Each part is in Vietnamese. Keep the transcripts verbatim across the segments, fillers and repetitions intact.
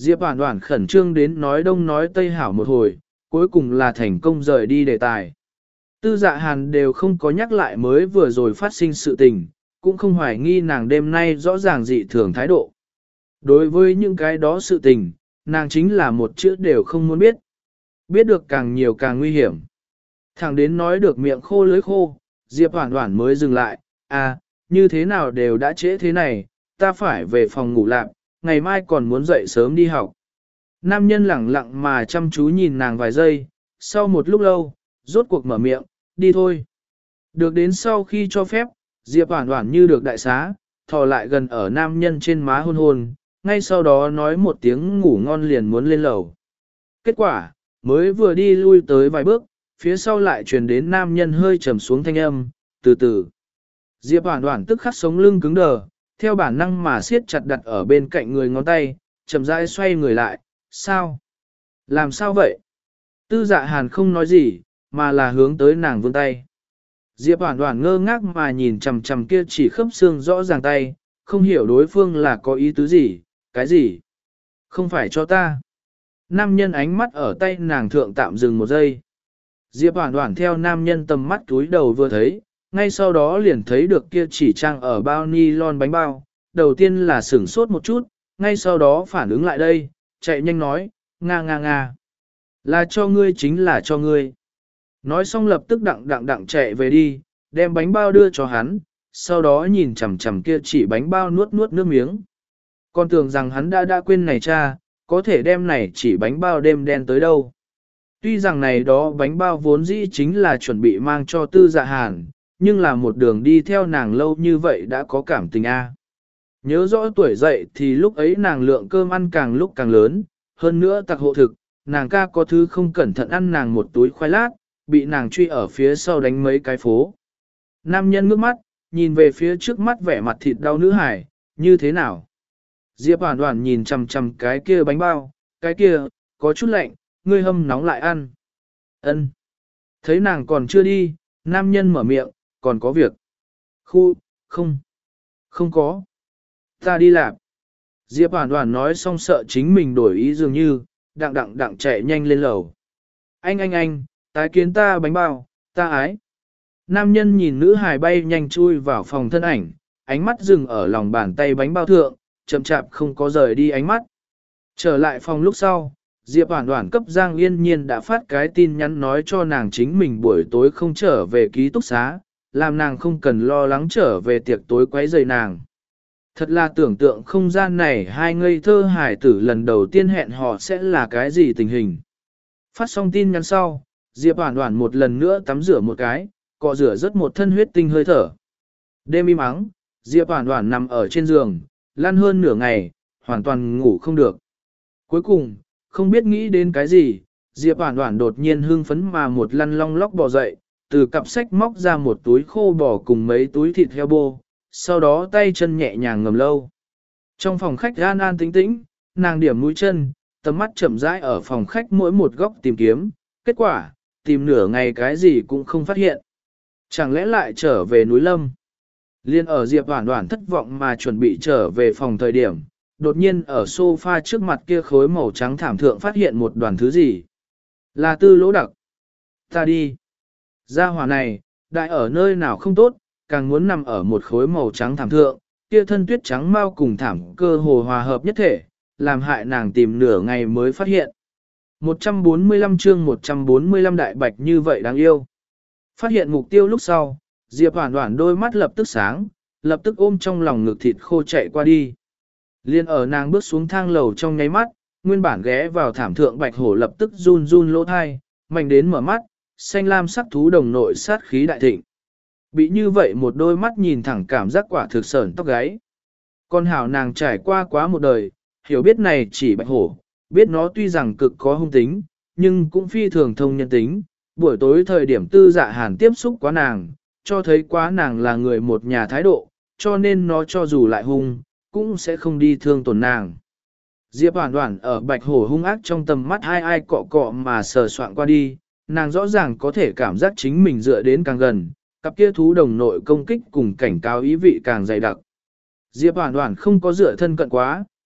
Diệp Hoản Hoản khẩn trương đến nói đông nói tây hảo một hồi, cuối cùng là thành công rời đi đề tài. Tư Dạ Hàn đều không có nhắc lại mới vừa rồi phát sinh sự tình, cũng không hoài nghi nàng đêm nay rõ ràng dị thường thái độ. Đối với những cái đó sự tình, nàng chính là một chữ đều không muốn biết. Biết được càng nhiều càng nguy hiểm. Thẳng đến nói được miệng khô lưỡi khô, Diệp Hoản Hoản mới dừng lại, à, như thế nào đều đã trễ thế này, ta phải về phòng ngủ lạc, ngày mai còn muốn dậy sớm đi học. Nam nhân lẳng lặng mà chăm chú nhìn nàng vài giây, sau một lúc lâu, rốt cuộc mở miệng, đi thôi. Được đến sau khi cho phép, Diệp Hoản Hoản như được đại xá, thò lại gần ở nam nhân trên má hôn hôn, ngay sau đó nói một tiếng ngủ ngon liền muốn lên lầu. Kết quả, mới vừa đi lui tới vài bước, phía sau lại truyền đến nam nhân hơi trầm xuống thanh âm, từ từ. Diệp Hoản Hoản tức khắc sống lưng cứng đờ, theo bản năng mà siết chặt đặt ở bên cạnh người ngón tay, chậm rãi xoay người lại, sao? Làm sao vậy? Tư Dạ Hàn không nói gì, mà là hướng tới nàng vươn tay. Diệp Hoản Hoản ngơ ngác mà nhìn chằm chằm kia chỉ khớp xương rõ ràng tay, không hiểu đối phương là có ý tứ gì, cái gì? Không phải cho ta. Nam nhân ánh mắt ở tay nàng thượng tạm dừng một giây. Diệp Hoản Hoản theo nam nhân tầm mắt túi đầu vừa thấy, ngay sau đó liền thấy được kia chỉ trang ở bao ni lon bánh bao, đầu tiên là sửng sốt một chút, ngay sau đó phản ứng lại đây, chạy nhanh nói, nga nga nga. Là cho ngươi chính là cho ngươi. Nói xong lập tức đặng đặng đặng chạy về đi, đem bánh bao đưa cho hắn, sau đó nhìn chằm chằm kia chỉ bánh bao nuốt nuốt nước miếng. Còn tưởng rằng hắn đã đã quên này cha, có thể đem này chỉ bánh bao đêm đen tới đâu. Tuy rằng này đó bánh bao vốn dĩ chính là chuẩn bị mang cho Tư Dạ Hàn, nhưng là một đường đi theo nàng lâu như vậy đã có cảm tình a. Nhớ rõ tuổi dậy thì lúc ấy nàng lượng cơm ăn càng lúc càng lớn, hơn nữa tặc hộ thực, nàng ca có thứ không cẩn thận ăn nàng một túi khoai lát, bị nàng truy ở phía sau đánh mấy cái phố. Nam nhân ngước mắt, nhìn về phía trước mắt vẻ mặt thịt đau nữ hải, như thế nào? Diệp Hoản Hoản nhìn chằm chằm cái kia bánh bao, cái kia, có chút lạnh, ngươi hâm nóng lại ăn. Ân. Thấy nàng còn chưa đi, nam nhân mở miệng, còn có việc. Khu, không, không có. Ta đi làm. Diệp Hoản Hoản nói xong sợ chính mình đổi ý dường như, đặng đặng đặng chạy nhanh lên lầu. Anh anh anh, tái kiến ta bánh bao, ta ái. Nam nhân nhìn nữ hài bay nhanh chui vào phòng thân ảnh, ánh mắt dừng ở lòng bàn tay bánh bao thượng, chậm chạp không có rời đi ánh mắt. Trở lại phòng lúc sau, Diệp Hoản Hoản cấp Giang Yên Nhiên đã phát cái tin nhắn nói cho nàng chính mình buổi tối không trở về ký túc xá, làm nàng không cần lo lắng trở về tiệc tối quấy rầy nàng. Thật là tưởng tượng không gian này hai ngây thơ hải tử lần đầu tiên hẹn hò sẽ là cái gì tình hình. Phát xong tin nhắn sau, Diệp Hoản Hoản một lần nữa tắm rửa một cái, cọ rửa rất một thân huyết tinh hơi thở. Đêm im ắng, Diệp Hoản Hoản nằm ở trên giường, lăn hơn nửa ngày, hoàn toàn ngủ không được. Cuối cùng, không biết nghĩ đến cái gì, Diệp Hoản Hoản đột nhiên hưng phấn mà một lăn long lóc bò dậy, từ cặp sách móc ra một túi khô bò cùng mấy túi thịt heo bô, sau đó tay chân nhẹ nhàng ngầm lâu. Trong phòng khách an an tĩnh tĩnh, nàng điểm mũi chân, tầm mắt chậm rãi ở phòng khách mỗi một góc tìm kiếm, kết quả, tìm nửa ngày cái gì cũng không phát hiện. Chẳng lẽ lại trở về núi Lâm? Liên ở Diệp Hoản Hoản thất vọng mà chuẩn bị trở về phòng thời điểm, đột nhiên ở sofa trước mặt kia khối màu trắng thảm thượng phát hiện một đoàn thứ gì. Là Tư Lỗ Đặc. Ta đi. Gia hỏa này, đại ở nơi nào không tốt, càng muốn nằm ở một khối màu trắng thảm thượng, kia thân tuyết trắng mau cùng thảm cơ hồ hòa hợp nhất thể, làm hại nàng tìm nửa ngày mới phát hiện. một trăm bốn mươi lăm chương một trăm bốn mươi lăm đại bạch như vậy đáng yêu. Phát hiện mục tiêu lúc sau, Diệp Hoản Hoản đôi mắt lập tức sáng, lập tức ôm trong lòng ngực thịt khô chạy qua đi. Liên ở nàng bước xuống thang lầu trong nháy mắt, nguyên bản ghé vào thảm thượng bạch hổ lập tức run run lỗ thai, mạnh đến mở mắt, xanh lam sắc thú đồng nội sát khí đại thịnh. Bị như vậy một đôi mắt nhìn thẳng cảm giác quả thực sởn tóc gáy. Con hảo nàng trải qua quá một đời, hiểu biết này chỉ bạch hổ, biết nó tuy rằng cực có hung tính, nhưng cũng phi thường thông nhân tính. Buổi tối thời điểm Tư Dạ Hàn tiếp xúc quá nàng, cho thấy quá nàng là người một nhà thái độ, cho nên nó cho dù lại hung, cũng sẽ không đi thương tổn nàng. Diệp Hoản Hoản ở bạch hổ hung ác trong tầm mắt ai ai cọ cọ mà sờ soạn qua đi, nàng rõ ràng có thể cảm giác chính mình dựa đến càng gần, cặp kia thú đồng nội công kích cùng cảnh cáo ý vị càng dày đặc. Diệp Hoản Hoản không có dựa thân cận quá,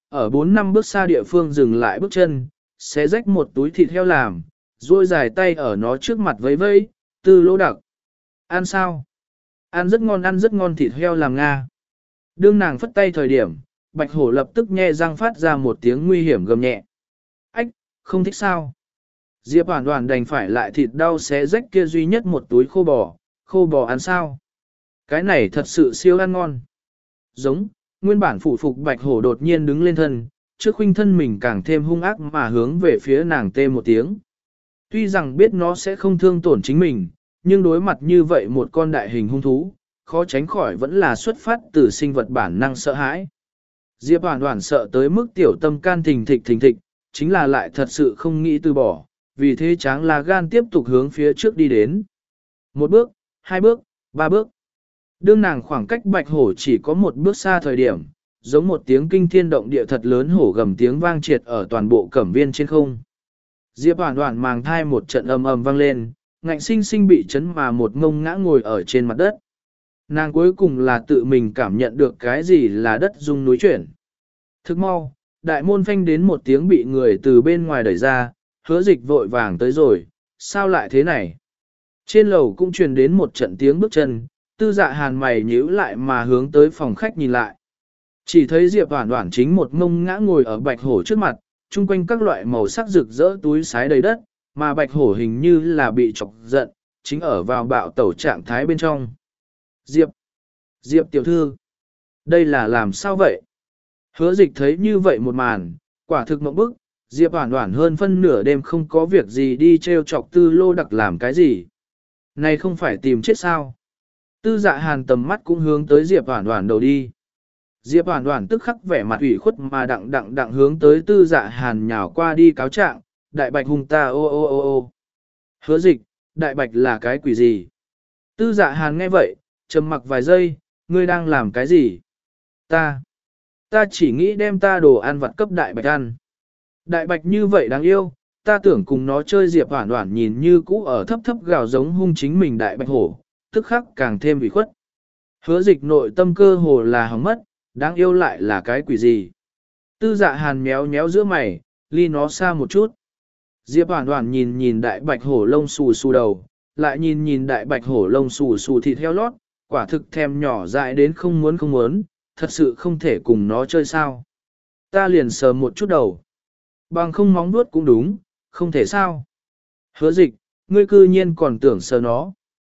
ở bốn năm bước xa địa phương dừng lại bước chân, xé rách một túi thịt heo làm, duỗi dài tay ở nó trước mặt vẫy vẫy, Tư Lô Đặc. Ăn sao? Ăn rất ngon, ăn rất ngon, thịt heo làm Nga. Đương nàng phất tay thời điểm, Bạch Hổ lập tức nhe răng phát ra một tiếng nguy hiểm gầm nhẹ. Ách, không thích sao? Diệp Hoàn Hoàn đành phải lại thịt đau xé rách kia duy nhất một túi khô bò, khô bò ăn sao? Cái này thật sự siêu ăn ngon. Giống, nguyên bản phủ phục Bạch Hổ đột nhiên đứng lên thân, trước khuynh thân mình càng thêm hung ác mà hướng về phía nàng tê một tiếng. Tuy rằng biết nó sẽ không thương tổn chính mình, nhưng đối mặt như vậy một con đại hình hung thú, khó tránh khỏi vẫn là xuất phát từ sinh vật bản năng sợ hãi. Diệp Hoàn Hoàn sợ tới mức tiểu tâm can thình thịch thình thịch, chính là lại thật sự không nghĩ từ bỏ, vì thế tráng là gan tiếp tục hướng phía trước đi đến. Một bước, hai bước, ba bước. Đương nàng khoảng cách Bạch Hổ chỉ có một bước xa thời điểm, giống một tiếng kinh thiên động địa thật lớn hổ gầm tiếng vang triệt ở toàn bộ cẩm viên trên không. Diệp Hoàn Hoàn màng thai một trận ầm ầm vang lên, ngạnh sinh sinh bị chấn mà một ngông ngã ngồi ở trên mặt đất. Nàng cuối cùng là tự mình cảm nhận được cái gì là đất rung núi chuyển. Thức mau, đại môn phanh đến một tiếng bị người từ bên ngoài đẩy ra, Hứa Dịch vội vàng tới rồi, sao lại thế này? Trên lầu cũng truyền đến một trận tiếng bước chân, Tư Dạ Hàn mày nhíu lại mà hướng tới phòng khách nhìn lại. Chỉ thấy Diệp Hoàn Hoàn chính một ngông ngã ngồi ở Bạch Hổ trước mặt, chung quanh các loại màu sắc rực rỡ túi sái đầy đất, mà Bạch Hổ hình như là bị chọc giận, chính ở vào bạo tẩu trạng thái bên trong. Diệp! Diệp tiểu thư! Đây là làm sao vậy? Hứa Dịch thấy như vậy một màn, quả thực mộng bức, Diệp Hoàn Hoàn hơn phân nửa đêm không có việc gì đi treo chọc Tư Lô Đặc làm cái gì. Này không phải tìm chết sao? Tư Dạ Hàn tầm mắt cũng hướng tới Diệp Hoàn Hoàn đầu đi. Diệp Hoàn Hoàn tức khắc vẻ mặt ủy khuất mà đặng đặng đặng hướng tới Tư Dạ Hàn nhào qua đi cáo trạng, Đại Bạch hung ta ô ô ô ô. Hứa Dịch, Đại Bạch là cái quỷ gì? Tư Dạ Hàn nghe vậy, trầm mặc vài giây, ngươi đang làm cái gì? Ta, ta chỉ nghĩ đem ta đồ ăn vặt cấp Đại Bạch ăn. Đại Bạch như vậy đáng yêu, ta tưởng cùng nó chơi. Diệp Hoàn Hoàn nhìn như cũ ở thấp thấp gào giống hung chính mình Đại Bạch hổ, tức khắc càng thêm ủy khuất. Hứa Dịch nội tâm cơ hồ là hỏng mất, đáng yêu lại là cái quỷ gì? Tư Dạ Hàn méo méo giữa mày, ly nó xa một chút. Diệp Hoàn Hoàn nhìn nhìn Đại Bạch hổ lông xù xù đầu, lại nhìn nhìn Đại Bạch hổ lông xù xù thịt heo lót, quả thực thèm nhỏ dại đến không muốn không muốn, thật sự không thể cùng nó chơi sao. Ta liền sờ một chút đầu. Bằng không móng vuốt cũng đúng, không thể sao. Hứa Dịch, ngươi cư nhiên còn tưởng sờ nó.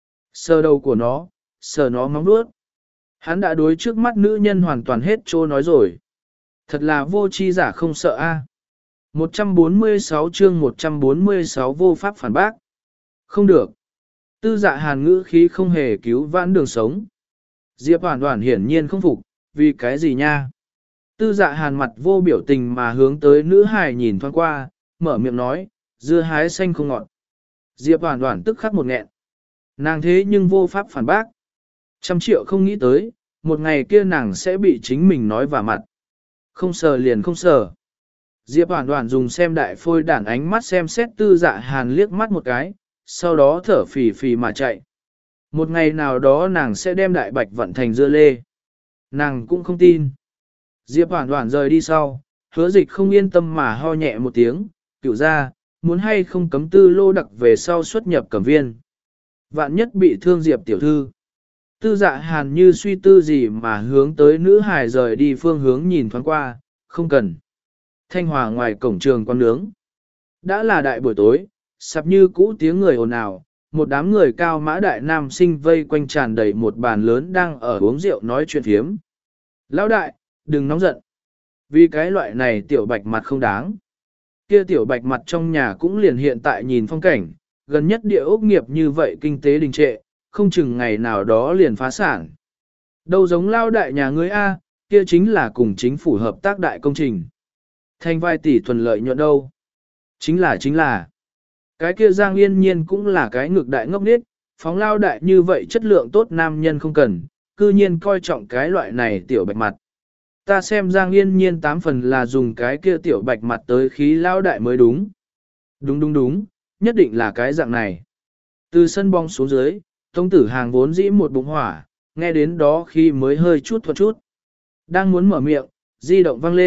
Sờ đầu của nó, sờ nó móng vuốt. Hắn đã đối trước mắt nữ nhân hoàn toàn hết trô nói rồi. Thật là vô tri giả không sợ a. một trăm bốn mươi sáu chương một trăm bốn mươi sáu vô pháp phản bác. Không được. Tư Dạ Hàn ngữ khí không hề cứu vãn đường sống. Diệp Hoàn Hoàn hiển nhiên không phục, vì cái gì nha? Tư Dạ Hàn mặt vô biểu tình mà hướng tới nữ hài nhìn thoáng qua, mở miệng nói, dưa hái xanh không ngọt. Diệp Hoàn Hoàn tức khắc một nghẹn. Nàng thế nhưng vô pháp phản bác. Trăm triệu không nghĩ tới, một ngày kia nàng sẽ bị chính mình nói vào mặt. Không sờ liền không sờ. Diệp Hoàn Hoàn dùng xem đại phôi đản ánh mắt xem xét Tư Dạ Hàn liếc mắt một cái, sau đó thở phì phì mà chạy. Một ngày nào đó nàng sẽ đem Đại Bạch vận thành dưa lê. Nàng cũng không tin. Diệp Hoàn Hoàn rời đi sau, Hứa Dịch không yên tâm mà ho nhẹ một tiếng, cửu ra, muốn hay không cấm Tư Lô Đặc về sau xuất nhập cẩm viên. Vạn nhất bị thương Diệp tiểu thư. Tư Dạ Hàn như suy tư gì mà hướng tới nữ hài rời đi phương hướng nhìn thoáng qua, không cần. Thanh Hòa ngoài cổng trường quán nướng. Đã là đại buổi tối, sạp như cũ tiếng người ồn ào, một đám người cao mã đại nam sinh vây quanh tràn đầy một bàn lớn đang ở uống rượu nói chuyện phiếm. Lão đại, đừng nóng giận. Vì cái loại này tiểu bạch mặt không đáng. Kia tiểu bạch mặt trong nhà cũng liền hiện tại nhìn phong cảnh, gần nhất địa ốc nghiệp như vậy kinh tế đình trệ, không chừng ngày nào đó liền phá sản. Đâu giống lao đại nhà ngươi A, kia chính là cùng chính phủ hợp tác đại công trình. Thành vài tỷ thuần lợi nhuận đâu. Chính là chính là. Cái kia Giang Yên Nhiên cũng là cái ngược đại ngốc nết, phóng lao đại như vậy chất lượng tốt nam nhân không cần, cư nhiên coi trọng cái loại này tiểu bạch mặt. Ta xem Giang Yên Nhiên tám phần là dùng cái kia tiểu bạch mặt tới khí lao đại mới đúng. Đúng đúng đúng, nhất định là cái dạng này. Từ sân bóng xuống dưới, Tống Tử Hàng vốn dĩ một bụng hỏa, nghe đến đó khi mới hơi chút thuật chút. Đang muốn mở miệng, di động vang lên,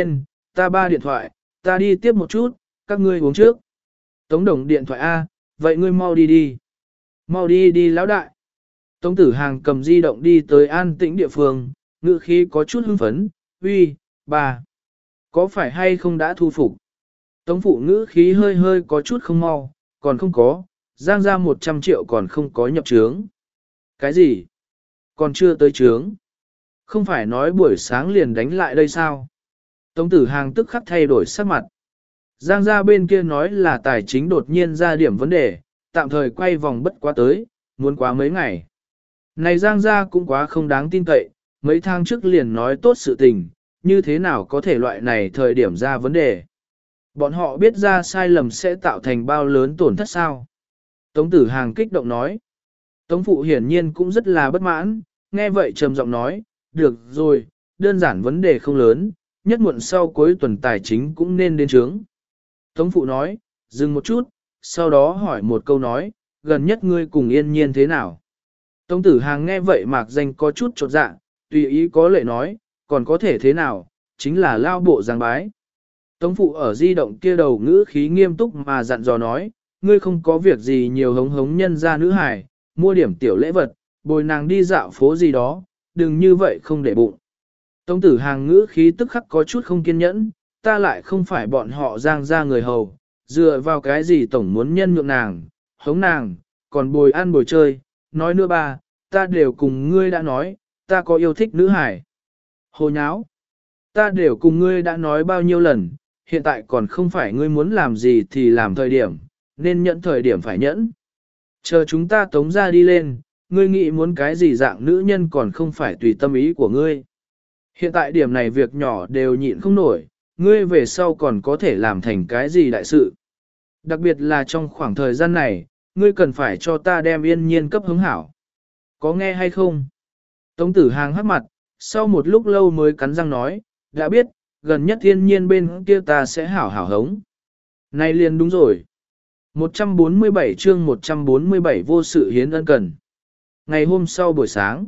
ta ba điện thoại, ta đi tiếp một chút, các ngươi uống trước. Tống Đồng điện thoại A, vậy ngươi mau đi đi. Mau đi đi lão đại. Tống Tử Hàng cầm di động đi tới an tĩnh địa phương, ngữ khí có chút hưng phấn, uy, bà. Có phải hay không đã thu phục? Tống phụ ngữ khí hơi hơi có chút không mau, còn không có, giang ra một trăm triệu còn không có nhập trướng. Cái gì? Còn chưa tới trướng. Không phải nói buổi sáng liền đánh lại đây sao? Tống Tử Hàng tức khắc thay đổi sắc mặt. Giang ra bên kia nói là tài chính đột nhiên ra điểm vấn đề, tạm thời quay vòng bất quá tới, muốn quá mấy ngày. Này Giang ra cũng quá không đáng tin cậy, mấy tháng trước liền nói tốt sự tình, như thế nào có thể loại này thời điểm ra vấn đề. Bọn họ biết ra sai lầm sẽ tạo thành bao lớn tổn thất sao. Tống Tử Hàng kích động nói. Tống Phụ hiển nhiên cũng rất là bất mãn, nghe vậy trầm giọng nói, được rồi, đơn giản vấn đề không lớn, nhất muộn sau cuối tuần tài chính cũng nên đến trướng. Tống Phụ nói, dừng một chút, sau đó hỏi một câu nói, gần nhất ngươi cùng Yên Nhiên thế nào? Tống Tử Hàng nghe vậy mạc danh có chút chột dạ, tùy ý có lệ nói, còn có thể thế nào, chính là lao bộ giang bái. Tống Phụ ở di động kia đầu ngữ khí nghiêm túc mà dặn dò nói, ngươi không có việc gì nhiều hống hống nhân ra nữ hải, mua điểm tiểu lễ vật, bồi nàng đi dạo phố gì đó, đừng như vậy không để bụng. Tống Tử Hàng ngữ khí tức khắc có chút không kiên nhẫn, ta lại không phải bọn họ giang ra người hầu, dựa vào cái gì tổng muốn nhân nhượng nàng, hống nàng, còn bồi ăn bồi chơi, nói nữa ba, ta đều cùng ngươi đã nói, ta có yêu thích nữ hải. Hồ nháo, ta đều cùng ngươi đã nói bao nhiêu lần, hiện tại còn không phải ngươi muốn làm gì thì làm thời điểm, nên nhẫn thời điểm phải nhẫn. Chờ chúng ta tống ra đi lên, ngươi nghĩ muốn cái gì dạng nữ nhân còn không phải tùy tâm ý của ngươi. Hiện tại điểm này việc nhỏ đều nhịn không nổi, ngươi về sau còn có thể làm thành cái gì đại sự. Đặc biệt là trong khoảng thời gian này, ngươi cần phải cho ta đem Yên Nhiên cấp hứng hảo. Có nghe hay không? Tống Tử Hàng hắc mặt, sau một lúc lâu mới cắn răng nói, đã biết, gần nhất Yên Nhiên bên kia ta sẽ hảo hảo hống. Này liền đúng rồi. một trăm bốn mươi bảy chương một trăm bốn mươi bảy vô sự hiến ân cần. Ngày hôm sau buổi sáng,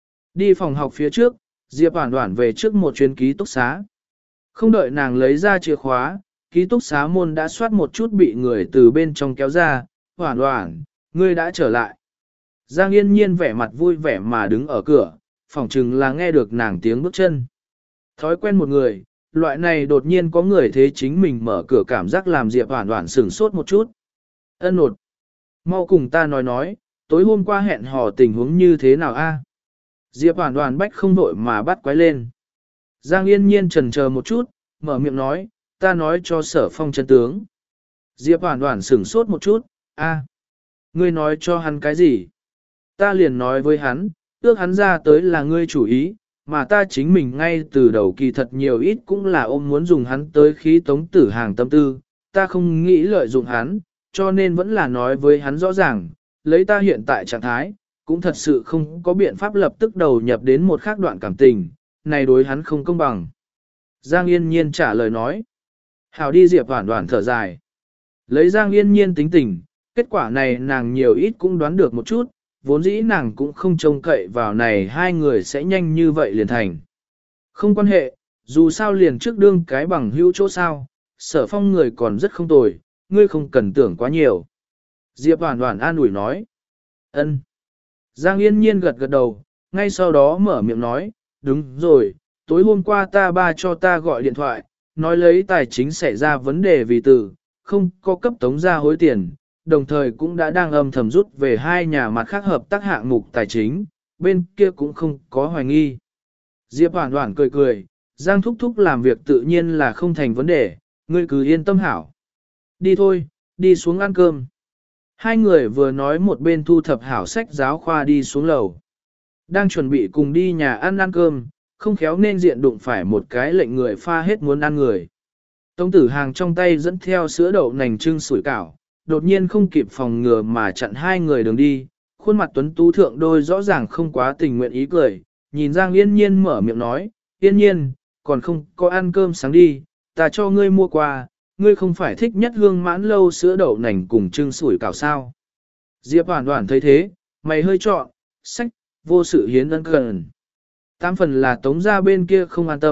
đi phòng học phía trước, Diệp Hoản Hoản về trước một chuyến ký túc xá. Không đợi nàng lấy ra chìa khóa, ký túc xá môn đã soát một chút bị người từ bên trong kéo ra, Hoản Hoản, ngươi đã trở lại. Giang Yên Nhiên vẻ mặt vui vẻ mà đứng ở cửa, phỏng chừng là nghe được nàng tiếng bước chân. Thói quen một người, loại này đột nhiên có người thế chính mình mở cửa cảm giác làm Diệp Hoản Hoản sửng sốt một chút. Ân nột. Mau cùng ta nói nói, tối hôm qua hẹn hò tình huống như thế nào a? Diệp Hoản Hoản bách không vội mà bắt quái lên. Giang Yên Nhiên chần chờ một chút, mở miệng nói, ta nói cho Sở Phong chân tướng. Diệp Hoản Hoản sửng sốt một chút, a, ngươi nói cho hắn cái gì? Ta liền nói với hắn, ước hắn ra tới là ngươi chủ ý, mà ta chính mình ngay từ đầu kỳ thật nhiều ít cũng là ôm muốn dùng hắn tới khí Tống Tử Hàng tâm tư, ta không nghĩ lợi dụng hắn, cho nên vẫn là nói với hắn rõ ràng, lấy ta hiện tại trạng thái, cũng thật sự không có biện pháp lập tức đầu nhập đến một khác đoạn cảm tình, này đối hắn không công bằng. Giang Yên Nhiên trả lời nói, hảo đi Diệp Hoản Hoản thở dài. Lấy Giang Yên Nhiên tính tình, kết quả này nàng nhiều ít cũng đoán được một chút, vốn dĩ nàng cũng không trông cậy vào này hai người sẽ nhanh như vậy liền thành. Không quan hệ, dù sao liền trước đương cái bằng hữu chỗ sao, Sở Phong người còn rất không tồi, ngươi không cần tưởng quá nhiều. Diệp Hoản Hoản an ủi nói. Ân. Giang Yên Nhiên gật gật đầu, ngay sau đó mở miệng nói, đúng rồi, tối hôm qua ta ba cho ta gọi điện thoại, nói lấy tài chính xảy ra vấn đề vì từ, không có cấp tống ra hối tiền, đồng thời cũng đã đang âm thầm rút về hai nhà mặt khác hợp tác hạng mục tài chính, bên kia cũng không có hoài nghi. Diệp Hoản Hoản cười cười, Giang Thúc Thúc làm việc tự nhiên là không thành vấn đề, ngươi cứ yên tâm hảo. Đi thôi, đi xuống ăn cơm. Hai người vừa nói một bên thu thập hảo sách giáo khoa đi xuống lầu. Đang chuẩn bị cùng đi nhà ăn ăn cơm, không khéo nên diện đụng phải một cái lệnh người pha hết muốn ăn người. Tống Tử Hàng trong tay dẫn theo sữa đậu nành trưng sủi cảo, đột nhiên không kịp phòng ngừa mà chặn hai người đường đi, khuôn mặt tuấn tú thượng đôi rõ ràng không quá tình nguyện ý cười, nhìn Giang Yên Nhiên mở miệng nói, Yên Nhiên, còn không có ăn cơm sáng đi, ta cho ngươi mua quà, ngươi không phải thích nhất hương mãn lâu sữa đậu nành cùng trưng sủi cảo sao. Diệp Hoản Hoản thấy thế, mày hơi trọn, sách, vô sự hiến ân cần. Tám phần là tống ra bên kia không an tâm,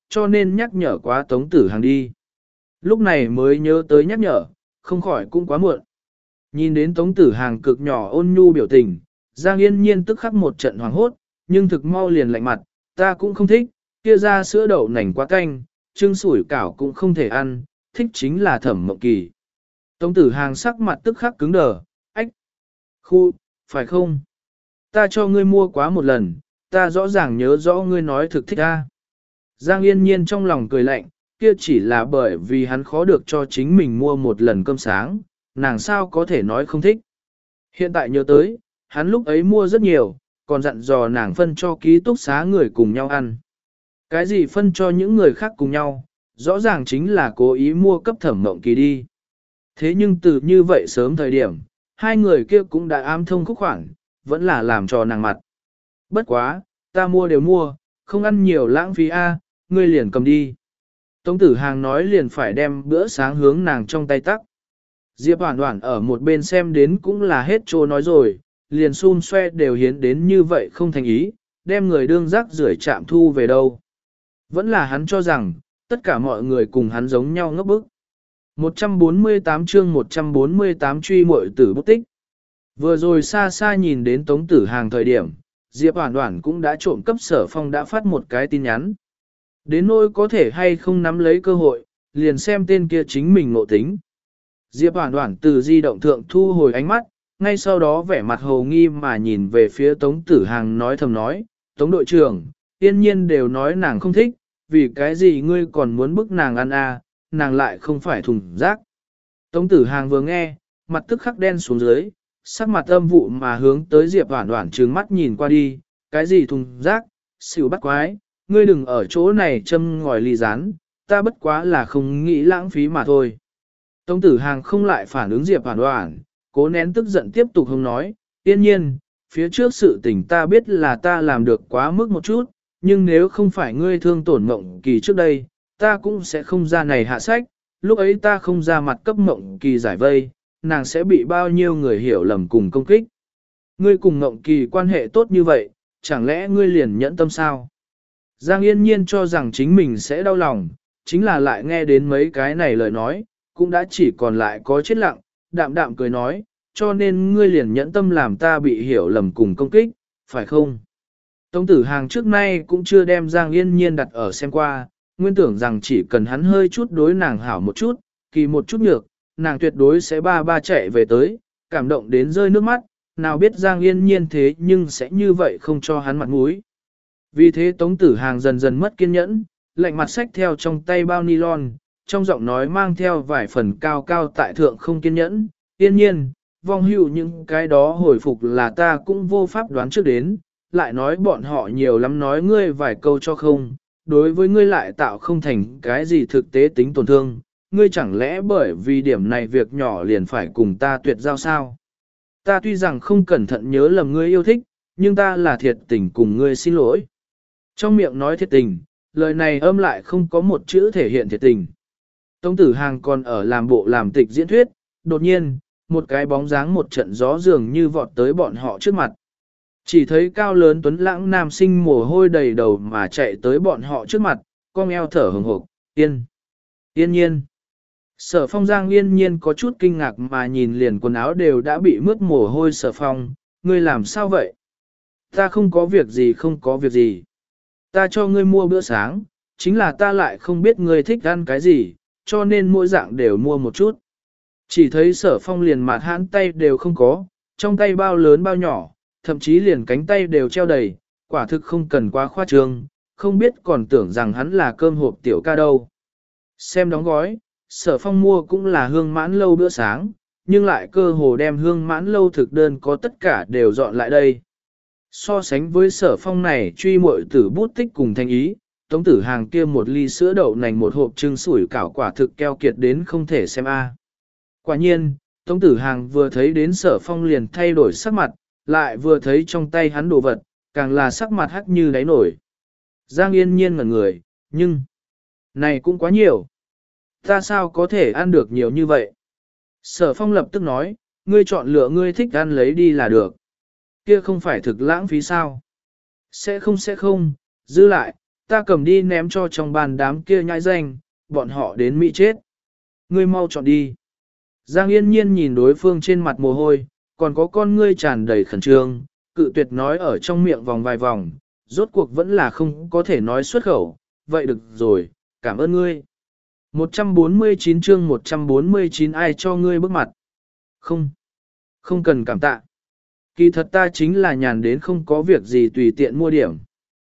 cho nên nhắc nhở quá Tống Tử Hàng đi. Lúc này mới nhớ tới nhắc nhở, không khỏi cũng quá muộn. Nhìn đến Tống Tử Hàng cực nhỏ ôn nhu biểu tình, Giang Yên Nhiên tức khắc một trận hoảng hốt, nhưng thực mau liền lạnh mặt, ta cũng không thích, kia ra sữa đậu nành quá canh, trưng sủi cảo cũng không thể ăn, thích chính là Thẩm Mộng Kỳ. Tống Tử Hàng sắc mặt tức khắc cứng đờ, ách, khu, phải không? Ta cho ngươi mua quá một lần, ta rõ ràng nhớ rõ ngươi nói thực thích ta. Giang Yên Nhiên trong lòng cười lạnh, kia chỉ là bởi vì hắn khó được cho chính mình mua một lần cơm sáng, nàng sao có thể nói không thích. Hiện tại nhớ tới, hắn lúc ấy mua rất nhiều, còn dặn dò nàng phân cho ký túc xá người cùng nhau ăn. Cái gì phân cho những người khác cùng nhau, rõ ràng chính là cố ý mua cấp Thẩm Mộng Kỳ đi. Thế nhưng từ như vậy sớm thời điểm, hai người kia cũng đã ám thông khúc khoản, vẫn là làm cho nàng mặt. Bất quá, ta mua đều mua, không ăn nhiều lãng phí a, ngươi liền cầm đi. Tống Tử Hàng nói liền phải đem bữa sáng hướng nàng trong tay tắc. Diệp Hoản Hoản ở một bên xem đến cũng là hết trô nói rồi, liền xun xoe đều hiến đến như vậy không thành ý, đem người đương rác rưởi chạm thu về đâu. Vẫn là hắn cho rằng, tất cả mọi người cùng hắn giống nhau ngốc bức. một trăm bốn mươi tám chương một trăm bốn mươi tám truy muội tử bút tích. Vừa rồi xa xa nhìn đến Tống Tử Hàng thời điểm, Diệp Hoản Hoản cũng đã trộm cấp Sở Phong đã phát một cái tin nhắn. Đến nỗi có thể hay không nắm lấy cơ hội, liền xem tên kia chính mình ngộ tính. Diệp Hoản Hoản từ di động thượng thu hồi ánh mắt, ngay sau đó vẻ mặt hồ nghi mà nhìn về phía Tống Tử Hàng nói thầm nói, Tống đội trưởng, yên nhiên đều nói nàng không thích, vì cái gì ngươi còn muốn bức nàng ăn à, nàng lại không phải thùng rác. Tống Tử Hàng vừa nghe, mặt tức khắc đen xuống dưới, sắc mặt âm vụ mà hướng tới Diệp Hoản Hoản trừng mắt nhìn qua đi, cái gì thùng rác, xỉu bắt quái, ngươi đừng ở chỗ này châm ngòi ly rán, ta bất quá là không nghĩ lãng phí mà thôi. Tống Tử Hàng không lại phản ứng Diệp Hoản Hoản, cố nén tức giận tiếp tục hông nói, yên nhiên, phía trước sự tình ta biết là ta làm được quá mức một chút, nhưng nếu không phải ngươi thương tổn Mộng Kỳ trước đây, ta cũng sẽ không ra này hạ sách, lúc ấy ta không ra mặt cấp Mộng Kỳ giải vây, nàng sẽ bị bao nhiêu người hiểu lầm cùng công kích. Ngươi cùng Mộng Kỳ quan hệ tốt như vậy, chẳng lẽ ngươi liền nhẫn tâm sao? Giang Yên Nhiên cho rằng chính mình sẽ đau lòng, chính là lại nghe đến mấy cái này lời nói, cũng đã chỉ còn lại có chết lặng, đạm đạm cười nói, cho nên ngươi liền nhẫn tâm làm ta bị hiểu lầm cùng công kích, phải không? Tống Tử Hàng trước nay cũng chưa đem Giang Yên Nhiên đặt ở xem qua, nguyên tưởng rằng chỉ cần hắn hơi chút đối nàng hảo một chút, kỳ một chút nhược, nàng tuyệt đối sẽ ba ba chạy về tới, cảm động đến rơi nước mắt, nào biết Giang Yên Nhiên thế nhưng sẽ như vậy không cho hắn mặt mũi. Vì thế Tống Tử Hàng dần dần mất kiên nhẫn, lạnh mặt xách theo trong tay bao nylon, trong giọng nói mang theo vài phần cao cao tại thượng không kiên nhẫn, yên nhiên, vong hữu những cái đó hồi phục là ta cũng vô pháp đoán trước đến, lại nói bọn họ nhiều lắm nói ngươi vài câu cho không, đối với ngươi lại tạo không thành cái gì thực tế tính tổn thương, ngươi chẳng lẽ bởi vì điểm này việc nhỏ liền phải cùng ta tuyệt giao sao? Ta tuy rằng không cẩn thận nhớ lầm ngươi yêu thích, nhưng ta là thiệt tình cùng ngươi xin lỗi. Trong miệng nói thiệt tình, lời này âm lại không có một chữ thể hiện thiệt tình. Tống Tử Hàng còn ở làm bộ làm tịch diễn thuyết, đột nhiên, một cái bóng dáng một trận gió dường như vọt tới bọn họ trước mặt. Chỉ thấy cao lớn tuấn lãng nam sinh mồ hôi đầy đầu mà chạy tới bọn họ trước mặt, cong eo thở hừng hộp, yên, yên nhiên. Sở Phong Giang Yên Nhiên có chút kinh ngạc mà nhìn liền quần áo đều đã bị mướt mồ hôi. Sở Phong, ngươi làm sao vậy? Ta không có việc gì không có việc gì. Ta cho ngươi mua bữa sáng, chính là ta lại không biết ngươi thích ăn cái gì, cho nên mỗi dạng đều mua một chút. Chỉ thấy Sở Phong liền mạt hãn tay đều không có, trong tay bao lớn bao nhỏ, thậm chí liền cánh tay đều treo đầy, quả thực không cần quá khoa trương, không biết còn tưởng rằng hắn là cơm hộp tiểu ca đâu. Xem đóng gói, Sở Phong mua cũng là hương mãn lâu bữa sáng, nhưng lại cơ hồ đem hương mãn lâu thực đơn có tất cả đều dọn lại đây. So sánh với Sở Phong này truy muội tử bút tích cùng thanh ý, Tống Tử Hàng kia một ly sữa đậu nành một hộp trưng sủi cảo quả thực keo kiệt đến không thể xem a. Quả nhiên, Tống Tử Hàng vừa thấy đến Sở Phong liền thay đổi sắc mặt, lại vừa thấy trong tay hắn đồ vật, càng là sắc mặt hắc như đáy nổi. Giang Yên Nhiên ngẩn người, nhưng, này cũng quá nhiều. Ta sao có thể ăn được nhiều như vậy? Sở Phong lập tức nói, ngươi chọn lựa ngươi thích ăn lấy đi là được. Kia không phải thực lãng phí sao? Sẽ không sẽ không, giữ lại, ta cầm đi ném cho trong bàn đám kia nhãi danh, bọn họ đến Mỹ chết. Ngươi mau chọn đi. Giang Yên Nhiên nhìn đối phương trên mặt mồ hôi, còn có con ngươi tràn đầy khẩn trương, cự tuyệt nói ở trong miệng vòng vài vòng, rốt cuộc vẫn là không có thể nói xuất khẩu, vậy được rồi, cảm ơn ngươi. một trăm bốn mươi chín chương một trăm bốn mươi chín ai cho ngươi bước mặt? Không, không cần cảm tạ. Kỳ thật ta chính là nhàn đến không có việc gì tùy tiện mua điểm.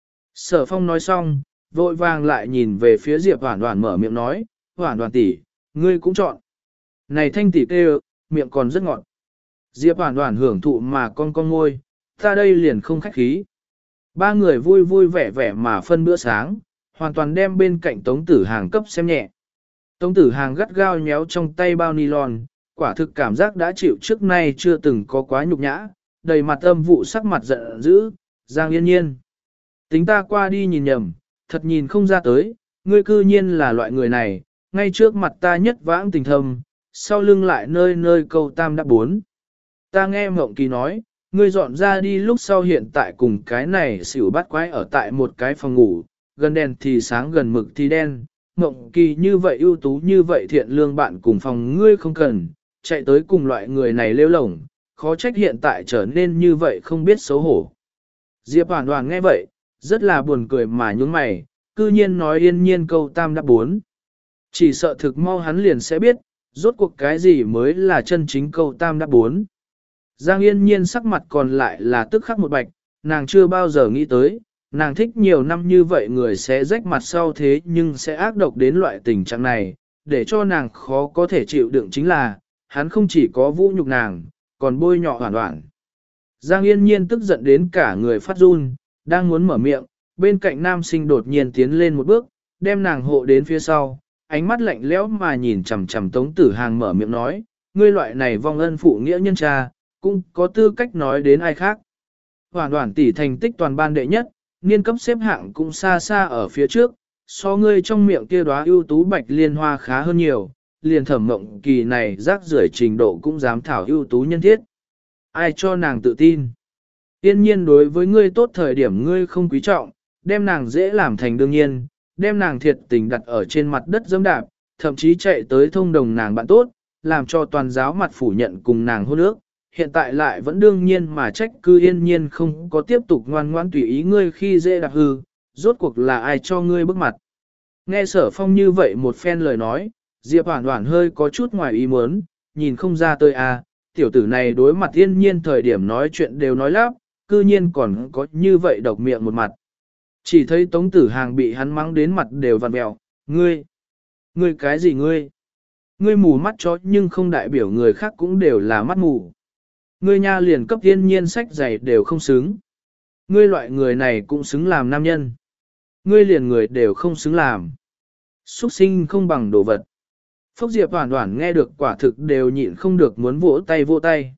Sở Phong nói xong, vội vàng lại nhìn về phía Diệp Hoản Hoản mở miệng nói, Hoản Hoản tỷ, ngươi cũng chọn. Này thanh tỷ kêu, miệng còn rất ngọt. Diệp Hoản Hoản hưởng thụ mà con con ngôi, ta đây liền không khách khí. Ba người vui vui vẻ vẻ mà phân bữa sáng, hoàn toàn đem bên cạnh Tống Tử Hàng cấp xem nhẹ. Tống Tử Hàng gắt gao nhéo trong tay bao nylon, quả thực cảm giác đã chịu trước nay chưa từng có quá nhục nhã, đầy mặt âm vụ sắc mặt giận dữ, Giang Yên Nhiên. Tính ta qua đi nhìn nhầm, thật nhìn không ra tới, ngươi cư nhiên là loại người này, ngay trước mặt ta nhất vãng tình thâm, sau lưng lại nơi nơi câu tam đáp bốn. Ta nghe Mộng Kỳ nói, ngươi dọn ra đi lúc sau hiện tại cùng cái này xỉu bắt quái ở tại một cái phòng ngủ, gần đèn thì sáng gần mực thì đen. Mộng Kỳ như vậy ưu tú như vậy thiện lương bạn cùng phòng ngươi không cần, chạy tới cùng loại người này lêu lổng, khó trách hiện tại trở nên như vậy không biết xấu hổ. Diệp Hoản Hoản nghe vậy, rất là buồn cười mà nhướng mày, cư nhiên nói Yên Nhiên câu tam đáp bốn. Chỉ sợ thực mau hắn liền sẽ biết, rốt cuộc cái gì mới là chân chính câu tam đáp bốn. Giang Yên Nhiên sắc mặt còn lại là tức khắc một bạch, nàng chưa bao giờ nghĩ tới, nàng thích nhiều năm như vậy người sẽ rách mặt sau thế nhưng sẽ ác độc đến loại tình trạng này, để cho nàng khó có thể chịu đựng chính là, hắn không chỉ có vũ nhục nàng, còn bôi nhọ Hoản Hoản. Giang Yên Nhiên tức giận đến cả người phát run, đang muốn mở miệng, bên cạnh nam sinh đột nhiên tiến lên một bước, đem nàng hộ đến phía sau, ánh mắt lạnh lẽo mà nhìn chằm chằm Tống Tử Hàng mở miệng nói, ngươi loại này vong ân phụ nghĩa nhân cha, cũng có tư cách nói đến ai khác. Hoản Hoản tỷ thành tích toàn ban đệ nhất, niên cấp xếp hạng cũng xa xa ở phía trước, so ngươi trong miệng kia đóa ưu tú bạch liên hoa khá hơn nhiều, liền Thẩm Mộng Kỳ này rác rưởi trình độ cũng dám thảo ưu tú nhân thiết. Ai cho nàng tự tin? Yên Nhiên đối với ngươi tốt thời điểm ngươi không quý trọng, đem nàng dễ làm thành đương nhiên, đem nàng thiệt tình đặt ở trên mặt đất dẫm đạp, thậm chí chạy tới thông đồng nàng bạn tốt, làm cho toàn giáo mặt phủ nhận cùng nàng hôn ước. Hiện tại lại vẫn đương nhiên mà trách cứ Yên Nhiên không có tiếp tục ngoan ngoãn tùy ý ngươi khi dễ đạp hư, rốt cuộc là ai cho ngươi bước mặt. Nghe Sở Phong như vậy một phen lời nói, Diệp Hoản Hoản hơi có chút ngoài ý muốn, nhìn không ra tôi à, tiểu tử này đối mặt Yên Nhiên thời điểm nói chuyện đều nói lắp, cư nhiên còn có như vậy độc miệng một mặt. Chỉ thấy Tống Tử Hàng bị hắn mắng đến mặt đều vặn vẹo, ngươi, ngươi cái gì ngươi? Ngươi mù mắt chó nhưng không đại biểu người khác cũng đều là mắt mù. Ngươi nha liền cấp Yên Nhiên sách giày đều không xứng. Ngươi loại người này cũng xứng làm nam nhân. Ngươi liền người đều không xứng làm. Xuất sinh không bằng đồ vật. Phúc Diệp Hoản Hoản nghe được quả thực đều nhịn không được muốn vỗ tay vỗ tay.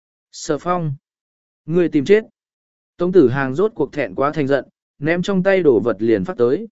Sở Phong. Ngươi tìm chết. Tống Tử Hàng rốt cuộc thẹn quá thành giận, ném trong tay đồ vật liền phát tới.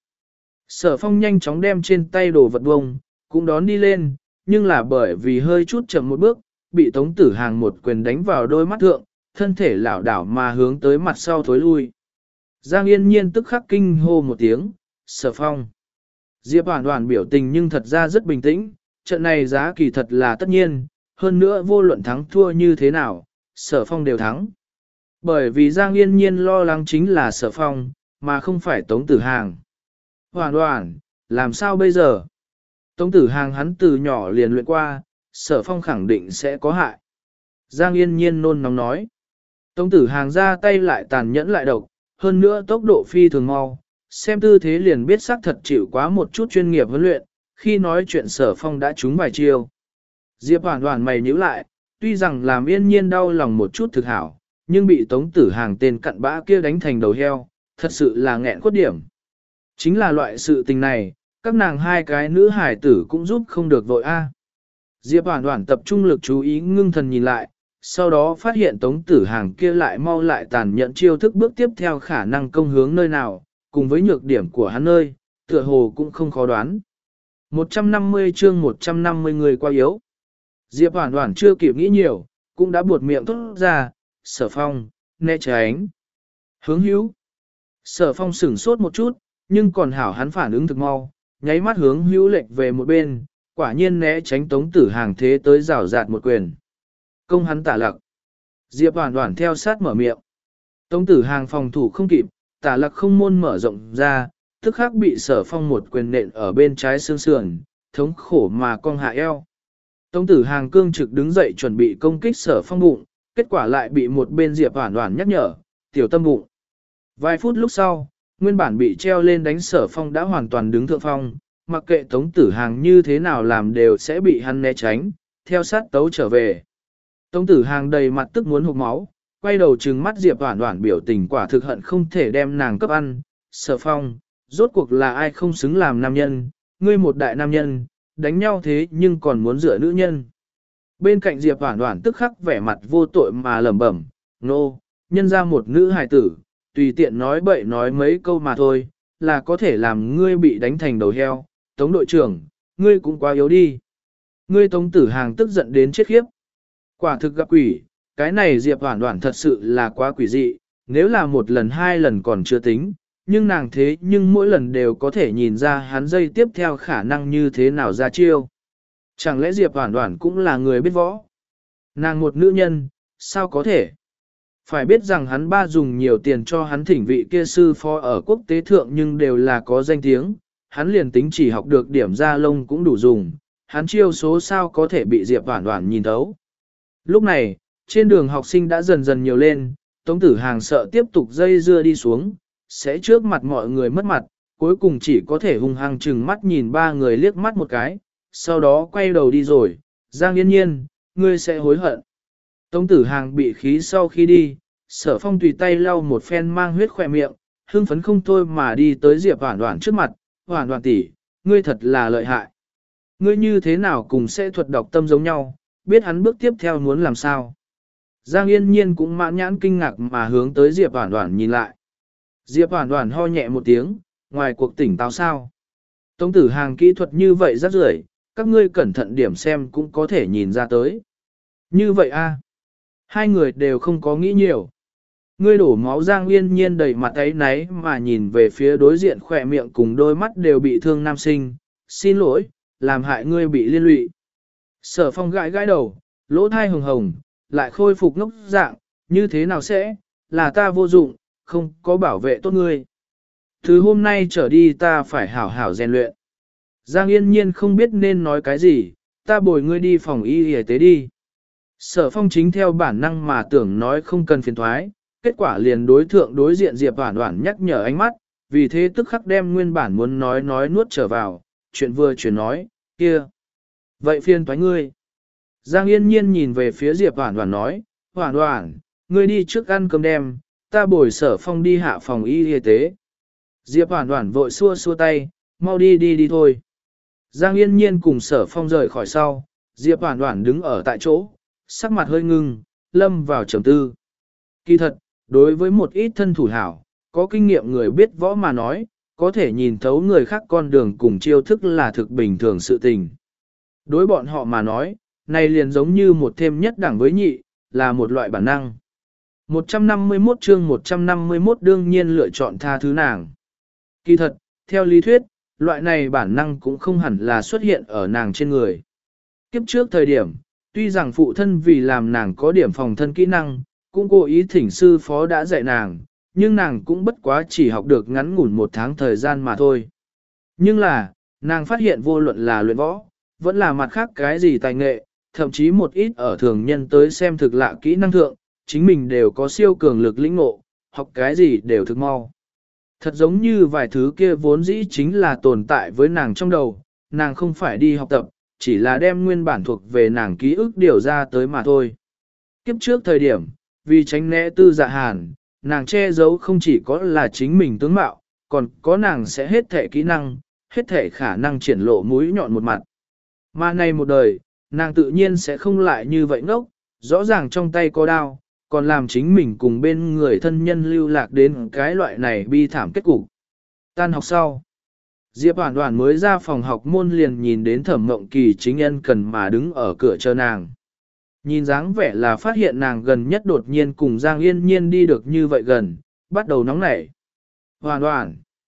Sở Phong nhanh chóng đem trên tay đồ vật bông, cũng đón đi lên, nhưng là bởi vì hơi chút chậm một bước, bị Tống Tử Hàng một quyền đánh vào đôi mắt thượng, thân thể lảo đảo mà hướng tới mặt sau thối lui. Giang Yên Nhiên tức khắc kinh hô một tiếng, Sở Phong. Diệp Hoản Hoản biểu tình nhưng thật ra rất bình tĩnh, trận này giá kỳ thật là tất nhiên, hơn nữa vô luận thắng thua như thế nào, Sở Phong đều thắng. Bởi vì Giang Yên Nhiên lo lắng chính là Sở Phong, mà không phải Tống Tử Hàng. Hoản Hoản, làm sao bây giờ? Tống Tử Hàng hắn từ nhỏ liền luyện qua, Sở Phong khẳng định sẽ có hại. Giang Yên Nhiên nôn nóng nói. Tống Tử Hàng ra tay lại tàn nhẫn lại độc, hơn nữa tốc độ phi thường mau, xem tư thế liền biết xác thật chịu quá một chút chuyên nghiệp huấn luyện, khi nói chuyện Sở Phong đã trúng vài chiêu. Diệp Hoản Hoản mày nhíu lại, tuy rằng làm Yên Nhiên đau lòng một chút thực hảo, nhưng bị Tống Tử Hàng tên cặn bã kia đánh thành đầu heo, thật sự là nghẹn khuất điểm. Chính là loại sự tình này, các nàng hai cái nữ hải tử cũng giúp không được vội a. Diệp Hoản Hoản tập trung lực chú ý ngưng thần nhìn lại, sau đó phát hiện Tống Tử Hàng kia lại mau lại tàn nhẫn chiêu thức bước tiếp theo khả năng công hướng nơi nào, cùng với nhược điểm của hắn nơi, tựa hồ cũng không khó đoán. một trăm năm mươi chương một trăm năm mươi người quá yếu. Diệp Hoản Hoản chưa kịp nghĩ nhiều, cũng đã buột miệng thốt ra, Sở Phong, né tránh. Hướng hữu. Sở Phong sửng sốt một chút, nhưng còn hảo hắn phản ứng thực mau, nháy mắt hướng hữu lệch về một bên, quả nhiên né tránh Tống Tử Hàng thế tới rào rạt một quyền. Công hắn tả lặc. Diệp Hoàn Hoàn theo sát mở miệng. Tống Tử Hàng phòng thủ không kịp, tả lặc không môn mở rộng ra, tức khắc bị Sở Phong một quyền nện ở bên trái xương sườn, thống khổ mà cong hạ eo. Tống Tử Hàng cương trực đứng dậy chuẩn bị công kích Sở Phong bụng, kết quả lại bị một bên Diệp Hoàn Hoàn nhắc nhở, tiểu tâm bụng. Vài phút lúc sau, nguyên bản bị treo lên đánh Sở Phong đã hoàn toàn đứng thượng phong, mặc kệ Tống Tử Hàng như thế nào làm đều sẽ bị hắn né tránh, theo sát tấu trở về. Tống Tử Hàng đầy mặt tức muốn hộc máu, quay đầu trừng mắt Diệp Hoàn Hoàn biểu tình quả thực hận không thể đem nàng cấp ăn. Sở Phong, rốt cuộc là ai không xứng làm nam nhân, ngươi một đại nam nhân, đánh nhau thế nhưng còn muốn dựa nữ nhân. Bên cạnh Diệp Hoàn Hoàn tức khắc vẻ mặt vô tội mà lẩm bẩm, nô, nhân ra một nữ hài tử, tùy tiện nói bậy nói mấy câu mà thôi, là có thể làm ngươi bị đánh thành đầu heo. Tống đội trưởng, ngươi cũng quá yếu đi. Ngươi Tống Tử Hàng tức giận đến chết khiếp. Quả thực gặp quỷ, cái này Diệp Hoàn Hoàn thật sự là quá quỷ dị, nếu là một lần hai lần còn chưa tính, nhưng nàng thế nhưng mỗi lần đều có thể nhìn ra hắn dây tiếp theo khả năng như thế nào ra chiêu. Chẳng lẽ Diệp Hoàn Hoàn cũng là người biết võ? Nàng một nữ nhân, sao có thể? Phải biết rằng hắn ba dùng nhiều tiền cho hắn thỉnh vị kia sư phó ở quốc tế thượng nhưng đều là có danh tiếng, hắn liền tính chỉ học được điểm ra lông cũng đủ dùng, hắn chiêu số sao có thể bị Diệp Hoàn Hoàn nhìn thấu. Lúc này, trên đường học sinh đã dần dần nhiều lên, Tống Tử Hàng sợ tiếp tục dây dưa đi xuống, sẽ trước mặt mọi người mất mặt, cuối cùng chỉ có thể hung hăng chừng mắt nhìn ba người liếc mắt một cái, sau đó quay đầu đi rồi, Giang Yên Nhiên, ngươi sẽ hối hận. Tống Tử Hàng bị khí sau khi đi, Sở Phong tùy tay lau một phen mang huyết khỏe miệng, hưng phấn không thôi mà đi tới Diệp Hoàn Hoàn trước mặt, Hoàn Hoàn tỷ, ngươi thật là lợi hại. Ngươi như thế nào cùng sẽ thuật đọc tâm giống nhau, biết hắn bước tiếp theo muốn làm sao. Giang Yên Nhiên cũng mãn nhãn kinh ngạc mà hướng tới Diệp Hoàn Hoàn nhìn lại. Diệp Hoàn Hoàn ho nhẹ một tiếng, ngoài cuộc tỉnh táo sao. Tống Tử Hàng kỹ thuật như vậy rất rưởi, các ngươi cẩn thận điểm xem cũng có thể nhìn ra tới. Như vậy a, hai người đều không có nghĩ nhiều. Ngươi đổ máu Giang Yên Nhiên đầy mặt ấy náy mà nhìn về phía đối diện khỏe miệng cùng đôi mắt đều bị thương nam sinh. Xin lỗi, làm hại ngươi bị liên lụy. Sở Phong gãi gãi đầu, lỗ thai hồng hồng, lại khôi phục ngốc dạng, như thế nào sẽ, là ta vô dụng, không có bảo vệ tốt ngươi. Từ hôm nay trở đi ta phải hảo hảo rèn luyện. Giang Yên Nhiên không biết nên nói cái gì, ta bồi ngươi đi phòng y y tế đi. Sở Phong chính theo bản năng mà tưởng nói không cần phiền thoái, kết quả liền đối thượng đối diện Diệp Hoàn Hoàn nhắc nhở ánh mắt, vì thế tức khắc đem nguyên bản muốn nói nói nuốt trở vào, chuyện vừa chuyển nói, kia. Vậy phiền thoái ngươi. Giang Yên Nhiên nhìn về phía Diệp Hoàn Hoàn nói, Hoàn Hoàn, ngươi đi trước ăn cơm đem, ta bồi Sở Phong đi hạ phòng y y tế. Diệp Hoàn Hoàn vội xua xua tay, mau đi đi đi thôi. Giang Yên Nhiên cùng Sở Phong rời khỏi sau, Diệp Hoàn Hoàn đứng ở tại chỗ, sắc mặt hơi ngưng, lâm vào trầm tư. Kỳ thật, đối với một ít thân thủ hảo, có kinh nghiệm người biết võ mà nói, có thể nhìn thấu người khác con đường cùng chiêu thức là thực bình thường sự tình. Đối bọn họ mà nói, này liền giống như một thêm nhất đẳng với nhị, là một loại bản năng. một trăm năm mươi mốt chương một trăm năm mươi mốt đương nhiên lựa chọn tha thứ nàng. Kỳ thật, theo lý thuyết, loại này bản năng cũng không hẳn là xuất hiện ở nàng trên người. Kiếp trước thời điểm, tuy rằng phụ thân vì làm nàng có điểm phòng thân kỹ năng, cũng cố ý thỉnh sư phó đã dạy nàng, nhưng nàng cũng bất quá chỉ học được ngắn ngủn một tháng thời gian mà thôi. Nhưng là, nàng phát hiện vô luận là luyện võ, vẫn là mặt khác cái gì tài nghệ, thậm chí một ít ở thường nhân tới xem thực lạ kỹ năng thượng, chính mình đều có siêu cường lực lĩnh ngộ, học cái gì đều thực mau. Thật giống như vài thứ kia vốn dĩ chính là tồn tại với nàng trong đầu, nàng không phải đi học tập, chỉ là đem nguyên bản thuộc về nàng ký ức điều ra tới mà thôi. Kiếp trước thời điểm, vì tránh né tư dạ hàn, nàng che giấu không chỉ có là chính mình tướng mạo, còn có nàng sẽ hết thể kỹ năng, hết thể khả năng triển lộ mũi nhọn một mặt. Mà này một đời, nàng tự nhiên sẽ không lại như vậy ngốc, rõ ràng trong tay có đao, còn làm chính mình cùng bên người thân nhân lưu lạc đến cái loại này bi thảm kết cục. Tan học sau, Diệp Hoàn Hoàn mới ra phòng học môn liền nhìn đến Thẩm Mộng Kỳ chính nhân cần mà đứng ở cửa chờ nàng. Nhìn dáng vẻ là phát hiện nàng gần nhất đột nhiên cùng Giang Yên Nhiên đi được như vậy gần, bắt đầu nóng nảy. Hoàn Hoàn,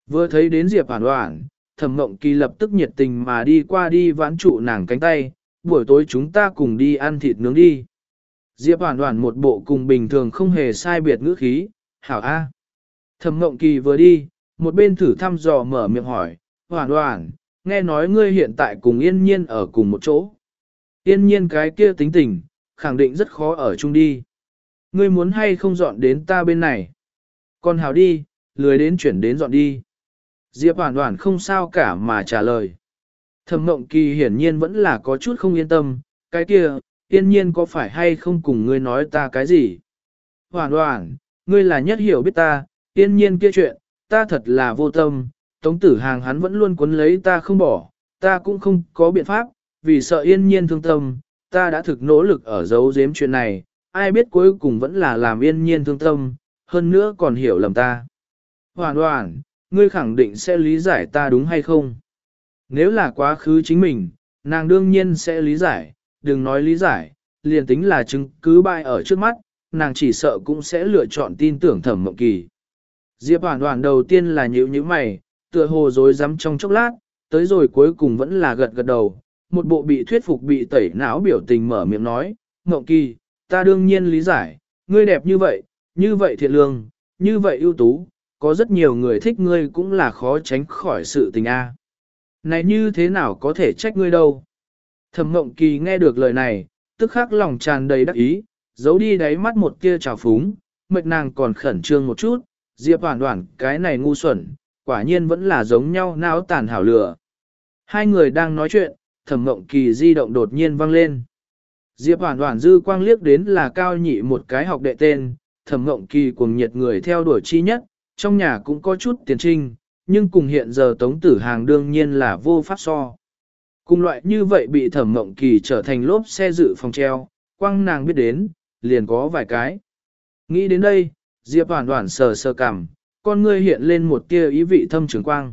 Vừa thấy đến Diệp Hoản Hoản, Thẩm Mộng Kỳ lập tức nhiệt tình mà đi qua đi vãn trụ nàng cánh tay, buổi tối chúng ta cùng đi ăn thịt nướng đi. Diệp Hoản Hoản một bộ cùng bình thường không hề sai biệt ngữ khí, hảo a. Thẩm Mộng Kỳ vừa đi, một bên thử thăm dò mở miệng hỏi, Hoản Hoản, nghe nói ngươi hiện tại cùng Yên Nhiên ở cùng một chỗ. Yên Nhiên cái kia tính tình, khẳng định rất khó ở chung đi. Ngươi muốn hay không dọn đến ta bên này? Còn hảo đi, lười đến chuyển đến dọn đi. Diệp Hoản Hoản không sao cả mà trả lời. Thẩm Mộng Kỳ hiển nhiên vẫn là có chút không yên tâm, cái kia, Yên Nhiên có phải hay không cùng ngươi nói ta cái gì? Hoản Hoản, ngươi là nhất hiểu biết ta, Yên Nhiên kia chuyện, ta thật là vô tâm, Tống Tử Hàng hắn vẫn luôn cuốn lấy ta không bỏ, ta cũng không có biện pháp, vì sợ Yên Nhiên thương tâm, ta đã thực nỗ lực ở giấu giếm chuyện này, ai biết cuối cùng vẫn là làm Yên Nhiên thương tâm, hơn nữa còn hiểu lầm ta. Hoản Hoản, ngươi khẳng định sẽ lý giải ta đúng hay không? Nếu là quá khứ chính mình, nàng đương nhiên sẽ lý giải, đừng nói lý giải, liền tính là chứng cứ bại ở trước mắt, nàng chỉ sợ cũng sẽ lựa chọn tin tưởng Thẩm Mộng Kỳ. Diệp Hoản Hoản đầu tiên là nhíu nhíu mày, tựa hồ rối rắm trong chốc lát, tới rồi cuối cùng vẫn là gật gật đầu, một bộ bị thuyết phục bị tẩy não biểu tình mở miệng nói, Mộng Kỳ, ta đương nhiên lý giải, ngươi đẹp như vậy, như vậy thiện lương, như vậy ưu tú, có rất nhiều người thích ngươi cũng là khó tránh khỏi sự tình a. Này như thế nào có thể trách ngươi đâu? Thẩm Mộng Kỳ nghe được lời này, tức khắc lòng tràn đầy đắc ý, giấu đi đáy mắt một tia trào phúng, mệt nàng còn khẩn trương một chút, Diệp Hoản Hoản cái này ngu xuẩn, quả nhiên vẫn là giống nhau não tàn hảo lừa. Hai người đang nói chuyện, Thẩm Mộng Kỳ di động đột nhiên vang lên. Diệp Hoản Hoản dư quang liếc đến là Cao Nhị một cái học đệ tên, Thẩm Mộng Kỳ cuồng nhiệt người theo đuổi chi nhất, trong nhà cũng có chút tiền trinh, nhưng cùng hiện giờ Tống Tử Hàng đương nhiên là vô pháp so. Cùng loại như vậy bị Thẩm Mộng Kỳ trở thành lốp xe dự phòng treo, quăng nàng biết đến, liền có vài cái. Nghĩ đến đây, Diệp Hoản Hoản sờ sờ cằm, con ngươi hiện lên một tia ý vị thâm trường quang.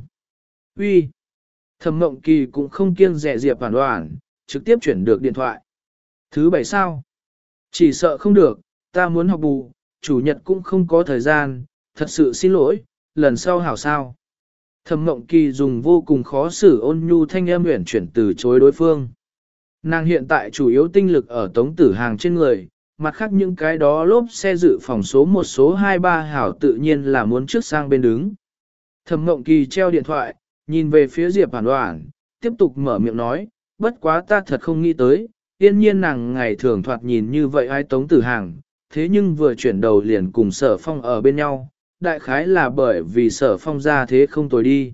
Uy, Thẩm Mộng Kỳ cũng không kiêng dè Diệp Hoản Hoản, trực tiếp chuyển được điện thoại. Thứ bảy sao? Chỉ sợ không được, ta muốn học bù, chủ nhật cũng không có thời gian, thật sự xin lỗi, lần sau hảo sao. Thẩm Mộng Kỳ dùng vô cùng khó xử ôn nhu thanh âm uyển chuyển từ chối đối phương. Nàng hiện tại chủ yếu tinh lực ở Tống Tử Hàng trên người, mặt khác những cái đó lốp xe dự phòng số một số hai ba hảo tự nhiên là muốn trước sang bên đứng. Thẩm Mộng Kỳ treo điện thoại, nhìn về phía Diệp Hoản Hoản, tiếp tục mở miệng nói, bất quá ta thật không nghĩ tới, yên nhiên nàng ngày thường thoạt nhìn như vậy ai Tống Tử Hàng, thế nhưng vừa chuyển đầu liền cùng Sở Phong ở bên nhau, đại khái là bởi vì Sở Phong ra thế không tồi đi.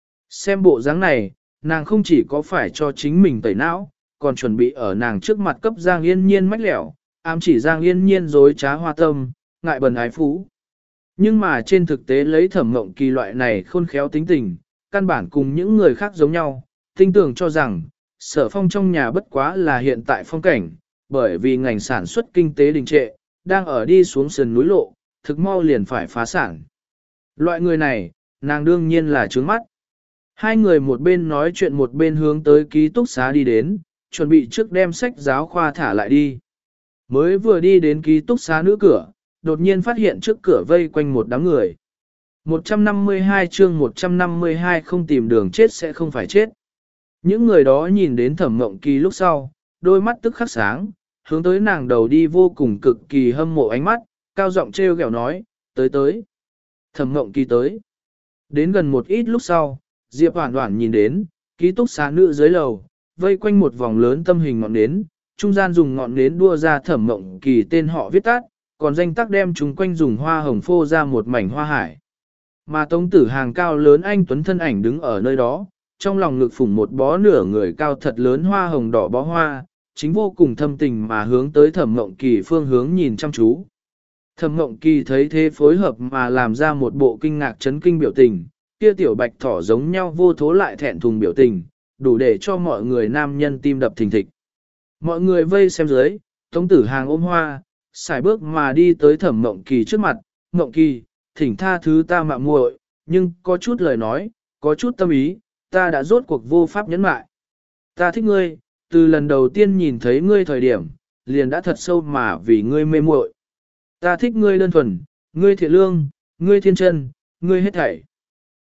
Xem bộ dáng này, nàng không chỉ có phải cho chính mình tẩy não, còn chuẩn bị ở nàng trước mặt cấp Giang Yên Nhiên mách lẻo, ám chỉ Giang Yên Nhiên dối trá hoa tâm, ngại bần ái phú. Nhưng mà trên thực tế lấy Thẩm Mộng Kỳ loại này khôn khéo tính tình, căn bản cùng những người khác giống nhau, tin tưởng cho rằng, Sở Phong trong nhà bất quá là hiện tại phong cảnh, bởi vì ngành sản xuất kinh tế đình trệ, đang ở đi xuống sườn núi lộ, thực mau liền phải phá sản. Loại người này, nàng đương nhiên là trướng mắt. Hai người một bên nói chuyện một bên hướng tới ký túc xá đi đến, chuẩn bị trước đem sách giáo khoa thả lại đi. Mới vừa đi đến ký túc xá nữ cửa, đột nhiên phát hiện trước cửa vây quanh một đám người. một trăm năm mươi hai chương một trăm năm mươi hai không tìm đường chết sẽ không phải chết. Những người đó nhìn đến Thẩm Mộng Kỳ lúc sau, đôi mắt tức khắc sáng, hướng tới nàng đầu đi vô cùng cực kỳ hâm mộ ánh mắt, cao giọng trêu ghẹo nói, tới tới. Thẩm Mộng Kỳ tới. Đến gần một ít lúc sau, Diệp Hoản Hoản nhìn đến, ký túc xá nữ dưới lầu, vây quanh một vòng lớn tâm hình ngọn nến, trung gian dùng ngọn nến đua ra Thẩm Mộng Kỳ tên họ viết tắt, còn danh tắc đem chúng quanh dùng hoa hồng phô ra một mảnh hoa hải. Mà Tống Tử Hàng cao lớn anh tuấn thân ảnh đứng ở nơi đó, trong lòng ngực phủng một bó nửa người cao thật lớn hoa hồng đỏ bó hoa, chính vô cùng thâm tình mà hướng tới Thẩm Mộng Kỳ phương hướng nhìn chăm chú. Thẩm Mộng Kỳ thấy thế phối hợp mà làm ra một bộ kinh ngạc chấn kinh biểu tình, kia tiểu bạch thỏ giống nhau vô thố lại thẹn thùng biểu tình, đủ để cho mọi người nam nhân tim đập thình thịch. Mọi người vây xem dưới, Tống Tử Hàng ôm hoa, xài bước mà đi tới Thẩm Mộng Kỳ trước mặt, Mộng Kỳ, thỉnh tha thứ ta mạo muội, nhưng có chút lời nói, có chút tâm ý, ta đã rốt cuộc vô pháp nhẫn mại. Ta thích ngươi, từ lần đầu tiên nhìn thấy ngươi thời điểm, liền đã thật sâu mà vì ngươi mê muội. Ta thích ngươi đơn thuần, ngươi thiện lương, ngươi thiên chân, ngươi hết thảy.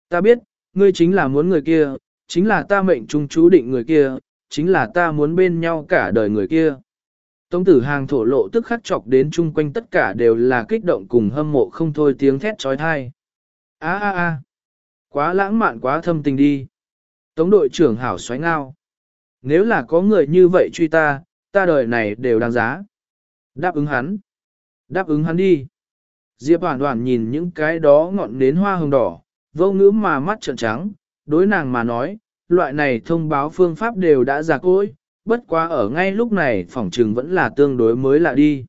Ta biết, ngươi chính là muốn người kia, chính là ta mệnh trung chú định người kia, chính là ta muốn bên nhau cả đời người kia. Tống tử hàng thổ lộ tức khắc chọc đến chung quanh tất cả đều là kích động cùng hâm mộ không thôi tiếng thét trói thai. Á á á, quá lãng mạn quá thâm tình đi. Tống đội trưởng hảo xoáy ngao. Nếu là có người như vậy truy ta, ta đời này đều đáng giá. Đáp ứng hắn. Đáp ứng hắn đi. Diệp Hoàn Hoàn nhìn những cái đó ngọn nến hoa hồng đỏ, vô ngữ mà mắt trợn trắng, đối nàng mà nói, loại này thông báo phương pháp đều đã già cỗi, bất quá ở ngay lúc này phỏng trừng vẫn là tương đối mới lạ đi.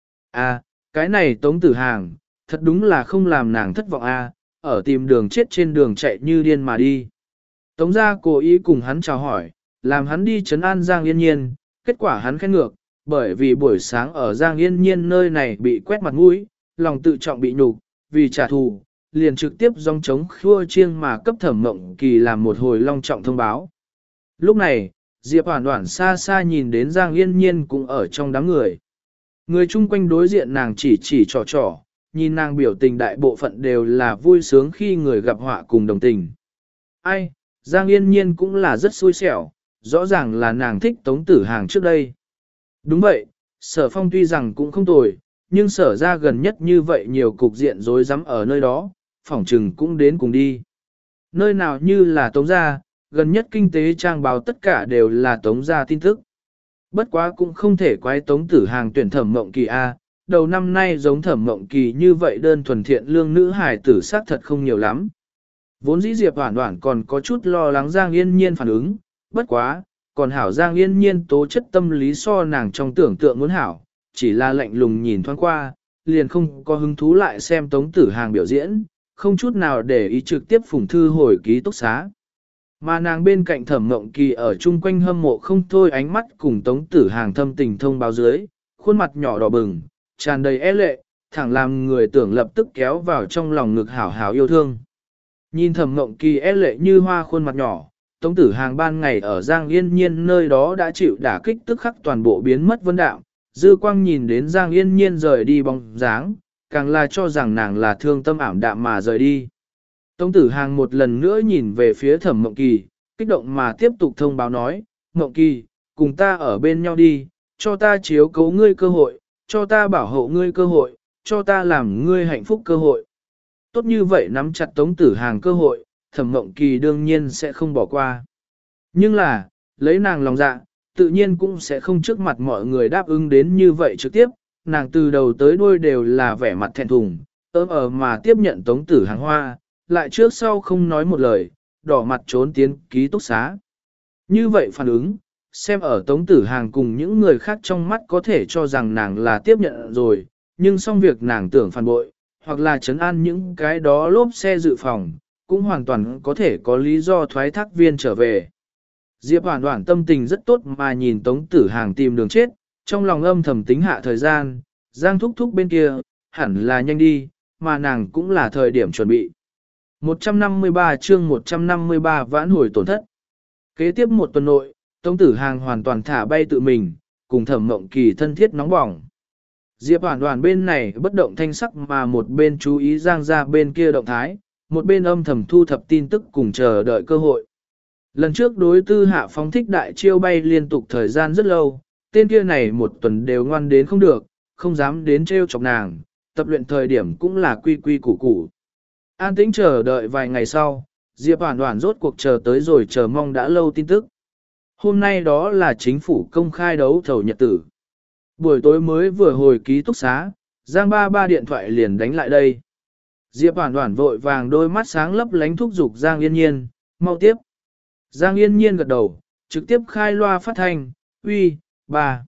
À, cái này Tống Tử Hàng, thật đúng là không làm nàng thất vọng à, ở tìm đường chết trên đường chạy như điên mà đi. Tống gia cố ý cùng hắn chào hỏi, làm hắn đi trấn an Giang Yên Nhiên, kết quả hắn khen ngược, bởi vì buổi sáng ở Giang Yên Nhiên nơi này bị quét mặt mũi, lòng tự trọng bị nhục, vì trả thù, liền trực tiếp dòng chống khua chiêng mà cấp Thẩm Mộng Kỳ làm một hồi long trọng thông báo. Lúc này, Diệp Hoàn Hoàn xa xa nhìn đến Giang Yên Nhiên cũng ở trong đám người. Người chung quanh đối diện nàng chỉ chỉ trò trò, nhìn nàng biểu tình đại bộ phận đều là vui sướng khi người gặp họa cùng đồng tình. Ai, Giang Yên Nhiên cũng là rất xui xẻo, rõ ràng là nàng thích Tống Tử Hàng trước đây. Đúng vậy, Sở Phong tuy rằng cũng không tồi, nhưng sở ra gần nhất như vậy nhiều cục diện rối rắm ở nơi đó, phỏng trừng cũng đến cùng đi. Nơi nào như là Tống gia, gần nhất kinh tế trang báo tất cả đều là Tống gia tin tức. Bất quá cũng không thể quái Tống Tử Hàng tuyển Thẩm Mộng Kỳ A, đầu năm nay giống Thẩm Mộng Kỳ như vậy đơn thuần thiện lương nữ hài tử xác thật không nhiều lắm. Vốn dĩ Diệp Hoản Hoản còn có chút lo lắng Giang Yên Nhiên phản ứng, bất quá, còn hảo Giang Yên Nhiên tố chất tâm lý so nàng trong tưởng tượng muốn hảo, chỉ là lạnh lùng nhìn thoáng qua, liền không có hứng thú lại xem Tống Tử Hàng biểu diễn, không chút nào để ý trực tiếp phủng thư hồi ký túc xá. Mà nàng bên cạnh Thẩm Mộng Kỳ ở chung quanh hâm mộ không thôi ánh mắt cùng Tống Tử Hàng thâm tình thông báo dưới, khuôn mặt nhỏ đỏ bừng, tràn đầy e lệ, thẳng làm người tưởng lập tức kéo vào trong lòng ngực hảo hảo yêu thương. Nhìn Thẩm Mộng Kỳ e lệ như hoa khuôn mặt nhỏ, Tống Tử Hàng ban ngày ở Giang Yên Nhiên nơi đó đã chịu đả kích tức khắc toàn bộ biến mất vân đạo, dư quang nhìn đến Giang Yên Nhiên rời đi bóng dáng, càng là cho rằng nàng là thương tâm ảm đạm mà rời đi. Tống Tử Hàng một lần nữa nhìn về phía Thẩm Mộng Kỳ, kích động mà tiếp tục thông báo nói, Mộng Kỳ, cùng ta ở bên nhau đi, cho ta chiếu cố ngươi cơ hội, cho ta bảo hộ ngươi cơ hội, cho ta làm ngươi hạnh phúc cơ hội. Tốt như vậy nắm chặt Tống Tử Hàng cơ hội, Thẩm Mộng Kỳ đương nhiên sẽ không bỏ qua. Nhưng là, lấy nàng lòng dạ, tự nhiên cũng sẽ không trước mặt mọi người đáp ứng đến như vậy trực tiếp, nàng từ đầu tới đuôi đều là vẻ mặt thẹn thùng, ớm ở mà tiếp nhận Tống Tử Hàng hoa, lại trước sau không nói một lời, đỏ mặt trốn tiến ký túc xá. Như vậy phản ứng, xem ở Tống Tử Hàng cùng những người khác trong mắt có thể cho rằng nàng là tiếp nhận rồi, nhưng xong việc nàng tưởng phản bội, hoặc là trấn an những cái đó lốp xe dự phòng, cũng hoàn toàn có thể có lý do thoái thác viên trở về. Diệp Hoàn Hoàn tâm tình rất tốt mà nhìn Tống Tử Hàng tìm đường chết, trong lòng âm thầm tính hạ thời gian, Giang thúc thúc bên kia, hẳn là nhanh đi, mà nàng cũng là thời điểm chuẩn bị. một trăm năm mươi ba chương một trăm năm mươi ba vãn hồi tổn thất. Kế tiếp một tuần nội, Tống Tử Hàng hoàn toàn thả bay tự mình, cùng Thẩm Mộng Kỳ thân thiết nóng bỏng. Diệp Hoàn Hoàn bên này bất động thanh sắc mà một bên chú ý Giang ra bên kia động thái, một bên âm thầm thu thập tin tức cùng chờ đợi cơ hội. Lần trước đối tư hạ phóng thích đại chiêu bay liên tục thời gian rất lâu, tên kia này một tuần đều ngoan đến không được, không dám đến trêu chọc nàng, tập luyện thời điểm cũng là quy quy củ củ. An tĩnh chờ đợi vài ngày sau, Diệp Hoàn Hoàn rốt cuộc chờ tới rồi chờ mong đã lâu tin tức. Hôm nay đó là chính phủ công khai đấu thầu nhật tử. Buổi tối mới vừa hồi ký túc xá, Giang ba ba điện thoại liền đánh lại đây. Diệp Hoàn Hoàn vội vàng đôi mắt sáng lấp lánh thúc giục Giang Yên Nhiên, mau tiếp. Giang Yên Nhiên gật đầu, trực tiếp khai loa phát thanh, uy, ba.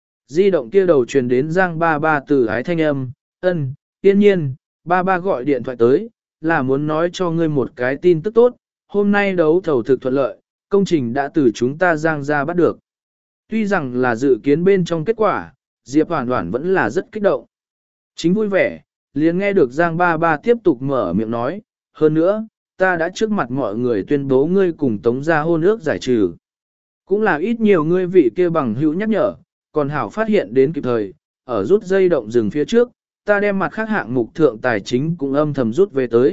Di động kia đầu truyền đến Giang ba ba từ ái thanh âm, ân, Yên Nhiên, ba ba gọi điện thoại tới, là muốn nói cho ngươi một cái tin tức tốt, hôm nay đấu thầu thực thuận lợi, công trình đã từ chúng ta Giang ra bắt được. Tuy rằng là dự kiến bên trong kết quả, Diệp Hoàn Hoàn vẫn là rất kích động. Chính vui vẻ, liền nghe được Giang ba ba tiếp tục mở miệng nói, hơn nữa, ta đã trước mặt mọi người tuyên bố ngươi cùng Tống gia hôn ước giải trừ. Cũng là ít nhiều ngươi vị kia bằng hữu nhắc nhở, còn hảo phát hiện đến kịp thời, ở rút dây động rừng phía trước, ta đem mặt khác hạng mục thượng tài chính cũng âm thầm rút về tới,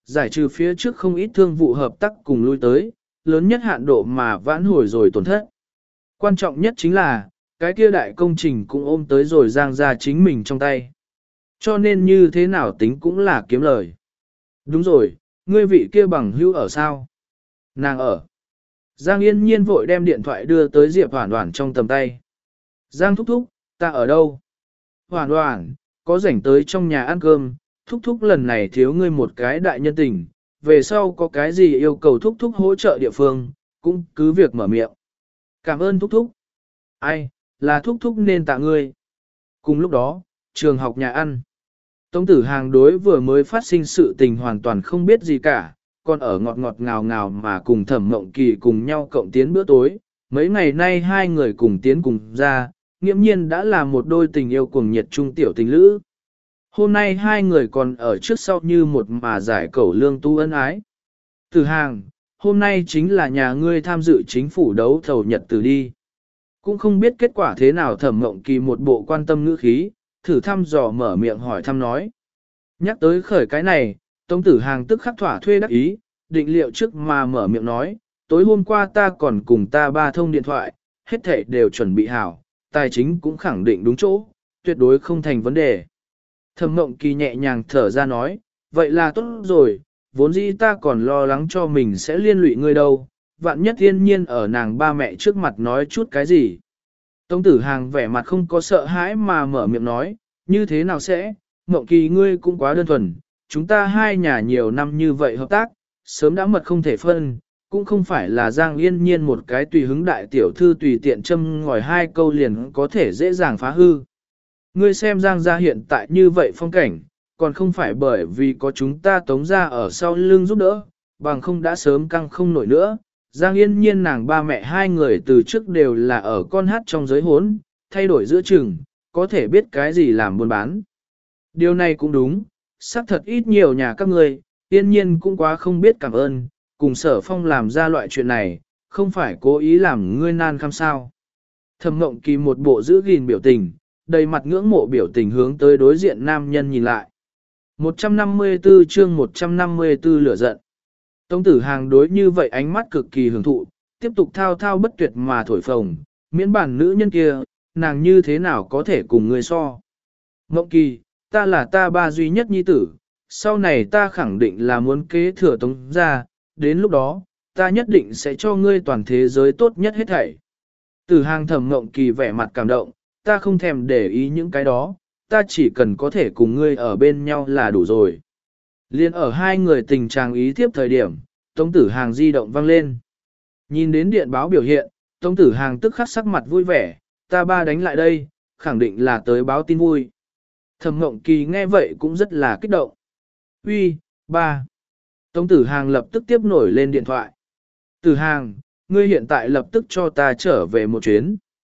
Giải trừ phía trước không ít thương vụ hợp tác cùng lui tới, lớn nhất hạn độ mà vãn hồi rồi tổn thất. Quan trọng nhất chính là, cái kia đại công trình cũng ôm tới rồi Giang ra chính mình trong tay. Cho nên như thế nào tính cũng là kiếm lời. Đúng rồi, ngươi vị kia bằng hữu ở sao? Nàng ở. Giang yên nhiên vội đem điện thoại đưa tới Diệp Hoản Hoản trong tầm tay. Giang thúc thúc, ta ở đâu? Hoản Hoản, có rảnh tới trong nhà ăn cơm, thúc thúc lần này thiếu ngươi một cái đại nhân tình, về sau có cái gì yêu cầu thúc thúc hỗ trợ địa phương, cũng cứ việc mở miệng. Cảm ơn thúc thúc. Ai, là thúc thúc nên tạ ngươi. Cùng lúc đó, trường học nhà ăn. Tống tử hàng đối vừa mới phát sinh sự tình hoàn toàn không biết gì cả, còn ở ngọt ngọt ngào ngào mà cùng Thẩm Mộng Kỳ cùng nhau cộng tiến bữa tối. Mấy ngày nay hai người cùng tiến cùng ra, nghiễm nhiên đã là một đôi tình yêu cuồng nhiệt trung tiểu tình lữ. Hôm nay hai người còn ở trước sau như một mà giải cẩu lương tu ân ái. Tử hàng, hôm nay chính là nhà ngươi tham dự chính phủ đấu thầu nhật từ đi. Cũng không biết kết quả thế nào. Thẩm Mộng Kỳ một bộ quan tâm ngữ khí, thử thăm dò mở miệng hỏi thăm nói. Nhắc tới khởi cái này, Tống tử hàng tức khắc thỏa thuê đắc ý, định liệu trước mà mở miệng nói, tối hôm qua ta còn cùng ta ba thông điện thoại, hết thảy đều chuẩn bị hảo, tài chính cũng khẳng định đúng chỗ, tuyệt đối không thành vấn đề. Thẩm Mộng Kỳ nhẹ nhàng thở ra nói, vậy là tốt rồi, vốn dĩ ta còn lo lắng cho mình sẽ liên lụy ngươi đâu, vạn nhất thiên nhiên ở nàng ba mẹ trước mặt nói chút cái gì. Tống tử hàng vẻ mặt không có sợ hãi mà mở miệng nói, như thế nào sẽ, Mộng Kỳ ngươi cũng quá đơn thuần, chúng ta hai nhà nhiều năm như vậy hợp tác, sớm đã mật không thể phân, cũng không phải là Giang Yên Nhiên một cái tùy hứng đại tiểu thư tùy tiện châm ngòi hai câu liền có thể dễ dàng phá hư. Ngươi xem Giang gia hiện tại như vậy phong cảnh, còn không phải bởi vì có chúng ta Tống gia ở sau lưng giúp đỡ, bằng không đã sớm căng không nổi nữa. Giang Yên Nhiên nàng ba mẹ hai người từ trước đều là ở con hát trong giới hốn, thay đổi giữa chừng, có thể biết cái gì làm buôn bán. Điều này cũng đúng, xác thật ít nhiều nhà các ngươi, Yên Nhiên cũng quá không biết cảm ơn, cùng Sở Phong làm ra loại chuyện này, không phải cố ý làm ngươi nan khăm sao. Thẩm Mộng Kỳ một bộ giữ gìn biểu tình, đầy mặt ngưỡng mộ biểu tình hướng tới đối diện nam nhân nhìn lại. một trăm năm mươi tư chương một trăm năm mươi tư lửa giận. Tống tử hàng đối như vậy ánh mắt cực kỳ hưởng thụ, tiếp tục thao thao bất tuyệt mà thổi phồng, miễn bản nữ nhân kia, nàng như thế nào có thể cùng ngươi so. Mộng Kỳ, ta là ta ba duy nhất nhi tử, sau này ta khẳng định là muốn kế thừa Tống gia, đến lúc đó, ta nhất định sẽ cho ngươi toàn thế giới tốt nhất hết thảy. Tử hàng Thẩm Mộng Kỳ vẻ mặt cảm động, ta không thèm để ý những cái đó, ta chỉ cần có thể cùng ngươi ở bên nhau là đủ rồi. Liên ở hai người tình trạng ý tiếp thời điểm, Tống tử hàng di động vang lên. Nhìn đến điện báo biểu hiện, Tống tử hàng tức khắc sắc mặt vui vẻ, ta ba đánh lại đây, khẳng định là tới báo tin vui. Thẩm Mộng Kỳ nghe vậy cũng rất là kích động. Uy, ba. Tống tử hàng lập tức tiếp nổi lên điện thoại. Tử hàng, ngươi hiện tại lập tức cho ta trở về một chuyến.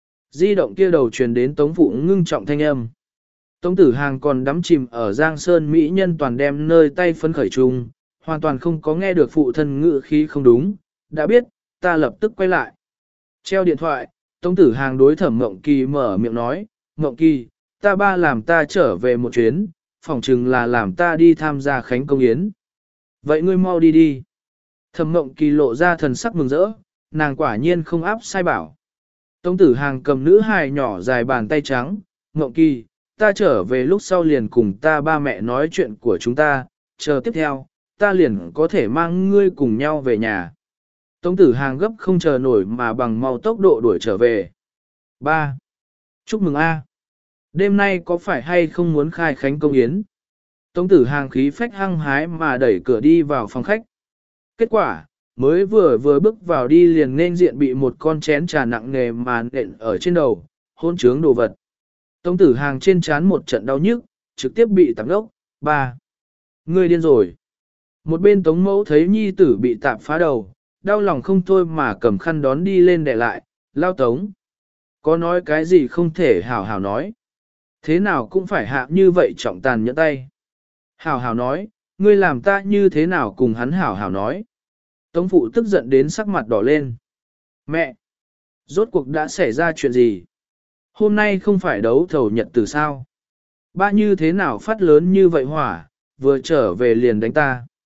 Di động kia đầu truyền đến Tống phụ ngưng trọng thanh âm. Tống tử hàng còn đắm chìm ở Giang Sơn Mỹ nhân toàn đem nơi tay phấn khởi chung, hoàn toàn không có nghe được phụ thân ngữ khí không đúng, đã biết, ta lập tức quay lại. Treo điện thoại, Tống tử hàng đối Thẩm Mộng Kỳ mở miệng nói, Mộng Kỳ, ta ba làm ta trở về một chuyến, phỏng chừng là làm ta đi tham gia khánh công yến. Vậy ngươi mau đi đi. Thẩm Mộng Kỳ lộ ra thần sắc mừng rỡ, nàng quả nhiên không áp sai bảo. Tống tử hàng cầm nữ hài nhỏ dài bàn tay trắng, Mộng Kỳ, ta trở về lúc sau liền cùng ta ba mẹ nói chuyện của chúng ta, chờ tiếp theo, ta liền có thể mang ngươi cùng nhau về nhà. Tống tử hàng gấp không chờ nổi mà bằng mau tốc độ đuổi trở về. ba. Chúc mừng A. Đêm nay có phải hay không muốn khai khánh công yến? Tống tử hàng khí phách hăng hái mà đẩy cửa đi vào phòng khách. Kết quả, mới vừa vừa bước vào đi liền nên diện bị một con chén trà nặng nề mà nện ở trên đầu, hôn trướng đồ vật. Tống tử hàng trên trán một trận đau nhức, trực tiếp bị tạp đốc. Ba. Ngươi điên rồi. Một bên tống mẫu thấy nhi tử bị tạp phá đầu, đau lòng không thôi mà cầm khăn đón đi lên để lại, lao tống. Có nói cái gì không thể hảo hảo nói. Thế nào cũng phải hạ như vậy trọng tàn nhẫn tay. Hảo hảo nói, ngươi làm ta như thế nào cùng hắn hảo hảo nói. Tống phụ tức giận đến sắc mặt đỏ lên. Mẹ! Rốt cuộc đã xảy ra chuyện gì? Hôm nay không phải đấu thầu nhật từ sao? Ba như thế nào phát lớn như vậy hỏa, vừa trở về liền đánh ta.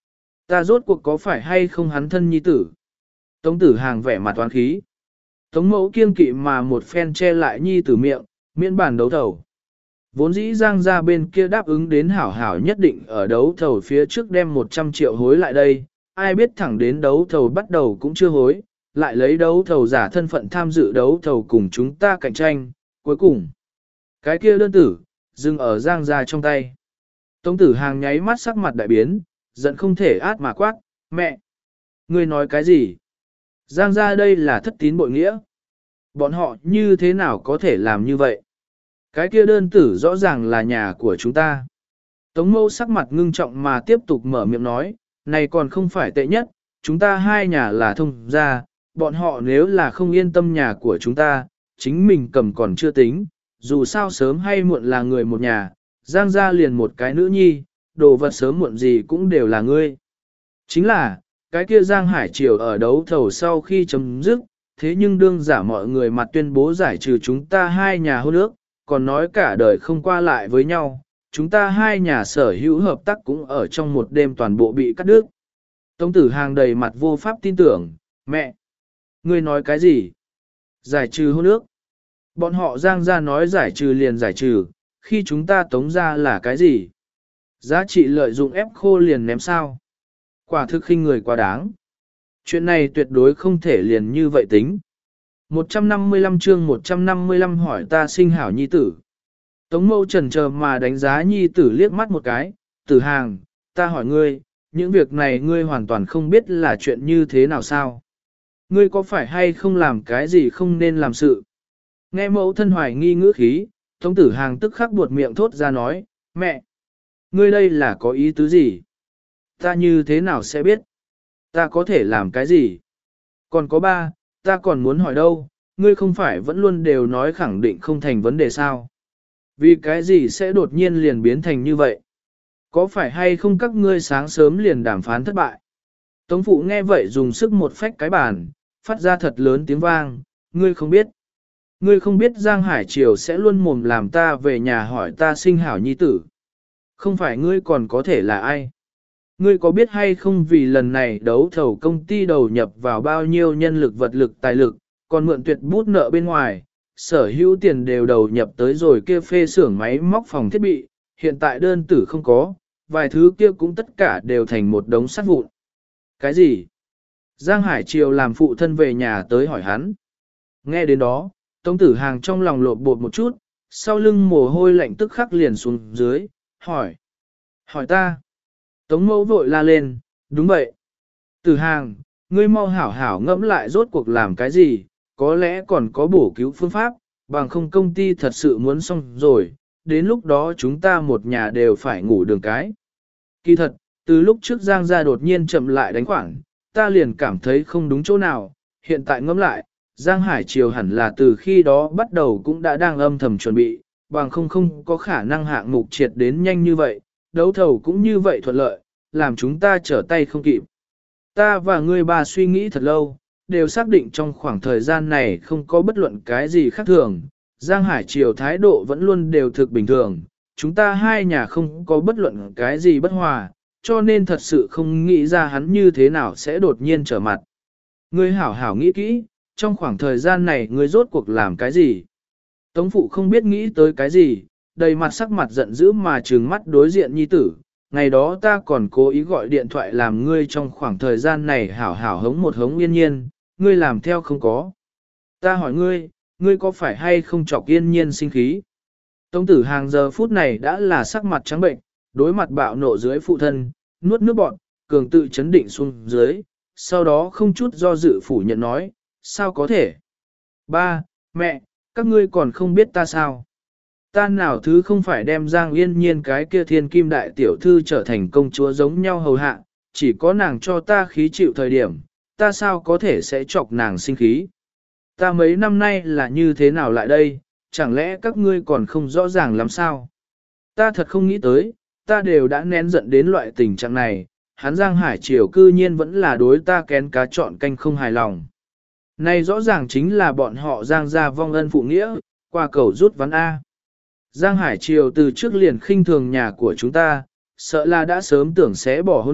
Ta rốt cuộc có phải hay không hắn thân nhi tử? Tống tử hàng vẻ mặt toán khí. Tống mẫu kiêng kỵ mà một phen che lại nhi tử miệng, miễn bản đấu thầu. Vốn dĩ Giang ra bên kia đáp ứng đến hảo hảo nhất định ở đấu thầu phía trước đem một trăm triệu hối lại đây, ai biết thẳng đến đấu thầu bắt đầu cũng chưa hối, lại lấy đấu thầu giả thân phận tham dự đấu thầu cùng chúng ta cạnh tranh, cuối cùng. Cái kia đơn tử, dừng ở Giang ra trong tay. Tống tử hàng nháy mắt sắc mặt đại biến, giận không thể át mà quát, mẹ! Ngươi nói cái gì? Giang ra đây là thất tín bội nghĩa. Bọn họ như thế nào có thể làm như vậy? Cái kia đơn tử rõ ràng là nhà của chúng ta. Tống mâu sắc mặt ngưng trọng mà tiếp tục mở miệng nói, này còn không phải tệ nhất, chúng ta hai nhà là thông gia, bọn họ nếu là không yên tâm nhà của chúng ta, chính mình cầm còn chưa tính, dù sao sớm hay muộn là người một nhà, Giang ra liền một cái nữ nhi, đồ vật sớm muộn gì cũng đều là ngươi. Chính là, cái kia Giang Hải Triều ở đấu thầu sau khi chấm dứt, thế nhưng đương giả mọi người mặt tuyên bố giải trừ chúng ta hai nhà hôn ước, còn nói cả đời không qua lại với nhau, chúng ta hai nhà sở hữu hợp tác cũng ở trong một đêm toàn bộ bị cắt đứt. Tống tử hàng đầy mặt vô pháp tin tưởng, mẹ, ngươi nói cái gì? Giải trừ hôn ước. Bọn họ Giang ra nói giải trừ liền giải trừ, khi chúng ta tống ra là cái gì? Giá trị lợi dụng ép khô liền ném sao? Quả thực khinh người quá đáng. Chuyện này tuyệt đối không thể liền như vậy tính. một trăm năm mươi lăm chương một trăm năm mươi lăm hỏi ta sinh hảo nhi tử. Tống mâu trần chờ mà đánh giá nhi tử liếc mắt một cái, tử hàng, ta hỏi ngươi, những việc này ngươi hoàn toàn không biết là chuyện như thế nào sao? Ngươi có phải hay không làm cái gì không nên làm sự? Nghe mẫu thân hoài nghi ngữ khí, tống tử hàng tức khắc buột miệng thốt ra nói, mẹ, ngươi đây là có ý tứ gì? Ta như thế nào sẽ biết? Ta có thể làm cái gì? Còn có ba, ta còn muốn hỏi đâu, ngươi không phải vẫn luôn đều nói khẳng định không thành vấn đề sao? Vì cái gì sẽ đột nhiên liền biến thành như vậy? Có phải hay không các ngươi sáng sớm liền đàm phán thất bại? Tống phụ nghe vậy dùng sức một phách cái bàn, phát ra thật lớn tiếng vang, ngươi không biết. Ngươi không biết Giang Hải Triều sẽ luôn mồm làm ta về nhà hỏi ta sinh hảo nhi tử. Không phải ngươi còn có thể là ai? Ngươi có biết hay không vì lần này đấu thầu công ty đầu nhập vào bao nhiêu nhân lực vật lực tài lực, còn mượn tuyệt bút nợ bên ngoài, sở hữu tiền đều đầu nhập tới rồi kia phê xưởng máy móc phòng thiết bị, hiện tại đơn tử không có, vài thứ kia cũng tất cả đều thành một đống sắt vụn. Cái gì? Giang Hải Triều làm phụ thân về nhà tới hỏi hắn. Nghe đến đó, Tống tử hàng trong lòng lộp bột một chút, sau lưng mồ hôi lạnh tức khắc liền xuống dưới, hỏi. Hỏi ta. Tống mẫu vội la lên, đúng vậy. Tử hàng, ngươi mau hảo hảo ngẫm lại rốt cuộc làm cái gì, có lẽ còn có bổ cứu phương pháp, bằng không công ty thật sự muốn xong rồi, đến lúc đó chúng ta một nhà đều phải ngủ đường cái. Kỳ thật, từ lúc trước Giang gia đột nhiên chậm lại đánh khoản, ta liền cảm thấy không đúng chỗ nào, hiện tại ngẫm lại, Giang Hải Triều hẳn là từ khi đó bắt đầu cũng đã đang âm thầm chuẩn bị, bằng không không có khả năng hạng mục triệt đến nhanh như vậy, đấu thầu cũng như vậy thuận lợi, làm chúng ta trở tay không kịp. Ta và ngươi bà suy nghĩ thật lâu, đều xác định trong khoảng thời gian này không có bất luận cái gì khác thường, Giang Hải Triều thái độ vẫn luôn đều thực bình thường, chúng ta hai nhà không có bất luận cái gì bất hòa, cho nên thật sự không nghĩ ra hắn như thế nào sẽ đột nhiên trở mặt. Ngươi hảo hảo nghĩ kỹ, trong khoảng thời gian này ngươi rốt cuộc làm cái gì? Tống phụ không biết nghĩ tới cái gì, đầy mặt sắc mặt giận dữ mà trừng mắt đối diện nhi tử. Ngày đó ta còn cố ý gọi điện thoại làm ngươi trong khoảng thời gian này hảo hảo hống một hống yên nhiên, ngươi làm theo không có. Ta hỏi ngươi, ngươi có phải hay không chọc yên nhiên sinh khí? Tống tử hàng giờ phút này đã là sắc mặt trắng bệnh, đối mặt bạo nộ dưới phụ thân, nuốt nước bọt, cường tự chấn định xuống dưới, sau đó không chút do dự phủ nhận nói, sao có thể? Ba, mẹ, các ngươi còn không biết ta sao? Ta nào thứ không phải đem Giang Yên Nhiên cái kia thiên kim đại tiểu thư trở thành công chúa giống nhau hầu hạ, chỉ có nàng cho ta khí chịu thời điểm, ta sao có thể sẽ chọc nàng sinh khí? Ta mấy năm nay là như thế nào lại đây, chẳng lẽ các ngươi còn không rõ ràng làm sao? Ta thật không nghĩ tới, ta đều đã nén giận đến loại tình trạng này, hắn Giang Hải Triều cư nhiên vẫn là đối ta kén cá chọn canh không hài lòng. Này rõ ràng chính là bọn họ Giang gia vong ân phụ nghĩa, qua cầu rút ván A. Giang Hải Triều từ trước liền khinh thường nhà của chúng ta, sợ là đã sớm tưởng sẽ bỏ hôn ước,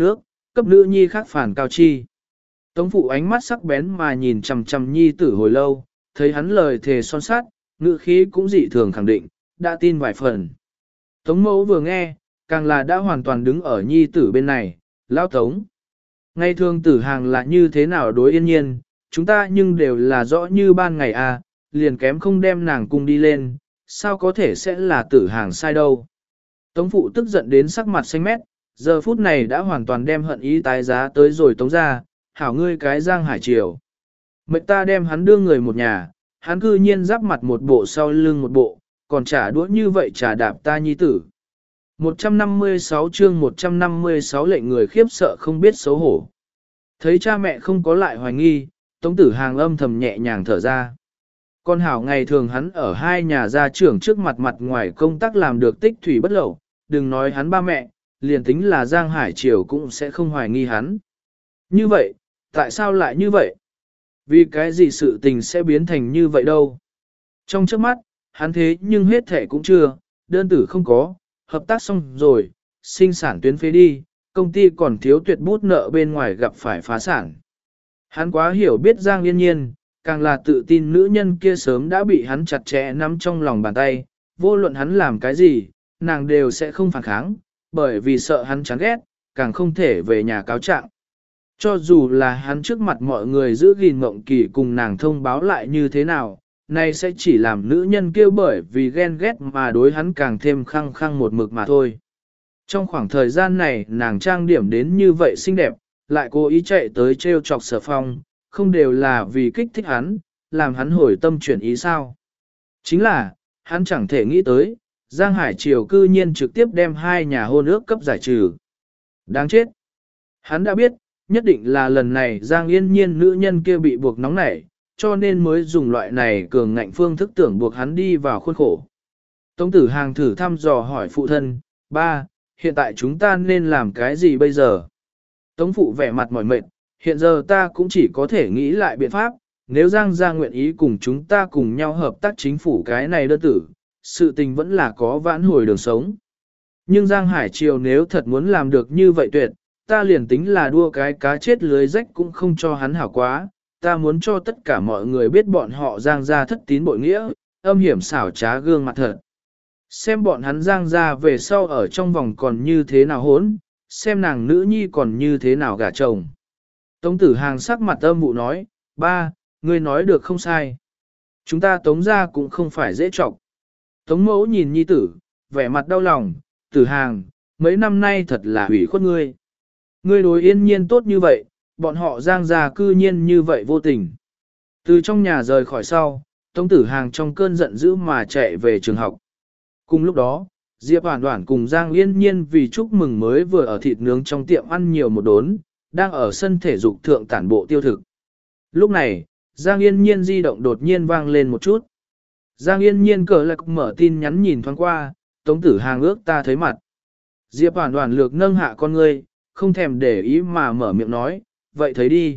cấp nữ nhi khác phản cao chi. Tống phụ ánh mắt sắc bén mà nhìn chằm chằm nhi tử hồi lâu, thấy hắn lời thề son sát, ngữ khí cũng dị thường khẳng định, đã tin vài phần. Tống mẫu vừa nghe, càng là đã hoàn toàn đứng ở nhi tử bên này, lao tống. Ngày thường tử hàng là như thế nào đối yên nhiên, chúng ta nhưng đều là rõ như ban ngày à, liền kém không đem nàng cung đi lên, sao có thể sẽ là tử hàng sai đâu. Tống phụ tức giận đến sắc mặt xanh mét, giờ phút này đã hoàn toàn đem hận ý tái giá tới rồi tống ra, hảo ngươi cái Giang Hải Triều. Mệnh ta đem hắn đưa người một nhà, hắn cư nhiên giáp mặt một bộ sau lưng một bộ, còn trả đũa như vậy trả đạp ta nhi tử. một trăm năm mươi sáu chương một trăm năm mươi sáu lệnh người khiếp sợ không biết xấu hổ. Thấy cha mẹ không có lại hoài nghi, Tống Tử Hàng âm thầm nhẹ nhàng thở ra. Con hảo ngày thường hắn ở hai nhà gia trưởng trước mặt mặt ngoài công tác làm được tích thủy bất lậu, đừng nói hắn ba mẹ, liền tính là Giang Hải Triều cũng sẽ không hoài nghi hắn. Như vậy, tại sao lại như vậy? Vì cái gì sự tình sẽ biến thành như vậy đâu? Trong trước mắt, hắn thế nhưng hết thể cũng chưa, đơn tử không có, hợp tác xong rồi, sinh sản tuyến phế đi, công ty còn thiếu tuyệt bút nợ bên ngoài gặp phải phá sản. Hắn quá hiểu biết Giang Yên Nhiên, càng là tự tin nữ nhân kia sớm đã bị hắn chặt chẽ nắm trong lòng bàn tay, vô luận hắn làm cái gì, nàng đều sẽ không phản kháng, bởi vì sợ hắn chán ghét, càng không thể về nhà cáo trạng. Cho dù là hắn trước mặt mọi người giữ gìn mộng kỳ cùng nàng thông báo lại như thế nào, nay sẽ chỉ làm nữ nhân kêu bởi vì ghen ghét mà đối hắn càng thêm khăng khăng một mực mà thôi. Trong khoảng thời gian này nàng trang điểm đến như vậy xinh đẹp, lại cố ý chạy tới trêu chọc Sở Phong, không đều là vì kích thích hắn, làm hắn hồi tâm chuyển ý sao. Chính là, hắn chẳng thể nghĩ tới, Giang Hải Triều cư nhiên trực tiếp đem hai nhà hôn ước cấp giải trừ. Đáng chết. Hắn đã biết, nhất định là lần này Giang Yên Nhiên nữ nhân kia bị buộc nóng nảy, cho nên mới dùng loại này cường ngạnh phương thức tưởng buộc hắn đi vào khuôn khổ. Tống Tử Hàng thử thăm dò hỏi phụ thân, ba, hiện tại chúng ta nên làm cái gì bây giờ? Tống phụ vẻ mặt mỏi mệt, hiện giờ ta cũng chỉ có thể nghĩ lại biện pháp, nếu Giang gia nguyện ý cùng chúng ta cùng nhau hợp tác chính phủ cái này đơn tử, sự tình vẫn là có vãn hồi đường sống. Nhưng Giang Hải Triều nếu thật muốn làm được như vậy tuyệt, ta liền tính là đua cái cá chết lưới rách cũng không cho hắn hảo quá, ta muốn cho tất cả mọi người biết bọn họ Giang gia thất tín bội nghĩa, âm hiểm xảo trá gương mặt thật. Xem bọn hắn Giang gia về sau ở trong vòng còn như thế nào hốn, xem nàng nữ nhi còn như thế nào gả chồng. Tống Tử Hàng sắc mặt âm vụ nói, ba, ngươi nói được không sai. Chúng ta Tống gia cũng không phải dễ trọng. Tống mẫu nhìn nhi tử, vẻ mặt đau lòng, Tử Hàng, mấy năm nay thật là hủy khuất ngươi. Ngươi đối Yên Nhiên tốt như vậy, bọn họ Giang gia cư nhiên như vậy vô tình. Từ trong nhà rời khỏi sau, Tống Tử Hàng trong cơn giận dữ mà chạy về trường học. Cùng lúc đó, Diệp Hoản Hoản cùng Giang Yên Nhiên vì chúc mừng mới vừa ở thịt nướng trong tiệm ăn nhiều một đốn, đang ở sân thể dục thượng tản bộ tiêu thực. Lúc này, Giang Yên Nhiên di động đột nhiên vang lên một chút. Giang Yên Nhiên cờ lạc mở tin nhắn nhìn thoáng qua, Tống Tử Hàng ước ta thấy mặt. Diệp Hoản Hoản lược nâng hạ con ngươi, không thèm để ý mà mở miệng nói, vậy thấy đi.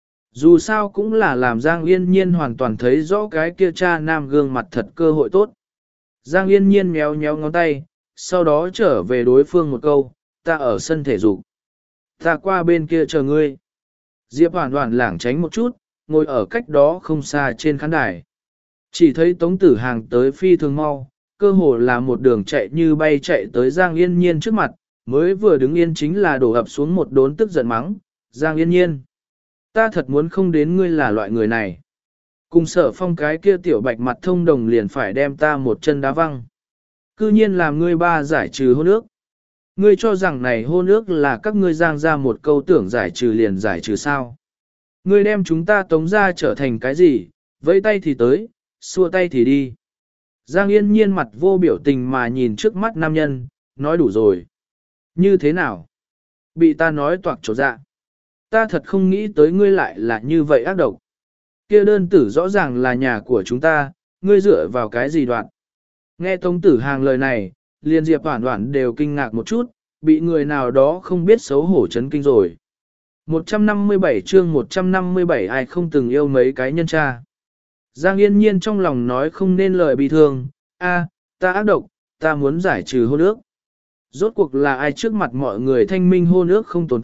Dù sao cũng là làm Giang Yên Nhiên hoàn toàn thấy rõ cái kia cha nam gương mặt thật cơ hội tốt. Giang Yên Nhiên méo méo ngón tay, sau đó trở về đối phương một câu, ta ở sân thể dục. Ta qua bên kia chờ ngươi. Diệp Hoản Hoản lảng tránh một chút, ngồi ở cách đó không xa trên khán đài. Chỉ thấy Tống Tử Hàng tới phi thường mau, cơ hồ là một đường chạy như bay chạy tới Giang Yên Nhiên trước mặt, mới vừa đứng yên chính là đổ ập xuống một đốn tức giận mắng, Giang Yên Nhiên. Ta thật muốn không đến ngươi là loại người này. Cùng Sở Phong cái kia tiểu bạch mặt thông đồng liền phải đem ta một chân đá văng. Cư nhiên làm ngươi ba giải trừ hôn ước. Ngươi cho rằng này hôn ước là các ngươi Giang ra một câu tưởng giải trừ liền giải trừ sao. Ngươi đem chúng ta Tống ra trở thành cái gì, vẫy tay thì tới, xua tay thì đi. Giang Yên Nhiên mặt vô biểu tình mà nhìn trước mắt nam nhân, nói đủ rồi. Như thế nào? Bị ta nói toạc trột dạ. Ta thật không nghĩ tới ngươi lại là như vậy ác độc. Kia đơn tử rõ ràng là nhà của chúng ta, ngươi dựa vào cái gì đoạn. Nghe Tống Tử Hàng lời này, liền Diệp Hoản Hoản đều kinh ngạc một chút, bị người nào đó không biết xấu hổ chấn kinh rồi. một trăm năm mươi bảy chương một trăm năm mươi bảy ai không từng yêu mấy cái nhân cha. Giang Yên Nhiên trong lòng nói không nên lời bi thương, a, ta ác độc, ta muốn giải trừ hôn ước. Rốt cuộc là ai trước mặt mọi người thanh minh hôn ước không tồn tại,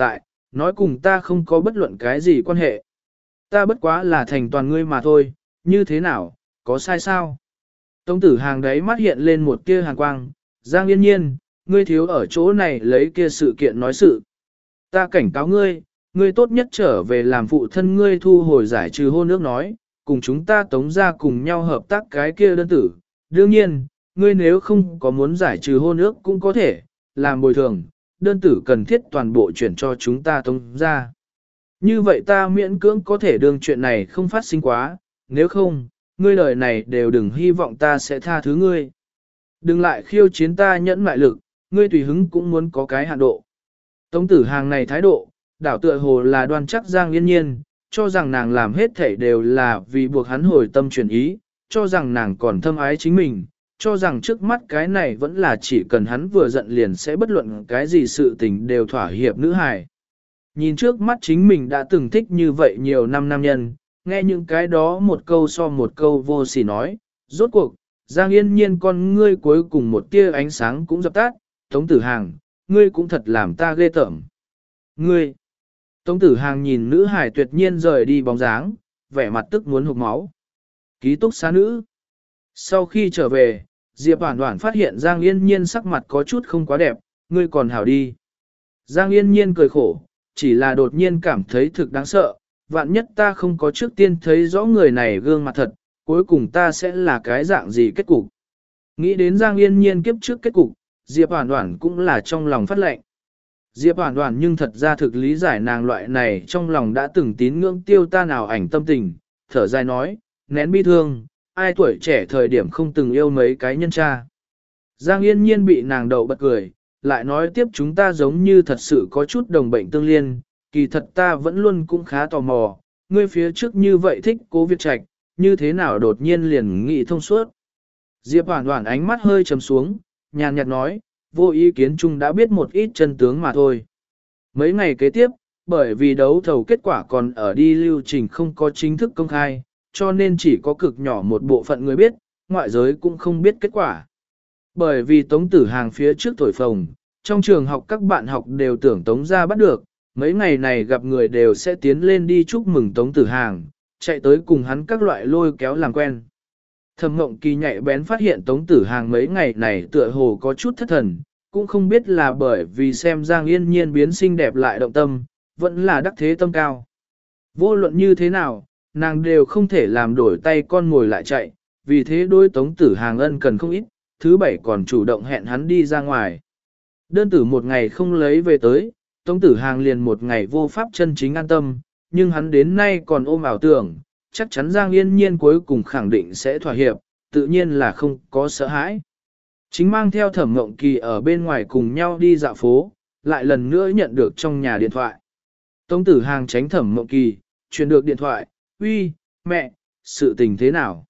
nói cùng ta không có bất luận cái gì quan hệ. Ta bất quá là thành toàn ngươi mà thôi, như thế nào, có sai sao? Tống tử hàng đấy mắt hiện lên một tia hàn quang, Giang Yên Nhiên, ngươi thiếu ở chỗ này lấy kia sự kiện nói sự. Ta cảnh cáo ngươi, ngươi tốt nhất trở về làm phụ thân ngươi thu hồi giải trừ hôn ước nói, cùng chúng ta tống ra cùng nhau hợp tác cái kia đơn tử. Đương nhiên, ngươi nếu không có muốn giải trừ hôn ước cũng có thể, làm bồi thường, đơn tử cần thiết toàn bộ chuyển cho chúng ta tống ra. Như vậy ta miễn cưỡng có thể đương chuyện này không phát sinh quá, nếu không, ngươi lời này đều đừng hy vọng ta sẽ tha thứ ngươi. Đừng lại khiêu chiến ta nhẫn mại lực, ngươi tùy hứng cũng muốn có cái hạn độ. Tống tử hàng này thái độ, đảo tựa hồ là đoan chắc Giang Yên Nhiên, cho rằng nàng làm hết thảy đều là vì buộc hắn hồi tâm chuyển ý, cho rằng nàng còn thâm ái chính mình, cho rằng trước mắt cái này vẫn là chỉ cần hắn vừa giận liền sẽ bất luận cái gì sự tình đều thỏa hiệp nữ hài. Nhìn trước mắt chính mình đã từng thích như vậy nhiều năm nam nhân, nghe những cái đó một câu so một câu vô sỉ nói, rốt cuộc, Giang Yên Nhiên con ngươi cuối cùng một tia ánh sáng cũng dập tắt, Tống Tử Hàng, ngươi cũng thật làm ta ghê tởm. Ngươi! Tống Tử Hàng nhìn nữ hải tuyệt nhiên rời đi bóng dáng, vẻ mặt tức muốn hụt máu. Ký túc xá nữ. Sau khi trở về, Diệp Hoản Hoản phát hiện Giang Yên Nhiên sắc mặt có chút không quá đẹp, ngươi còn hảo đi. Giang Yên Nhiên cười khổ, chỉ là đột nhiên cảm thấy thực đáng sợ, vạn nhất ta không có trước tiên thấy rõ người này gương mặt thật, cuối cùng ta sẽ là cái dạng gì kết cục. Nghĩ đến Giang Yên Nhiên kiếp trước kết cục, Diệp Hoản Hoản cũng là trong lòng phát lệnh. Diệp Hoản Hoản nhưng thật ra thực lý giải nàng loại này trong lòng đã từng tín ngưỡng tiêu ta nào ảnh tâm tình, thở dài nói, nén bi thương, ai tuổi trẻ thời điểm không từng yêu mấy cái nhân cha. Giang Yên Nhiên bị nàng đậu bật cười, lại nói tiếp chúng ta giống như thật sự có chút đồng bệnh tương liên, kỳ thật ta vẫn luôn cũng khá tò mò, ngươi phía trước như vậy thích Cố Việt Trạch, như thế nào đột nhiên liền nghĩ thông suốt. Diệp Hoản Hoản ánh mắt hơi trầm xuống, nhàn nhạt nói, vô ý kiến chung đã biết một ít chân tướng mà thôi. Mấy ngày kế tiếp, bởi vì đấu thầu kết quả còn ở đi lưu trình không có chính thức công khai, cho nên chỉ có cực nhỏ một bộ phận người biết, ngoại giới cũng không biết kết quả. Bởi vì Tống Tử Hàng phía trước thổi phồng, trong trường học các bạn học đều tưởng Tống ra bắt được, mấy ngày này gặp người đều sẽ tiến lên đi chúc mừng Tống Tử Hàng, chạy tới cùng hắn các loại lôi kéo làm quen. Thẩm Mộng Kỳ nhạy bén phát hiện Tống Tử Hàng mấy ngày này tựa hồ có chút thất thần, cũng không biết là bởi vì xem Giang Yên Nhiên biến xinh đẹp lại động tâm, vẫn là đắc thế tâm cao. Vô luận như thế nào, nàng đều không thể làm đổi tay con ngồi lại chạy, vì thế đôi Tống Tử Hàng ân cần không ít, thứ bảy còn chủ động hẹn hắn đi ra ngoài. Đơn tử một ngày không lấy về tới, Tống Tử Hàng liền một ngày vô pháp chân chính an tâm, nhưng hắn đến nay còn ôm ảo tưởng, chắc chắn Giang Yên Nhiên cuối cùng khẳng định sẽ thỏa hiệp, tự nhiên là không có sợ hãi. Chính mang theo Thẩm Mộng Kỳ ở bên ngoài cùng nhau đi dạo phố, lại lần nữa nhận được trong nhà điện thoại. Tống Tử Hàng tránh Thẩm Mộng Kỳ, truyền được điện thoại, uy, mẹ, sự tình thế nào?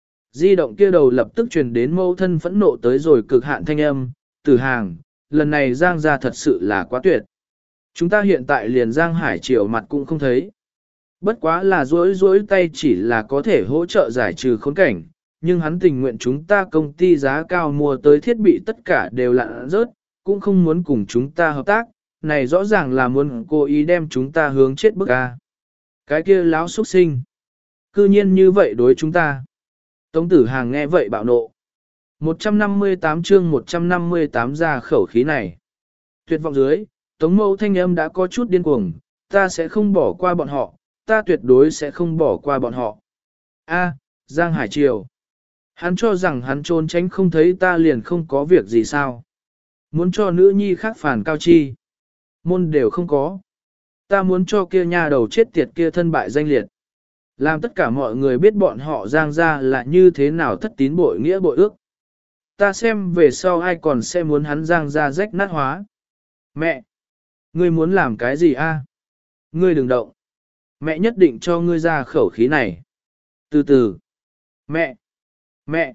Di động kia đầu lập tức truyền đến mâu thân phẫn nộ tới rồi cực hạn thanh âm, Tử Hàng, lần này Giang gia thật sự là quá tuyệt. Chúng ta hiện tại liền Giang Hải Triều mặt cũng không thấy. Bất quá là rối rối tay chỉ là có thể hỗ trợ giải trừ khốn cảnh, nhưng hắn tình nguyện chúng ta công ty giá cao mua tới thiết bị tất cả đều lặn rớt, cũng không muốn cùng chúng ta hợp tác, này rõ ràng là muốn cố ý đem chúng ta hướng chết bức a. Cái kia láo xuất sinh. Cư nhiên như vậy đối chúng ta. Tống Tử Hàng nghe vậy bạo nộ. một trăm năm mươi tám chương một trăm năm mươi tám ra khẩu khí này. Tuyệt vọng dưới, Tống Mẫu thanh âm đã có chút điên cuồng, ta sẽ không bỏ qua bọn họ, ta tuyệt đối sẽ không bỏ qua bọn họ. A, Giang Hải Triều. Hắn cho rằng hắn trốn tránh không thấy ta liền không có việc gì sao. Muốn cho nữ nhi khác phản cao chi. Môn đều không có. Ta muốn cho kia nha đầu chết tiệt kia thân bại danh liệt. Làm tất cả mọi người biết bọn họ Giang ra là như thế nào thất tín bội nghĩa bội ước. Ta xem về sau ai còn sẽ muốn hắn Giang ra rách nát hóa. Mẹ! Ngươi muốn làm cái gì a? Ngươi đừng động. Mẹ nhất định cho ngươi ra khẩu khí này. Từ từ. Mẹ! Mẹ!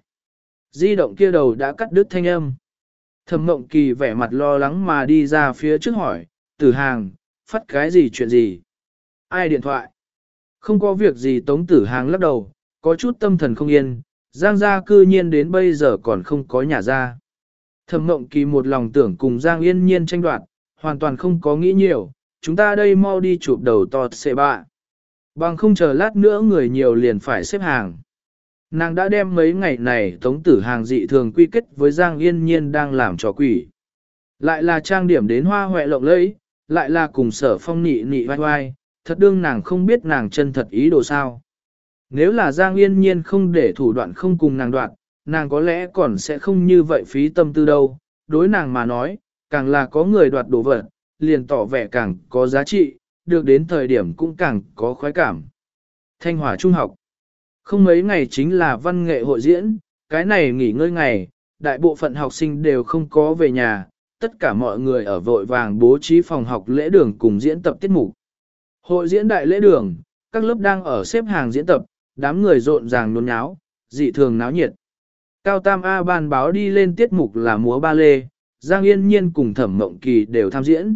Di động kia đầu đã cắt đứt thanh âm. Thẩm Mộng Kỳ vẻ mặt lo lắng mà đi ra phía trước hỏi, Tử Hàng, phát cái gì chuyện gì? Ai điện thoại? Không có việc gì Tống Tử Hàng lắc đầu, có chút tâm thần không yên, Giang gia cư nhiên đến bây giờ còn không có nhà ra. Thẩm Mộng Kỳ một lòng tưởng cùng Giang Yên Nhiên tranh đoạt, hoàn toàn không có nghĩ nhiều, chúng ta đây mau đi chụp đầu to xe bạ. Bằng không chờ lát nữa người nhiều liền phải xếp hàng. Nàng đã đem mấy ngày này tống tử hàng dị thường quy kết với Giang Yên Nhiên đang làm trò quỷ. Lại là trang điểm đến hoa hoẹ lộng lẫy, lại là cùng sở phong nị nị vai vai, thật đương nàng không biết nàng chân thật ý đồ sao. Nếu là Giang Yên Nhiên không để thủ đoạn không cùng nàng đoạn, nàng có lẽ còn sẽ không như vậy phí tâm tư đâu. Đối nàng mà nói, càng là có người đoạt đồ vật, liền tỏ vẻ càng có giá trị, được đến thời điểm cũng càng có khoái cảm. Thanh Hòa Trung học. Không mấy ngày chính là văn nghệ hội diễn, cái này nghỉ ngơi ngày, đại bộ phận học sinh đều không có về nhà, tất cả mọi người ở vội vàng bố trí phòng học lễ đường cùng diễn tập tiết mục. Hội diễn đại lễ đường, các lớp đang ở xếp hàng diễn tập, đám người rộn ràng nôn nháo, dị thường náo nhiệt. Cao Tam A ban báo đi lên tiết mục là múa ba lê, Giang Yên Nhiên cùng Thẩm Mộng Kỳ đều tham diễn.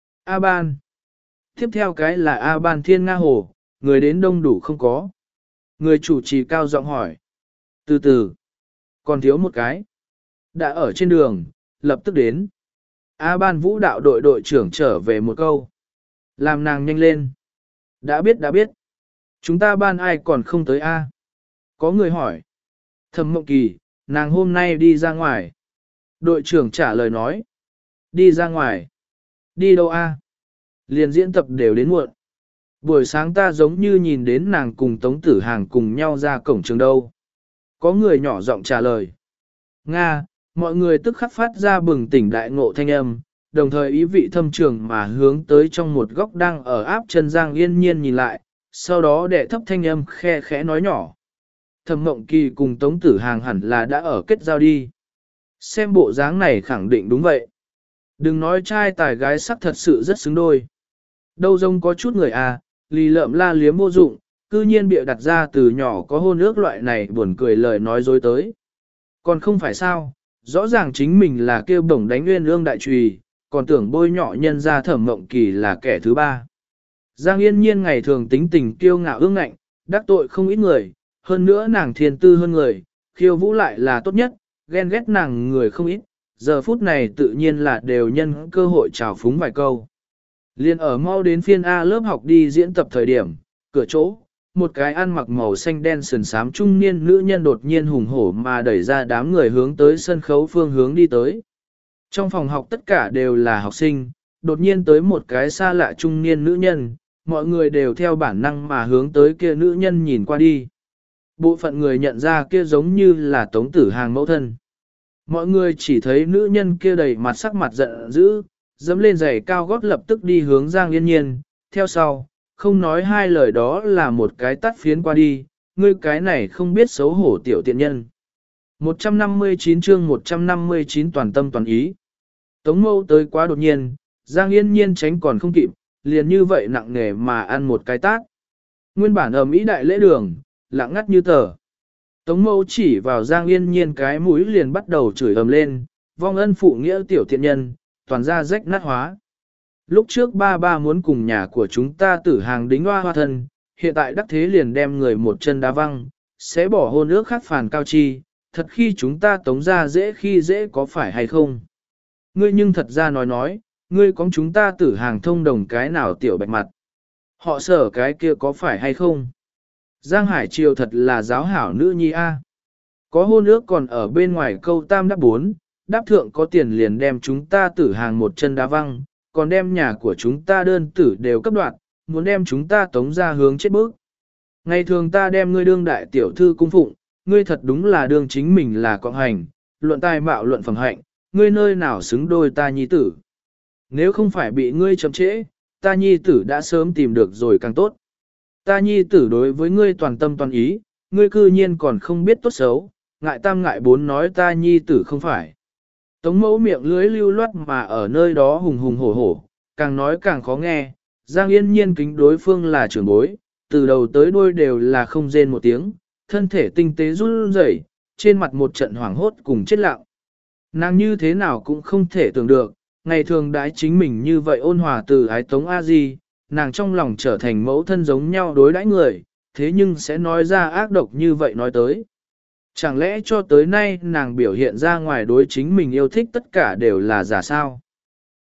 A ban. Tiếp theo cái là A ban Thiên Nga Hồ, người đến đông đủ không có. Người chủ trì cao giọng hỏi. Từ từ. Còn thiếu một cái. Đã ở trên đường, lập tức đến. A ban vũ đạo đội đội trưởng trở về một câu. Làm nàng nhanh lên. Đã biết đã biết. Chúng ta ban ai còn không tới A. Có người hỏi. Thẩm Mộng Kỳ, nàng hôm nay đi ra ngoài. Đội trưởng trả lời nói. Đi ra ngoài. Đi đâu A? Liền diễn tập đều đến muộn. Buổi sáng ta giống như nhìn đến nàng cùng Tống Tử Hàng cùng nhau ra cổng trường đâu. Có người nhỏ giọng trả lời. Nga, mọi người tức khắc phát ra bừng tỉnh đại ngộ thanh âm, đồng thời ý vị thâm trường mà hướng tới trong một góc đang ở áp chân Giang Yên Nhiên nhìn lại, sau đó đệ thấp thanh âm khe khẽ nói nhỏ. Thẩm Mộng Kỳ cùng Tống Tử Hàng hẳn là đã ở kết giao đi. Xem bộ dáng này khẳng định đúng vậy. Đừng nói trai tài gái sắc thật sự rất xứng đôi. Đâu rông có chút người à, lì lợm la liếm vô dụng, cư nhiên bịa đặt ra từ nhỏ có hôn ước loại này buồn cười lời nói dối tới. Còn không phải sao, rõ ràng chính mình là kêu bổng đánh nguyên ương đại trùy, còn tưởng bôi nhọ nhân ra Thẩm Mộng Kỳ là kẻ thứ ba. Giang Yên Nhiên ngày thường tính tình kiêu ngạo ương ngạnh, đắc tội không ít người, hơn nữa nàng thiên tư hơn người, khiêu vũ lại là tốt nhất, ghen ghét nàng người không ít, giờ phút này tự nhiên là đều nhân cơ hội trào phúng vài câu. Liên ở mau đến phiên A lớp học đi diễn tập thời điểm, cửa chỗ, một cái ăn mặc màu xanh đen sườn xám trung niên nữ nhân đột nhiên hùng hổ mà đẩy ra đám người hướng tới sân khấu phương hướng đi tới. Trong phòng học tất cả đều là học sinh, đột nhiên tới một cái xa lạ trung niên nữ nhân, mọi người đều theo bản năng mà hướng tới kia nữ nhân nhìn qua đi. Bộ phận người nhận ra kia giống như là Tống Tử Hàng mẫu thân. Mọi người chỉ thấy nữ nhân kia đầy mặt sắc mặt giận dữ, dẫm lên giày cao gót lập tức đi hướng Giang Yên Nhiên, theo sau, không nói hai lời đó là một cái tắt phiến qua đi, ngươi cái này không biết xấu hổ tiểu tiện nhân. một trăm năm mươi chín chương một trăm năm mươi chín toàn tâm toàn ý. Tống Mâu tới quá đột nhiên, Giang Yên Nhiên tránh còn không kịp, liền như vậy nặng nề mà ăn một cái tát. Nguyên bản ở Mỹ đại lễ đường, lặng ngắt như tờ. Tống Mâu chỉ vào Giang Yên Nhiên cái mũi liền bắt đầu chửi ầm lên, vong ân phụ nghĩa tiểu thiện nhân, toàn ra rách nát hóa. Lúc trước ba ba muốn cùng nhà của chúng ta Tử Hàng đính hoa hoa thân, hiện tại đắc thế liền đem người một chân đá văng, sẽ bỏ hôn ước khác phản cao chi, thật khi chúng ta Tống ra dễ khi dễ có phải hay không. Ngươi nhưng thật ra nói nói, ngươi có chúng ta Tử Hàng thông đồng cái nào tiểu bạch mặt. Họ sở cái kia có phải hay không? Giang Hải Triều thật là giáo hảo nữ nhi a. Có hôn ước còn ở bên ngoài câu tam đáp bốn, đáp thượng có tiền liền đem chúng ta Tử Hàng một chân đá văng, còn đem nhà của chúng ta đơn tử đều cấp đoạn, muốn đem chúng ta Tống ra hướng chết bước. Ngày thường ta đem ngươi đương đại tiểu thư cung phụng, ngươi thật đúng là đương chính mình là con hành, luận tài mạo luận phẩm hạnh, ngươi nơi nào xứng đôi ta nhi tử. Nếu không phải bị ngươi chậm trễ, ta nhi tử đã sớm tìm được rồi càng tốt. Ta nhi tử đối với ngươi toàn tâm toàn ý, ngươi cư nhiên còn không biết tốt xấu, ngại tam ngại bốn nói ta nhi tử không phải. Tống Mẫu miệng lưới lưu loát mà ở nơi đó hùng hùng hổ hổ, càng nói càng khó nghe, Giang Yên Nhiên kính đối phương là trưởng bối, từ đầu tới đuôi đều là không rên một tiếng, thân thể tinh tế run rẩy, trên mặt một trận hoảng hốt cùng chết lặng. Nàng như thế nào cũng không thể tưởng được, ngày thường đãi chính mình như vậy ôn hòa từ ái Tống A Di, nàng trong lòng trở thành mẫu thân giống nhau đối đãi người, thế nhưng sẽ nói ra ác độc như vậy nói tới. Chẳng lẽ cho tới nay nàng biểu hiện ra ngoài đối chính mình yêu thích tất cả đều là giả sao?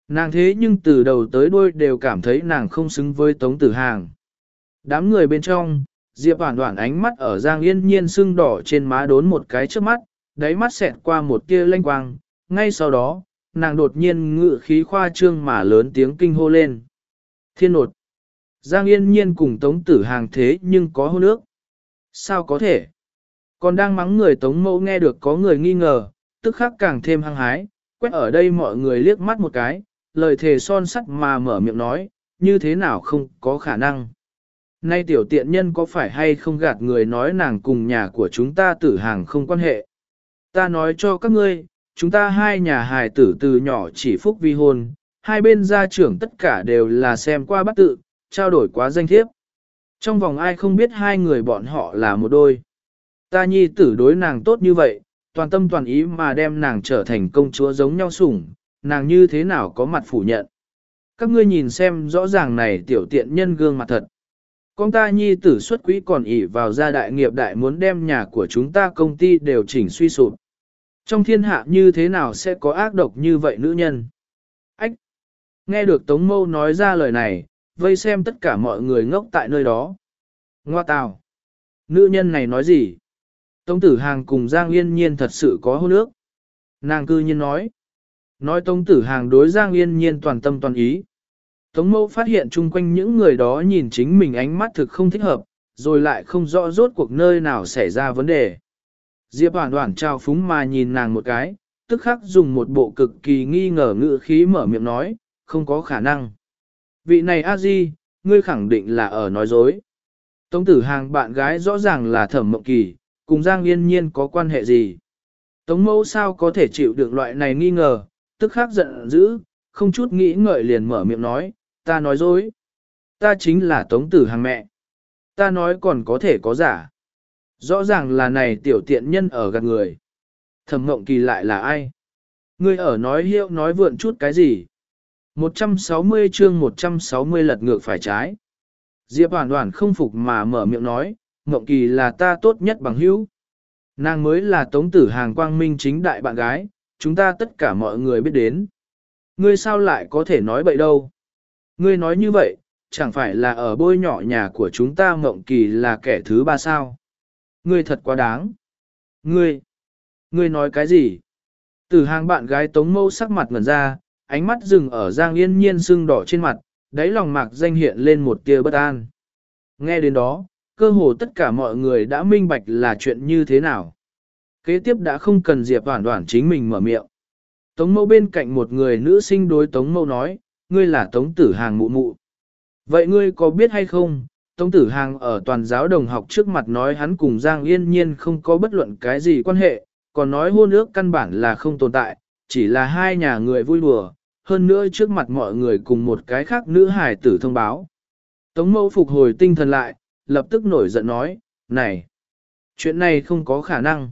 Nàng thế nhưng từ đầu tới đuôi đều cảm thấy nàng không xứng với Tống Tử Hàng. Đám người bên trong, Diệp Hoản Hoản ánh mắt ở Giang Yên Nhiên sưng đỏ trên má đốn một cái trước mắt, đáy mắt xẹt qua một tia lanh quang, ngay sau đó, nàng đột nhiên ngự khí khoa trương mà lớn tiếng kinh hô lên. Thiên nột! Giang Yên Nhiên cùng Tống Tử Hàng thế nhưng có hôn ước. Sao có thể? Còn đang mắng người Tống Mẫu nghe được có người nghi ngờ, tức khắc càng thêm hăng hái, quét ở đây mọi người liếc mắt một cái, lời thề son sắt mà mở miệng nói, như thế nào không có khả năng. Nay tiểu tiện nhân có phải hay không gạt người nói nàng cùng nhà của chúng ta Tử Hàng không quan hệ. Ta nói cho các ngươi, chúng ta hai nhà hài tử từ nhỏ chỉ phúc vi hôn, hai bên gia trưởng tất cả đều là xem qua bắt tự, trao đổi quá danh thiếp. Trong vòng ai không biết hai người bọn họ là một đôi. Ta nhi tử đối nàng tốt như vậy, toàn tâm toàn ý mà đem nàng trở thành công chúa giống nhau sủng, nàng như thế nào có mặt phủ nhận. Các ngươi nhìn xem rõ ràng này tiểu tiện nhân gương mặt thật. Con ta nhi tử xuất quỹ còn ỷ vào gia đại nghiệp đại muốn đem nhà của chúng ta công ty đều chỉnh suy sụp. Trong thiên hạ như thế nào sẽ có ác độc như vậy nữ nhân? Ách! Nghe được Tống Mâu nói ra lời này, vây xem tất cả mọi người ngốc tại nơi đó. Ngoa tào! Nữ nhân này nói gì? Tống Tử Hàng cùng Giang Yên Nhiên thật sự có hôn ước. Nàng cư nhiên nói. Nói Tống Tử Hàng đối Giang Yên Nhiên toàn tâm toàn ý. Tống Mâu phát hiện chung quanh những người đó nhìn chính mình ánh mắt thực không thích hợp, rồi lại không rõ rốt cuộc nơi nào xảy ra vấn đề. Diệp Hoản Hoản trao phúng mà nhìn nàng một cái, tức khắc dùng một bộ cực kỳ nghi ngờ ngữ khí mở miệng nói, không có khả năng. Vị này a di, ngươi khẳng định là ở nói dối. Tống Tử Hàng bạn gái rõ ràng là Thẩm Mộng Kỳ, cùng Giang Yên Nhiên có quan hệ gì? Tống Mẫu sao có thể chịu được loại này nghi ngờ, tức khắc giận dữ, không chút nghĩ ngợi liền mở miệng nói, ta nói dối. Ta chính là Tống Tử Hàng mẹ. Ta nói còn có thể có giả. Rõ ràng là này tiểu tiện nhân ở gạt người. Thẩm Mộng Kỳ lại là ai? Ngươi ở nói hiệu nói vượn chút cái gì? một trăm sáu mươi chương một trăm sáu mươi lật ngược phải trái. Diệp Hoản Hoản không phục mà mở miệng nói, Mộng Kỳ là ta tốt nhất bằng hữu. Nàng mới là Tống Tử Hàng quang minh chính đại bạn gái, chúng ta tất cả mọi người biết đến. Ngươi sao lại có thể nói bậy đâu? Ngươi nói như vậy, chẳng phải là ở bôi nhỏ nhà của chúng ta Mộng Kỳ là kẻ thứ ba sao? Ngươi thật quá đáng. Ngươi, ngươi nói cái gì? Tử Hàng bạn gái Tống Mâu sắc mặt ngẩn ra, ánh mắt dừng ở Giang Yên Nhiên sưng đỏ trên mặt, đáy lòng mạc danh hiện lên một tia bất an. Nghe đến đó, cơ hồ tất cả mọi người đã minh bạch là chuyện như thế nào. Kế tiếp đã không cần Diệp Hoản Hoản chính mình mở miệng. Tống Mâu bên cạnh một người nữ sinh đối Tống Mâu nói, ngươi là Tống Tử Hàng mụ mụ. Vậy ngươi có biết hay không, Tống Tử Hàng ở toàn giáo đồng học trước mặt nói hắn cùng Giang Yên Nhiên không có bất luận cái gì quan hệ, còn nói hôn ước căn bản là không tồn tại, chỉ là hai nhà người vui đùa, hơn nữa trước mặt mọi người cùng một cái khác nữ hài tử thông báo. Tống Mâu phục hồi tinh thần lại, lập tức nổi giận nói, này, chuyện này không có khả năng.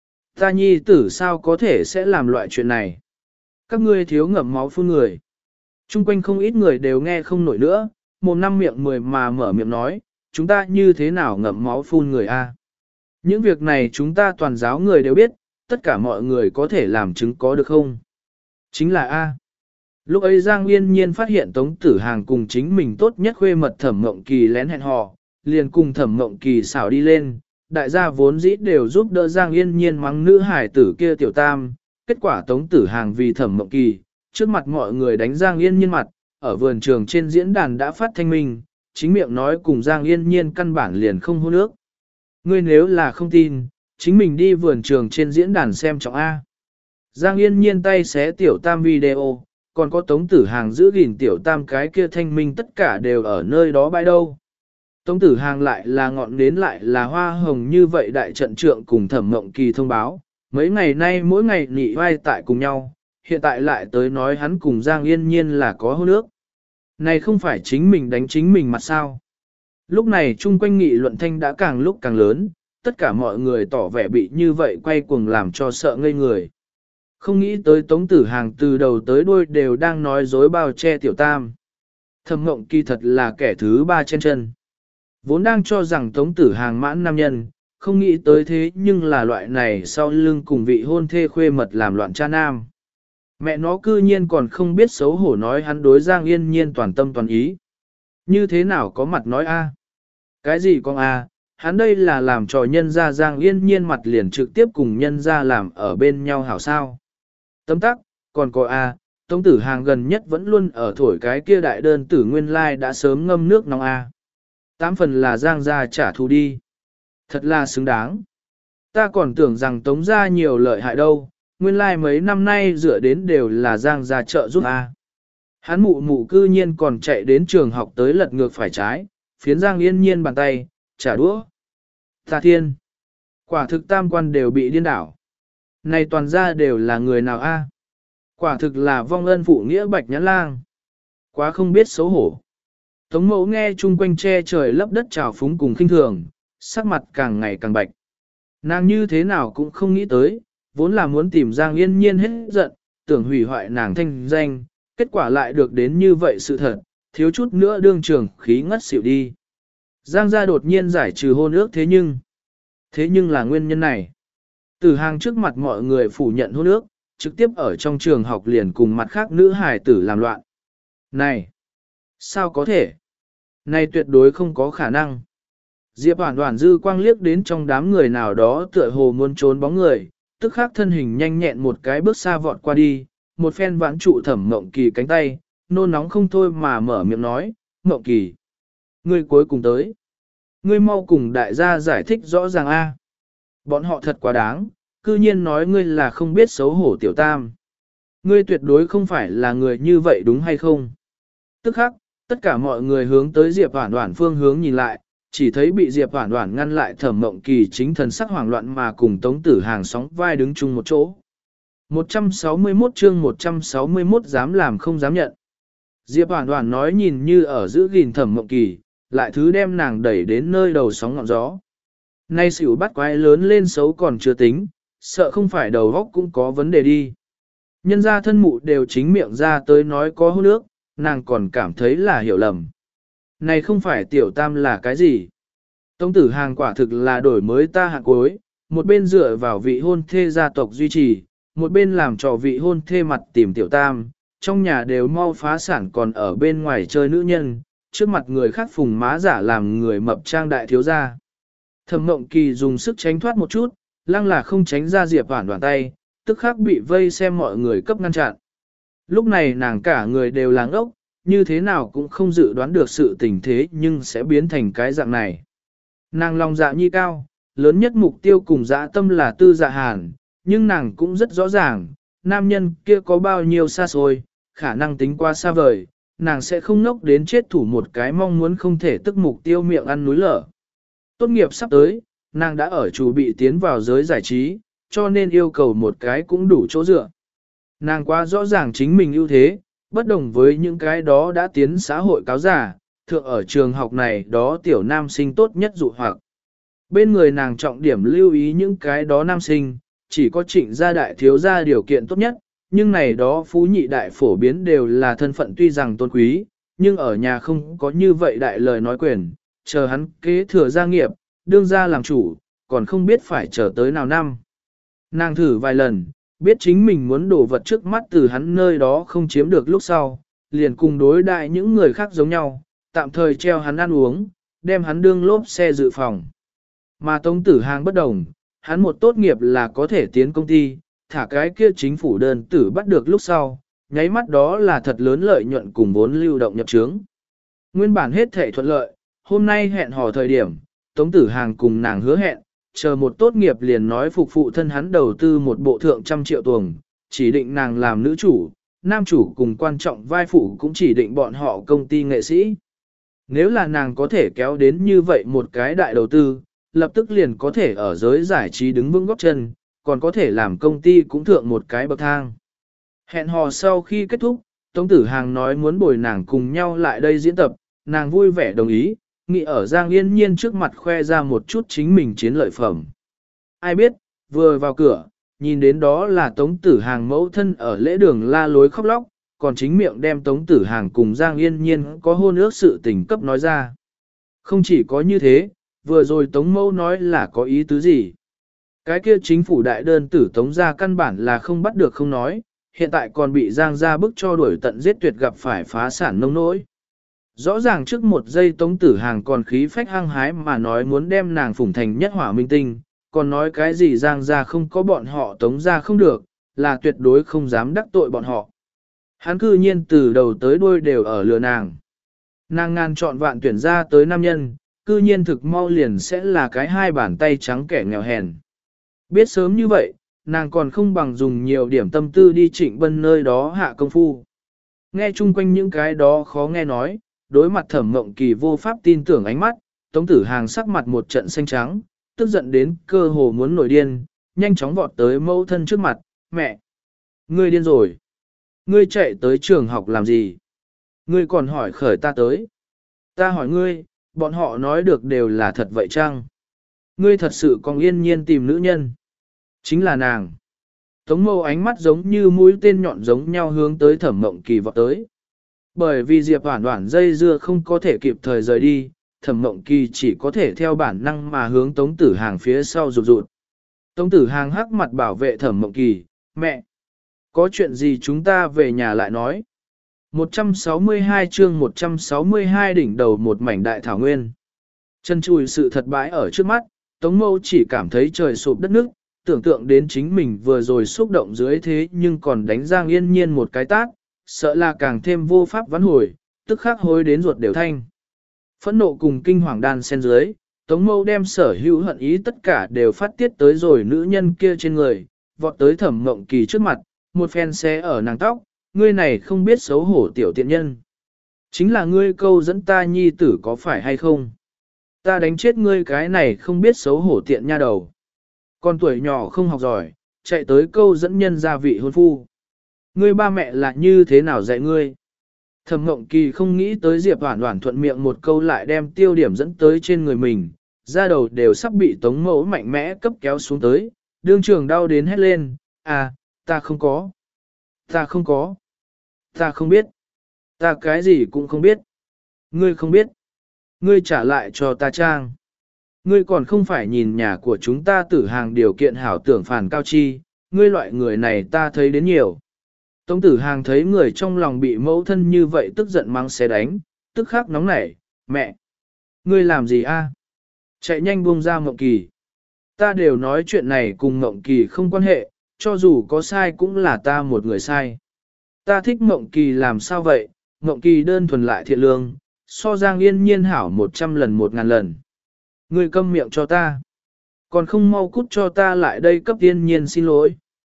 Ta nhi tử sao có thể sẽ làm loại chuyện này? Các ngươi thiếu ngậm máu phun người. Trung quanh không ít người đều nghe không nổi nữa, một năm miệng mười mà mở miệng nói, chúng ta như thế nào ngậm máu phun người a? Những việc này chúng ta toàn giáo người đều biết, tất cả mọi người có thể làm chứng có được không? Chính là A. Lúc ấy Giang Yên Nhiên phát hiện Tống Tử Hàng cùng chính mình tốt nhất khuê mật Thẩm Mộng Kỳ lén hẹn hò, liền cùng Thẩm Mộng Kỳ xảo đi lên, đại gia vốn dĩ đều giúp đỡ Giang Yên Nhiên mắng nữ hải tử kia tiểu tam, kết quả Tống Tử Hàng vì Thẩm Mộng Kỳ, trước mặt mọi người đánh Giang Yên Nhiên mặt, ở vườn trường trên diễn đàn đã phát thanh minh, chính miệng nói cùng Giang Yên Nhiên căn bản liền không hôn ước. Ngươi nếu là không tin, chính mình đi vườn trường trên diễn đàn xem trọng A. Giang Yên Nhiên tay xé tiểu tam video, còn có Tống Tử Hàng giữ gìn tiểu tam cái kia thanh minh tất cả đều ở nơi đó bãi đâu. Tống Tử Hàng lại là ngọn nến lại là hoa hồng như vậy đại trận trượng cùng Thẩm Mộng Kỳ thông báo, mấy ngày nay mỗi ngày nị vai tại cùng nhau, hiện tại lại tới nói hắn cùng Giang Yên Nhiên là có hôn ước. Này không phải chính mình đánh chính mình mặt sao. Lúc này chung quanh nghị luận thanh đã càng lúc càng lớn, tất cả mọi người tỏ vẻ bị như vậy quay cuồng làm cho sợ ngây người. Không nghĩ tới Tống Tử Hàng từ đầu tới đuôi đều đang nói dối bao che tiểu tam. Thẩm Mộng Kỳ thật là kẻ thứ ba trên chân. Vốn đang cho rằng Tống Tử Hàng mãn nam nhân, không nghĩ tới thế nhưng là loại này sau lưng cùng vị hôn thê khuê mật làm loạn cha nam. Mẹ nó cư nhiên còn không biết xấu hổ nói hắn đối Giang Yên Nhiên toàn tâm toàn ý. Như thế nào có mặt nói a? Cái gì con a? Hắn đây là làm trò nhân ra Giang Yên Nhiên mặt liền trực tiếp cùng nhân ra làm ở bên nhau hảo sao. Tấm tắc, còn có a, Tống Tử Hàng gần nhất vẫn luôn ở thổi cái kia đại đơn tử nguyên lai đã sớm ngâm nước nóng a. Tám phần là Giang gia trả thù đi. Thật là xứng đáng. Ta còn tưởng rằng Tống gia nhiều lợi hại đâu, nguyên lai mấy năm nay dựa đến đều là Giang gia trợ giúp a. Hắn mụ mụ cư nhiên còn chạy đến trường học tới lật ngược phải trái, phiến Giang Yên Nhiên bàn tay, trả đũa. Ta thiên! Quả thực tam quan đều bị điên đảo. Này toàn ra đều là người nào a? Quả thực là vong ân phụ nghĩa bạch nhãn lang. Quá không biết xấu hổ. Tống mẫu nghe chung quanh che trời lấp đất trào phúng cùng khinh thường, sắc mặt càng ngày càng bạch. Nàng như thế nào cũng không nghĩ tới, vốn là muốn tìm Giang Yên Nhiên hết giận, tưởng hủy hoại nàng thanh danh, kết quả lại được đến như vậy sự thật, thiếu chút nữa đương trường khí ngất xỉu đi. Giang gia đột nhiên giải trừ hôn ước thế nhưng, thế nhưng là nguyên nhân này. Tử Hàng trước mặt mọi người phủ nhận hôn ước, trực tiếp ở trong trường học liền cùng mặt khác nữ hài tử làm loạn. Này! Sao có thể? Này tuyệt đối không có khả năng. Diệp Hoản Hoản dư quang liếc đến trong đám người nào đó tựa hồ muốn trốn bóng người, tức khắc thân hình nhanh nhẹn một cái bước xa vọt qua đi, một phen vãn trụ Thẩm Mộng Kỳ cánh tay, nôn nóng không thôi mà mở miệng nói, Mộng Kỳ. Ngươi cuối cùng tới. Ngươi mau cùng đại gia giải thích rõ ràng a. Bọn họ thật quá đáng, cư nhiên nói ngươi là không biết xấu hổ tiểu tam. Ngươi tuyệt đối không phải là người như vậy đúng hay không? Tức khắc, tất cả mọi người hướng tới Diệp Hoản Hoản phương hướng nhìn lại, chỉ thấy bị Diệp Hoản Hoản ngăn lại Thẩm Mộng Kỳ chính thần sắc hoảng loạn mà cùng Tống Tử Hàng sóng vai đứng chung một chỗ. một trăm sáu mươi mốt chương một trăm sáu mươi mốt dám làm không dám nhận. Diệp Hoản Hoản nói nhìn như ở giữ gìn Thẩm Mộng Kỳ, lại thứ đem nàng đẩy đến nơi đầu sóng ngọn gió. Nay xỉu bắt quái lớn lên xấu còn chưa tính, sợ không phải đầu óc cũng có vấn đề đi. Nhân gia thân mụ đều chính miệng ra tới nói có hôn ước, nàng còn cảm thấy là hiểu lầm. Này không phải tiểu tam là cái gì? Tống Tử Hàng quả thực là đổi mới ta hạng cuối, một bên dựa vào vị hôn thê gia tộc duy trì, một bên làm cho vị hôn thê mặt tìm tiểu tam, trong nhà đều mau phá sản còn ở bên ngoài chơi nữ nhân, trước mặt người khác phùng má giả làm người mập trang đại thiếu gia. Thẩm Mộng Kỳ dùng sức tránh thoát một chút, lăng là không tránh ra Diệp Hoản Hoản tay, tức khắc bị vây xem mọi người cấp ngăn chặn. Lúc này nàng cả người đều làng ốc, như thế nào cũng không dự đoán được sự tình thế nhưng sẽ biến thành cái dạng này. Nàng lòng dạ nhi cao, lớn nhất mục tiêu cùng dạ tâm là Tư Dạ Hàn, nhưng nàng cũng rất rõ ràng, nam nhân kia có bao nhiêu xa xôi, khả năng tính qua xa vời, nàng sẽ không nốc đến chết thủ một cái mong muốn không thể tức mục tiêu miệng ăn núi lở. Tốt nghiệp sắp tới, nàng đã ở chủ bị tiến vào giới giải trí, cho nên yêu cầu một cái cũng đủ chỗ dựa. Nàng quá rõ ràng chính mình ưu thế, bất đồng với những cái đó đã tiến xã hội cáo giả, thượng ở trường học này đó tiểu nam sinh tốt nhất dụ hoặc. Bên người nàng trọng điểm lưu ý những cái đó nam sinh, chỉ có trịnh gia đại thiếu gia điều kiện tốt nhất, nhưng này đó phú nhị đại phổ biến đều là thân phận tuy rằng tôn quý, nhưng ở nhà không có như vậy đại lời nói quyền, chờ hắn kế thừa gia nghiệp, đương gia làm chủ, còn không biết phải chờ tới nào năm. Nàng thử vài lần, biết chính mình muốn đổ vật trước mắt từ hắn nơi đó không chiếm được lúc sau, liền cùng đối đại những người khác giống nhau, tạm thời treo hắn ăn uống, đem hắn đương lốp xe dự phòng. Mà Tống Tử Hàng bất đồng, hắn một tốt nghiệp là có thể tiến công ty, thả cái kia chính phủ đơn tử bắt được lúc sau, nháy mắt đó là thật lớn lợi nhuận cùng vốn lưu động nhập trướng. Nguyên bản hết thể thuận lợi, hôm nay hẹn hò thời điểm, Tống Tử Hàng cùng nàng hứa hẹn, chờ một tốt nghiệp liền nói phục phụ thân hắn đầu tư một bộ thượng trăm triệu tuồng, chỉ định nàng làm nữ chủ, nam chủ cùng quan trọng vai phụ cũng chỉ định bọn họ công ty nghệ sĩ. Nếu là nàng có thể kéo đến như vậy một cái đại đầu tư, lập tức liền có thể ở giới giải trí đứng vững góp chân, còn có thể làm công ty cũng thượng một cái bậc thang. Hẹn hò sau khi kết thúc, Tống Tử Hàng nói muốn bồi nàng cùng nhau lại đây diễn tập, nàng vui vẻ đồng ý, nghĩ ở Giang Yên Nhiên trước mặt khoe ra một chút chính mình chiến lợi phẩm. Ai biết, vừa vào cửa, nhìn đến đó là Tống Tử Hàng mẫu thân ở lễ đường la lối khóc lóc, còn chính miệng đem Tống Tử Hàng cùng Giang Yên Nhiên có hôn ước sự tình cấp nói ra. Không chỉ có như thế, vừa rồi Tống mẫu nói là có ý tứ gì. Cái kia chính phủ đại đơn tử Tống ra căn bản là không bắt được không nói, hiện tại còn bị Giang gia bức cho đuổi tận giết tuyệt gặp phải phá sản nông nỗi. Rõ ràng trước một giây Tống Tử Hàng còn khí phách hăng hái mà nói muốn đem nàng phủng thành nhất hỏa minh tinh, còn nói cái gì Giang gia không có bọn họ Tống gia không được, là tuyệt đối không dám đắc tội bọn họ. Hắn cư nhiên từ đầu tới đuôi đều ở lừa nàng. Nàng ngàn chọn vạn tuyển ra tới nam nhân, cư nhiên thực mau liền sẽ là cái hai bàn tay trắng kẻ nghèo hèn. Biết sớm như vậy, nàng còn không bằng dùng nhiều điểm tâm tư đi Trịnh Bân nơi đó hạ công phu. Nghe chung quanh những cái đó khó nghe nói, đối mặt Thẩm Mộng Kỳ vô pháp tin tưởng ánh mắt, Tống Tử Hàng sắc mặt một trận xanh trắng, tức giận đến cơ hồ muốn nổi điên, nhanh chóng vọt tới mẫu thân trước mặt, mẹ! Ngươi điên rồi! Ngươi chạy tới trường học làm gì? Ngươi còn hỏi khởi ta tới. Ta hỏi ngươi, bọn họ nói được đều là thật vậy chăng? Ngươi thật sự còn yên nhiên tìm nữ nhân. Chính là nàng. Tống Mâu ánh mắt giống như mũi tên nhọn giống nhau hướng tới Thẩm Mộng Kỳ vọt tới. Bởi vì Diệp Hoản Hoản dây dưa không có thể kịp thời rời đi, Thẩm Mộng Kỳ chỉ có thể theo bản năng mà hướng Tống Tử Hàng phía sau rụt rụt. Tống Tử Hàng hắc mặt bảo vệ Thẩm Mộng Kỳ, mẹ, có chuyện gì chúng ta về nhà lại nói. một trăm sáu mươi hai chương một trăm sáu mươi hai đỉnh đầu một mảnh đại thảo nguyên. Chân chùi sự thật bãi ở trước mắt, Tống Mâu chỉ cảm thấy trời sụp đất nước, tưởng tượng đến chính mình vừa rồi xúc động dưới thế nhưng còn đánh Giang Yên Nhiên một cái tát, sợ là càng thêm vô pháp vãn hồi, tức khắc hối đến ruột đều thanh. Phẫn nộ cùng kinh hoàng đan xen dưới, Tống Mâu đem sở hữu hận ý tất cả đều phát tiết tới rồi nữ nhân kia trên người, vọt tới Thẩm Mộng Kỳ trước mặt, một phen xé ở nàng tóc, ngươi này không biết xấu hổ tiểu tiện nhân. Chính là ngươi câu dẫn ta nhi tử có phải hay không? Ta đánh chết ngươi cái này không biết xấu hổ tiện nha đầu. Con tuổi nhỏ không học giỏi, chạy tới câu dẫn nhân gia vị hôn phu. Ngươi ba mẹ là như thế nào dạy ngươi? Thẩm Mộng Kỳ không nghĩ tới Diệp Hoản Hoản thuận miệng một câu lại đem tiêu điểm dẫn tới trên người mình, da đầu đều sắp bị Tống Mẫu mạnh mẽ cấp kéo xuống tới, đương trường đau đến hét lên, à, ta không có, ta không có, ta không biết, ta cái gì cũng không biết, ngươi không biết, ngươi trả lại cho ta trang. Ngươi còn không phải nhìn nhà của chúng ta Tử Hàng điều kiện hảo tưởng phản cao chi, ngươi loại người này ta thấy đến nhiều. Tống Tử Hàng thấy người trong lòng bị mẫu thân như vậy tức giận mắng xé đánh, tức khắc nóng nảy, mẹ, ngươi làm gì a? Chạy nhanh buông ra Mộng Kỳ. Ta đều nói chuyện này cùng Mộng Kỳ không quan hệ, cho dù có sai cũng là ta một người sai. Ta thích Mộng Kỳ làm sao vậy, Mộng Kỳ đơn thuần lại thiện lương, so Giang Yên Nhiên hảo một trăm lần một ngàn lần. Ngươi câm miệng cho ta. Còn không mau cút cho ta lại đây cấp Yên Nhiên xin lỗi.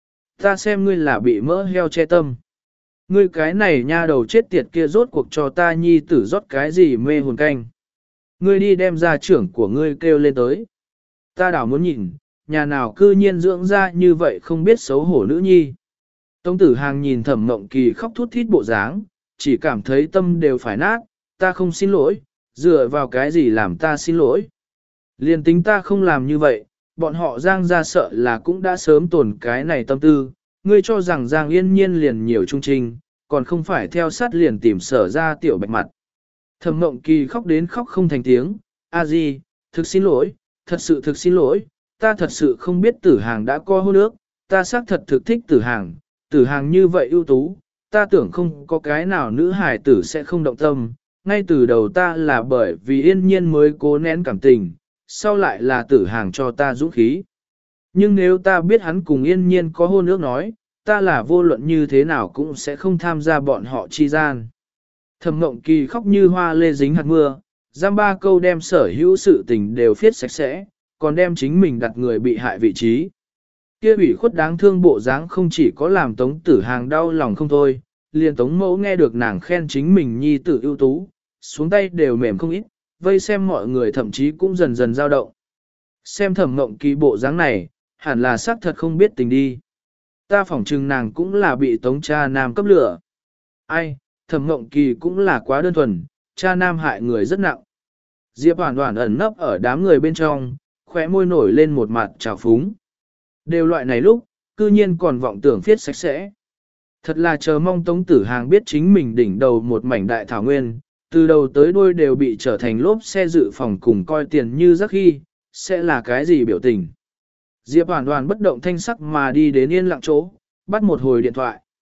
Ta xem ngươi là bị mỡ heo che tâm. Ngươi cái này nha đầu chết tiệt kia rốt cuộc cho ta nhi tử rót cái gì mê hồn canh. Ngươi đi đem gia trưởng của ngươi kêu lên tới. Ta đảo muốn nhìn, nhà nào cư nhiên dưỡng ra như vậy không biết xấu hổ nữ nhi. Tống Tử Hàng nhìn Thẩm Mộng Kỳ khóc thút thít bộ dáng, chỉ cảm thấy tâm đều phải nát, ta không xin lỗi, dựa vào cái gì làm ta xin lỗi. Liên tính ta không làm như vậy, bọn họ Giang ra sợ là cũng đã sớm tổn cái này tâm tư, ngươi cho rằng Giang Yên Nhiên liền nhiều trung trình, còn không phải theo sát liền tìm sở ra tiểu bạch mặt. Thẩm Mộng Kỳ khóc đến khóc không thành tiếng, a di, thực xin lỗi, thật sự thực xin lỗi, ta thật sự không biết Tử Hàng đã có hôn ước, ta xác thật thực thích Tử Hàng, Tử Hàng như vậy ưu tú, ta tưởng không có cái nào nữ hài tử sẽ không động tâm, ngay từ đầu ta là bởi vì Yên Nhiên mới cố nén cảm tình, sau lại là Tử Hàng cho ta dũng khí. Nhưng nếu ta biết hắn cùng Yên Nhiên có hôn ước nói, ta là vô luận như thế nào cũng sẽ không tham gia bọn họ chi gian. Thẩm Mộng Kỳ khóc như hoa lê dính hạt mưa, giam ba câu đem sở hữu sự tình đều phiết sạch sẽ, còn đem chính mình đặt người bị hại vị trí. Kia ủy khuất đáng thương bộ dáng không chỉ có làm Tống Tử Hàng đau lòng không thôi, liền Tống Mẫu nghe được nàng khen chính mình nhi tử ưu tú, xuống tay đều mềm không ít, vây xem mọi người thậm chí cũng dần dần dao động. Xem Thẩm Mộng Kỳ bộ dáng này, hẳn là xác thật không biết tình đi. Ta phỏng chừng nàng cũng là bị Tống cha nam cấp lửa. Ai, Thẩm Mộng Kỳ cũng là quá đơn thuần, cha nam hại người rất nặng. Diệp Hoản Hoản ẩn nấp ở đám người bên trong, khóe môi nổi lên một mặt trào phúng. Đều loại này lúc, cư nhiên còn vọng tưởng phiết sạch sẽ. Thật là chờ mong Tống Tử Hàng biết chính mình đỉnh đầu một mảnh đại thảo nguyên, từ đầu tới đuôi đều bị trở thành lốp xe dự phòng cùng coi tiền như rắc khi, sẽ là cái gì biểu tình. Diệp Hoản Hoản bất động thanh sắc mà đi đến yên lặng chỗ, bắt một hồi điện thoại.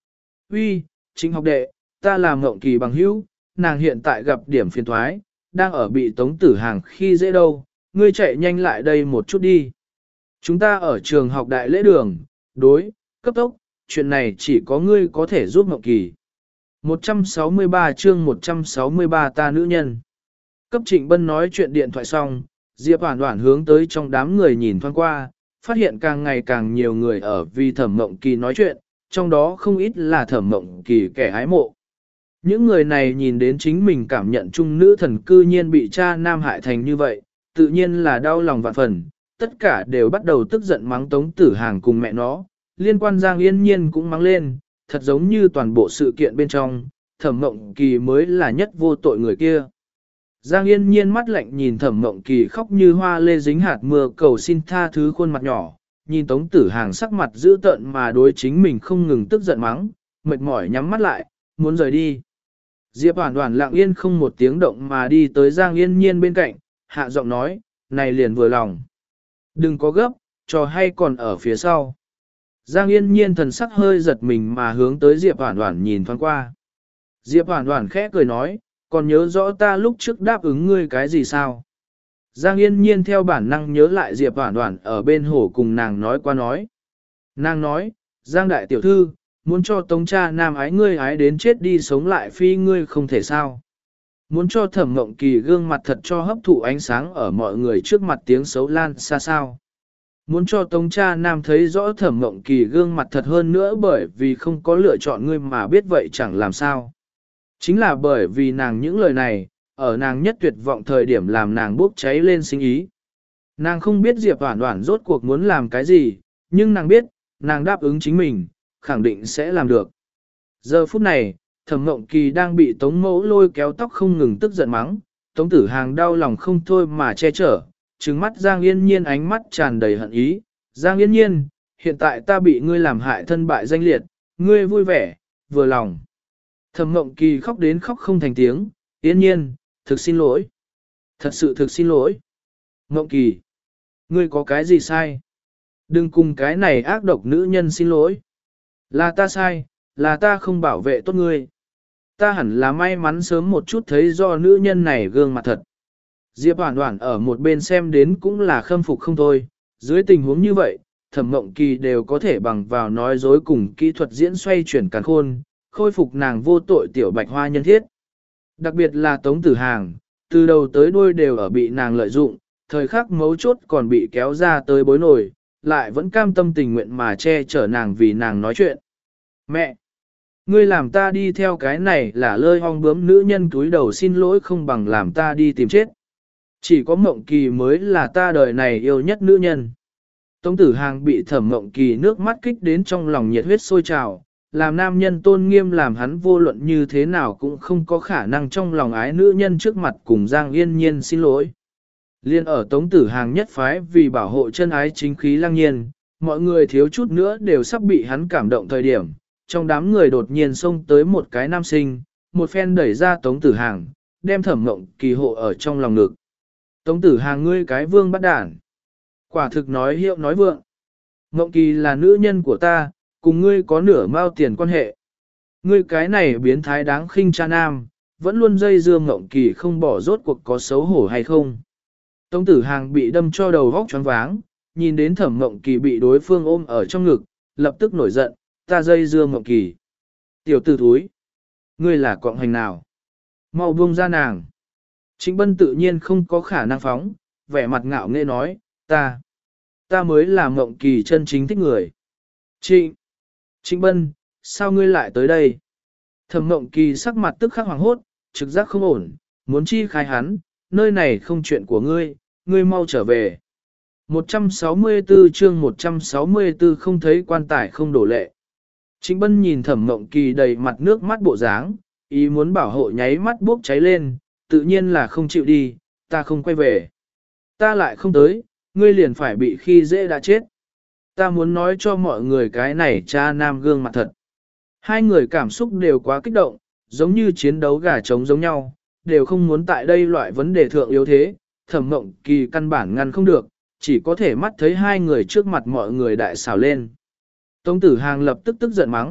Uy, Trịnh học đệ, ta là Ngộng Kỳ bằng hữu, nàng hiện tại gặp điểm phiền thoái, đang ở bị Tống Tử Hàng khi dễ đâu, ngươi chạy nhanh lại đây một chút đi. Chúng ta ở trường học đại lễ đường, đối, cấp tốc, chuyện này chỉ có ngươi có thể giúp Ngộng Kỳ. một trăm sáu mươi ba chương một trăm sáu mươi ba ta nữ nhân. Cấp Trịnh Bân nói chuyện điện thoại xong, Diệp Hoản Hoản hướng tới trong đám người nhìn thoáng qua, phát hiện càng ngày càng nhiều người ở vì Thẩm Mộng Kỳ nói chuyện, trong đó không ít là Thẩm Mộng Kỳ kẻ ái mộ. Những người này nhìn đến chính mình cảm nhận chung nữ thần cư nhiên bị cha nam hại thành như vậy, tự nhiên là đau lòng vạn phần, tất cả đều bắt đầu tức giận mắng Tống Tử Hàng cùng mẹ nó, liên quan Giang Yên Nhiên cũng mắng lên, thật giống như toàn bộ sự kiện bên trong, Thẩm Mộng Kỳ mới là nhất vô tội người kia. Giang Yên Nhiên mắt lạnh nhìn Thẩm Mộng Kỳ khóc như hoa lê dính hạt mưa cầu xin tha thứ khuôn mặt nhỏ, nhìn Tống Tử Hàng sắc mặt dữ tợn mà đối chính mình không ngừng tức giận mắng, mệt mỏi nhắm mắt lại, muốn rời đi. Diệp Hoản Hoản lặng yên không một tiếng động mà đi tới Giang Yên Nhiên bên cạnh, hạ giọng nói, này liền vừa lòng. Đừng có gấp, trò hay còn ở phía sau. Giang Yên Nhiên thần sắc hơi giật mình mà hướng tới Diệp Hoản Hoản nhìn thoáng qua. Diệp Hoản Hoản khẽ cười nói, còn nhớ rõ ta lúc trước đáp ứng ngươi cái gì sao? Giang Yên Nhiên theo bản năng nhớ lại Diệp Hoản Hoản ở bên hồ cùng nàng nói qua nói. Nàng nói, Giang đại tiểu thư, muốn cho Tống cha nam ái ngươi ái đến chết đi sống lại phi ngươi không thể sao. Muốn cho Thẩm Mộng Kỳ gương mặt thật cho hấp thụ ánh sáng ở mọi người trước mặt tiếng xấu lan xa sao. Muốn cho Tống cha nam thấy rõ Thẩm Mộng Kỳ gương mặt thật hơn nữa bởi vì không có lựa chọn ngươi mà biết vậy chẳng làm sao. Chính là bởi vì nàng những lời này, ở nàng nhất tuyệt vọng thời điểm làm nàng bốc cháy lên sinh ý. Nàng không biết Diệp Hoản Hoản rốt cuộc muốn làm cái gì, nhưng nàng biết, nàng đáp ứng chính mình, khẳng định sẽ làm được. Giờ phút này, Thẩm Mộng Kỳ đang bị Tống Mẫu lôi kéo tóc không ngừng tức giận mắng, Tống Tử Hàng đau lòng không thôi mà che chở, trừng mắt Giang Yên Nhiên ánh mắt tràn đầy hận ý. Giang Yên Nhiên, hiện tại ta bị ngươi làm hại thân bại danh liệt, ngươi vui vẻ, vừa lòng. Thẩm Mộng Kỳ khóc đến khóc không thành tiếng, Yên Nhiên, thực xin lỗi. Thật sự thực xin lỗi. Mộng Kỳ, ngươi có cái gì sai? Đừng cùng cái này ác độc nữ nhân xin lỗi. Là ta sai, là ta không bảo vệ tốt ngươi. Ta hẳn là may mắn sớm một chút thấy do nữ nhân này gương mặt thật. Diệp Hoản Hoản ở một bên xem đến cũng là khâm phục không thôi. Dưới tình huống như vậy, Thẩm Mộng Kỳ đều có thể bằng vào nói dối cùng kỹ thuật diễn xoay chuyển càn khôn, khôi phục nàng vô tội tiểu bạch hoa nhân thiết. Đặc biệt là Tống Tử Hàng, từ đầu tới đuôi đều ở bị nàng lợi dụng, thời khắc mấu chốt còn bị kéo ra tới bối nổi, lại vẫn cam tâm tình nguyện mà che chở nàng vì nàng nói chuyện. Mẹ! Ngươi làm ta đi theo cái này là lơi hong bướm nữ nhân túi đầu xin lỗi không bằng làm ta đi tìm chết. Chỉ có Mộng Kỳ mới là ta đời này yêu nhất nữ nhân. Tống Tử Hàng bị Thẩm Mộng Kỳ nước mắt kích đến trong lòng nhiệt huyết sôi trào, làm nam nhân tôn nghiêm làm hắn vô luận như thế nào cũng không có khả năng trong lòng ái nữ nhân trước mặt cùng Giang Yên Nhiên xin lỗi. Liên ở Tống Tử Hàng nhất phái vì bảo hộ chân ái chính khí Lăng Nhiên, mọi người thiếu chút nữa đều sắp bị hắn cảm động thời điểm. Trong đám người đột nhiên xông tới một cái nam sinh, một phen đẩy ra Tống Tử Hàng, đem Thẩm Mộng Kỳ hộ ở trong lòng ngực. Tống Tử Hàng ngươi cái vương bắt đản. Quả thực nói hiệu nói vượng. Mộng Kỳ là nữ nhân của ta, cùng ngươi có nửa mao tiền quan hệ. Ngươi cái này biến thái đáng khinh cha nam, vẫn luôn dây dưa Mộng Kỳ không bỏ rốt cuộc có xấu hổ hay không. Tống Tử Hàng bị đâm cho đầu vóc choáng váng, nhìn đến Thẩm Mộng Kỳ bị đối phương ôm ở trong ngực, lập tức nổi giận, ta dây dưa Mộng Kỳ. Tiểu tử thúi, ngươi là cọng hành nào? Mau buông ra nàng. Trịnh Bân tự nhiên không có khả năng phóng, vẻ mặt ngạo nghễ nói, ta, ta mới là Mộng Kỳ chân chính thích người. Trịnh, Trịnh Bân, sao ngươi lại tới đây? Thẩm Mộng Kỳ sắc mặt tức khắc hoàng hốt, trực giác không ổn, muốn chi khai hắn, nơi này không chuyện của ngươi, ngươi mau trở về. một trăm sáu mươi tư chương một trăm sáu mươi tư không thấy quan tài không đổ lệ. Trịnh Bân nhìn Thẩm Mộng Kỳ đầy mặt nước mắt bộ dáng, ý muốn bảo hộ nháy mắt bốc cháy lên, tự nhiên là không chịu đi, ta không quay về. Ta lại không tới, ngươi liền phải bị khi dễ đã chết. Ta muốn nói cho mọi người cái này cha nam gương mặt thật. Hai người cảm xúc đều quá kích động, giống như chiến đấu gà trống giống nhau, đều không muốn tại đây loại vấn đề thượng yếu thế, Thẩm Mộng Kỳ căn bản ngăn không được, chỉ có thể mắt thấy hai người trước mặt mọi người đại xảo lên. Tống Tử Hàng lập tức tức giận mắng,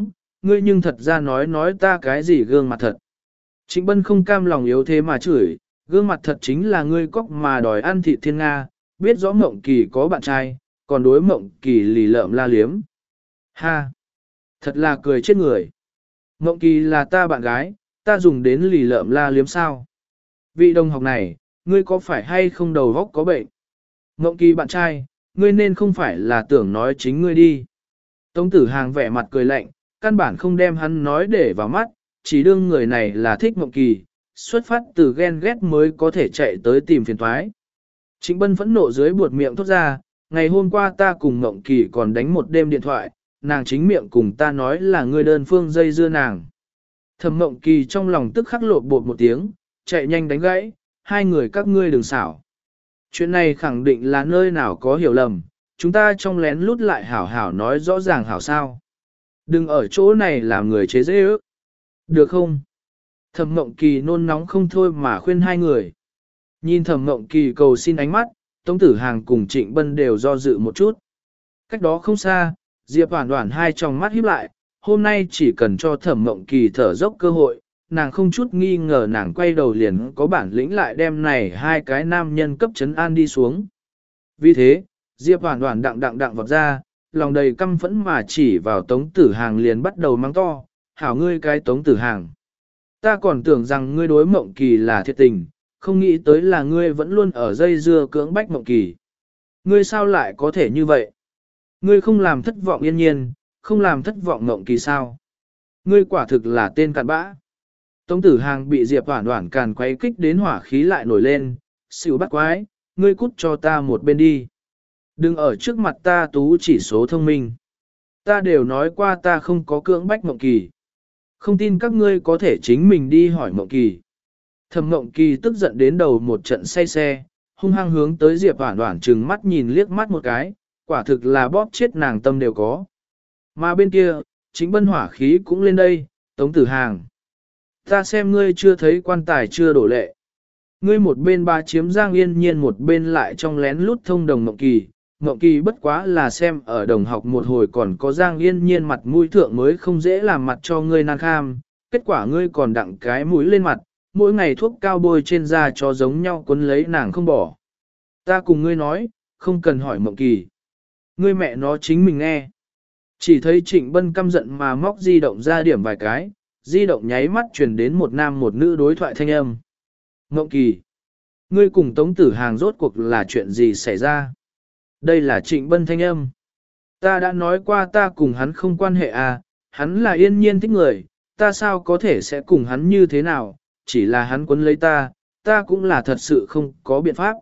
ngươi nhưng thật ra nói nói ta cái gì gương mặt thật. Trịnh Bân không cam lòng yếu thế mà chửi, gương mặt thật chính là ngươi cóc mà đòi ăn thịt thiên Nga, biết rõ Mộng Kỳ có bạn trai, còn đối Mộng Kỳ lì lợm la liếm. Ha! Thật là cười chết người. Mộng Kỳ là ta bạn gái, ta dùng đến lì lợm la liếm sao? Vị đồng học này, ngươi có phải hay không đầu góc có bệnh? Mộng Kỳ bạn trai, ngươi nên không phải là tưởng nói chính ngươi đi. Tống Tử Hàng vẻ mặt cười lạnh, căn bản không đem hắn nói để vào mắt, chỉ đương người này là thích Mộng Kỳ, xuất phát từ ghen ghét mới có thể chạy tới tìm phiền toái. Trịnh Bân phẫn nộ dưới buột miệng thốt ra, ngày hôm qua ta cùng Mộng Kỳ còn đánh một đêm điện thoại, nàng chính miệng cùng ta nói là ngươi đơn phương dây dưa nàng. Thẩm Mộng Kỳ trong lòng tức khắc lột bột một tiếng, chạy nhanh đánh gãy, hai người các ngươi đừng xảo. Chuyện này khẳng định là nơi nào có hiểu lầm, chúng ta trong lén lút lại hảo hảo nói rõ ràng hảo sao. Đừng ở chỗ này làm người chế dễ ước. Được không? Thẩm Mộng Kỳ nôn nóng không thôi mà khuyên hai người. Nhìn Thẩm Mộng Kỳ cầu xin ánh mắt, Tống Tử Hàng cùng Trịnh Bân đều do dự một chút. Cách đó không xa, Diệp Hoản Hoản hai tròng mắt híp lại, hôm nay chỉ cần cho Thẩm Mộng Kỳ thở dốc cơ hội, nàng không chút nghi ngờ nàng quay đầu liền có bản lĩnh lại đem này hai cái nam nhân cấp trấn an đi xuống. Vì thế, Diệp Hoản Hoản đặng đặng đặng vọt ra, lòng đầy căm phẫn mà chỉ vào Tống Tử Hàng liền bắt đầu mắng to, hảo ngươi cái Tống Tử Hàng. Ta còn tưởng rằng ngươi đối Mộng Kỳ là thiệt tình, không nghĩ tới là ngươi vẫn luôn ở dây dưa cưỡng bách Mộng Kỳ. Ngươi sao lại có thể như vậy? Ngươi không làm thất vọng Yên Nhiên, không làm thất vọng Mộng Kỳ sao? Ngươi quả thực là tên cặn bã. Tống Tử Hàng bị Diệp Hoản Hoản càn quấy kích đến hỏa khí lại nổi lên, xỉu bắt quái, ngươi cút cho ta một bên đi. Đừng ở trước mặt ta tú chỉ số thông minh. Ta đều nói qua ta không có cưỡng bách Mộng Kỳ. Không tin các ngươi có thể chính mình đi hỏi Mộng Kỳ. Thẩm Mộng Kỳ tức giận đến đầu một trận say xe, hung hăng hướng tới Diệp Hoản Hoản trừng mắt nhìn liếc mắt một cái, quả thực là bóp chết nàng tâm đều có. Mà bên kia, chính Bân hỏa khí cũng lên đây, Tống Tử Hàng. Ta xem ngươi chưa thấy quan tài chưa đổ lệ. Ngươi một bên ba chiếm Giang Yên Nhiên một bên lại trong lén lút thông đồng Mộng Kỳ. Mộng Kỳ bất quá là xem ở đồng học một hồi còn có Giang Yên Nhiên mặt mũi thượng mới không dễ làm mặt cho ngươi nan kham. Kết quả ngươi còn đặng cái mũi lên mặt, mỗi ngày thuốc cao bôi trên da cho giống nhau quấn lấy nàng không bỏ. Ta cùng ngươi nói, không cần hỏi Mộng Kỳ. Ngươi mẹ nó chính mình nghe. Chỉ thấy Trịnh Bân căm giận mà móc di động ra điểm vài cái, di động nháy mắt truyền đến một nam một nữ đối thoại thanh âm. Mộng Kỳ, ngươi cùng Tống Tử Hàng rốt cuộc là chuyện gì xảy ra? Đây là Trịnh Bân thanh âm. Ta đã nói qua ta cùng hắn không quan hệ à, hắn là Yên Nhiên thích người, ta sao có thể sẽ cùng hắn như thế nào, chỉ là hắn quấn lấy ta, ta cũng là thật sự không có biện pháp.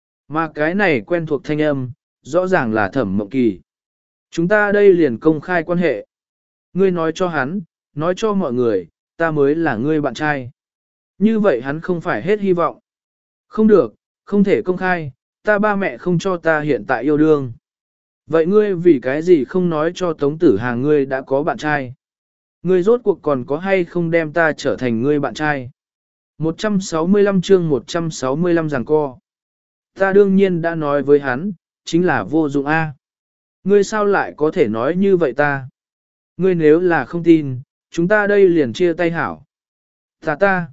Mà cái này quen thuộc thanh âm, rõ ràng là Thẩm Mộng Kỳ. Chúng ta đây liền công khai quan hệ. Ngươi nói cho hắn, nói cho mọi người, ta mới là ngươi bạn trai. Như vậy hắn không phải hết hy vọng. Không được, không thể công khai, ta ba mẹ không cho ta hiện tại yêu đương. Vậy ngươi vì cái gì không nói cho Tống Tử Hàng ngươi đã có bạn trai? Ngươi rốt cuộc còn có hay không đem ta trở thành ngươi bạn trai? một trăm sáu mươi lăm chương một trăm sáu mươi lăm giằng co. Ta đương nhiên đã nói với hắn, chính là vô dụng A. Ngươi sao lại có thể nói như vậy ta? Ngươi nếu là không tin, chúng ta đây liền chia tay hảo. Ta ta,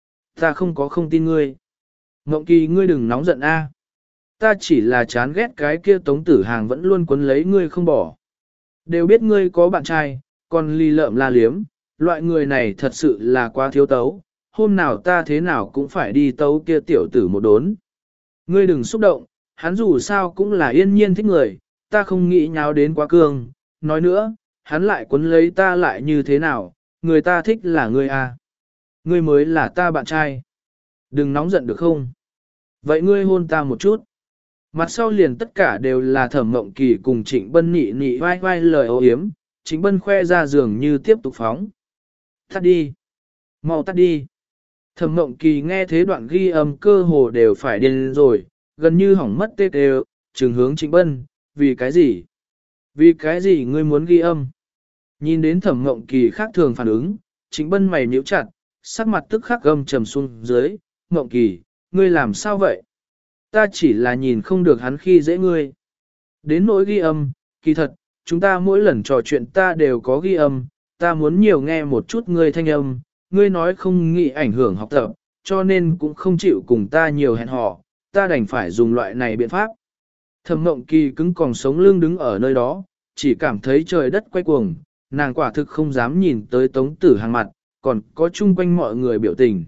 ta không có không tin ngươi. Mộng Kỳ ngươi đừng nóng giận A. Ta chỉ là chán ghét cái kia Tống Tử Hàng vẫn luôn quấn lấy ngươi không bỏ. Đều biết ngươi có bạn trai, còn lì lợm la liếm, loại người này thật sự là quá thiếu tấu. Hôm nào ta thế nào cũng phải đi tấu kia tiểu tử một đốn. Ngươi đừng xúc động, hắn dù sao cũng là Yên Nhiên thích người, ta không nghĩ nháo đến quá cương. Nói nữa, hắn lại quấn lấy ta lại như thế nào, người ta thích là ngươi à. Ngươi mới là ta bạn trai. Đừng nóng giận được không? Vậy ngươi hôn ta một chút. Mặt sau liền tất cả đều là Thẩm Mộng Kỳ cùng Trịnh Bân nị nị vai vai lời ô hiếm, Trịnh Bân khoe ra giường như tiếp tục phóng. Tắt đi. Mau tắt đi. Thẩm Mộng Kỳ nghe thế đoạn ghi âm cơ hồ đều phải điên rồi, gần như hỏng mất tê tê, trừng hướng Trịnh Bân, vì cái gì? Vì cái gì ngươi muốn ghi âm? Nhìn đến Thẩm Mộng Kỳ khác thường phản ứng, Trịnh Bân mày nhíu chặt, sắc mặt tức khắc gầm trầm xuống dưới, Mộng Kỳ, ngươi làm sao vậy? Ta chỉ là nhìn không được hắn khi dễ ngươi. Đến nỗi ghi âm, kỳ thật, chúng ta mỗi lần trò chuyện ta đều có ghi âm, ta muốn nhiều nghe một chút ngươi thanh âm, ngươi nói không nghĩ ảnh hưởng học tập, cho nên cũng không chịu cùng ta nhiều hẹn hò, ta đành phải dùng loại này biện pháp. Thẩm Mộng Kỳ cứng còng sống lưng đứng ở nơi đó, chỉ cảm thấy trời đất quay cuồng, nàng quả thực không dám nhìn tới Tống Tử Hàng mặt, còn có chung quanh mọi người biểu tình.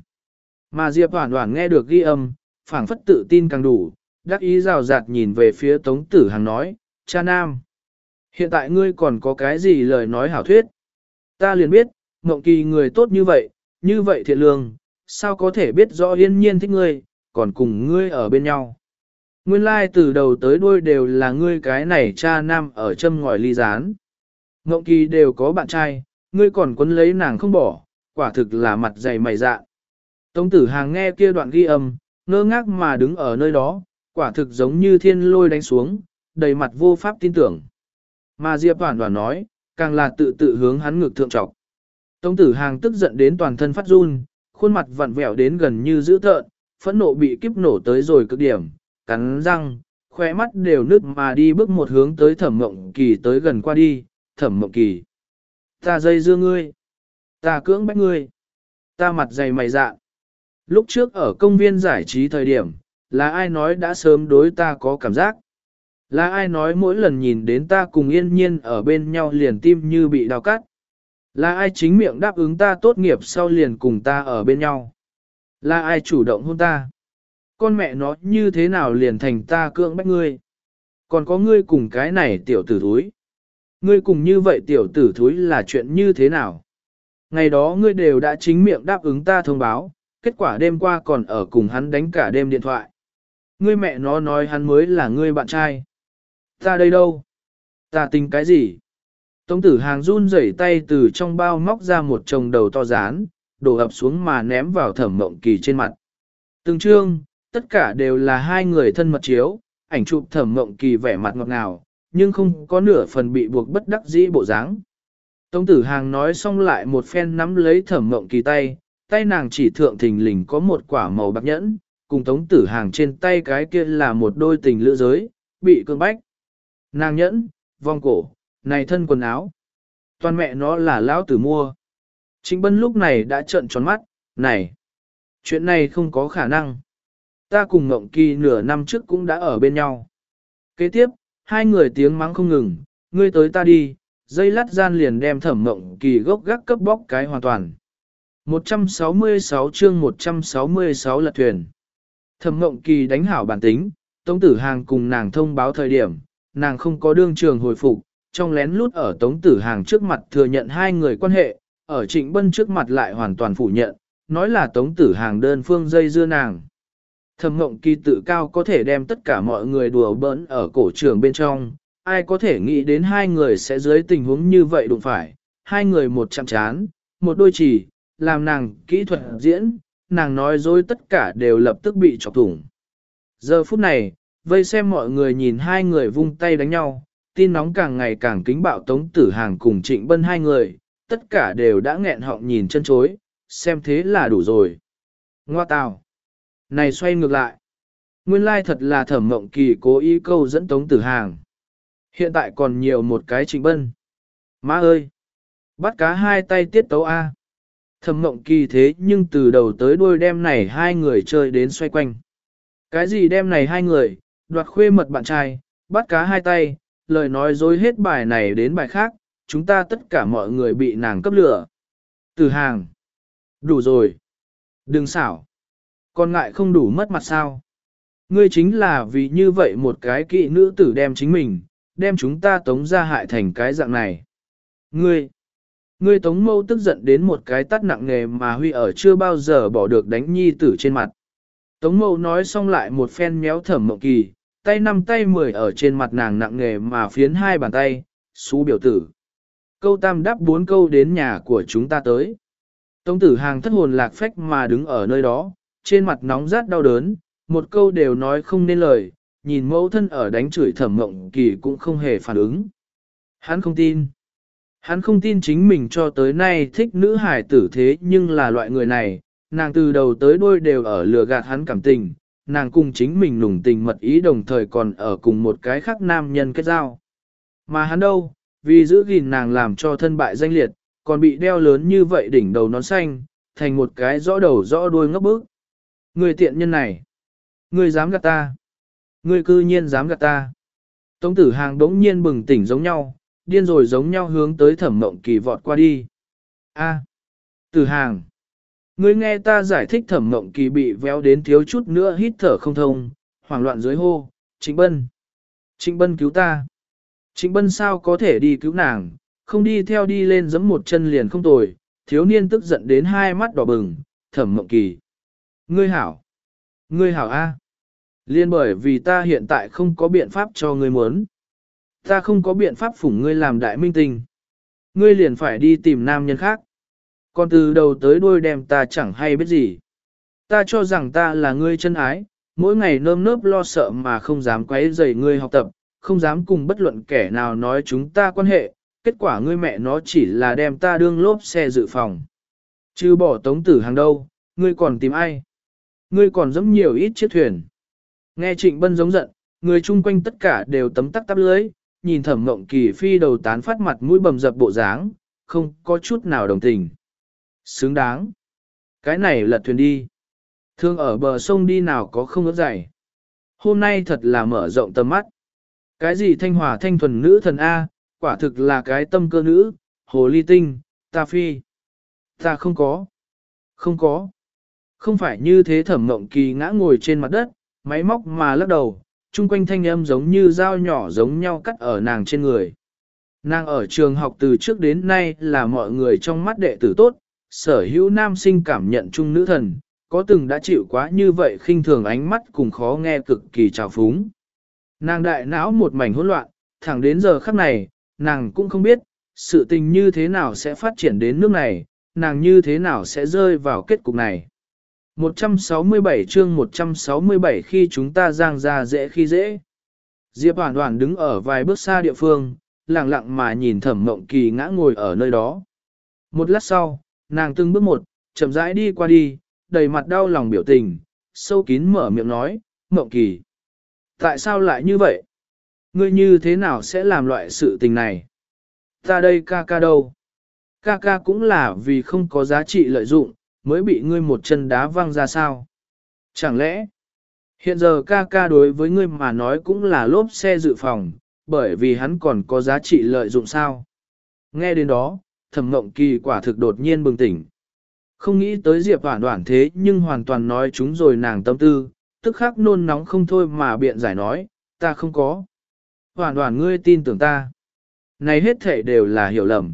Mà Diệp Hoản Hoản nghe được ghi âm, phảng phất tự tin càng đủ, đắc ý rào rạt nhìn về phía Tống Tử Hàng nói, cha nam. Hiện tại ngươi còn có cái gì lời nói hảo thuyết? Ta liền biết, Mộng Kỳ người tốt như vậy, như vậy thiện lương, sao có thể biết rõ yên nhiên thích ngươi, còn cùng ngươi ở bên nhau. Nguyên lai like từ đầu tới đuôi đều là ngươi cái này cha nam ở châm ngòi ly gián. Mộng Kỳ đều có bạn trai, ngươi còn quấn lấy nàng không bỏ, quả thực là mặt dày mày dạ. Tống Tử Hàng nghe kia đoạn ghi âm, ngơ ngác mà đứng ở nơi đó, quả thực giống như thiên lôi đánh xuống, đầy mặt vô pháp tin tưởng. Mà Diệp Hoản Hoản nói, càng là tự tự hướng hắn ngực thượng trọc. Tống Tử Hàng tức giận đến toàn thân phát run, khuôn mặt vặn vẹo đến gần như dữ tợn, phẫn nộ bị kiếp nổ tới rồi cực điểm, cắn răng, khóe mắt đều nứt mà đi bước một hướng tới Thẩm Mộng Kỳ tới gần qua đi, Thẩm Mộng Kỳ. Ta dây dưa ngươi, ta cưỡng bách ngươi, ta mặt dày mày dạ. Lúc trước ở công viên giải trí thời điểm, là ai nói đã sớm đối ta có cảm giác? Là ai nói mỗi lần nhìn đến ta cùng yên nhiên ở bên nhau liền tim như bị đào cắt? Là ai chính miệng đáp ứng ta tốt nghiệp sau liền cùng ta ở bên nhau? Là ai chủ động hôn ta? Con mẹ nó như thế nào liền thành ta cưỡng bách ngươi? Còn có ngươi cùng cái này tiểu tử thúi. Ngươi cùng như vậy tiểu tử thúi là chuyện như thế nào? Ngày đó ngươi đều đã chính miệng đáp ứng ta thông báo, kết quả đêm qua còn ở cùng hắn đánh cả đêm điện thoại. Ngươi mẹ nó nói hắn mới là ngươi bạn trai. Ta đây đâu? Ta tính cái gì? Tống Tử Hàng run rẩy tay từ trong bao móc ra một chồng đầu to rán, đổ ập xuống mà ném vào Thẩm Mộng Kỳ trên mặt. Từng chương, tất cả đều là hai người thân mật chiếu, ảnh chụp Thẩm Mộng Kỳ vẻ mặt ngọt ngào, nhưng không có nửa phần bị buộc bất đắc dĩ bộ dáng. Tống Tử Hàng nói xong lại một phen nắm lấy Thẩm Mộng Kỳ tay, tay nàng chỉ thượng thình lình có một quả màu bạc nhẫn, cùng Tống Tử Hàng trên tay cái kia là một đôi tình lữ giới, bị cưỡng bách. Nàng nhẫn, vòng cổ, này thân quần áo. Toàn mẹ nó là lão tử mua. Trịnh Bân lúc này đã trợn tròn mắt, này, chuyện này không có khả năng. Ta cùng Mộng Kỳ nửa năm trước cũng đã ở bên nhau. Kế tiếp, hai người tiếng mắng không ngừng, ngươi tới ta đi, dây lát gian liền đem Thẩm Mộng Kỳ gốc gác cấp bóc cái hoàn toàn. một trăm sáu mươi sáu chương một trăm sáu mươi sáu lật thuyền. Thẩm Mộng Kỳ đánh hảo bản tính, Tống Tử Hàng cùng nàng thông báo thời điểm, nàng không có đương trường hồi phục, trong lén lút ở Tống Tử Hàng trước mặt thừa nhận hai người quan hệ, ở Trịnh Bân trước mặt lại hoàn toàn phủ nhận, nói là Tống Tử Hàng đơn phương dây dưa nàng. Thẩm Mộng Kỳ tự cao có thể đem tất cả mọi người đùa bỡn ở cổ trường bên trong, ai có thể nghĩ đến hai người sẽ dưới tình huống như vậy đụng phải, hai người một chạm chán, một đôi chỉ, làm nàng kỹ thuật diễn, nàng nói dối tất cả đều lập tức bị chọc thủng. Giờ phút này, vây xem mọi người nhìn hai người vung tay đánh nhau, tin nóng càng ngày càng kính bạo Tống Tử Hàng cùng Trịnh Bân hai người, tất cả đều đã nghẹn họng nhìn chân chối, xem thế là đủ rồi. Ngoa tào! Này xoay ngược lại. Nguyên lai thật là Thẩm Mộng Kỳ cố ý câu dẫn Tống Tử Hàng. Hiện tại còn nhiều một cái Trịnh Bân. Má ơi! Bắt cá hai tay tiết tấu A. Thẩm Mộng Kỳ thế nhưng từ đầu tới đuôi đêm này hai người chơi đến xoay quanh. Cái gì đêm này hai người, đoạt khuê mật bạn trai, bắt cá hai tay, lời nói dối hết bài này đến bài khác, chúng ta tất cả mọi người bị nàng cấp lửa. Tử Hàng. Đủ rồi. Đừng xảo. Còn ngại không đủ mất mặt sao. Ngươi chính là vì như vậy một cái kỵ nữ tử đem chính mình, đem chúng ta tống ra hại thành cái dạng này. Ngươi. Ngươi tống mâu tức giận đến một cái tát nặng nề mà Huy ở chưa bao giờ bỏ được đánh nhi tử trên mặt. Tống mâu nói xong lại một phen méo Thẩm Mộng Kỳ, tay năm tay mười ở trên mặt nàng nặng nề mà phiến hai bàn tay, xú biểu tử. Câu tam đáp bốn câu đến nhà của chúng ta tới. Tống Tử Hàng thất hồn lạc phách mà đứng ở nơi đó, trên mặt nóng rát đau đớn, một câu đều nói không nên lời, nhìn mẫu thân ở đánh chửi Thẩm Mộng Kỳ cũng không hề phản ứng. Hắn không tin. Hắn không tin chính mình cho tới nay thích nữ hài tử thế nhưng là loại người này, nàng từ đầu tới đuôi đều ở lừa gạt hắn cảm tình, nàng cùng chính mình nùng tình mật ý đồng thời còn ở cùng một cái khác nam nhân kết giao. Mà hắn đâu, vì giữ gìn nàng làm cho thân bại danh liệt, còn bị đeo lớn như vậy đỉnh đầu nón xanh, thành một cái rõ đầu rõ đuôi ngốc bức. Người tiện nhân này, người dám gạt ta, người cư nhiên dám gạt ta. Tống tử hàng đống nhiên bừng tỉnh giống nhau, điên rồi giống nhau hướng tới Thẩm Mộng Kỳ vọt qua đi. A, tử hàng, ngươi nghe ta giải thích. Thẩm Mộng Kỳ bị véo đến thiếu chút nữa hít thở không thông, hoảng loạn dưới hô, Trịnh Bân, Trịnh Bân cứu ta. Trịnh Bân sao có thể đi cứu nàng, không đi theo đi lên giẫm một chân liền không tồi. Thiếu niên tức giận đến hai mắt đỏ bừng. Thẩm Mộng Kỳ, ngươi hảo, ngươi hảo A. Liên bởi vì ta hiện tại không có biện pháp cho ngươi muốn. Ta không có biện pháp phủng ngươi làm đại minh tinh. Ngươi liền phải đi tìm nam nhân khác. Còn từ đầu tới đuôi đem ta chẳng hay biết gì. Ta cho rằng ta là ngươi chân ái, mỗi ngày nơm nớp lo sợ mà không dám quấy rầy ngươi học tập, không dám cùng bất luận kẻ nào nói chúng ta quan hệ. Kết quả ngươi mẹ nó chỉ là đem ta đương lốp xe dự phòng. Chứ bỏ Tống Tử Hàng đâu, ngươi còn tìm ai? Ngươi còn dẫm nhiều ít chiếc thuyền. Nghe Trịnh Bân giống giận, người chung quanh tất cả đều tấm tắc tắp lưới, nhìn Thẩm Mộng Kỳ phi đầu tán phát mặt mũi bầm dập bộ dáng, không có chút nào đồng tình. Xứng đáng. Cái này lật thuyền đi. Thương ở bờ sông đi nào có không ướt dày. Hôm nay thật là mở rộng tầm mắt. Cái gì thanh hòa thanh thuần nữ thần A, quả thực là cái tâm cơ nữ, hồ ly tinh, ta phi. Ta không có. Không có. Không phải như thế. Thẩm Mộng Kỳ ngã ngồi trên mặt đất, máy móc mà lắc đầu, chung quanh thanh âm giống như dao nhỏ giống nhau cắt ở nàng trên người. Nàng ở trường học từ trước đến nay là mọi người trong mắt đệ tử tốt, sở hữu nam sinh cảm nhận chung nữ thần, có từng đã chịu quá như vậy khinh thường ánh mắt cùng khó nghe cực kỳ trào phúng. Nàng đại não một mảnh hỗn loạn, thẳng đến giờ khắc này, nàng cũng không biết, sự tình như thế nào sẽ phát triển đến nước này, nàng như thế nào sẽ rơi vào kết cục này. một trăm sáu mươi bảy chương một trăm sáu mươi bảy khi chúng ta giang ra dễ khi dễ. Diệp Hoản Hoản đứng ở vài bước xa địa phương, lặng lặng mà nhìn Thẩm Mộng Kỳ ngã ngồi ở nơi đó. Một lát sau, nàng từng bước một, chậm rãi đi qua đi, đầy mặt đau lòng biểu tình, sâu kín mở miệng nói, Mộng Kỳ, tại sao lại như vậy? Ngươi như thế nào sẽ làm loại sự tình này? Ta đây ca ca đâu? Ca ca cũng là vì không có giá trị lợi dụng, mới bị ngươi một chân đá văng ra sao? Chẳng lẽ, hiện giờ ca ca đối với ngươi mà nói cũng là lốp xe dự phòng, bởi vì hắn còn có giá trị lợi dụng sao? Nghe đến đó, Thẩm Mộng Kỳ quả thực đột nhiên bừng tỉnh. Không nghĩ tới Diệp Hoản Hoản thế nhưng hoàn toàn nói chúng rồi nàng tâm tư, tức khắc nôn nóng không thôi mà biện giải nói, ta không có. Hoản Hoản ngươi tin tưởng ta. Này hết thảy đều là hiểu lầm.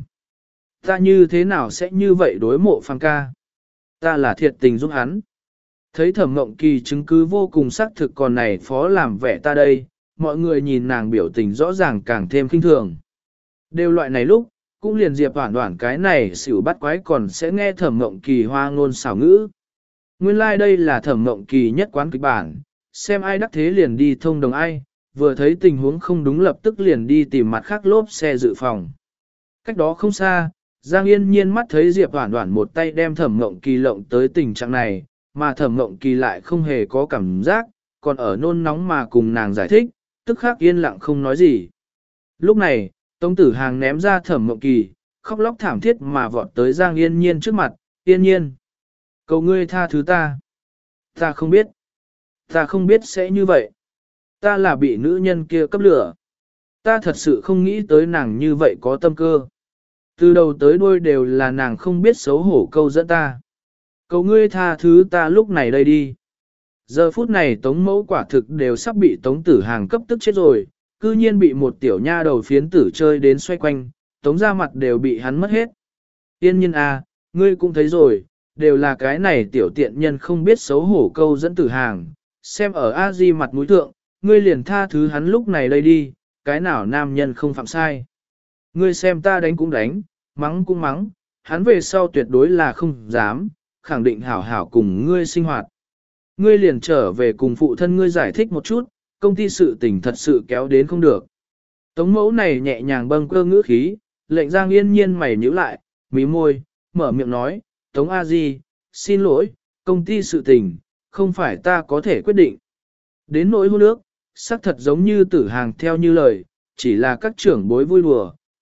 Ta như thế nào sẽ như vậy đối mộ Phàm ca? Ta là thiệt tình giúp hắn. Thấy Thẩm Mộng Kỳ chứng cứ vô cùng xác thực, còn này phó làm vẻ ta đây, mọi người nhìn nàng biểu tình rõ ràng càng thêm khinh thường. Đều loại này lúc, cũng liền Diệp Hoản Hoản cái này xỉu bắt quái còn sẽ nghe Thẩm Mộng Kỳ hoa ngôn xảo ngữ. Nguyên lai like đây là Thẩm Mộng Kỳ nhất quán kịch bản, xem ai đắc thế liền đi thông đồng ai, vừa thấy tình huống không đúng lập tức liền đi tìm mặt khác lốp xe dự phòng. Cách đó không xa, Giang Yên Nhiên mắt thấy Diệp Hoản Hoản một tay đem Thẩm Mộng Kỳ lộng tới tình trạng này, mà Thẩm Mộng Kỳ lại không hề có cảm giác, còn ở nôn nóng mà cùng nàng giải thích, tức khắc yên lặng không nói gì. Lúc này, Tống Tử Hàng ném ra Thẩm Mộng Kỳ, khóc lóc thảm thiết mà vọt tới Giang Yên Nhiên trước mặt, Yên Nhiên, cầu ngươi tha thứ ta. Ta không biết, ta không biết sẽ như vậy. Ta là bị nữ nhân kia cấp lửa. Ta thật sự không nghĩ tới nàng như vậy có tâm cơ. Từ đầu tới đuôi đều là nàng không biết xấu hổ câu dẫn ta. Cầu ngươi tha thứ ta lúc này đây đi. Giờ phút này Tống Mẫu quả thực đều sắp bị Tống Tử Hàng cấp tức chết rồi, cư nhiên bị một tiểu nha đầu phiến tử chơi đến xoay quanh, Tống ra mặt đều bị hắn mất hết. Yên Nhiên à, ngươi cũng thấy rồi, đều là cái này tiểu tiện nhân không biết xấu hổ câu dẫn Tử Hàng, xem ở A Di mặt mũi thượng, ngươi liền tha thứ hắn lúc này đây đi, cái nào nam nhân không phạm sai. Ngươi xem ta đánh cũng đánh, mắng cũng mắng, hắn về sau tuyệt đối là không dám, khẳng định hảo hảo cùng ngươi sinh hoạt. Ngươi liền trở về cùng phụ thân ngươi giải thích một chút, công ty sự tình thật sự kéo đến không được. Tống Mẫu này nhẹ nhàng bâng cơ ngữ khí, lệnh Giang Yên Nhiên mày nhíu lại, mí môi, mở miệng nói, Tống A Di, xin lỗi, công ty sự tình, không phải ta có thể quyết định. Đến nỗi hôn nước, xác thật giống như Tử Hàng theo như lời, chỉ là các trưởng bối vui đùa,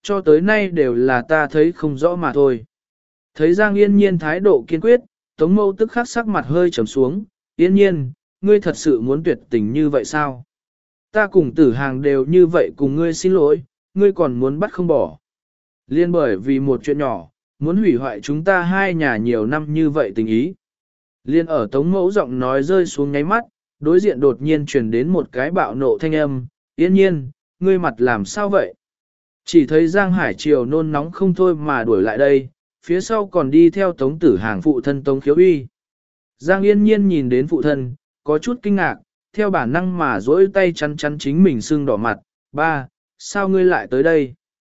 cho tới nay đều là ta thấy không rõ mà thôi. Thấy Giang Yên Nhiên thái độ kiên quyết, Tống Mẫu tức khắc sắc mặt hơi trầm xuống, Yên Nhiên, ngươi thật sự muốn tuyệt tình như vậy sao? Ta cùng Tử Hàng đều như vậy cùng ngươi xin lỗi, ngươi còn muốn bắt không bỏ. Liên bởi vì một chuyện nhỏ, muốn hủy hoại chúng ta hai nhà nhiều năm như vậy tình ý. Liên ở Tống Mẫu giọng nói rơi xuống nháy mắt, đối diện đột nhiên truyền đến một cái bạo nộ thanh âm, Yên Nhiên, ngươi mặt làm sao vậy? Chỉ thấy Giang Hải Triều nôn nóng không thôi mà đuổi lại đây, phía sau còn đi theo Tống Tử Hàng phụ thân Tống Khiếu Uy. Giang Yên Nhiên nhìn đến phụ thân, có chút kinh ngạc, theo bản năng mà dỗi tay chắn chắn chính mình sưng đỏ mặt, ba, sao ngươi lại tới đây?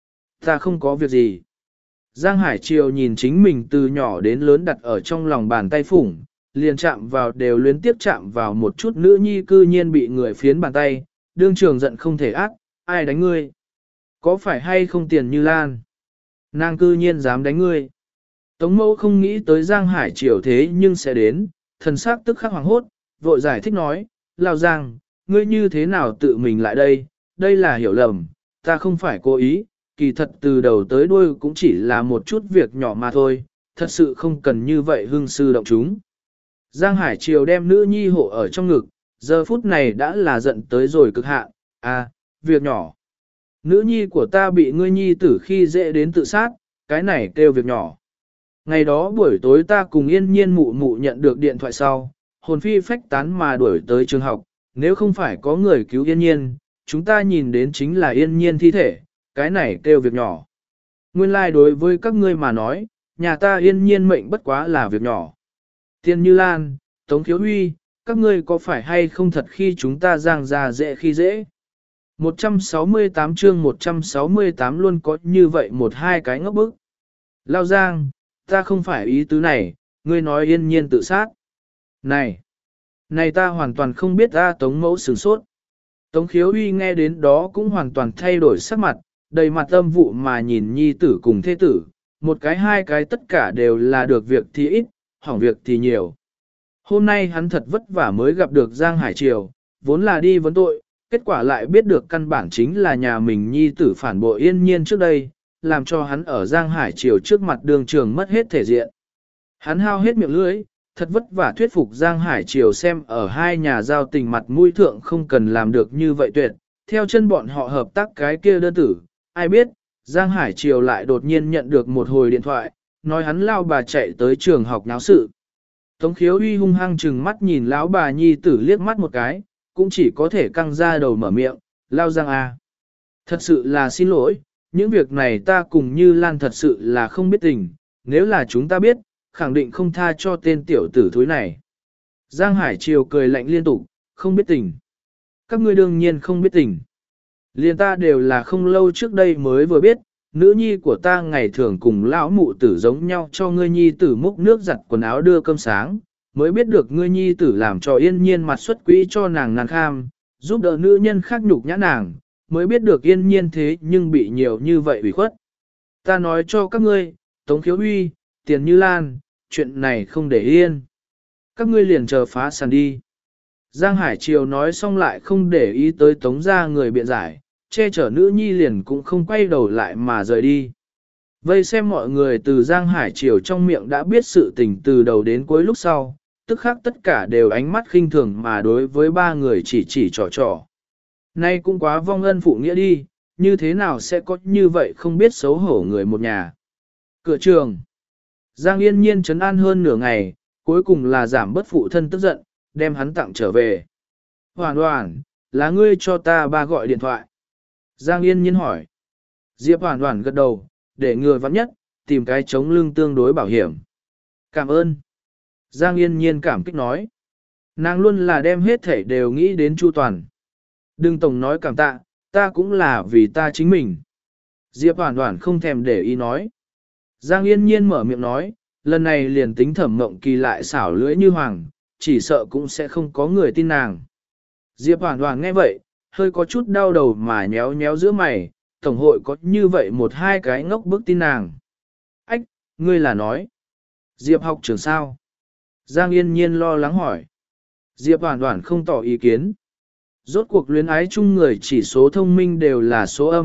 Ta không có việc gì. Giang Hải Triều nhìn chính mình từ nhỏ đến lớn đặt ở trong lòng bàn tay phủng, liền chạm vào đều luyến tiếp chạm vào một chút nữ nhi cư nhiên bị người phiến bàn tay, đương trường giận không thể ác, ai đánh ngươi? Có phải hay không Tiền Như Lan? Nàng cư nhiên dám đánh ngươi. Tống Mẫu không nghĩ tới Giang Hải Triều thế nhưng sẽ đến, thần sắc tức khắc hoàng hốt, vội giải thích nói, Lão Giang, ngươi như thế nào tự mình lại đây, đây là hiểu lầm, ta không phải cố ý, kỳ thật từ đầu tới đuôi cũng chỉ là một chút việc nhỏ mà thôi, thật sự không cần như vậy hưng sư động chúng. Giang Hải Triều đem nữ nhi hộ ở trong ngực, giờ phút này đã là giận tới rồi cực hạn, à, việc nhỏ. Nữ nhi của ta bị ngươi nhi tử khi dễ đến tự sát, cái này kêu việc nhỏ. Ngày đó buổi tối ta cùng Yên Nhiên mụ mụ nhận được điện thoại sau, hồn phi phách tán mà đuổi tới trường học, nếu không phải có người cứu Yên Nhiên, chúng ta nhìn đến chính là Yên Nhiên thi thể, cái này kêu việc nhỏ. Nguyên lai like đối với các ngươi mà nói, nhà ta Yên Nhiên mệnh bất quá là việc nhỏ. Tiền Như Lan, Tống Khiếu Huy, các ngươi có phải hay không thật khi chúng ta giang ra dễ khi dễ? một trăm sáu mươi tám chương một trăm sáu mươi tám luôn có như vậy một hai cái ngốc bức. Lao Giang, ta không phải ý tứ này, ngươi nói Yên Nhiên tự sát. Này, này ta hoàn toàn không biết ta Tống Mẫu sửng sốt. Tống Khiếu Huy nghe đến đó cũng hoàn toàn thay đổi sắc mặt, đầy mặt âm vụ mà nhìn nhi tử cùng thế tử, một cái hai cái tất cả đều là được việc thì ít, hỏng việc thì nhiều. Hôm nay hắn thật vất vả mới gặp được Giang Hải Triều, vốn là đi vấn tội, kết quả lại biết được căn bản chính là nhà mình nhi tử phản bội Yên Nhiên trước đây, làm cho hắn ở Giang Hải Triều trước mặt đường trường mất hết thể diện. Hắn hao hết miệng lưỡi, thật vất vả thuyết phục Giang Hải Triều xem ở hai nhà giao tình mặt mũi thượng không cần làm được như vậy tuyệt, theo chân bọn họ hợp tác cái kia đơn tử, ai biết, Giang Hải Triều lại đột nhiên nhận được một hồi điện thoại, nói hắn lao bà chạy tới trường học náo sự. Tống Khiếu Huy hung hăng chừng mắt nhìn lão bà nhi tử liếc mắt một cái, cũng chỉ có thể căng ra đầu mở miệng, lao Giang à. Thật sự là xin lỗi, những việc này ta cùng Như Lan thật sự là không biết tình, nếu là chúng ta biết, khẳng định không tha cho tên tiểu tử thúi này. Giang Hải Triều cười lạnh liên tục, không biết tình. Các ngươi đương nhiên không biết tình. Liên ta đều là không lâu trước đây mới vừa biết, nữ nhi của ta ngày thường cùng lão mụ tử giống nhau cho ngươi nhi tử múc nước giặt quần áo đưa cơm sáng, mới biết được ngươi nhi tử làm cho Yên Nhiên mặt xuất quỹ cho nàng nàng kham, giúp đỡ nữ nhân khác nhục nhã nàng, mới biết được Yên Nhiên thế nhưng bị nhiều như vậy ủy khuất. Ta nói cho các ngươi, Tống Khiếu Huy, Tiền Như Lan, chuyện này không để yên. Các ngươi liền chờ phá sản đi. Giang Hải Triều nói xong lại không để ý tới Tống gia người biện giải, che chở nữ nhi liền cũng không quay đầu lại mà rời đi. Vây xem mọi người từ Giang Hải Triều trong miệng đã biết sự tình từ đầu đến cuối lúc sau, tức khắc tất cả đều ánh mắt khinh thường mà đối với ba người chỉ chỉ trò trò. Nay cũng quá vong ân phụ nghĩa đi, như thế nào sẽ có như vậy không biết xấu hổ người một nhà. Cửa trường. Giang Yên Nhiên trấn an hơn nửa ngày, cuối cùng là giảm bớt phụ thân tức giận, đem hắn tặng trở về. Hoàn hoàn, là ngươi cho ta ba gọi điện thoại. Giang Yên Nhiên hỏi. Diệp Hoàn hoàn gật đầu, để người vắng nhất, tìm cái chống lưng tương đối bảo hiểm. Cảm ơn. Giang Yên Nhiên cảm kích nói. Nàng luôn là đem hết thể đều nghĩ đến chu toàn. Đừng tổng nói cảm tạ, ta cũng là vì ta chính mình. Diệp Hoàn hoàn không thèm để ý nói. Giang Yên Nhiên mở miệng nói, lần này liền tính Thẩm Mộng Kỳ lại xảo lưỡi như hoàng, chỉ sợ cũng sẽ không có người tin nàng. Diệp Hoàn hoàn nghe vậy, hơi có chút đau đầu mà nhéo nhéo giữa mày, tổng hội có như vậy một hai cái ngốc bức tin nàng. Ách, ngươi là nói. Diệp học trưởng sao? Giang Yên Nhiên lo lắng hỏi. Diệp Hoàn hoàn không tỏ ý kiến. Rốt cuộc luyến ái chung người chỉ số thông minh đều là số âm,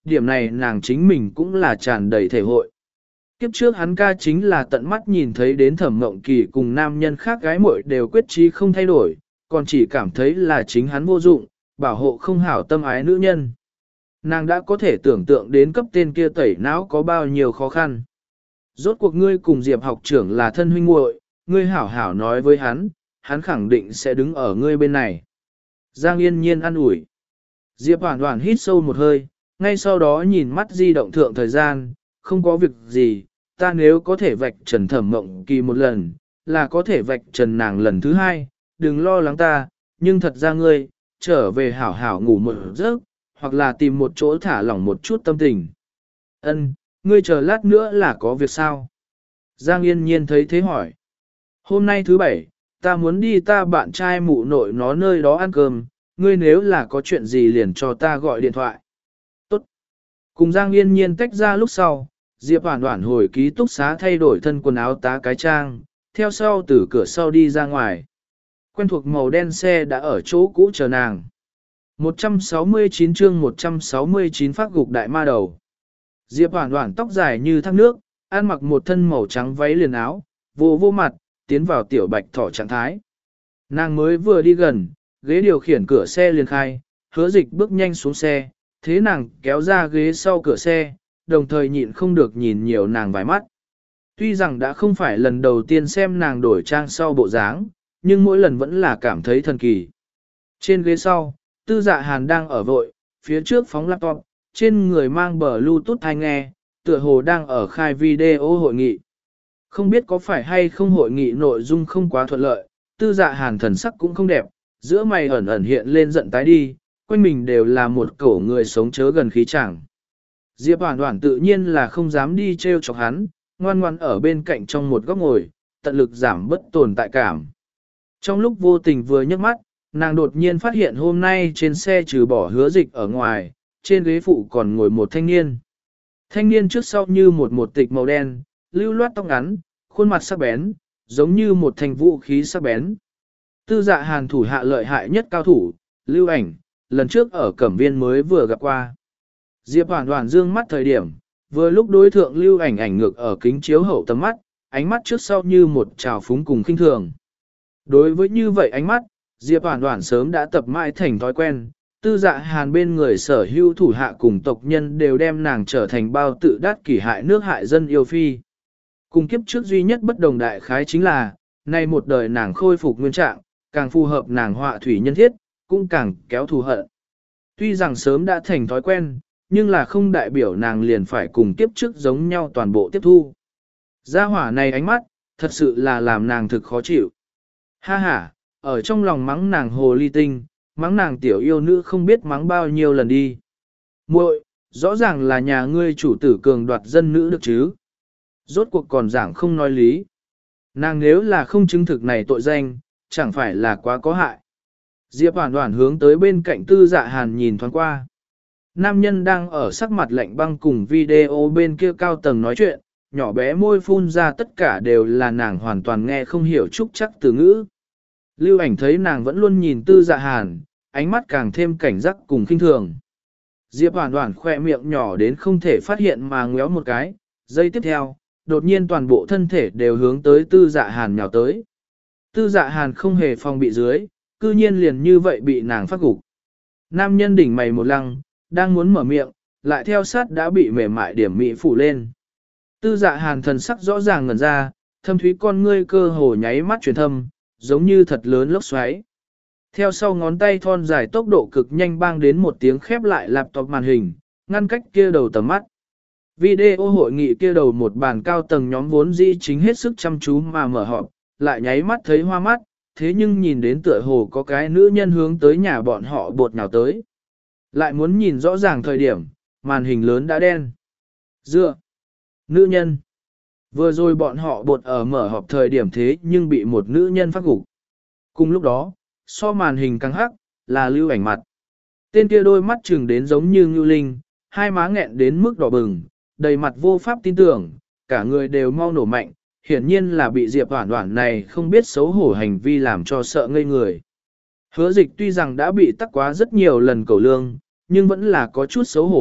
điểm này nàng chính mình cũng là tràn đầy thể hội. Kiếp trước hắn ca chính là tận mắt nhìn thấy đến Thẩm Mộng Kỳ cùng nam nhân khác gái muội đều quyết chí không thay đổi, còn chỉ cảm thấy là chính hắn vô dụng, bảo hộ không hảo tâm ái nữ nhân. Nàng đã có thể tưởng tượng đến cấp tên kia tẩy não có bao nhiêu khó khăn. Rốt cuộc ngươi cùng Diệp học trưởng là thân huynh muội, ngươi hảo hảo nói với hắn, hắn khẳng định sẽ đứng ở ngươi bên này. Giang Yên Nhiên an ủi. Diệp Hoản Hoản hít sâu một hơi, ngay sau đó nhìn mắt di động thượng thời gian, không có việc gì, ta nếu có thể vạch trần Thẩm Mộng Kỳ một lần, là có thể vạch trần nàng lần thứ hai, đừng lo lắng ta, nhưng thật ra ngươi, trở về hảo hảo ngủ một giấc, hoặc là tìm một chỗ thả lỏng một chút tâm tình. Ân, ngươi chờ lát nữa là có việc sao? Giang Yên Nhiên thấy thế hỏi. Hôm nay thứ bảy, ta muốn đi ta bạn trai mụ nội nó nơi đó ăn cơm, ngươi nếu là có chuyện gì liền cho ta gọi điện thoại. Tốt. Cùng Giang Yên Nhiên tách ra lúc sau, Diệp Hoản Hoản hồi ký túc xá thay đổi thân quần áo tá cái trang, theo sau từ cửa sau đi ra ngoài. Quen thuộc màu đen xe đã ở chỗ cũ chờ nàng. một trăm sáu mươi chín chương một trăm sáu mươi chín phát gục đại ma đầu. Diệp Hoản Hoản tóc dài như thác nước, ăn mặc một thân màu trắng váy liền áo, vô vô mặt, tiến vào tiểu bạch thỏ trạng thái. Nàng mới vừa đi gần, ghế điều khiển cửa xe liền khai, Hứa Dịch bước nhanh xuống xe, thế nàng kéo ra ghế sau cửa xe, đồng thời nhịn không được nhìn nhiều nàng vài mắt. Tuy rằng đã không phải lần đầu tiên xem nàng đổi trang sau bộ dáng, nhưng mỗi lần vẫn là cảm thấy thần kỳ. Trên ghế sau, Tư Dạ Hàn đang ở vội, phía trước phóng laptop, trên người mang Bluetooth tai nghe, tựa hồ đang ở khai video hội nghị. Không biết có phải hay không hội nghị nội dung không quá thuận lợi, Tư Dạ Hàn thần sắc cũng không đẹp, giữa mày ẩn ẩn hiện lên giận tái đi, quanh mình đều là một cổ người sống chớ gần khí chẳng. Diệp Hoản Hoản tự nhiên là không dám đi trêu chọc hắn, ngoan ngoan ở bên cạnh trong một góc ngồi, tận lực giảm bất tồn tại cảm. Trong lúc vô tình vừa nhấc mắt, nàng đột nhiên phát hiện hôm nay trên xe trừ bỏ Hứa Dịch ở ngoài, trên ghế phụ còn ngồi một thanh niên. Thanh niên trước sau như một một tịch màu đen, lưu loát tóc ngắn, khuôn mặt sắc bén, giống như một thanh vũ khí sắc bén. Tư Dạ Hàn thủ hạ lợi hại nhất cao thủ, Lưu Ảnh, lần trước ở Cẩm Viên mới vừa gặp qua. Diệp Hoản Hoản dương mắt thời điểm, vừa lúc đối thượng Lưu Ảnh ảnh ngược ở kính chiếu hậu tầm mắt, ánh mắt trước sau như một trào phúng cùng khinh thường. Đối với như vậy ánh mắt, Diệp Hoản Hoản sớm đã tập mãi thành thói quen, Tư Dạ Hàn bên người sở hữu thủ hạ cùng tộc nhân đều đem nàng trở thành bao tự đát kỷ hại nước hại dân yêu phi. Cùng kiếp trước duy nhất bất đồng đại khái chính là, nay một đời nàng khôi phục nguyên trạng, càng phù hợp nàng họa thủy nhân thiết, cũng càng kéo thù hận. Tuy rằng sớm đã thành thói quen, nhưng là không đại biểu nàng liền phải cùng kiếp trước giống nhau toàn bộ tiếp thu. Gia hỏa này ánh mắt, thật sự là làm nàng thực khó chịu. Ha ha, ở trong lòng mắng nàng hồ ly tinh, mắng nàng tiểu yêu nữ không biết mắng bao nhiêu lần đi. Muội, rõ ràng là nhà ngươi chủ tử cường đoạt dân nữ được chứ. Rốt cuộc còn giảng không nói lý. Nàng nếu là không chứng thực này tội danh, chẳng phải là quá có hại. Diệp Hoản Hoản hướng tới bên cạnh Tư Dạ Hàn nhìn thoáng qua. Nam nhân đang ở sắc mặt lạnh băng cùng video bên kia cao tầng nói chuyện, nhỏ bé môi phun ra tất cả đều là nàng hoàn toàn nghe không hiểu trúc chắc từ ngữ. Lưu Ảnh thấy nàng vẫn luôn nhìn Tư Dạ Hàn, ánh mắt càng thêm cảnh giác cùng khinh thường. Diệp Hoản Hoản khỏe miệng nhỏ đến không thể phát hiện mà ngéo một cái, giây tiếp theo, đột nhiên toàn bộ thân thể đều hướng tới Tư Dạ Hàn nhào tới. Tư Dạ Hàn không hề phòng bị dưới, cư nhiên liền như vậy bị nàng phát gục. Nam nhân đỉnh mày một lăng, đang muốn mở miệng, lại theo sát đã bị mềm mại điểm mị phủ lên. Tư Dạ Hàn thần sắc rõ ràng ngẩn ra, thâm thúy con ngươi cơ hồ nháy mắt truyền thâm, giống như thật lớn lốc xoáy. Theo sau ngón tay thon dài tốc độ cực nhanh bang đến một tiếng khép lại laptop màn hình, ngăn cách kia đầu tầm mắt. Video hội nghị kia đầu một bàn cao tầng nhóm vốn dĩ chính hết sức chăm chú mà mở họp, lại nháy mắt thấy hoa mắt, thế nhưng nhìn đến tựa hồ có cái nữ nhân hướng tới nhà bọn họ bột nhào tới. Lại muốn nhìn rõ ràng thời điểm, màn hình lớn đã đen. Dựa. Nữ nhân. Vừa rồi bọn họ bột ở mở họp thời điểm thế nhưng bị một nữ nhân phát gục. Cùng lúc đó, so màn hình căng hắc, là Lưu Ảnh mặt. Tên kia đôi mắt trừng đến giống như ngưu linh, hai má nghẹn đến mức đỏ bừng, đầy mặt vô pháp tin tưởng, cả người đều mau nổ mạnh, hiển nhiên là bị Diệp Hoản Hoản này không biết xấu hổ hành vi làm cho sợ ngây người. Hứa Dịch tuy rằng đã bị tắc quá rất nhiều lần cầu lương, nhưng vẫn là có chút xấu hổ,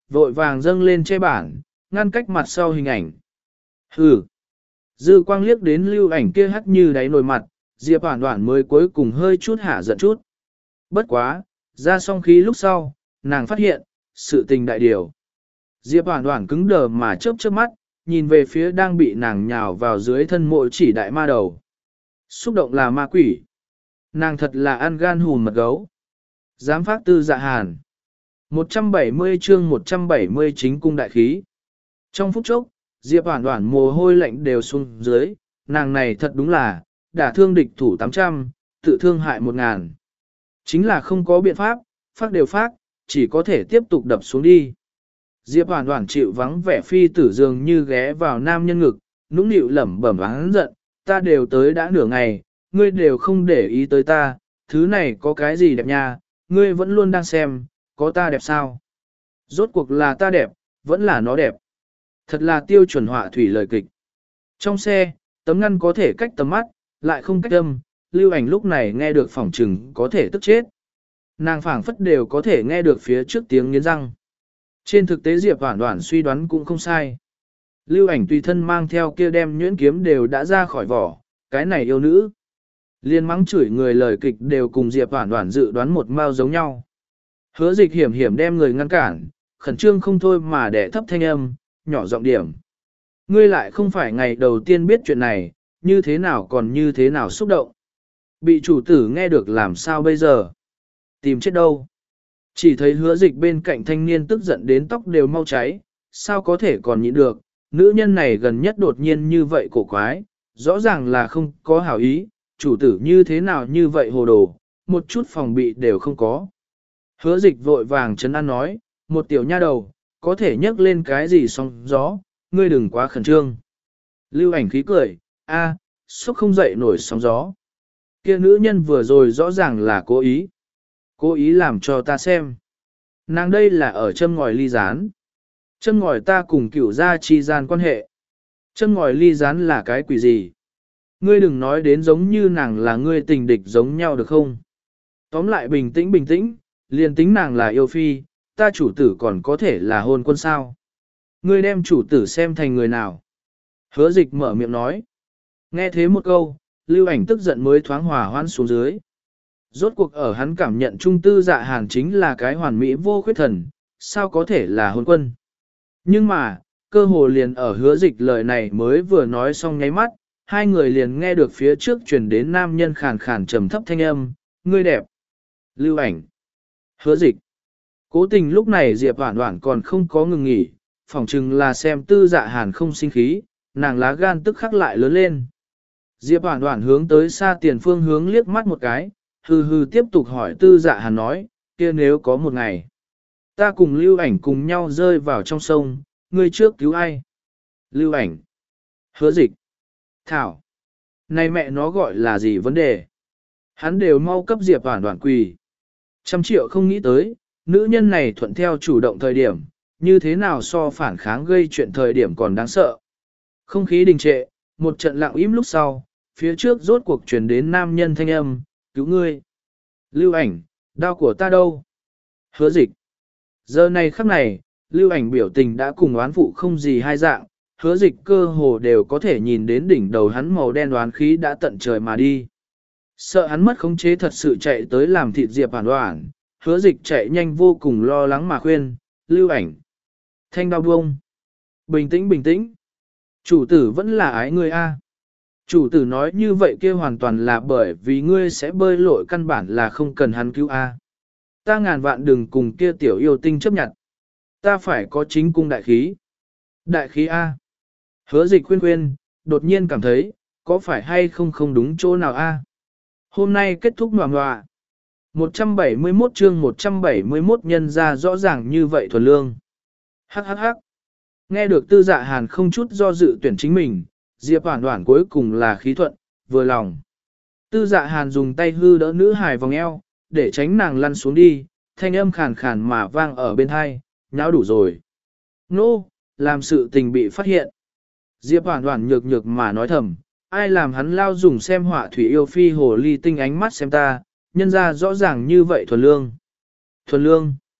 vội vàng dâng lên che bản, ngăn cách mặt sau hình ảnh. Hừ. Dư quang liếc đến lưu ảnh kia hắt như đáy nồi mặt, Diệp Hoản Hoản mới cuối cùng hơi chút hạ giận chút. Bất quá, ra xong khí lúc sau, nàng phát hiện, sự tình đại điều. Diệp Hoản Hoản cứng đờ mà chớp chớp mắt, nhìn về phía đang bị nàng nhào vào dưới thân mộ chỉ đại ma đầu. Xúc động là ma quỷ. Nàng thật là ăn gan hùn mật gấu. Dám phát tư dạ hàn. một trăm bảy mươi chương một trăm bảy mươi chính cung đại khí. Trong phút chốc, Diệp Hoản Hoản mồ hôi lạnh đều xuống dưới, nàng này thật đúng là, đả thương địch thủ tám trăm, tự thương hại một ngàn. Chính là không có biện pháp, phát đều phát, chỉ có thể tiếp tục đập xuống đi. Diệp Hoản Hoản chịu vắng vẻ phi tử dường như ghé vào nam nhân ngực, nũng nịu lẩm bẩm oán giận, ta đều tới đã nửa ngày, ngươi đều không để ý tới ta, thứ này có cái gì đẹp nha, ngươi vẫn luôn đang xem, có ta đẹp sao? Rốt cuộc là ta đẹp, vẫn là nó đẹp. Thật là tiêu chuẩn họa thủy lời kịch. Trong xe, tấm ngăn có thể cách tầm mắt, lại không cách âm, lưu ảnh lúc này nghe được phỏng trừng có thể tức chết. Nàng phảng phất đều có thể nghe được phía trước tiếng nghiến răng. Trên thực tế Diệp Hoản Hoản suy đoán cũng không sai. Lưu ảnh tùy thân mang theo kia đem nhuyễn kiếm đều đã ra khỏi vỏ, cái này yêu nữ. Liên mắng chửi người lời kịch đều cùng Diệp Hoản Hoản dự đoán một mao giống nhau. Hứa Dịch hiểm hiểm đem người ngăn cản, khẩn trương không thôi mà đẻ thấp thanh âm, nhỏ giọng điểm. Ngươi lại không phải ngày đầu tiên biết chuyện này, như thế nào còn như thế nào xúc động. Bị chủ tử nghe được làm sao bây giờ? Tìm chết đâu? Chỉ thấy Hứa Dịch bên cạnh thanh niên tức giận đến tóc đều mau cháy, sao có thể còn nhịn được, nữ nhân này gần nhất đột nhiên như vậy cổ quái, rõ ràng là không có hảo ý, chủ tử như thế nào như vậy hồ đồ, một chút phòng bị đều không có. Hứa Dịch vội vàng trấn an nói, một tiểu nha đầu, có thể nhấc lên cái gì sóng gió, ngươi đừng quá khẩn trương. Lưu ảnh khí cười, a, xúc không dậy nổi sóng gió. Kia nữ nhân vừa rồi rõ ràng là cố ý. Cố ý làm cho ta xem. Nàng đây là ở châm ngòi ly gián. Châm ngòi ta cùng cửu gia chi gian quan hệ. Châm ngòi ly gián là cái quỷ gì? Ngươi đừng nói đến giống như nàng là ngươi tình địch giống nhau được không? Tóm lại bình tĩnh bình tĩnh, liền tính nàng là yêu phi, ta chủ tử còn có thể là hôn quân sao? Ngươi đem chủ tử xem thành người nào? Hứa Dịch mở miệng nói. Nghe thế một câu, lưu ảnh tức giận mới thoáng hòa hoãn xuống dưới. Rốt cuộc ở hắn cảm nhận trung tư dạ hàn chính là cái hoàn mỹ vô khuyết thần, sao có thể là hôn quân. Nhưng mà, cơ hồ liền ở Hứa Dịch lời này mới vừa nói xong nháy mắt, hai người liền nghe được phía trước truyền đến nam nhân khàn khàn trầm thấp thanh âm, ngươi đẹp. Lưu ảnh. Hứa Dịch. Cố tình lúc này Diệp Hoản Hoản còn không có ngừng nghỉ, phỏng chừng là xem tư dạ hàn không sinh khí, nàng lá gan tức khắc lại lớn lên. Diệp Hoản Hoản hướng tới xa tiền phương hướng liếc mắt một cái, hừ hừ tiếp tục hỏi tư dạ hàn nói, kia nếu có một ngày, ta cùng lưu ảnh cùng nhau rơi vào trong sông, ngươi trước cứu ai? Lưu ảnh. Hứa Dịch. Thảo. Này mẹ nó gọi là gì vấn đề? Hắn đều mau cấp Diệp Hoản Hoản quỳ. Trăm triệu không nghĩ tới, nữ nhân này thuận theo chủ động thời điểm, như thế nào so phản kháng gây chuyện thời điểm còn đáng sợ. Không khí đình trệ, một trận lặng im lúc sau, phía trước rốt cuộc truyền đến nam nhân thanh âm, cứu ngươi. Lưu ảnh, đau của ta đâu? Hứa Dịch. Giờ này khắc này, lưu ảnh biểu tình đã cùng oán phụ không gì hai dạng, Hứa Dịch cơ hồ đều có thể nhìn đến đỉnh đầu hắn màu đen oán khí đã tận trời mà đi. Sợ hắn mất khống chế thật sự chạy tới làm thịt Diệp Hoản Hoản, Hứa Dịch chạy nhanh vô cùng lo lắng mà khuyên, lưu ảnh. Thanh đau buông. Bình tĩnh bình tĩnh. Chủ tử vẫn là ái ngươi a. Chủ tử nói như vậy kia hoàn toàn là bởi vì ngươi sẽ bơi lội căn bản là không cần hắn cứu a. Ta ngàn vạn đừng cùng kia tiểu yêu tinh chấp nhận. Ta phải có chính cung đại khí. Đại khí a. Hứa Dịch khuyên khuyên, đột nhiên cảm thấy, có phải hay không không đúng chỗ nào a? Hôm nay kết thúc ngoà ngoà. một trăm bảy mươi mốt chương một trăm bảy mươi mốt nhân ra rõ ràng như vậy thuần lương. Hắc hắc hắc. Nghe được tư dạ hàn không chút do dự tuyển chính mình, Diệp Hoản Hoản cuối cùng là khí thuận, vừa lòng. Tư dạ hàn dùng tay hư đỡ nữ hài vòng eo, để tránh nàng lăn xuống đi, thanh âm khàn khàn mà vang ở bên hai, nháo đủ rồi. Nô, làm sự tình bị phát hiện. Diệp Hoản Hoản nhược nhược mà nói thầm, ai làm hắn lao dùng xem họa thủy yêu phi hồ ly tinh ánh mắt xem ta, nhân ra rõ ràng như vậy thuần lương. Thuần lương.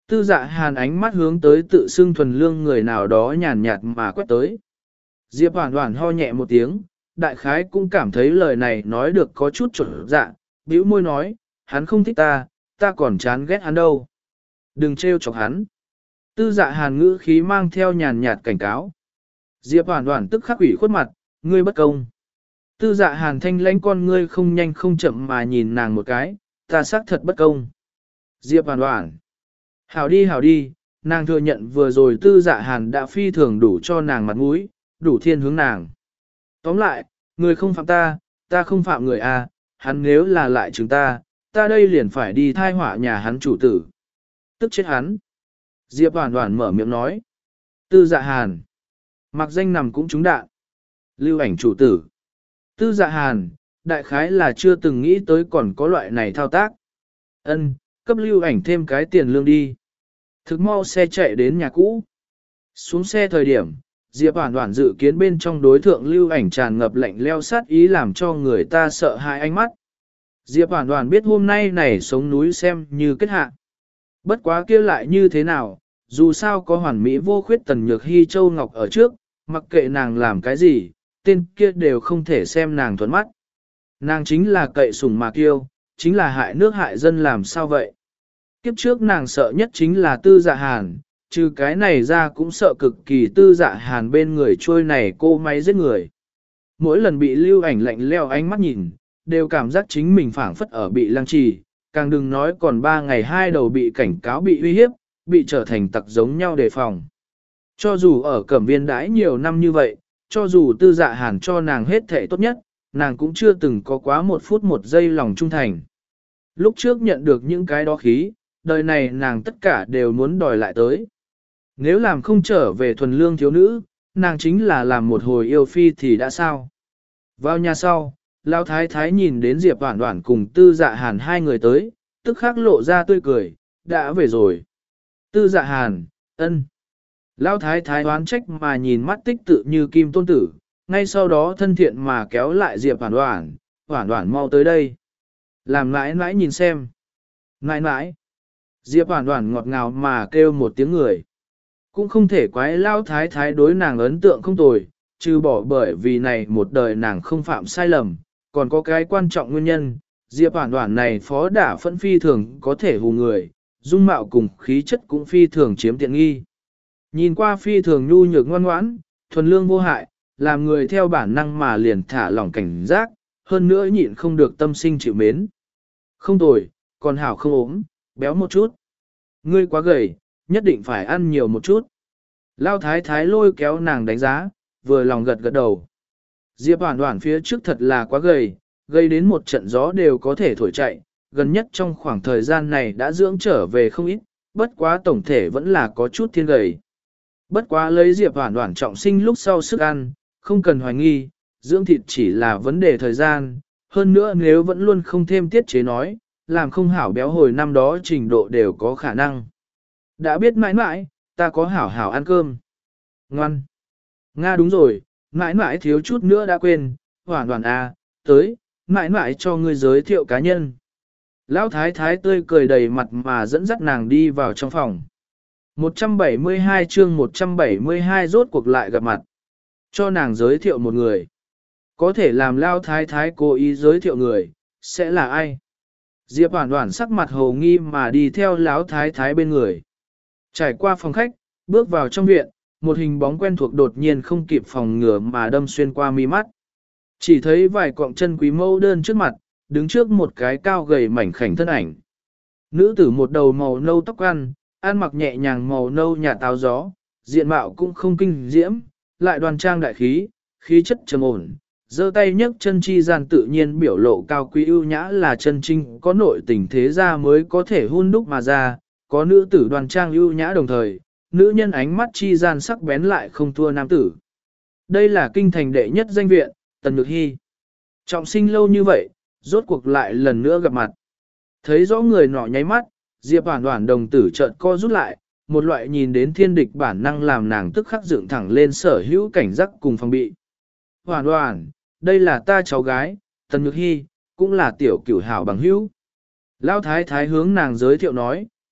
Tư dạ hàn ánh mắt hướng tới tự xưng thuần lương người nào đó nhàn nhạt mà quét tới. Diệp Hoản Hoản ho nhẹ một tiếng, đại khái cũng cảm thấy lời này nói được có chút chuẩn dạ, bĩu môi nói, hắn không thích ta, ta còn chán ghét hắn đâu. Đừng trêu chọc hắn. Tư dạ hàn ngữ khí mang theo nhàn nhạt cảnh cáo. Diệp Hoản Hoản tức khắc ủy khuất mặt, ngươi bất công. Tư dạ hàn thanh lãnh con ngươi không nhanh không chậm mà nhìn nàng một cái, ta xác thật bất công. Diệp Hoản Hoản. Hảo đi hảo đi, nàng thừa nhận vừa rồi tư dạ hàn đã phi thường đủ cho nàng mặt mũi, đủ thiên hướng nàng. Tóm lại, người không phạm ta, ta không phạm người a, hắn nếu là lại chúng ta, ta đây liền phải đi thai họa nhà hắn chủ tử. Tức chết hắn. Diệp Hoản Hoản mở miệng nói. Tư dạ hàn. Mặc danh nằm cũng trúng đạn. Lưu ảnh chủ tử. Tư dạ hàn, đại khái là chưa từng nghĩ tới còn có loại này thao tác. Ân, cấp lưu ảnh thêm cái tiền lương đi. Thực mau xe chạy đến nhà cũ. Xuống xe thời điểm, Diệp Hoản Hoản dự kiến bên trong đối thượng lưu ảnh tràn ngập lạnh leo sát ý làm cho người ta sợ hãi ánh mắt. Diệp Hoản Hoản biết hôm nay này sống núi xem như kết hạ. Bất quá kia lại như thế nào, dù sao có hoàn mỹ vô khuyết Tần Nhược Hy Châu Ngọc ở trước, mặc kệ nàng làm cái gì, tên kia đều không thể xem nàng thuận mắt. Nàng chính là cậy sủng mà kiêu, chính là hại nước hại dân làm sao vậy? Kiếp trước nàng sợ nhất chính là tư dạ hàn, trừ cái này ra cũng sợ cực kỳ tư dạ hàn bên người trôi này cô máy giết người. Mỗi lần bị lưu ảnh lạnh leo ánh mắt nhìn, đều cảm giác chính mình phảng phất ở bị lăng trì, càng đừng nói còn ba ngày hai đầu bị cảnh cáo bị uy hiếp, bị trở thành tặc giống nhau đề phòng. Cho dù ở Cẩm Viên đãi nhiều năm như vậy, cho dù tư dạ hàn cho nàng hết thể tốt nhất, nàng cũng chưa từng có quá một phút một giây lòng trung thành. Lúc trước nhận được những cái đó khí, đời này nàng tất cả đều muốn đòi lại tới. Nếu làm không trở về thuần lương thiếu nữ, nàng chính là làm một hồi yêu phi thì đã sao. Vào nhà sau, Lão Thái Thái nhìn đến Diệp Hoản Hoản cùng Tư Dạ Hàn hai người tới, tức khắc lộ ra tươi cười, đã về rồi. Tư Dạ Hàn, ân. Lão Thái Thái đoán trách mà nhìn mắt tích tự như kim tôn tử, ngay sau đó thân thiện mà kéo lại Diệp Hoản Hoản, Hoản Hoản mau tới đây. Làm mãi mãi nhìn xem. Mãi mãi. Diệp Hoản Hoản ngọt ngào mà kêu một tiếng người. Cũng không thể quái Lão Thái Thái đối nàng ấn tượng không tồi, trừ bỏ bởi vì này một đời nàng không phạm sai lầm, còn có cái quan trọng nguyên nhân, Diệp Hoản Hoản này phó đả phẫn phi thường có thể hù người, dung mạo cùng khí chất cũng phi thường chiếm tiện nghi. Nhìn qua phi thường nhu nhược ngoan ngoãn, thuần lương vô hại, làm người theo bản năng mà liền thả lỏng cảnh giác, hơn nữa nhịn không được tâm sinh chịu mến. Không tồi, còn hảo không ốm, béo một chút. Ngươi quá gầy, nhất định phải ăn nhiều một chút. Lão Thái Thái lôi kéo nàng đánh giá, vừa lòng gật gật đầu. Diệp Hoản Hoản phía trước thật là quá gầy, gây đến một trận gió đều có thể thổi chạy, gần nhất trong khoảng thời gian này đã dưỡng trở về không ít, bất quá tổng thể vẫn là có chút thiên gầy. Bất quá lấy Diệp Hoản Hoản trọng sinh lúc sau sức ăn, không cần hoài nghi, dưỡng thịt chỉ là vấn đề thời gian, hơn nữa nếu vẫn luôn không thêm tiết chế nói, làm không hảo béo hồi năm đó trình độ đều có khả năng. Đã biết mãi mãi, ta có hảo hảo ăn cơm. Ngoan. Nga đúng rồi, mãi mãi thiếu chút nữa đã quên, Hoản Hoản à, tới, mãi mãi cho ngươi giới thiệu cá nhân. Lão Thái Thái tươi cười đầy mặt mà dẫn dắt nàng đi vào trong phòng. một trăm bảy mươi hai chương một trăm bảy mươi hai rốt cuộc lại gặp mặt. Cho nàng giới thiệu một người. Có thể làm Lão Thái Thái cố ý giới thiệu người, sẽ là ai? Diệp Hoản Hoản sắc mặt hồ nghi mà đi theo Lão Thái Thái bên người. Trải qua phòng khách, bước vào trong viện, một hình bóng quen thuộc đột nhiên không kịp phòng ngừa mà đâm xuyên qua mi mắt. Chỉ thấy vài cọng chân quý mẫu đơn trước mặt, đứng trước một cái cao gầy mảnh khảnh thân ảnh. Nữ tử một đầu màu nâu tóc ăn, ăn mặc nhẹ nhàng màu nâu nhà táo gió, diện mạo cũng không kinh diễm, lại đoan trang đại khí, khí chất trầm ổn, giơ tay nhấc chân chi gian tự nhiên biểu lộ cao quý ưu nhã là chân trinh có nội tình thế gia mới có thể hun đúc mà ra, có nữ tử đoan trang ưu nhã đồng thời, nữ nhân ánh mắt chi gian sắc bén lại không thua nam tử. Đây là kinh thành đệ nhất danh viện, Tần Nhược Hy. Trọng sinh lâu như vậy, rốt cuộc lại lần nữa gặp mặt. Thấy rõ người nọ nháy mắt, Diệp Hoản Hoản đồng tử chợt co rút lại, một loại nhìn đến thiên địch bản năng làm nàng tức khắc dựng thẳng lên sở hữu cảnh giác cùng phòng bị. Hoản Hoản, đây là ta cháu gái, Tần Nhược Hy, cũng là tiểu cửu hảo bằng hữu. Lão Thái Thái hướng nàng giới thiệu nói,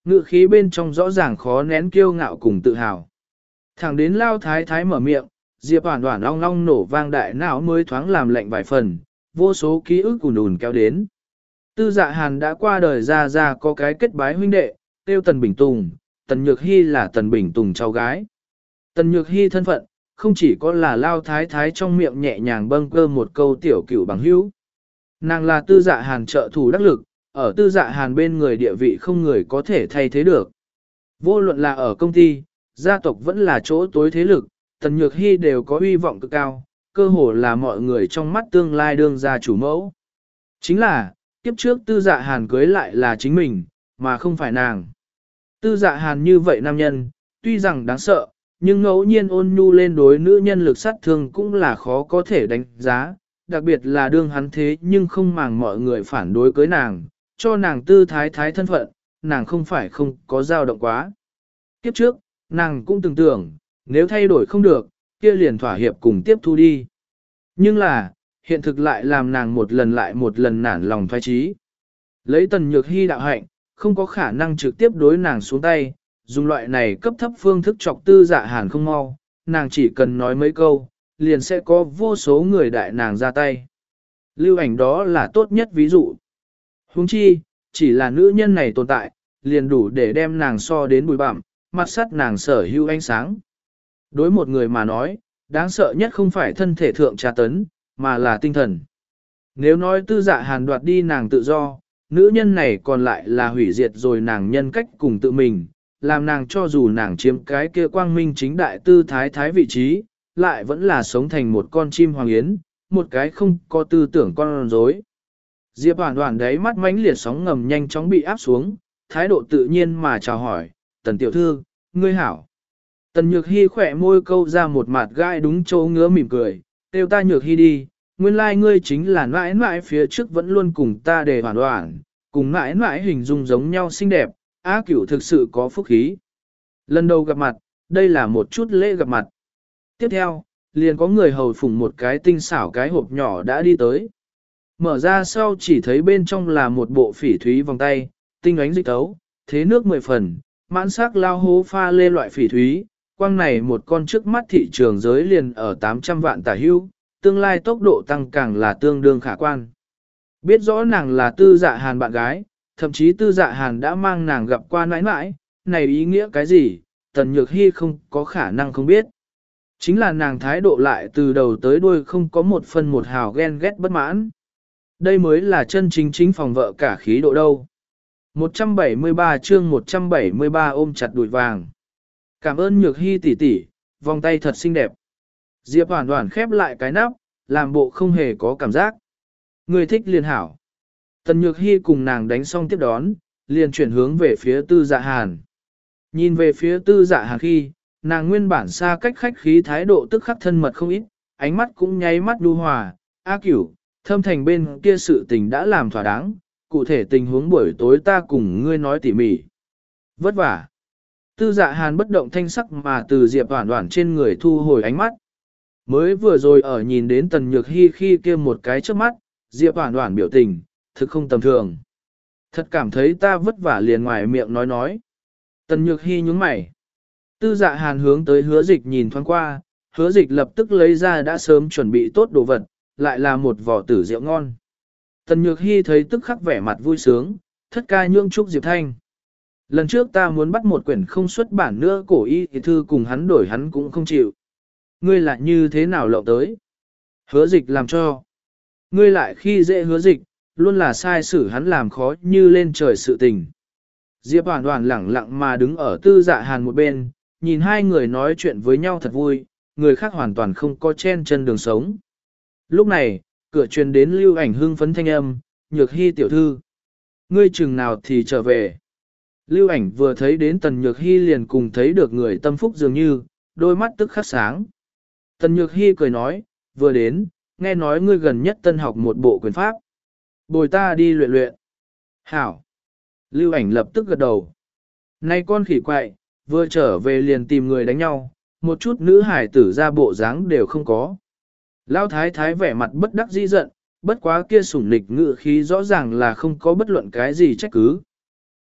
ngự khí bên trong rõ ràng khó nén kiêu ngạo cùng tự hào. Thẳng đến lao thái thái mở miệng, Diệp Hoản Hoản ong long nổ vang đại não mới thoáng làm lệnh vài phần, vô số ký ức ùn ùn kéo đến. Tư Dạ Hàn đã qua đời ra ra có cái kết bái huynh đệ, tiêu Tần Bình Tùng, Tần Nhược Hy là Tần Bình Tùng cháu gái. Tần Nhược Hy thân phận, không chỉ có là lao thái thái trong miệng nhẹ nhàng bâng cơ một câu tiểu cửu bằng hữu. Nàng là Tư Dạ Hàn trợ thủ đắc lực, ở Tư Dạ Hàn bên người địa vị không người có thể thay thế được. Vô luận là ở công ty, gia tộc vẫn là chỗ tối thế lực, Tần Nhược Hy đều có uy vọng cực cao, cơ hồ là mọi người trong mắt tương lai đương gia chủ mẫu. Chính là, kiếp trước Tư Dạ Hàn cưới lại là chính mình, mà không phải nàng. Tư Dạ Hàn như vậy nam nhân, tuy rằng đáng sợ, nhưng ngẫu nhiên ôn nhu lên đối nữ nhân lực sát thương cũng là khó có thể đánh giá, đặc biệt là đương hắn thế nhưng không màng mọi người phản đối cưới nàng, cho nàng tư thái thái thân phận, nàng không phải không có dao động quá. Kiếp trước, nàng cũng từng tưởng, nếu thay đổi không được, kia liền thỏa hiệp cùng tiếp thu đi. Nhưng là, hiện thực lại làm nàng một lần lại một lần nản lòng thoái trí. Lấy Tần Nhược Hy đạo hạnh, không có khả năng trực tiếp đối nàng xuống tay, dùng loại này cấp thấp phương thức chọc Tư Dạ Hàn không mau, nàng chỉ cần nói mấy câu, liền sẽ có vô số người đại nàng ra tay. Lưu Ảnh đó là tốt nhất ví dụ. Huống chi, chỉ là nữ nhân này tồn tại, liền đủ để đem nàng so đến bụi bặm, mặt sắt nàng sở hữu ánh sáng. Đối một người mà nói, đáng sợ nhất không phải thân thể thượng tra tấn, mà là tinh thần. Nếu nói Tư Dạ Hàn đoạt đi nàng tự do, nữ nhân này còn lại là hủy diệt rồi nàng nhân cách cùng tự mình, làm nàng cho dù nàng chiếm cái kia quang minh chính đại tư thái thái vị trí, lại vẫn là sống thành một con chim hoàng yến, một cái không có tư tưởng con rối. Diệp Hoản Hoản đấy mắt mãnh liệt sóng ngầm nhanh chóng bị áp xuống, thái độ tự nhiên mà chào hỏi, Tần tiểu thư, ngươi hảo. Tần Nhược Hy khỏe môi câu ra một mặt gai đúng chỗ ngứa mỉm cười, tiêu ta Nhược Hy đi, nguyên lai like ngươi chính là mãi mãi phía trước vẫn luôn cùng ta để Hoản Hoản, cùng mãi mãi hình dung giống nhau xinh đẹp, Á Cửu thực sự có phúc khí. Lần đầu gặp mặt, đây là một chút lễ gặp mặt. Tiếp theo, liền có người hầu phụng một cái tinh xảo cái hộp nhỏ đã đi tới. Mở ra sau chỉ thấy bên trong là một bộ phỉ thúy vòng tay, tinh ánh dịch tấu, thế nước mười phần, mãn sắc lao hố pha lê loại phỉ thúy, quang này một con trước mắt thị trường giới liền ở tám trăm vạn tả hưu, tương lai tốc độ tăng càng là tương đương khả quan. Biết rõ nàng là Tư Dạ Hàn bạn gái, thậm chí Tư Dạ Hàn đã mang nàng gặp qua nãi nãi, này ý nghĩa cái gì, Tần Nhược Hy không có khả năng không biết. Chính là nàng thái độ lại từ đầu tới đuôi không có một phân một hào ghen ghét bất mãn. Đây mới là chân chính chính phòng vợ cả khí độ đâu. một trăm bảy mươi ba chương một trăm bảy mươi ba ôm chặt đùi vàng. Cảm ơn Nhược Hy tỷ tỷ, vòng tay thật xinh đẹp. Diệp Hoản Hoản khép lại cái nắp, làm bộ không hề có cảm giác. Người thích liền hảo. Tần Nhược Hy cùng nàng đánh xong tiếp đón, liền chuyển hướng về phía Tư Dạ Hàn. Nhìn về phía Tư Dạ Hàn khi, nàng nguyên bản xa cách khách khí thái độ tức khắc thân mật không ít, ánh mắt cũng nháy mắt nhu hòa. A Cửu, Thâm Thành bên kia sự tình đã làm thỏa đáng, cụ thể tình huống buổi tối ta cùng ngươi nói tỉ mỉ. Vất vả. Tư Dạ Hàn bất động thanh sắc mà từ Diệp Hoản Hoản trên người thu hồi ánh mắt. Mới vừa rồi ở nhìn đến Tần Nhược Hy khi kia một cái trước mắt, Diệp Hoản Hoản biểu tình, thực không tầm thường. Thật cảm thấy ta vất vả liền ngoài miệng nói nói. Tần Nhược Hy nhướng mày. Tư Dạ Hàn hướng tới Hứa Dịch nhìn thoáng qua, Hứa Dịch lập tức lấy ra đã sớm chuẩn bị tốt đồ vật, lại là một vỏ tử rượu ngon. Tần Nhược Hy thấy tức khắc vẻ mặt vui sướng, thất ca nhượng chúc Diệp Thanh. Lần trước ta muốn bắt một quyển không xuất bản nữa cổ y thì thư cùng hắn đổi hắn cũng không chịu. Ngươi lại như thế nào lậu tới? Hứa Dịch làm cho. Ngươi lại khi dễ Hứa Dịch, luôn là sai xử hắn làm khó như lên trời sự tình. Diệp Hoản Hoản lẳng lặng mà đứng ở Tư Dạ Hàn một bên, nhìn hai người nói chuyện với nhau thật vui, người khác hoàn toàn không có chen chân đường sống. Lúc này, cửa truyền đến Lưu Ảnh hưng phấn thanh âm, Nhược Hy tiểu thư. Ngươi chừng nào thì trở về. Lưu Ảnh vừa thấy đến Tần Nhược Hy liền cùng thấy được người tâm phúc dường như, đôi mắt tức khắc sáng. Tần Nhược Hy cười nói, vừa đến, nghe nói ngươi gần nhất tân học một bộ quyền pháp. Bồi ta đi luyện luyện. Hảo. Lưu Ảnh lập tức gật đầu. Nay con khỉ quậy, vừa trở về liền tìm người đánh nhau, một chút nữ hải tử ra bộ dáng đều không có. Lão thái thái vẻ mặt bất đắc dĩ giận, bất quá kia sủng nịch ngự khí rõ ràng là không có bất luận cái gì trách cứ.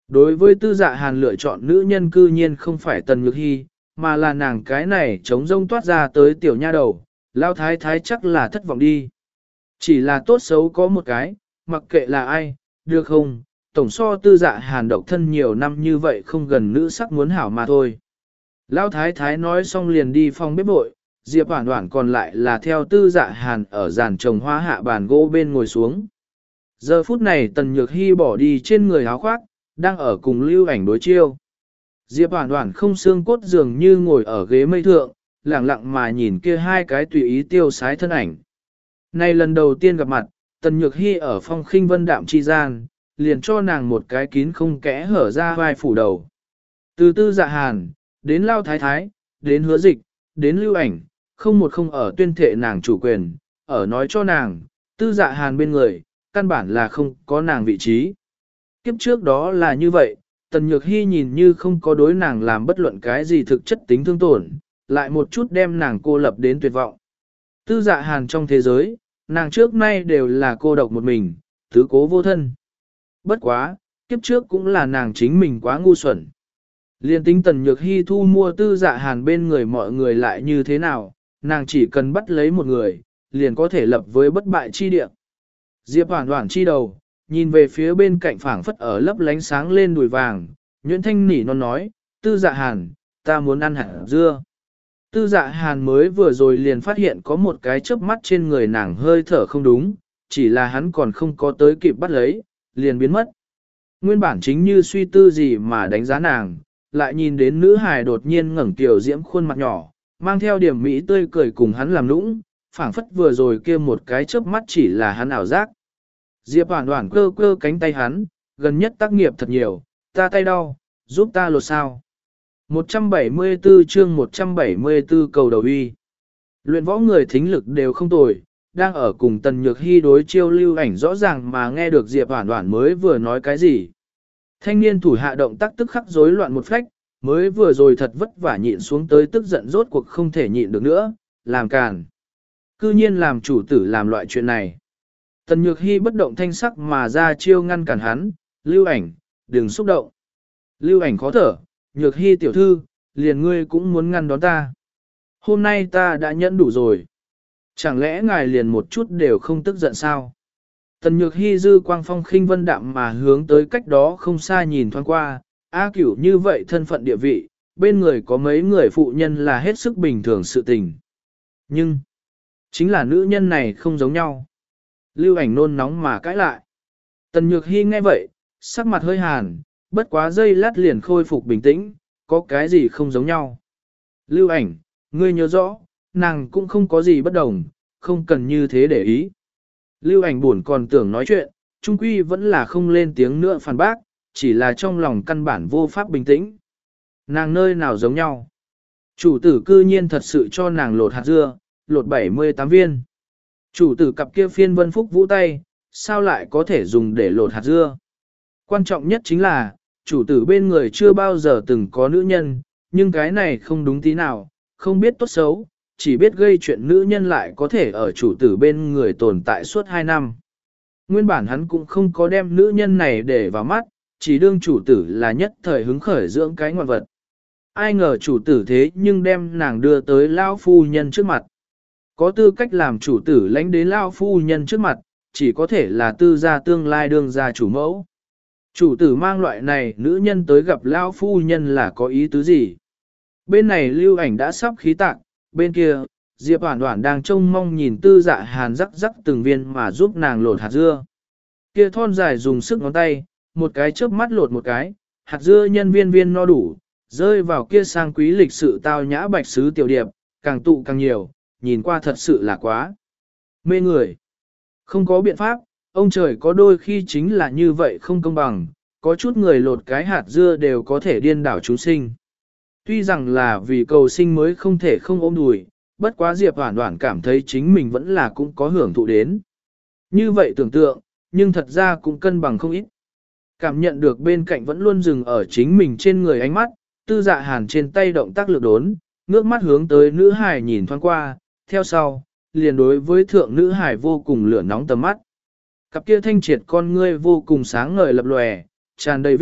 Đối với tư dạ hàn lựa chọn nữ nhân cư nhiên không phải Tần Nhược Hy, mà là nàng cái này trống rông toát ra tới tiểu nha đầu, lao thái thái chắc là thất vọng đi. Chỉ là tốt xấu có một cái, mặc kệ là ai, được không, tổng so tư dạ hàn độc thân nhiều năm như vậy không gần nữ sắc muốn hảo mà thôi. Lao thái thái nói xong liền đi phòng bếp vội, Diệp Hoản Hoản còn lại là theo tư dạ hàn ở giàn trồng hoa hạ bàn gỗ bên ngồi xuống. Giờ phút này Tần Nhược Hy bỏ đi trên người áo khoác, đang ở cùng Lưu Ảnh đối chiêu. Diệp Hoản Hoản không xương cốt dường như ngồi ở ghế mây thượng, lặng lặng mà nhìn kia hai cái tùy ý tiêu sái thân ảnh. Này lần đầu tiên gặp mặt, Tần Nhược Hy ở phong khinh vân đạm chi gian, liền cho nàng một cái kín không kẽ hở ra vai phủ đầu. Từ tư dạ hàn, đến lao thái thái, đến hứa dịch, đến Lưu Ảnh, không một không ở tuyên thệ nàng chủ quyền, ở nói cho nàng, tư dạ hàn bên người, căn bản là không có nàng vị trí. Kiếp trước đó là như vậy, Tần Nhược Hy nhìn như không có đối nàng làm bất luận cái gì thực chất tính thương tổn, lại một chút đem nàng cô lập đến tuyệt vọng. Tư dạ hàn trong thế giới, nàng trước nay đều là cô độc một mình, tứ cố vô thân. Bất quá, kiếp trước cũng là nàng chính mình quá ngu xuẩn. Liên tính Tần Nhược Hy thu mua tư dạ hàn bên người mọi người lại như thế nào, nàng chỉ cần bắt lấy một người, liền có thể lập với bất bại chi địa. Diệp Hoản Hoản chi đầu, nhìn về phía bên cạnh phảng phất ở lấp lánh sáng lên đùi vàng, Nguyễn Thanh nỉ non nói, tư dạ hàn, ta muốn ăn hạt dưa. Tư dạ hàn mới vừa rồi liền phát hiện có một cái chớp mắt trên người nàng hơi thở không đúng, chỉ là hắn còn không có tới kịp bắt lấy, liền biến mất. Nguyên bản chính như suy tư gì mà đánh giá nàng, lại nhìn đến nữ hài đột nhiên ngẩng tiểu diễm khuôn mặt nhỏ, mang theo điểm mỹ tươi cười cùng hắn làm nũng, phảng phất vừa rồi kia một cái chớp mắt chỉ là hắn ảo giác. Diệp Hoản Hoản cơ cơ cánh tay hắn, gần nhất tác nghiệp thật nhiều, ta tay đau, giúp ta lột sao. một trăm bảy mươi tư chương một trăm bảy mươi tư cầu đầu uy. Luyện võ người thính lực đều không tồi, đang ở cùng Tần Nhược Hy đối chiêu Lưu Ảnh rõ ràng mà nghe được Diệp Hoản Hoản mới vừa nói cái gì. Thanh niên thủ hạ động tác tức khắc rối loạn một phách, mới vừa rồi thật vất vả nhịn xuống tới tức giận rốt cuộc không thể nhịn được nữa, làm càn. Cư nhiên làm chủ tử làm loại chuyện này. Tần Nhược Hy bất động thanh sắc mà ra chiêu ngăn cản hắn, Lưu Ảnh, đừng xúc động. Lưu Ảnh khó thở, Nhược Hy tiểu thư, liền ngươi cũng muốn ngăn đón ta. Hôm nay ta đã nhẫn đủ rồi. Chẳng lẽ ngài liền một chút đều không tức giận sao? Tần Nhược Hy dư quang phong khinh vân đạm mà hướng tới cách đó không xa nhìn thoáng qua, A Cửu như vậy thân phận địa vị, bên người có mấy người phụ nhân là hết sức bình thường sự tình. Nhưng, chính là nữ nhân này không giống nhau. Lưu Ảnh nôn nóng mà cãi lại. Tần Nhược Hy nghe vậy, sắc mặt hơi hàn, bất quá giây lát liền khôi phục bình tĩnh, có cái gì không giống nhau. Lưu Ảnh, ngươi nhớ rõ, nàng cũng không có gì bất đồng, không cần như thế để ý. Lưu Ảnh buồn còn tưởng nói chuyện, trung quy vẫn là không lên tiếng nữa phản bác, chỉ là trong lòng căn bản vô pháp bình tĩnh. Nàng nơi nào giống nhau. Chủ tử cư nhiên thật sự cho nàng lột hạt dưa, lột bảy mươi tám viên. Chủ tử cặp kia phiên vân phúc vũ tay, sao lại có thể dùng để lột hạt dưa. Quan trọng nhất chính là, chủ tử bên người chưa bao giờ từng có nữ nhân, nhưng cái này không đúng tí nào, không biết tốt xấu, chỉ biết gây chuyện nữ nhân lại có thể ở chủ tử bên người tồn tại suốt hai năm. Nguyên bản hắn cũng không có đem nữ nhân này để vào mắt, chỉ đương chủ tử là nhất thời hứng khởi dưỡng cái ngoạn vật. Ai ngờ chủ tử thế nhưng đem nàng đưa tới lao phu nhân trước mặt. Có tư cách làm chủ tử lãnh đến lao phu nhân trước mặt, chỉ có thể là tư gia tương lai đương gia chủ mẫu. Chủ tử mang loại này nữ nhân tới gặp lao phu nhân là có ý tứ gì? Bên này Lưu Ảnh đã sắp khí tạc, bên kia, Diệp Hoản Hoản đang trông mong nhìn tư dạ hàn rắc rắc từng viên mà giúp nàng lột hạt dưa. Kia thon dài dùng sức ngón tay, một cái chớp mắt lột một cái, hạt dưa nhân viên viên no đủ, rơi vào kia sang quý lịch sự tao nhã bạch sứ tiểu điệp, càng tụ càng nhiều, nhìn qua thật sự là quá mê người. Không có biện pháp, ông trời có đôi khi chính là như vậy không công bằng, có chút người lột cái hạt dưa đều có thể điên đảo chúng sinh. Tuy rằng là vì cầu sinh mới không thể không ôm đùi, bất quá Diệp Hoản Hoản cảm thấy chính mình vẫn là cũng có hưởng thụ đến. Như vậy tưởng tượng, nhưng thật ra cũng cân bằng không ít. Cảm nhận được bên cạnh vẫn luôn dừng ở chính mình trên người ánh mắt, tư dạ hàn trên tay động tác lược đốn, ngước mắt hướng tới nữ hài nhìn thoáng qua, theo sau, liền đối với thượng nữ hài vô cùng lửa nóng tầm mắt. Cặp kia thanh triệt con ngươi vô cùng sáng ngời lập lòe, tràn đầy viết,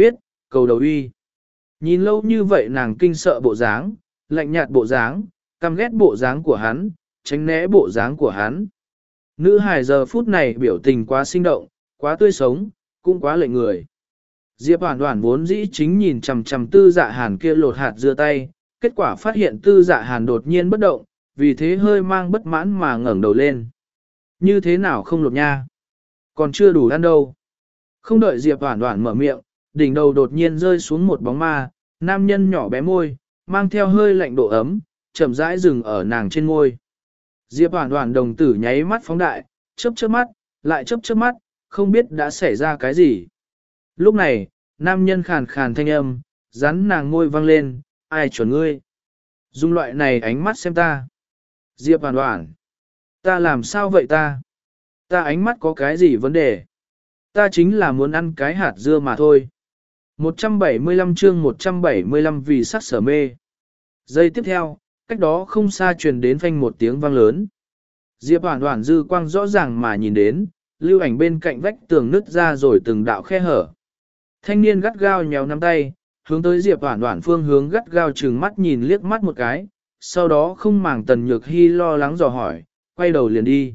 cầu đầu uy. Nhìn lâu như vậy nàng kinh sợ bộ dáng, lạnh nhạt bộ dáng, căm ghét bộ dáng của hắn, tránh né bộ dáng của hắn. Nữ hài giờ phút này biểu tình quá sinh động, quá tươi sống, cũng quá lệnh người. Diệp Hoàn Hoàn vốn dĩ chính nhìn chằm chằm Tư Dạ Hàn kia lột hạt dưa tay, kết quả phát hiện Tư Dạ Hàn đột nhiên bất động, vì thế hơi mang bất mãn mà ngẩng đầu lên. Như thế nào không lột nha? Còn chưa đủ ăn đâu. Không đợi Diệp Hoàn Hoàn mở miệng, đỉnh đầu đột nhiên rơi xuống một bóng ma, nam nhân nhỏ bé môi, mang theo hơi lạnh độ ấm, chậm rãi dừng ở nàng trên môi. Diệp Hoàn Hoàn đồng tử nháy mắt phóng đại, chớp chớp mắt, lại chớp chớp mắt, không biết đã xảy ra cái gì. Lúc này, nam nhân khàn khàn thanh âm, rắn nàng môi văng lên, ai chuẩn ngươi? Dùng loại này ánh mắt xem ta. Diệp Hoàn Hoàn, ta làm sao vậy ta? Ta ánh mắt có cái gì vấn đề? Ta chính là muốn ăn cái hạt dưa mà thôi. một trăm bảy mươi lăm chương một trăm bảy mươi lăm vì sắc sở mê. Giây tiếp theo, cách đó không xa truyền đến phanh một tiếng vang lớn. Diệp Hoàn Hoàn dư quang rõ ràng mà nhìn đến, lưu ảnh bên cạnh vách tường nứt ra rồi từng đạo khe hở. Thanh niên gắt gao nhéo nắm tay, hướng tới Diệp Hoàn Hoàn phương hướng gắt gao trừng mắt nhìn liếc mắt một cái, sau đó không màng Tần Nhược Hy lo lắng dò hỏi, quay đầu liền đi.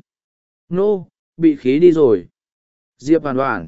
Nô, bị khí đi rồi. Diệp Hoàn Hoàn.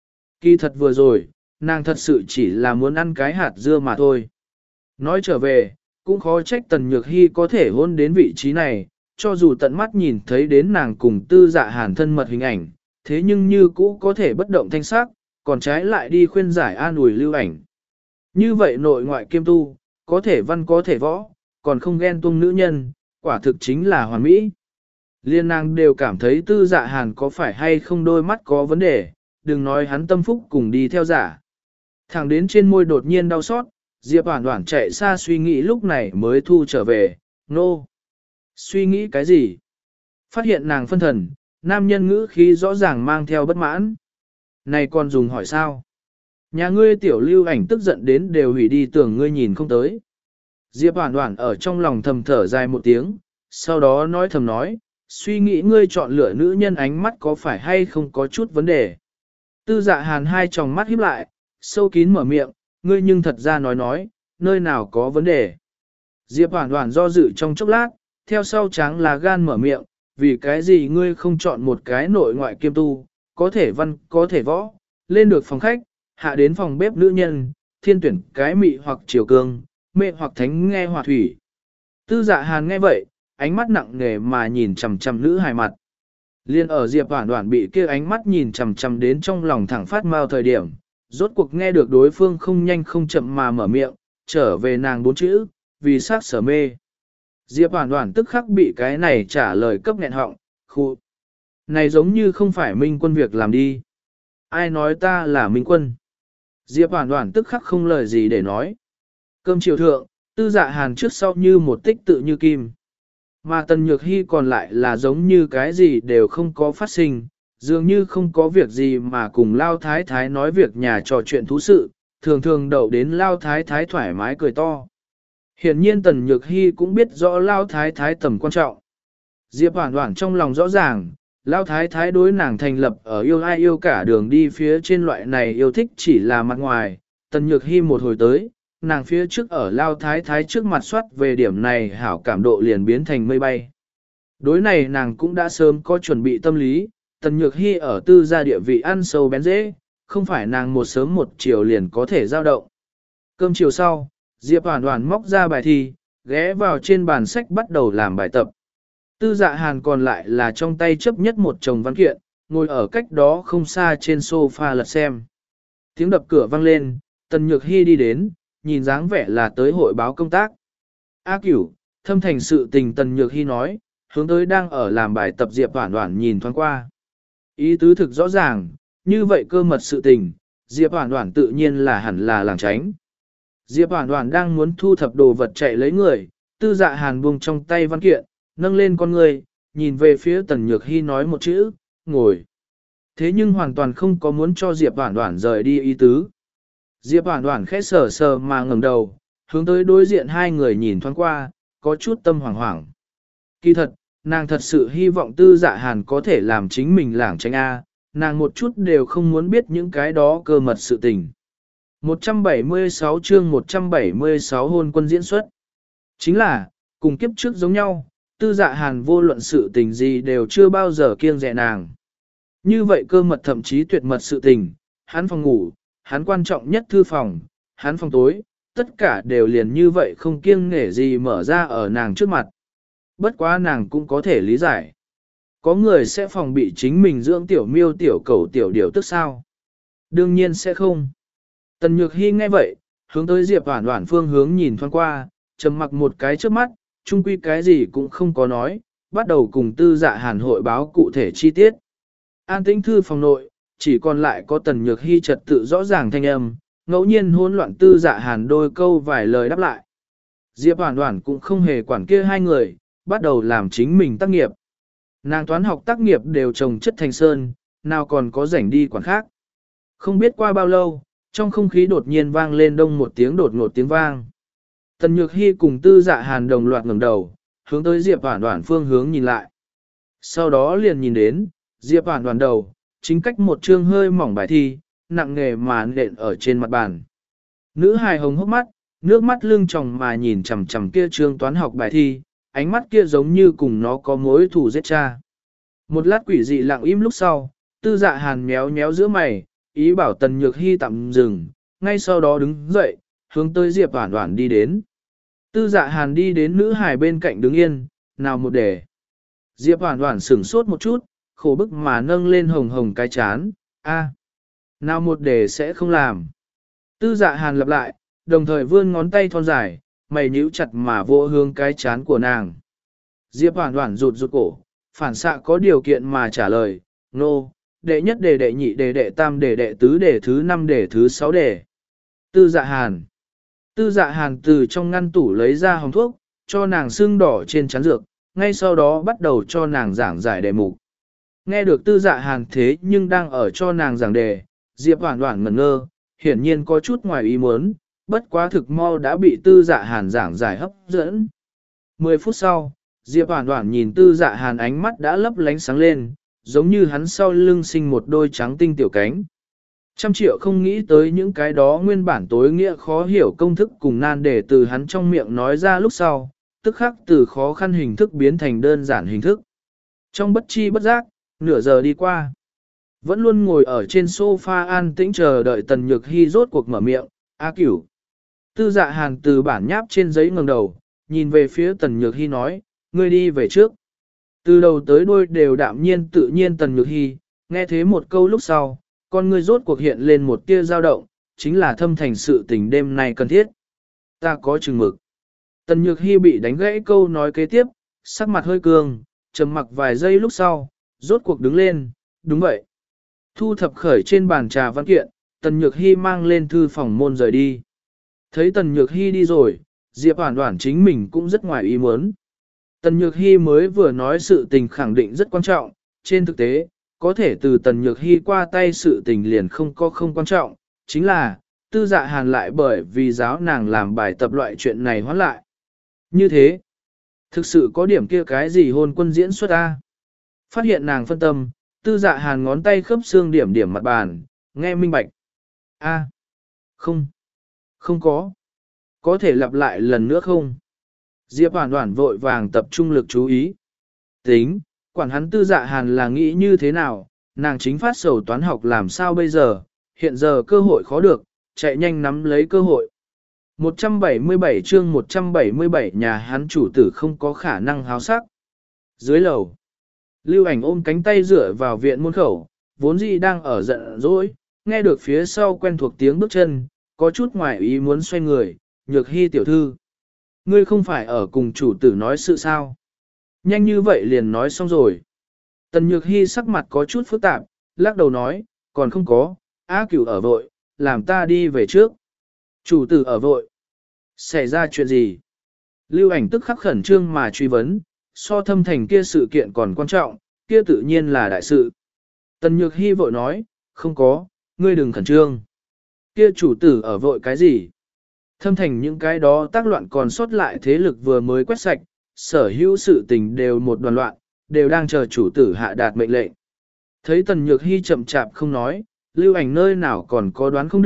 Kỳ thật vừa rồi, nàng thật sự chỉ là muốn ăn cái hạt dưa mà thôi. Nói trở về, cũng khó trách Tần Nhược Hy có thể hôn đến vị trí này, cho dù tận mắt nhìn thấy đến nàng cùng Tư Dạ Hàn thân mật hình ảnh, thế nhưng như cũ có thể bất động thanh sắc, còn trái lại đi khuyên giải an ủi lưu ảnh. Như vậy nội ngoại kiêm tu, có thể văn có thể võ, còn không ghen tuông nữ nhân, quả thực chính là hoàn mỹ. Liên nàng đều cảm thấy Tư Dạ Hàn có phải hay không đôi mắt có vấn đề, đừng nói hắn tâm phúc cùng đi theo giả. Thẳng đến trên môi đột nhiên đau xót, Diệp Hoàn Hoàn chạy xa suy nghĩ lúc này mới thu trở về, nô. No. Suy nghĩ cái gì? Phát hiện nàng phân thần, nam nhân ngữ khí rõ ràng mang theo bất mãn. Này còn dùng hỏi sao? Nhà ngươi tiểu lưu ảnh tức giận đến đều hủy đi tưởng ngươi nhìn không tới. Diệp Hoàn Hoàn ở trong lòng thầm thở dài một tiếng, sau đó nói thầm nói, suy nghĩ ngươi chọn lựa nữ nhân ánh mắt có phải hay không có chút vấn đề. Tư Dạ Hàn hai tròng mắt híp lại, sâu kín mở miệng, ngươi nhưng thật ra nói nói, nơi nào có vấn đề. Diệp Hoàn Hoàn do dự trong chốc lát, theo sau tráng là gan mở miệng, vì cái gì ngươi không chọn một cái nội ngoại kiêm tu, có thể văn, có thể võ, lên được phòng khách, hạ đến phòng bếp nữ nhân, thiên tuyển cái mị hoặc triều cương, mê hoặc thánh nghe hòa thủy. Tư Dạ Hàn nghe vậy, ánh mắt nặng nề mà nhìn chằm chằm nữ hài mặt. Liên ở Diệp Hoàn Hoàn bị kia ánh mắt nhìn chằm chằm đến trong lòng thẳng phát mau thời điểm, rốt cuộc nghe được đối phương không nhanh không chậm mà mở miệng, trở về nàng bốn chữ, vì sắc sở mê. Diệp Hoàn Hoàn tức khắc bị cái này trả lời cấp nghẹn họng, khu. Này giống như không phải Minh Quân việc làm đi. Ai nói ta là Minh Quân? Diệp Hoàn Hoàn tức khắc không lời gì để nói. Cơm chiều thượng, Tư Dạ Hàn trước sau như một tích tự như kim. Mà Tần Nhược Hy còn lại là giống như cái gì đều không có phát sinh, dường như không có việc gì mà cùng Lao Thái Thái nói việc nhà trò chuyện thú sự, thường thường đậu đến Lao Thái Thái thoải mái cười to. Hiển nhiên Tần Nhược Hy cũng biết rõ Lao Thái Thái tầm quan trọng. Diệp Hoàn Hoàn trong lòng rõ ràng, Lao Thái Thái đối nàng thành lập ở yêu ai yêu cả đường đi phía trên loại này yêu thích chỉ là mặt ngoài. Tần Nhược Hy một hồi tới, nàng phía trước ở Lao Thái Thái trước mặt soát về điểm này hảo cảm độ liền biến thành mây bay. Đối này nàng cũng đã sớm có chuẩn bị tâm lý, Tần Nhược Hy ở tư gia địa vị ăn sâu bén dễ, không phải nàng một sớm một chiều liền có thể giao động. Cơm chiều sau, Diệp Hoàn Hoàn móc ra bài thi, ghé vào trên bàn sách bắt đầu làm bài tập. Tư Dạ Hàn còn lại là trong tay chấp nhất một chồng văn kiện, ngồi ở cách đó không xa trên sofa lật xem. Tiếng đập cửa vang lên, Tần Nhược Hy đi đến, nhìn dáng vẻ là tới hội báo công tác. A Cửu, thâm thành sự tình Tần Nhược Hy nói, hướng tới đang ở làm bài tập Diệp Hoàn Hoàn nhìn thoáng qua. Ý tứ thực rõ ràng, như vậy cơ mật sự tình, Diệp Hoàn Hoàn tự nhiên là hẳn là làng tránh. Diệp Hoàn Hoàn đang muốn thu thập đồ vật chạy lấy người, Tư Dạ Hàn buông trong tay văn kiện, nâng lên con người, nhìn về phía Tần Nhược Hy nói một chữ, ngồi. Thế nhưng hoàn toàn không có muốn cho Diệp Hoàn Hoàn rời đi ý tứ. Diệp Hoàn Hoàn khẽ sờ sờ mà ngẩng đầu, hướng tới đối diện hai người nhìn thoáng qua, có chút tâm hoảng hoảng. Kỳ thật, nàng thật sự hy vọng Tư Dạ Hàn có thể làm chính mình lảng tránh A, nàng một chút đều không muốn biết những cái đó cơ mật sự tình. một trăm bảy mươi sáu chương một trăm bảy mươi sáu hôn quân diễn xuất. Chính là, cùng kiếp trước giống nhau, tư dạ hàn vô luận sự tình gì đều chưa bao giờ kiêng dè nàng. Như vậy cơ mật thậm chí tuyệt mật sự tình, hắn phòng ngủ, hắn quan trọng nhất thư phòng, hắn phòng tối, tất cả đều liền như vậy không kiêng nể gì mở ra ở nàng trước mặt. Bất quá nàng cũng có thể lý giải. Có người sẽ phòng bị chính mình dưỡng tiểu miêu tiểu cầu tiểu điều tức sao? Đương nhiên sẽ không. Tần Nhược Hi nghe vậy, hướng tới Diệp Hoản Hoản phương hướng nhìn thoáng qua, trầm mặc một cái trước mắt, chung quy cái gì cũng không có nói, bắt đầu cùng tư dạ hàn hội báo cụ thể chi tiết. An tĩnh thư phòng nội, chỉ còn lại có Tần Nhược Hi trật tự rõ ràng thanh âm, ngẫu nhiên hỗn loạn tư dạ hàn đôi câu vài lời đáp lại. Diệp Hoản Hoản cũng không hề quản kia hai người, bắt đầu làm chính mình tác nghiệp. Nàng toán học tác nghiệp đều trồng chất thành sơn, nào còn có rảnh đi quản khác. Không biết qua bao lâu, trong không khí đột nhiên vang lên đông một tiếng đột ngột tiếng vang. Tần Nhược Hi cùng tư dạ hàn đồng loạt ngẩng đầu, hướng tới Diệp Hoản Hoản phương hướng nhìn lại. Sau đó liền nhìn đến, Diệp Hoản Hoản đầu, chính cách một chương hơi mỏng bài thi, nặng nề mà nện ở trên mặt bàn. Nữ hài hồng hốc mắt, nước mắt lưng tròng mà nhìn chằm chằm kia chương toán học bài thi, ánh mắt kia giống như cùng nó có mối thù giết cha. Một lát quỷ dị lặng im lúc sau, tư dạ hàn méo méo giữa mày, ý bảo Tần Nhược Hi tạm dừng, ngay sau đó đứng dậy, hướng tới Diệp Hoản Hoản đi đến. Tư dạ hàn đi đến nữ hài bên cạnh đứng yên, nào một đề. Diệp Hoản Hoản sửng sốt một chút, khổ bức mà nâng lên hồng hồng cái chán, a, nào một đề sẽ không làm. Tư dạ hàn lặp lại, đồng thời vươn ngón tay thon dài, mày nhíu chặt mà vô hướng cái chán của nàng. Diệp Hoản Hoản rụt rụt cổ, phản xạ có điều kiện mà trả lời, nô, no, đệ nhất đề đệ nhị đề đệ tam đề đệ tứ đề thứ năm đề thứ sáu đề. Tư dạ hàn. Tư dạ hàn từ trong ngăn tủ lấy ra hồng thuốc, cho nàng sưng đỏ trên chán dược, ngay sau đó bắt đầu cho nàng giảng giải đề mục. Nghe được tư dạ hàn thế nhưng đang ở cho nàng giảng đề, Diệp Hoản Hoản ngẩn ngơ, hiển nhiên có chút ngoài ý muốn, bất quá thực mau đã bị tư dạ hàn giảng giải hấp dẫn. Mười phút sau, Diệp Hoản Hoản nhìn tư dạ hàn ánh mắt đã lấp lánh sáng lên, giống như hắn sau lưng sinh một đôi trắng tinh tiểu cánh. Trăm triệu không nghĩ tới những cái đó nguyên bản tối nghĩa khó hiểu công thức cùng nan đề từ hắn trong miệng nói ra lúc sau, tức khắc từ khó khăn hình thức biến thành đơn giản hình thức. Trong bất chi bất giác, nửa giờ đi qua. Vẫn luôn ngồi ở trên sofa an tĩnh chờ đợi Tần Nhược Hi rốt cuộc mở miệng, A Cửu. Tư dạ hàn từ bản nháp trên giấy ngẩng đầu, nhìn về phía Tần Nhược Hi nói, ngươi đi về trước. Từ đầu tới đuôi đều đạm nhiên tự nhiên Tần Nhược Hi, nghe thế một câu lúc sau, con ngươi rốt cuộc hiện lên một tia dao động, chính là thâm thành sự tình đêm nay cần thiết. Ta có chừng mực. Tần Nhược Hi bị đánh gãy câu nói kế tiếp, sắc mặt hơi cường, trầm mặc vài giây lúc sau, rốt cuộc đứng lên, đúng vậy. Thu thập khởi trên bàn trà văn kiện, Tần Nhược Hi mang lên thư phòng môn rời đi. Thấy Tần Nhược Hi đi rồi, Diệp Hoản Hoản chính mình cũng rất ngoài ý muốn. Tần Nhược Hi mới vừa nói sự tình khẳng định rất quan trọng, trên thực tế, có thể từ Tần Nhược Hi qua tay sự tình liền không có không quan trọng, chính là, tư dạ hàn lại bởi vì giáo nàng làm bài tập loại chuyện này hoãn lại. Như thế, thực sự có điểm kia cái gì hôn quân diễn xuất a? Phát hiện nàng phân tâm, tư dạ hàn ngón tay khớp xương điểm điểm mặt bàn, nghe minh bạch. A, không, không có. Có thể lặp lại lần nữa không? Diệp Hoản Hoản vội vàng tập trung lực chú ý. Tính, quản hắn tư dạ hàn là nghĩ như thế nào, nàng chính phát sầu toán học làm sao bây giờ, hiện giờ cơ hội khó được, chạy nhanh nắm lấy cơ hội. một trăm bảy mươi bảy chương một trăm bảy mươi bảy nhà hắn chủ tử không có khả năng háo sắc. Dưới lầu, Lưu Ảnh ôm cánh tay dựa vào viện môn khẩu, vốn dĩ đang ở giận dỗi, nghe được phía sau quen thuộc tiếng bước chân, có chút ngoài ý muốn xoay người, Nhược Hi tiểu thư. Ngươi không phải ở cùng chủ tử nói sự sao? Nhanh như vậy liền nói xong rồi. Tần Nhược Hi sắc mặt có chút phức tạp, lắc đầu nói, còn không có, Á Cửu ở vội, làm ta đi về trước. Chủ tử ở vội. Xảy ra chuyện gì? Lưu Ảnh tức khắc khẩn trương mà truy vấn, so thâm thành kia sự kiện còn quan trọng, kia tự nhiên là đại sự. Tần Nhược Hi vội nói, không có, ngươi đừng khẩn trương. Kia chủ tử ở vội cái gì? Thâm thành những cái đó tác loạn còn sót lại thế lực vừa mới quét sạch, sở hữu sự tình đều một đoàn loạn, đều đang chờ chủ tử hạ đạt mệnh lệnh. Thấy Tần Nhược Hi chậm chạp không nói, Lưu Ảnh nơi nào còn có đoán không được,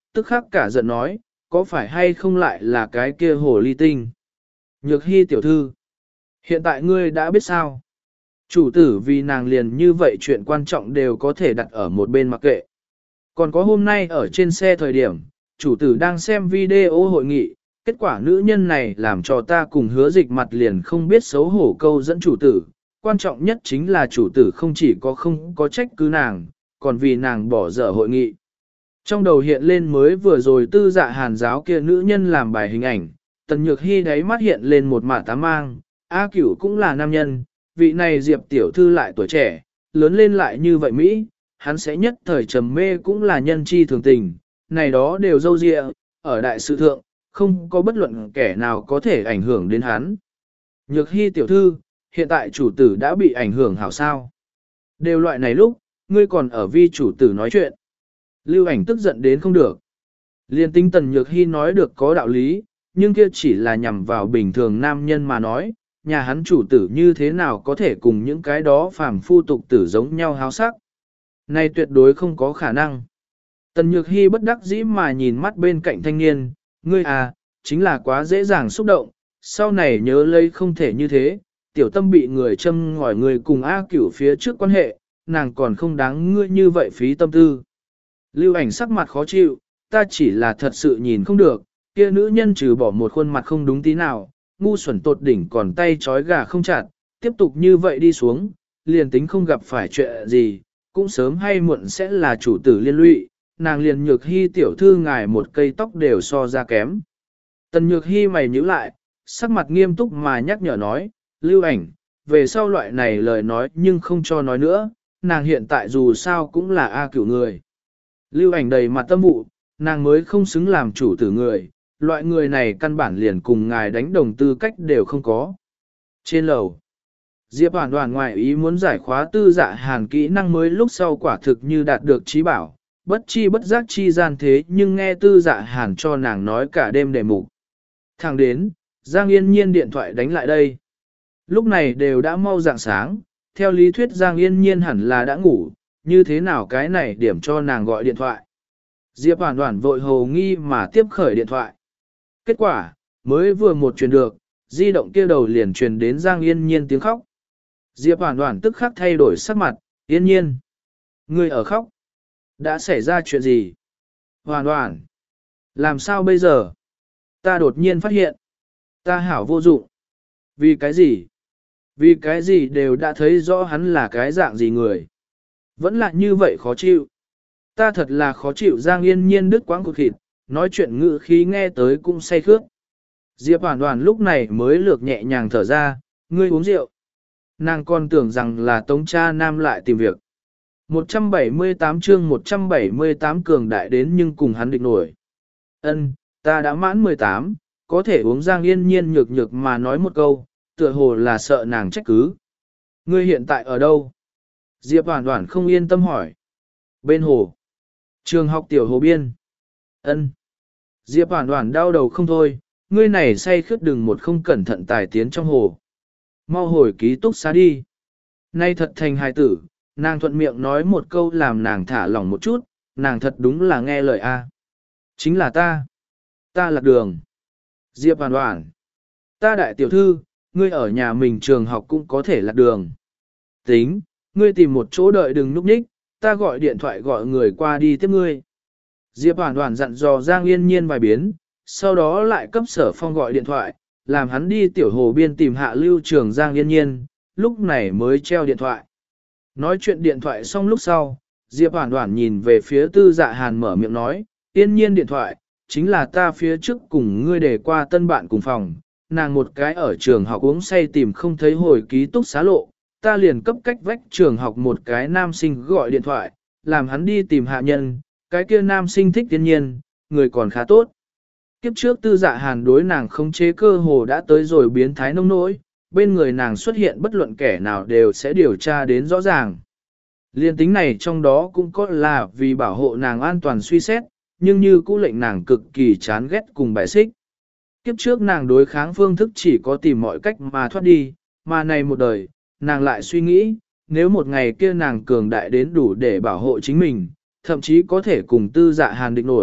tức khắc cả giận nói, có phải hay không lại là cái kia hồ ly tinh? Nhược hy tiểu thư, hiện tại ngươi đã biết sao? Chủ tử vì nàng liền như vậy chuyện quan trọng đều có thể đặt ở một bên mặc kệ. Còn có hôm nay ở trên xe thời điểm, chủ tử đang xem video hội nghị, kết quả nữ nhân này làm cho ta cùng hứa dịch mặt liền không biết xấu hổ câu dẫn chủ tử. Quan trọng nhất chính là chủ tử không chỉ có không có trách cứ nàng, còn vì nàng bỏ dở hội nghị. Trong đầu hiện lên mới vừa rồi tư dạ hàn giáo kia nữ nhân làm bài hình ảnh, tần nhược hy đáy mắt hiện lên một mả tám mang, A Cửu cũng là nam nhân, vị này Diệp tiểu thư lại tuổi trẻ, lớn lên lại như vậy Mỹ, hắn sẽ nhất thời trầm mê cũng là nhân chi thường tình, này đó đều dâu dịa, ở đại sự thượng, không có bất luận kẻ nào có thể ảnh hưởng đến hắn. Nhược hy tiểu thư, hiện tại chủ tử đã bị ảnh hưởng hảo sao. Đều loại này lúc, ngươi còn ở vi chủ tử nói chuyện. Lưu ảnh tức giận đến không được. Liên tinh tần nhược hy nói được có đạo lý, nhưng kia chỉ là nhằm vào bình thường nam nhân mà nói, nhà hắn chủ tử như thế nào có thể cùng những cái đó phàm phu tục tử giống nhau háo sắc. Này tuyệt đối không có khả năng. Tần nhược hy bất đắc dĩ mà nhìn mắt bên cạnh thanh niên, ngươi à, chính là quá dễ dàng xúc động, sau này nhớ lấy không thể như thế, tiểu tâm bị người châm ngòi người cùng A Cửu phía trước quan hệ, nàng còn không đáng ngươi như vậy phí tâm tư. Lưu ảnh sắc mặt khó chịu, ta chỉ là thật sự nhìn không được, kia nữ nhân trừ bỏ một khuôn mặt không đúng tí nào, ngu xuẩn tột đỉnh còn tay trói gà không chặt, tiếp tục như vậy đi xuống, liền tính không gặp phải chuyện gì, cũng sớm hay muộn sẽ là chủ tử liên lụy, nàng liền nhược hy tiểu thư ngài một cây tóc đều so ra kém. Tần nhược hy mày nhíu lại, sắc mặt nghiêm túc mà nhắc nhở nói, lưu ảnh, về sau loại này lời nói nhưng không cho nói nữa, nàng hiện tại dù sao cũng là A Cửu người. Lưu ảnh đầy mặt tâm vụ, nàng mới không xứng làm chủ tử người, loại người này căn bản liền cùng ngài đánh đồng tư cách đều không có. Trên lầu, Diệp Hoàn Hoàn ngoại ý muốn giải khóa tư dạ hàn kỹ năng mới lúc sau quả thực như đạt được trí bảo, bất chi bất giác chi gian thế nhưng nghe tư dạ hàn cho nàng nói cả đêm đề mục. Thẳng đến, Giang Yên Nhiên điện thoại đánh lại đây. Lúc này đều đã mau rạng sáng, theo lý thuyết Giang Yên Nhiên hẳn là đã ngủ, như thế nào cái này điểm cho nàng gọi điện thoại. Diệp Hoàn Hoàn vội hồ nghi mà tiếp khởi điện thoại. Kết quả, mới vừa một truyền được, di động kia đầu liền truyền đến Giang Yên Nhiên tiếng khóc. Diệp Hoàn Hoàn tức khắc thay đổi sắc mặt, Yên Nhiên. Ngươi ở khóc. Đã xảy ra chuyện gì? Hoàn Hoàn. Làm sao bây giờ? Ta đột nhiên phát hiện. Ta hảo vô dụng. Vì cái gì? Vì cái gì đều đã thấy rõ hắn là cái dạng gì người. Vẫn là như vậy khó chịu. Ta thật là khó chịu. Giang Yên Nhiên đứt quãng cột thịt, nói chuyện ngữ khí nghe tới cũng say khước. Diệp Hoàn Hoàn lúc này mới lược nhẹ nhàng thở ra, ngươi uống rượu. Nàng còn tưởng rằng là Tống Cha Nam lại tìm việc. một trăm bảy mươi tám chương một trăm bảy mươi tám cường đại đến nhưng cùng hắn địch nổi. Ân, ta đã mãn mười tám, có thể uống. Giang Yên Nhiên nhược nhược mà nói một câu, tựa hồ là sợ nàng trách cứ. Ngươi hiện tại ở đâu? Diệp Hoàn Hoàn không yên tâm hỏi. Bên hồ. Trường học tiểu hồ biên. Ân. Diệp Hoàn Hoàn đau đầu không thôi, ngươi này say khướt đừng một không cẩn thận tài tiến trong hồ. Mau hồi ký túc xá đi. Nay thật thành hài tử, nàng thuận miệng nói một câu làm nàng thả lỏng một chút, nàng thật đúng là nghe lời a. Chính là ta. Ta lạc đường. Diệp Hoàn Hoàn. Ta đại tiểu thư, ngươi ở nhà mình trường học cũng có thể lạc đường. Tính, ngươi tìm một chỗ đợi đừng núp ních, ta gọi điện thoại gọi người qua đi tiếp ngươi. Diệp Hoàn Hoàn dặn dò Giang Yên Nhiên vài biến, sau đó lại cấp Sở Phong gọi điện thoại, làm hắn đi tiểu hồ biên tìm hạ lưu trường Giang Yên Nhiên, lúc này mới treo điện thoại. Nói chuyện điện thoại xong lúc sau, Diệp Hoàn Hoàn nhìn về phía Tư Dạ Hàn mở miệng nói, Yên Nhiên điện thoại, chính là ta phía trước cùng ngươi để qua tân bạn cùng phòng, nàng một cái ở trường học uống say tìm không thấy hồi ký túc xá lộ, ta liền cấp cách vách trường học một cái nam sinh gọi điện thoại, làm hắn đi tìm hạ nhân, cái kia nam sinh thích Yên Nhiên, người còn khá tốt. Kiếp trước Tư Dạ Hàn đối nàng không chế cơ hồ đã tới rồi biến thái nông nỗi, bên người nàng xuất hiện bất luận kẻ nào đều sẽ điều tra đến rõ ràng. Liên tính này trong đó cũng có là vì bảo hộ nàng an toàn suy xét, nhưng như cũ lệnh nàng cực kỳ chán ghét cùng bài xích. Kiếp trước nàng đối kháng phương thức chỉ có tìm mọi cách mà thoát đi, mà này một đời, nàng lại suy nghĩ, nếu một ngày kia nàng cường đại đến đủ để bảo hộ chính mình, thậm chí có thể cùng Tư Dạ Hàn địch nổi,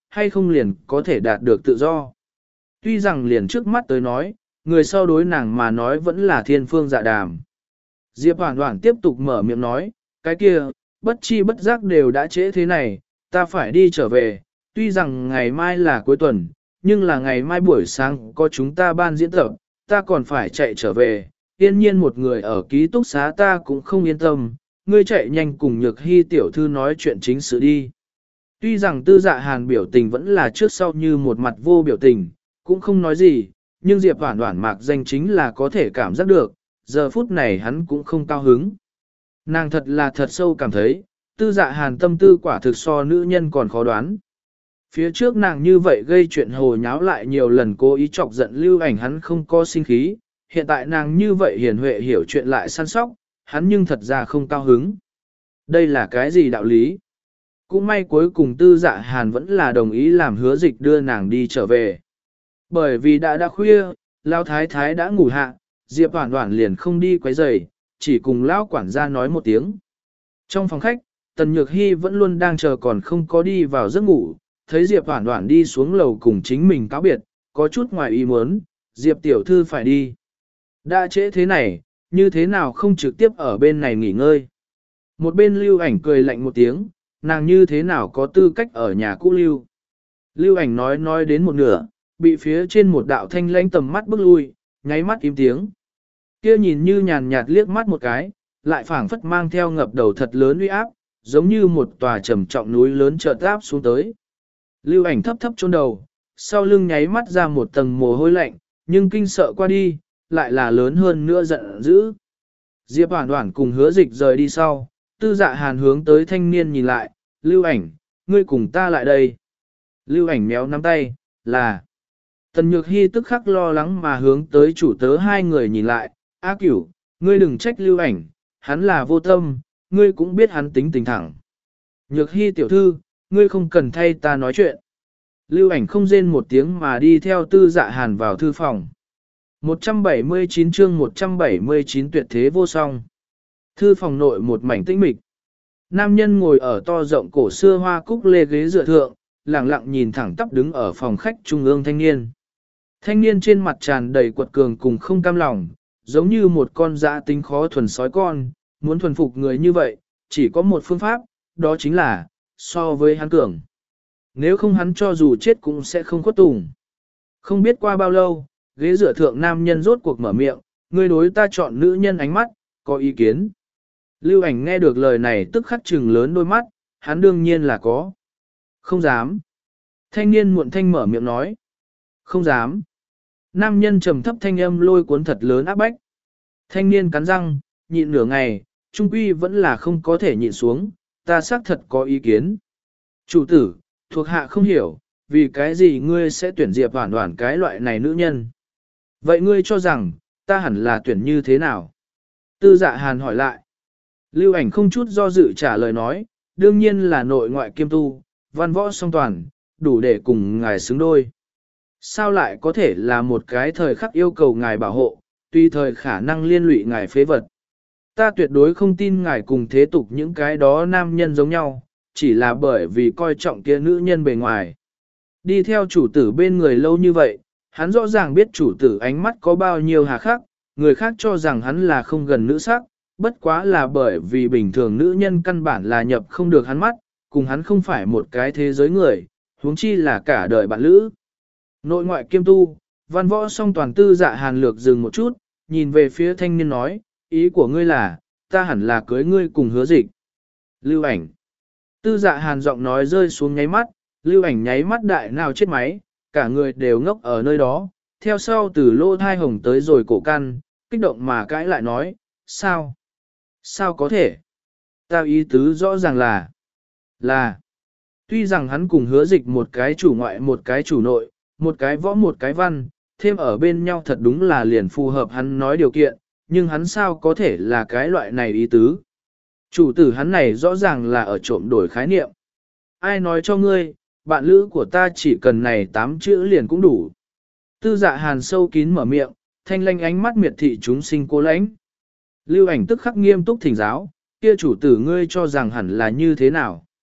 hay không liền có thể đạt được tự do. Tuy rằng liền trước mắt tới nói, người sau đối nàng mà nói vẫn là thiên phương dạ đàm. Diệp Hoản Hoản tiếp tục mở miệng nói, cái kia, bất chi bất giác đều đã trễ thế này, ta phải đi trở về, tuy rằng ngày mai là cuối tuần, nhưng là ngày mai buổi sáng có chúng ta ban diễn tập, ta còn phải chạy trở về, yên nhiên một người ở ký túc xá ta cũng không yên tâm, ngươi chạy nhanh cùng Nhược Hy tiểu thư nói chuyện chính sự đi. Tuy rằng Tư Dạ Hàn biểu tình vẫn là trước sau như một mặt vô biểu tình, cũng không nói gì, nhưng Diệp Hoản Hoản mạc danh chính là có thể cảm giác được, giờ phút này hắn cũng không cao hứng. Nàng thật là thật sâu cảm thấy, Tư Dạ Hàn tâm tư quả thực so nữ nhân còn khó đoán. Phía trước nàng như vậy gây chuyện hồ nháo lại nhiều lần cố ý chọc giận Lưu Ảnh hắn không có sinh khí, hiện tại nàng như vậy hiền huệ hiểu chuyện lại săn sóc, hắn nhưng thật ra không cao hứng. Đây là cái gì đạo lý? Cũng may cuối cùng Tư Dạ Hàn vẫn là đồng ý làm Hứa Dịch đưa nàng đi trở về. Bởi vì đã đã khuya, Lão Thái Thái đã ngủ hạ, Diệp Hoản Hoản liền không đi quấy rầy, chỉ cùng Lão quản gia nói một tiếng. Trong phòng khách, Tần Nhược Hy vẫn luôn đang chờ còn không có đi vào giấc ngủ, thấy Diệp Hoản Hoản đi xuống lầu cùng chính mình cáo biệt, có chút ngoài ý muốn, Diệp tiểu thư phải đi. Đã trễ thế này, như thế nào không trực tiếp ở bên này nghỉ ngơi. Một bên Lưu Ảnh cười lạnh một tiếng, nàng như thế nào có tư cách ở nhà cũ Lưu. Lưu Ảnh nói nói đến một nửa, bị phía trên một đạo thanh lãnh tầm mắt bước lui, nháy mắt im tiếng. Kia nhìn như nhàn nhạt liếc mắt một cái, lại phảng phất mang theo ngập đầu thật lớn uy áp, giống như một tòa trầm trọng núi lớn chợt áp xuống tới. Lưu Ảnh thấp thấp chôn đầu, sau lưng nháy mắt ra một tầng mồ hôi lạnh, nhưng kinh sợ qua đi, lại là lớn hơn nữa giận dữ. Diệp Hoản Hoản cùng Hứa Dịch rời đi sau, Tư Dạ Hàn hướng tới thanh niên nhìn lại, Lưu Ảnh, ngươi cùng ta lại đây. Lưu Ảnh méo nắm tay, là. Tần Nhược Hy tức khắc lo lắng mà hướng tới chủ tớ hai người nhìn lại, A Cửu, ngươi đừng trách Lưu Ảnh, hắn là vô tâm, ngươi cũng biết hắn tính tình thẳng. Nhược Hy tiểu thư, ngươi không cần thay ta nói chuyện. Lưu Ảnh không rên một tiếng mà đi theo Tư Dạ Hàn vào thư phòng. một trăm bảy mươi chín chương một trăm bảy mươi chín tuyệt thế vô song. Thư phòng nội một mảnh tĩnh mịch. Nam nhân ngồi ở to rộng cổ xưa hoa cúc lê ghế dựa thượng, lặng lặng nhìn thẳng tắp đứng ở phòng khách trung ương thanh niên. Thanh niên trên mặt tràn đầy quật cường cùng không cam lòng, giống như một con dã tính khó thuần sói con, muốn thuần phục người như vậy, chỉ có một phương pháp, đó chính là, so với hắn cường. Nếu không hắn cho dù chết cũng sẽ không khuất tùng. Không biết qua bao lâu, ghế dựa thượng nam nhân rốt cuộc mở miệng, ngươi đối ta chọn nữ nhân ánh mắt, có ý kiến. Lưu Ảnh nghe được lời này tức khắc trừng lớn đôi mắt, hắn đương nhiên là có. Không dám. Thanh niên muộn thanh mở miệng nói. Không dám. Nam nhân trầm thấp thanh âm lôi cuốn thật lớn áp bách. Thanh niên cắn răng, nhịn nửa ngày, trung quy vẫn là không có thể nhịn xuống, ta xác thật có ý kiến. Chủ tử, thuộc hạ không hiểu, vì cái gì ngươi sẽ tuyển Diệp Hoản Hoản cái loại này nữ nhân. Vậy ngươi cho rằng, ta hẳn là tuyển như thế nào? Tư Dạ Hàn hỏi lại. Lưu Ảnh không chút do dự trả lời nói, đương nhiên là nội ngoại kiêm tu, văn võ song toàn, đủ để cùng ngài xứng đôi. Sao lại có thể là một cái thời khắc yêu cầu ngài bảo hộ, tùy thời khả năng liên lụy ngài phế vật. Ta tuyệt đối không tin ngài cùng thế tục những cái đó nam nhân giống nhau, chỉ là bởi vì coi trọng kia nữ nhân bề ngoài. Đi theo chủ tử bên người lâu như vậy, hắn rõ ràng biết chủ tử ánh mắt có bao nhiêu hà khắc, người khác cho rằng hắn là không gần nữ sắc, bất quá là bởi vì bình thường nữ nhân căn bản là nhập không được hắn mắt, cùng hắn không phải một cái thế giới người, huống chi là cả đời bạn lữ. Nội ngoại kiêm tu, văn võ song toàn. Tư Dạ Hàn lược dừng một chút, nhìn về phía thanh niên nói, ý của ngươi là, ta hẳn là cưới ngươi cùng Hứa Dịch. Lưu Ảnh. Tư Dạ Hàn giọng nói rơi xuống nháy mắt, Lưu Ảnh nháy mắt đại nào chết máy, cả người đều ngốc ở nơi đó, theo sau từ lỗ thai hồng tới rồi cổ căn, kích động mà cãi lại nói, sao? Sao có thể? Ta ý tứ rõ ràng là, là, tuy rằng hắn cùng Hứa Dịch một cái chủ ngoại một cái chủ nội, một cái võ một cái văn, thêm ở bên nhau thật đúng là liền phù hợp hắn nói điều kiện, nhưng hắn sao có thể là cái loại này ý tứ? Chủ tử hắn này rõ ràng là ở trộm đổi khái niệm. Ai nói cho ngươi, bạn lữ của ta chỉ cần này tám chữ liền cũng đủ. Tư Dạ Hàn sâu kín mở miệng, thanh lanh ánh mắt miệt thị chúng sinh cô lãnh. Lưu Ảnh tức khắc nghiêm túc thỉnh giáo, kia chủ tử ngươi cho rằng hẳn là như thế nào?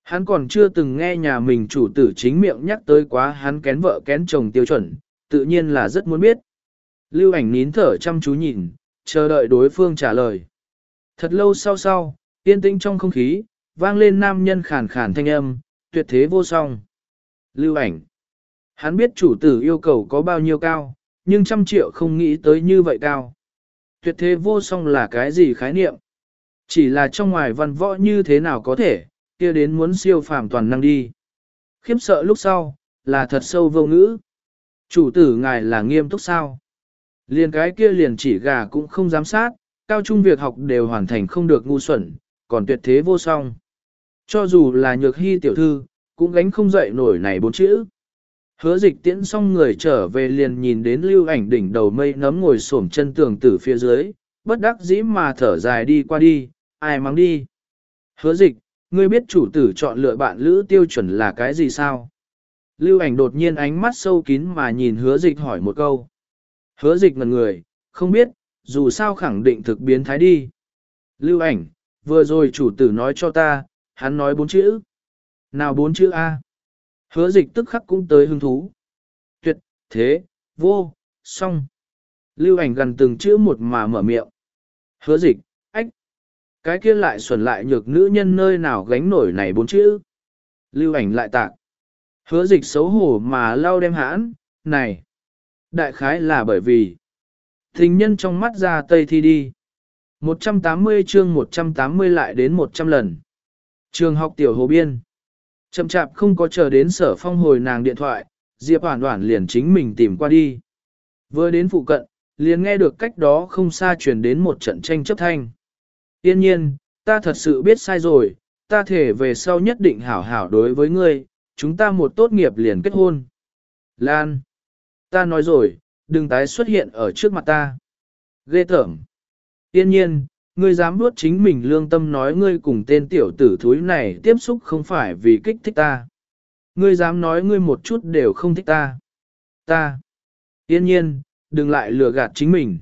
Hắn còn chưa từng nghe nhà mình chủ tử chính miệng nhắc tới quá hắn kén vợ kén chồng tiêu chuẩn, tự nhiên là rất muốn biết. Lưu ảnh nín thở chăm chú nhìn, chờ đợi đối phương trả lời. Thật lâu sau sau, yên tĩnh trong không khí, vang lên nam nhân khàn khàn thanh âm, tuyệt thế vô song. Lưu ảnh. Hắn biết chủ tử yêu cầu có bao nhiêu cao, nhưng trăm triệu không nghĩ tới như vậy cao. Tuyệt thế vô song là cái gì khái niệm? Chỉ là trong ngoài văn võ như thế nào có thể, kia đến muốn siêu phàm toàn năng đi. Khiếp sợ lúc sau, là thật sâu vô ngữ. Chủ tử ngài là nghiêm túc sao? Liền cái kia liền chỉ gà cũng không giám sát, cao trung việc học đều hoàn thành không được ngu xuẩn, còn tuyệt thế vô song. Cho dù là nhược hy tiểu thư, cũng gánh không dậy nổi này bốn chữ. Hứa dịch tiễn xong người trở về liền nhìn đến lưu ảnh đỉnh đầu mây nấm ngồi xổm chân tường tử phía dưới, bất đắc dĩ mà thở dài đi qua đi, ai mắng đi. Hứa dịch, ngươi biết chủ tử chọn lựa bạn lữ tiêu chuẩn là cái gì sao? Lưu ảnh đột nhiên ánh mắt sâu kín mà nhìn hứa dịch hỏi một câu. Hứa dịch ngần người, không biết, dù sao khẳng định thực biến thái đi. Lưu ảnh, vừa rồi chủ tử nói cho ta, hắn nói bốn chữ. Nào bốn chữ A? Hứa dịch tức khắc cũng tới hứng thú. Tuyệt, thế, vô, song. Lưu ảnh gần từng chữ một mà mở miệng. Hứa dịch, ách. Cái kia lại xuẩn lại nhược nữ nhân nơi nào gánh nổi này bốn chữ. Lưu ảnh lại tạc. Hứa dịch xấu hổ mà lau đem hãn, này. Đại khái là bởi vì tình nhân trong mắt ra tây thi đi. một trăm tám mươi chương một trăm tám mươi lại đến một trăm lần. Trường học tiểu hồ biên. Chậm chạp không có chờ đến sở phong hồi nàng điện thoại, Diệp Hoản Hoản liền chính mình tìm qua đi. Vừa đến phụ cận, liền nghe được cách đó không xa truyền đến một trận tranh chấp thanh. Yên nhiên, ta thật sự biết sai rồi, ta thể về sau nhất định hảo hảo đối với ngươi, chúng ta một tốt nghiệp liền kết hôn. Lan, ta nói rồi, đừng tái xuất hiện ở trước mặt ta. Ghê tởm. Yên nhiên, ngươi dám nuốt chính mình lương tâm nói ngươi cùng tên tiểu tử thúi này tiếp xúc không phải vì kích thích ta. Ngươi dám nói ngươi một chút đều không thích ta. Ta. Yên nhiên, đừng lại lừa gạt chính mình.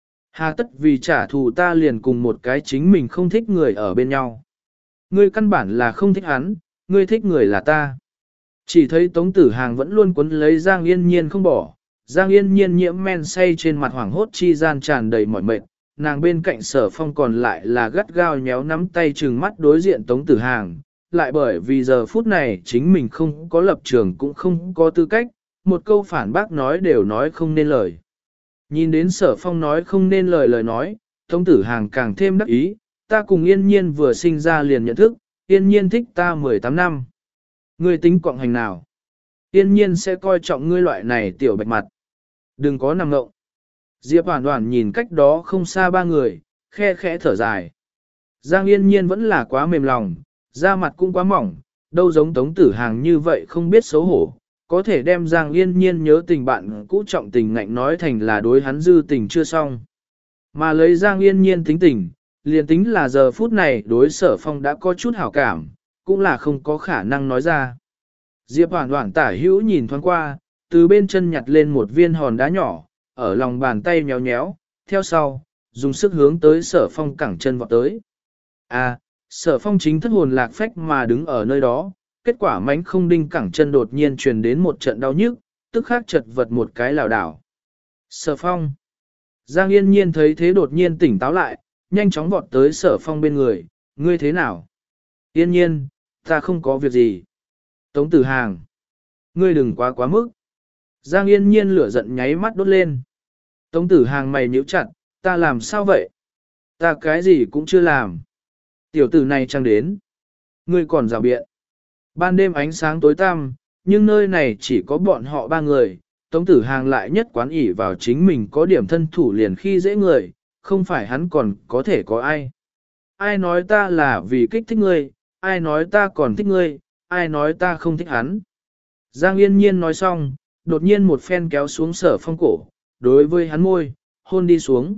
Hà tất vì trả thù ta liền cùng một cái chính mình không thích người ở bên nhau. Ngươi căn bản là không thích hắn, ngươi thích người là ta. Chỉ thấy Tống Tử Hàng vẫn luôn quấn lấy Giang Yên Nhiên không bỏ. Giang Yên Nhiên nhiễm men say trên mặt hoảng hốt chi gian tràn đầy mỏi mệt. Nàng bên cạnh sở phong còn lại là gắt gao nhéo nắm tay trừng mắt đối diện Tống Tử Hàng. Lại bởi vì giờ phút này chính mình không có lập trường cũng không có tư cách, một câu phản bác nói đều nói không nên lời. Nhìn đến sở phong nói không nên lời lời nói, Tống Tử Hàng càng thêm đắc ý, ta cùng Yên Nhiên vừa sinh ra liền nhận thức, Yên Nhiên thích ta mười tám năm. Ngươi tính quọng hành nào? Yên Nhiên sẽ coi trọng ngươi loại này tiểu bạch mặt. Đừng có nằm ngộng. Diệp Hoản Hoản nhìn cách đó không xa ba người, khe khẽ thở dài. Giang Yên Nhiên vẫn là quá mềm lòng, da mặt cũng quá mỏng, đâu giống Tống Tử Hàng như vậy không biết xấu hổ, có thể đem Giang Yên Nhiên nhớ tình bạn cũ trọng tình ngạnh nói thành là đối hắn dư tình chưa xong. Mà lấy Giang Yên Nhiên tính tình, liền tính là giờ phút này đối sở phong đã có chút hảo cảm, cũng là không có khả năng nói ra. Diệp Hoản Hoản tả hữu nhìn thoáng qua, từ bên chân nhặt lên một viên hòn đá nhỏ, ở lòng bàn tay nhéo nhéo, theo sau, dùng sức hướng tới sở phong cẳng chân vọt tới. À, sở phong chính thất hồn lạc phách mà đứng ở nơi đó, kết quả mánh không đinh cẳng chân đột nhiên truyền đến một trận đau nhức, tức khắc chật vật một cái lảo đảo. Sở phong. Giang Yên Nhiên thấy thế đột nhiên tỉnh táo lại, nhanh chóng vọt tới sở phong bên người, ngươi thế nào? Yên Nhiên, ta không có việc gì. Tống Tử Hàng. Ngươi đừng quá quá mức. Giang Yên Nhiên lửa giận nháy mắt đốt lên. Tống Tử Hàng mày nhíu chặt, ta làm sao vậy? Ta cái gì cũng chưa làm. Tiểu tử này chẳng đến. Ngươi còn rào biện. Ban đêm ánh sáng tối tăm, nhưng nơi này chỉ có bọn họ ba người. Tống Tử Hàng lại nhất quán ỷ vào chính mình có điểm thân thủ liền khi dễ người, không phải hắn còn có thể có ai. Ai nói ta là vì kích thích ngươi, ai nói ta còn thích ngươi, ai nói ta không thích hắn. Giang Yên Nhiên nói xong, đột nhiên một phen kéo xuống sở phong cổ, đối với hắn môi, hôn đi xuống.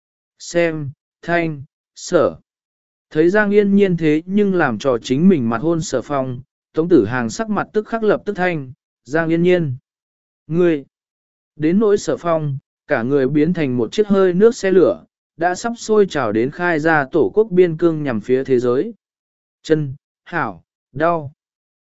Xem, thanh, sở. Thấy Giang Yên Nhiên thế nhưng làm trò chính mình mặt hôn sở phong, Tống Tử Hàng sắc mặt tức khắc lập tức thanh, Giang Yên Nhiên. Ngươi, đến nỗi sở phong, cả người biến thành một chiếc hơi nước xe lửa, đã sắp sôi trào đến khai ra tổ quốc biên cương nhằm phía thế giới. Chân, hảo, đau.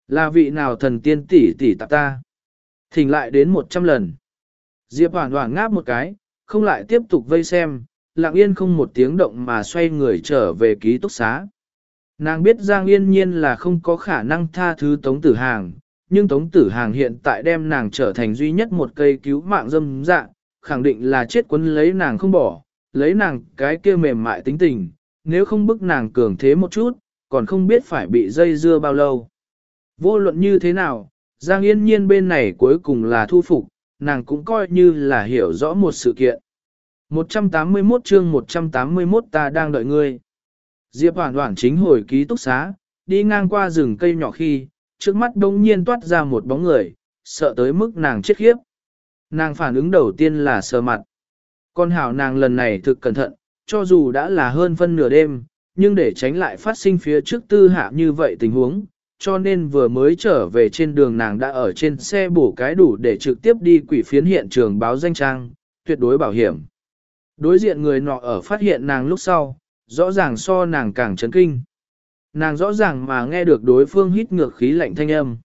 Là vị nào thần tiên tỷ tỷ tạp ta? Thỉnh lại đến một trăm lần. Diệp Hoản Hoản ngáp một cái, không lại tiếp tục vây xem, lặng yên không một tiếng động mà xoay người trở về ký túc xá. Nàng biết Giang Yên Nhiên là không có khả năng tha thứ Tống Tử Hàng, nhưng Tống Tử Hàng hiện tại đem nàng trở thành duy nhất một cây cứu mạng dâm dạ, khẳng định là chết quấn lấy nàng không bỏ, lấy nàng cái kia mềm mại tính tình, nếu không bức nàng cường thế một chút, còn không biết phải bị dây dưa bao lâu. Vô luận như thế nào, Giang Yên Nhiên bên này cuối cùng là thu phục, nàng cũng coi như là hiểu rõ một sự kiện. một trăm tám mươi mốt chương một trăm tám mươi mốt ta đang đợi ngươi. Diệp Hoản Hoản chính hồi ký túc xá, đi ngang qua rừng cây nhỏ khi, trước mắt đông nhiên toát ra một bóng người, sợ tới mức nàng chết khiếp. Nàng phản ứng đầu tiên là sờ mặt. Con hảo nàng lần này thực cẩn thận, cho dù đã là hơn phân nửa đêm, nhưng để tránh lại phát sinh phía trước tư hạ như vậy tình huống, cho nên vừa mới trở về trên đường nàng đã ở trên xe bổ cái đủ để trực tiếp đi quỷ phiến hiện trường báo danh trang, tuyệt đối bảo hiểm. Đối diện người nọ ở phát hiện nàng lúc sau, rõ ràng so nàng càng chấn kinh. Nàng rõ ràng mà nghe được đối phương hít ngược khí lạnh thanh âm.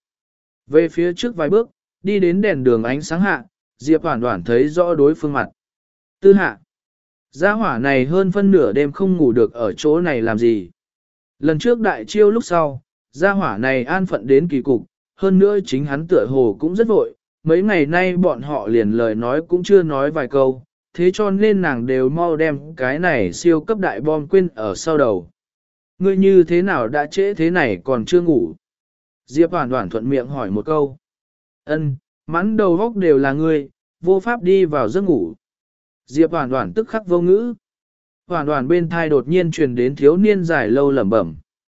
Về phía trước vài bước, đi đến đèn đường ánh sáng hạ, Diệp Hoản Hoản thấy rõ đối phương mặt. Tư hạ. Gia hỏa này hơn phân nửa đêm không ngủ được ở chỗ này làm gì. Lần trước đại chiêu lúc sau, gia hỏa này an phận đến kỳ cục, hơn nữa chính hắn tựa hồ cũng rất vội, mấy ngày nay bọn họ liền lời nói cũng chưa nói vài câu, thế cho nên nàng đều mau đem cái này siêu cấp đại bom quên ở sau đầu. Ngươi như thế nào đã trễ thế này còn chưa ngủ? Diệp Hoản Hoản thuận miệng hỏi một câu. Ân, mãn đầu góc đều là ngươi, vô pháp đi vào giấc ngủ. Diệp Hoản Hoản tức khắc vô ngữ. Hoản Hoản bên thai đột nhiên truyền đến thiếu niên dài lâu lẩm bẩm.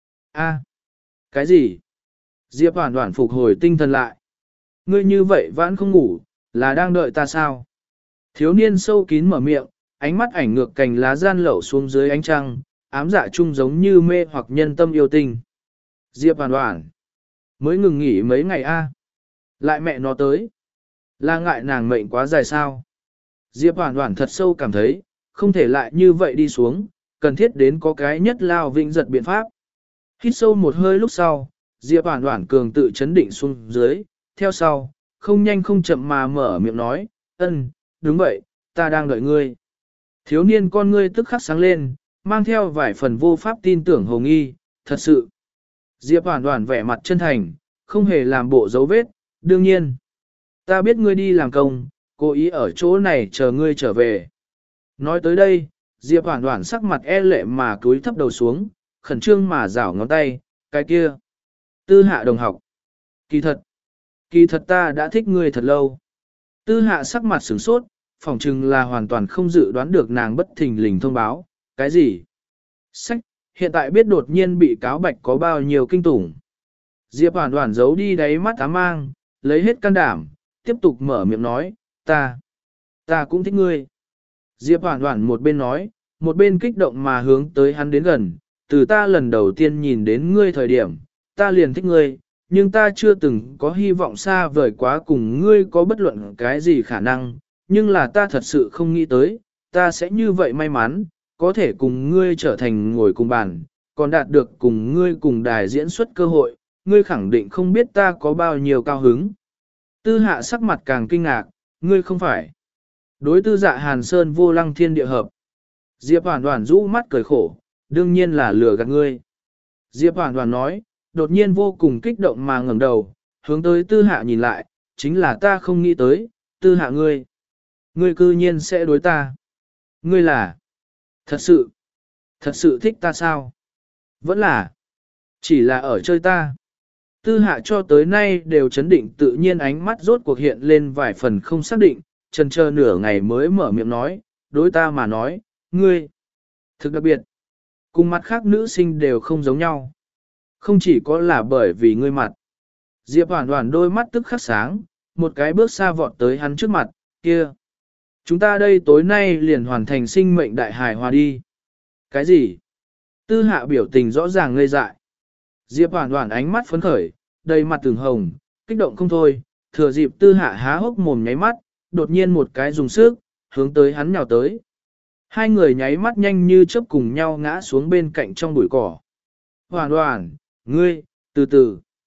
A, cái gì? Diệp Hoản Hoản phục hồi tinh thần lại. Ngươi như vậy vẫn không ngủ, là đang đợi ta sao? Thiếu niên sâu kín mở miệng, ánh mắt ảnh ngược cành lá gian lậu xuống dưới ánh trăng, ám dạ chung giống như mê hoặc nhân tâm yêu tình. Diệp Hoản Hoản, mới ngừng nghỉ mấy ngày a, lại mẹ nó tới. Là ngại nàng mệnh quá dài sao? Diệp Hoản Hoản thật sâu cảm thấy, không thể lại như vậy đi xuống, cần thiết đến có cái nhất lao vĩnh giật biện pháp. Hít sâu một hơi lúc sau, Diệp Hoản Hoản cường tự chấn định xuống dưới, theo sau, không nhanh không chậm mà mở miệng nói, ân, đúng vậy, ta đang đợi ngươi. Thiếu niên con ngươi tức khắc sáng lên, mang theo vài phần vô pháp tin tưởng hồ nghi, thật sự. Diệp Hoản Hoản vẻ mặt chân thành, không hề làm bộ dấu vết, đương nhiên. Ta biết ngươi đi làm công, cố ý ở chỗ này chờ ngươi trở về. Nói tới đây, Diệp Hoản Hoản sắc mặt e lệ mà cúi thấp đầu xuống, khẩn trương mà rảo ngón tay, cái kia. Tư hạ đồng học. Kỳ thật. Kỳ thật ta đã thích ngươi thật lâu. Tư hạ sắc mặt sửng sốt, phỏng chừng là hoàn toàn không dự đoán được nàng bất thình lình thông báo. Cái gì? Sách, hiện tại biết đột nhiên bị cáo bạch có bao nhiêu kinh tủng. Diệp Hoản Hoản giấu đi đáy mắt ám mang, lấy hết can đảm, tiếp tục mở miệng nói, ta, ta cũng thích ngươi. Diệp Hoản Hoản một bên nói, một bên kích động mà hướng tới hắn đến gần, từ ta lần đầu tiên nhìn đến ngươi thời điểm, ta liền thích ngươi, nhưng ta chưa từng có hy vọng xa vời quá cùng ngươi có bất luận cái gì khả năng, nhưng là ta thật sự không nghĩ tới, ta sẽ như vậy may mắn, có thể cùng ngươi trở thành ngồi cùng bàn, còn đạt được cùng ngươi cùng đài diễn xuất cơ hội, ngươi khẳng định không biết ta có bao nhiêu cao hứng. Tư hạ sắc mặt càng kinh ngạc, ngươi không phải. Đối tư dạ Hàn Sơn vô lăng thiên địa hợp. Diệp Hoản Hoản rũ mắt cười khổ, đương nhiên là lừa gạt ngươi. Diệp Hoản Hoản nói, đột nhiên vô cùng kích động mà ngẩng đầu, hướng tới tư hạ nhìn lại, chính là ta không nghĩ tới, tư hạ ngươi. Ngươi cư nhiên sẽ đối ta. Ngươi là, thật sự, thật sự thích ta sao? Vẫn là, chỉ là ở chơi ta. Tư hạ cho tới nay đều chấn định tự nhiên ánh mắt rốt cuộc hiện lên vài phần không xác định, chần chờ nửa ngày mới mở miệng nói, đối ta mà nói, ngươi, thực đặc biệt, cùng mặt khác nữ sinh đều không giống nhau. Không chỉ có là bởi vì ngươi mặt. Diệp Hoản Hoản đôi mắt tức khắc sáng, một cái bước xa vọt tới hắn trước mặt, kia. Chúng ta đây tối nay liền hoàn thành sinh mệnh đại hài hòa đi. Cái gì? Tư hạ biểu tình rõ ràng ngây dại. Diệp Hoản Hoản ánh mắt phấn khởi, đầy mặt từng hồng, kích động không thôi, thừa dịp tư hạ há hốc mồm nháy mắt, đột nhiên một cái dùng sức, hướng tới hắn nhào tới. Hai người nháy mắt nhanh như chớp cùng nhau ngã xuống bên cạnh trong bụi cỏ. Hoản Hoản, ngươi, từ từ.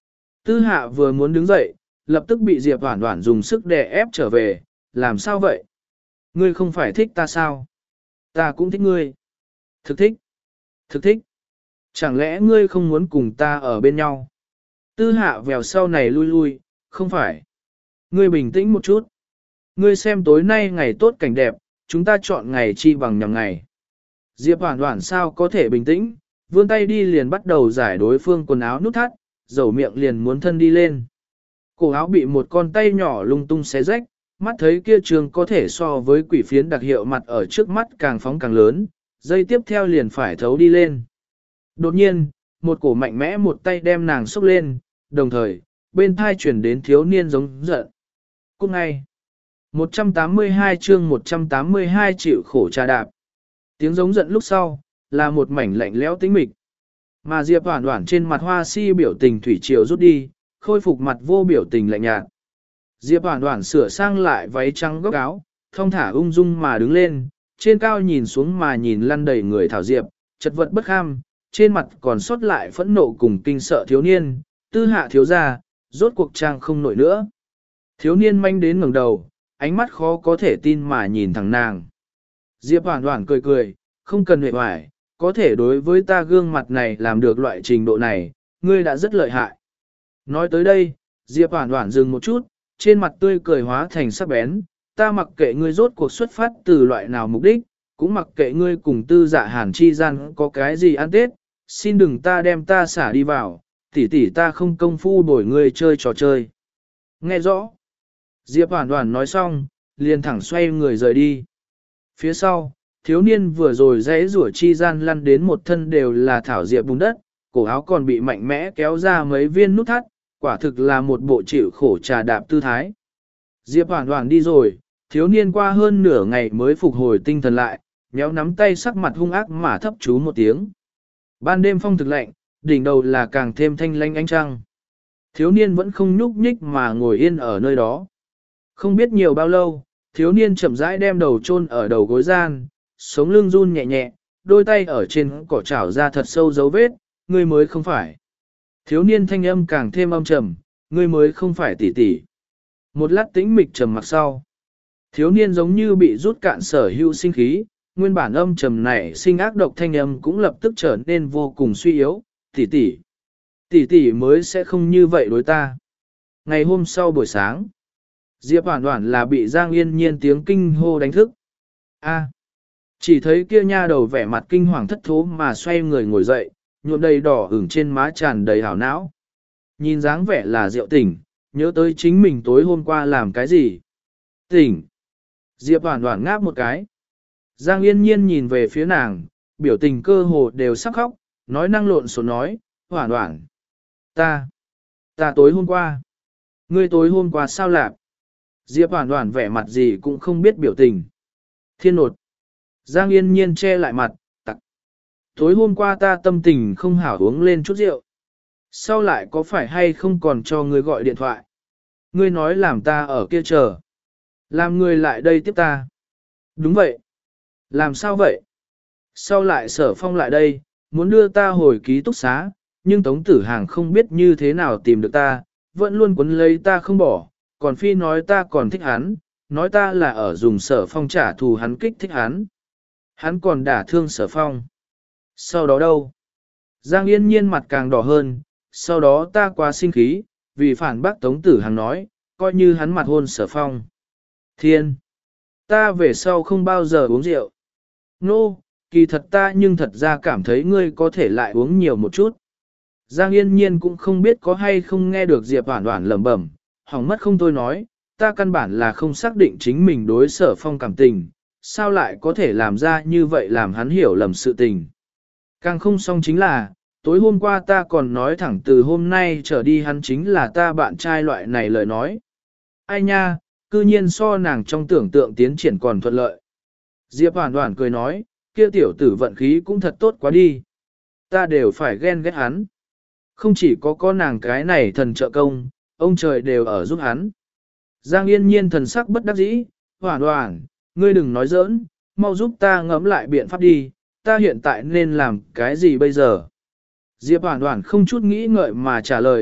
Tư hạ vừa muốn đứng dậy, lập tức bị Diệp Hoản Hoản dùng sức đè ép trở về, làm sao vậy? Ngươi không phải thích ta sao? Ta cũng thích ngươi. Thực thích. Thực thích. Chẳng lẽ ngươi không muốn cùng ta ở bên nhau? Tư hạ vèo sau này lui lui, không phải. Ngươi bình tĩnh một chút. Ngươi xem tối nay ngày tốt cảnh đẹp, chúng ta chọn ngày chi bằng nhằm ngày. Diệp Hoản Hoản sao có thể bình tĩnh, vươn tay đi liền bắt đầu giải đối phương quần áo nút thắt, dầu miệng liền muốn thân đi lên. Cổ áo bị một con tay nhỏ lung tung xé rách, mắt thấy kia trường có thể so với quỷ phiến đặc hiệu mặt ở trước mắt càng phóng càng lớn, dây tiếp theo liền phải thấu đi lên. Đột nhiên, một cổ mạnh mẽ một tay đem nàng xúc lên, đồng thời, bên thai chuyển đến thiếu niên giống giận. Cũng ngay, một trăm tám mươi hai chương một trăm tám mươi hai chịu khổ trà đạp. Tiếng giống giận lúc sau, là một mảnh lạnh lẽo tĩnh mịch. Mà Diệp Hoản Hoản trên mặt hoa si biểu tình thủy triều rút đi, khôi phục mặt vô biểu tình lạnh nhạt. Diệp Hoản Hoản sửa sang lại váy trắng góc áo, thong thả ung dung mà đứng lên, trên cao nhìn xuống mà nhìn lăn đầy người thảo diệp, chật vật bất kham, trên mặt còn sót lại phẫn nộ cùng kinh sợ thiếu niên, tư hạ thiếu gia, rốt cuộc trang không nổi nữa. Thiếu niên manh đến ngẩng đầu, ánh mắt khó có thể tin mà nhìn thẳng nàng. Diệp Hoản Hoản cười cười, không cần huệ hoài, có thể đối với ta gương mặt này làm được loại trình độ này, ngươi đã rất lợi hại. Nói tới đây, Diệp Hoản Hoản dừng một chút, trên mặt tươi cười hóa thành sắc bén, ta mặc kệ ngươi rốt cuộc xuất phát từ loại nào mục đích, cũng mặc kệ ngươi cùng tư dạ hàn chi gian có cái gì ăn tết, xin đừng ta đem ta xả đi vào, tỷ tỷ ta không công phu bồi ngươi chơi trò chơi. Nghe rõ. Diệp Hoản Hoản nói xong, liền thẳng xoay người rời đi. Phía sau, thiếu niên vừa rồi dãy rủa chi gian lăn đến một thân đều là thảo diệp bùn đất, cổ áo còn bị mạnh mẽ kéo ra mấy viên nút thắt, quả thực là một bộ chịu khổ trà đạp tư thái. Diệp Hoản Hoản đi rồi, thiếu niên qua hơn nửa ngày mới phục hồi tinh thần lại, nhéo nắm tay sắc mặt hung ác mà thấp chú một tiếng. Ban đêm phong thực lạnh, đỉnh đầu là càng thêm thanh lanh ánh trăng. Thiếu niên vẫn không nhúc nhích mà ngồi yên ở nơi đó. Không biết nhiều bao lâu, thiếu niên chậm rãi đem đầu chôn ở đầu gối gian, sống lưng run nhẹ nhẹ, đôi tay ở trên cỏ chảo ra thật sâu dấu vết, ngươi mới không phải. Thiếu niên thanh âm càng thêm âm trầm, ngươi mới không phải tỷ tỷ. Một lát tĩnh mịch trầm mặc sau. Thiếu niên giống như bị rút cạn sở hữu sinh khí, nguyên bản âm trầm này sinh ác độc thanh âm cũng lập tức trở nên vô cùng suy yếu, tỷ tỷ. Tỷ tỷ mới sẽ không như vậy đối ta. Ngày hôm sau buổi sáng, Diệp Hoản Hoản là bị Giang Yên Nhiên tiếng kinh hô đánh thức. A, chỉ thấy kia nha đầu vẻ mặt kinh hoàng thất thố mà xoay người ngồi dậy, nhuộm đầy đỏ ửng trên má tràn đầy hảo não. Nhìn dáng vẻ là rượu tỉnh, nhớ tới chính mình tối hôm qua làm cái gì. Tỉnh. Diệp Hoản Hoản ngáp một cái. Giang Yên Nhiên nhìn về phía nàng, biểu tình cơ hồ đều sắp khóc, nói năng lộn xộn nói, Hoản Hoản. Ta. Ta tối hôm qua. Ngươi tối hôm qua sao lạp? Diệp Hoản Hoản vẻ mặt gì cũng không biết biểu tình. Thiên nột. Giang Yên Nhiên che lại mặt, tặc. Tối hôm qua ta tâm tình không hảo uống lên chút rượu. Sau lại có phải hay không còn cho ngươi gọi điện thoại? Ngươi nói làm ta ở kia chờ. Làm ngươi lại đây tiếp ta. Đúng vậy. Làm sao vậy? Sau lại Sở Phong lại đây, muốn đưa ta hồi ký túc xá, nhưng Tống Tử Hàng không biết như thế nào tìm được ta, vẫn luôn quấn lấy ta không bỏ, còn phi nói ta còn thích hắn, nói ta là ở dùng Sở Phong trả thù hắn kích thích hắn. Hắn còn đả thương Sở Phong. Sau đó đâu? Giang Yên Nhiên mặt càng đỏ hơn, sau đó ta quá sinh khí, vì phản bác Tống Tử Hàng nói, coi như hắn mặt hôn Sở Phong. Thiên! Ta về sau không bao giờ uống rượu. Nô, no, kỳ thật ta nhưng thật ra cảm thấy ngươi có thể lại uống nhiều một chút. Giang Yên Nhiên cũng không biết có hay không nghe được Diệp Hoản Hoản lẩm bẩm, hỏng mất không tôi nói, ta căn bản là không xác định chính mình đối Sở Phong cảm tình, sao lại có thể làm ra như vậy làm hắn hiểu lầm sự tình. Càng không xong chính là, tối hôm qua ta còn nói thẳng từ hôm nay trở đi hắn chính là ta bạn trai loại này lời nói. Ai nha, cư nhiên so nàng trong tưởng tượng tiến triển còn thuận lợi. Diệp Hoản Hoản cười nói, kia tiểu tử vận khí cũng thật tốt quá đi. Ta đều phải ghen ghét hắn. Không chỉ có con nàng cái này thần trợ công, ông trời đều ở giúp hắn. Giang Yên Nhiên thần sắc bất đắc dĩ, Hoản Hoản, ngươi đừng nói giỡn, mau giúp ta ngẫm lại biện pháp đi, ta hiện tại nên làm cái gì bây giờ? Diệp Hoản Hoản không chút nghĩ ngợi mà trả lời,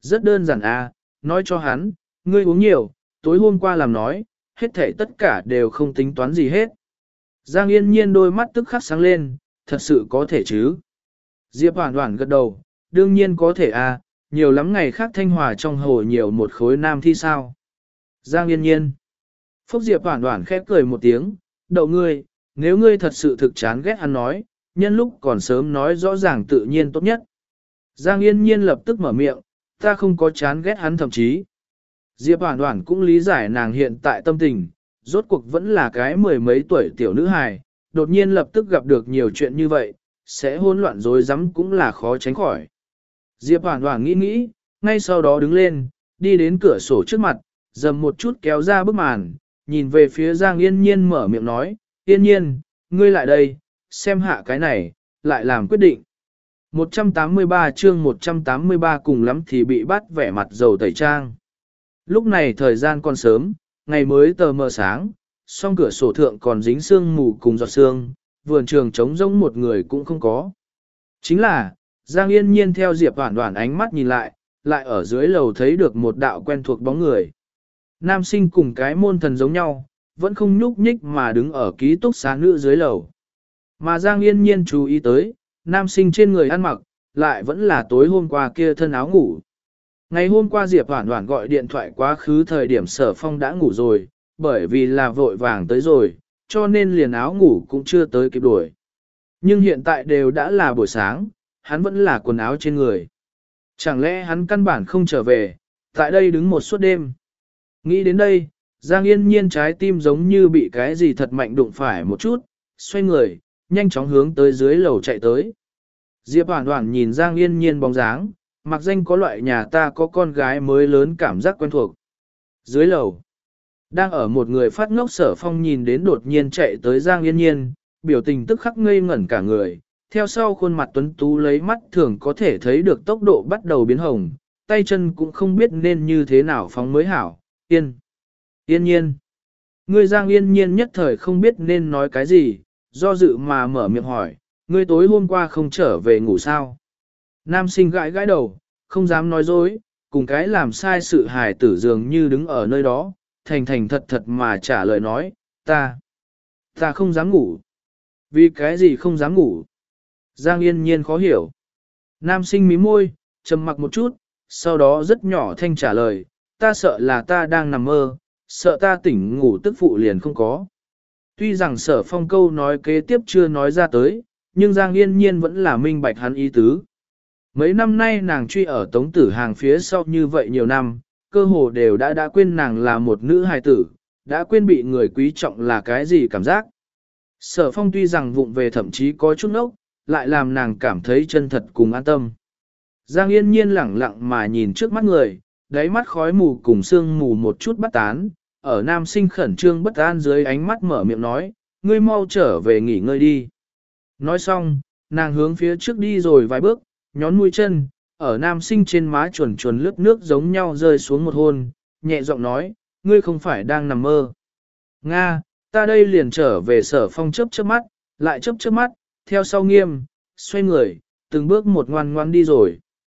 Rất đơn giản à, nói cho hắn, ngươi uống nhiều, tối hôm qua làm nói, hết thảy tất cả đều không tính toán gì hết. Giang Yên Nhiên đôi mắt tức khắc sáng lên, thật sự có thể chứ. Diệp Hoản Hoản gật đầu, đương nhiên có thể à, nhiều lắm ngày khác Thanh Hòa trong hồ nhiều một khối nam thi sao. Giang Yên Nhiên. Phúc Diệp Hoản Hoản khép cười một tiếng, đậu ngươi, nếu ngươi thật sự thực chán ghét hắn nói, nhân lúc còn sớm nói rõ ràng tự nhiên tốt nhất. Giang Yên Nhiên lập tức mở miệng, ta không có chán ghét hắn thậm chí. Diệp Hoản Hoản cũng lý giải nàng hiện tại tâm tình, rốt cuộc vẫn là cái mười mấy tuổi tiểu nữ hài, đột nhiên lập tức gặp được nhiều chuyện như vậy, sẽ hỗn loạn rối rắm cũng là khó tránh khỏi. Diệp Hoản Hoản nghĩ nghĩ, ngay sau đó đứng lên, đi đến cửa sổ trước mặt, dầm một chút kéo ra bức màn, nhìn về phía Giang Yên Nhiên mở miệng nói, Yên Nhiên, ngươi lại đây, xem hạ cái này, lại làm quyết định. một trăm tám mươi ba chương một trăm tám mươi ba cùng lắm thì bị bắt vẻ mặt dầu tẩy trang. Lúc này thời gian còn sớm, ngày mới tờ mờ sáng, song cửa sổ thượng còn dính sương mù cùng giọt sương, vườn trường trống rỗng một người cũng không có. Chính là, Giang Yên Nhiên theo Diệp Hoản Hoản ánh mắt nhìn lại, lại ở dưới lầu thấy được một đạo quen thuộc bóng người. Nam sinh cùng cái môn thần giống nhau, vẫn không nhúc nhích mà đứng ở ký túc xá nữ dưới lầu. Mà Giang Yên Nhiên chú ý tới, nam sinh trên người ăn mặc, lại vẫn là tối hôm qua kia thân áo ngủ. Ngày hôm qua Diệp Hoản Hoản gọi điện thoại quá khứ thời điểm Sở Phong đã ngủ rồi, bởi vì là vội vàng tới rồi, cho nên liền áo ngủ cũng chưa tới kịp đuổi. Nhưng hiện tại đều đã là buổi sáng, hắn vẫn là quần áo trên người. Chẳng lẽ hắn căn bản không trở về, tại đây đứng một suốt đêm. Nghĩ đến đây, Giang Yên Nhiên trái tim giống như bị cái gì thật mạnh đụng phải một chút, xoay người, nhanh chóng hướng tới dưới lầu chạy tới. Diệp Hoản Hoản nhìn Giang Yên Nhiên bóng dáng, mặc danh có loại nhà ta có con gái mới lớn cảm giác quen thuộc. Dưới lầu, đang ở một người phát ngốc Sở Phong nhìn đến đột nhiên chạy tới Giang Yên Nhiên, biểu tình tức khắc ngây ngẩn cả người, theo sau khuôn mặt tuấn tú lấy mắt thường có thể thấy được tốc độ bắt đầu biến hồng, tay chân cũng không biết nên như thế nào phóng mới hảo, yên, yên nhiên. Ngươi Giang Yên Nhiên nhất thời không biết nên nói cái gì, do dự mà mở miệng hỏi, ngươi tối hôm qua không trở về ngủ sao? Nam sinh gãi gãi đầu, không dám nói dối, cùng cái làm sai sự hài tử dường như đứng ở nơi đó, thành thành thật thật mà trả lời nói, ta, ta không dám ngủ. Vì cái gì không dám ngủ? Giang Yên Nhiên khó hiểu. Nam sinh mím môi, trầm mặc một chút, sau đó rất nhỏ thanh trả lời, ta sợ là ta đang nằm mơ, sợ ta tỉnh ngủ tức phụ liền không có. Tuy rằng Sở Phong câu nói kế tiếp chưa nói ra tới, nhưng Giang Yên Nhiên vẫn là minh bạch hắn ý tứ. Mấy năm nay nàng truy ở Tống Tử Hàng phía sau như vậy nhiều năm, cơ hồ đều đã đã quên nàng là một nữ hài tử, đã quên bị người quý trọng là cái gì cảm giác. Sở Phong tuy rằng vụng về thậm chí có chút ốc, lại làm nàng cảm thấy chân thật cùng an tâm. Giang Yên Nhiên lẳng lặng mà nhìn trước mắt người, đáy mắt khói mù cùng sương mù một chút bắt tán, ở nam sinh khẩn trương bất an dưới ánh mắt mở miệng nói, ngươi mau trở về nghỉ ngơi đi. Nói xong, nàng hướng phía trước đi rồi vài bước, nhón mũi chân, ở nam sinh trên má chuồn chuồn lướt nước giống nhau rơi xuống một hôn, nhẹ giọng nói, ngươi không phải đang nằm mơ. Nga, ta đây liền trở về. Sở Phong chớp chớp mắt, lại chớp chớp mắt, theo sau nghiêm, xoay người, từng bước một ngoan ngoan đi rồi.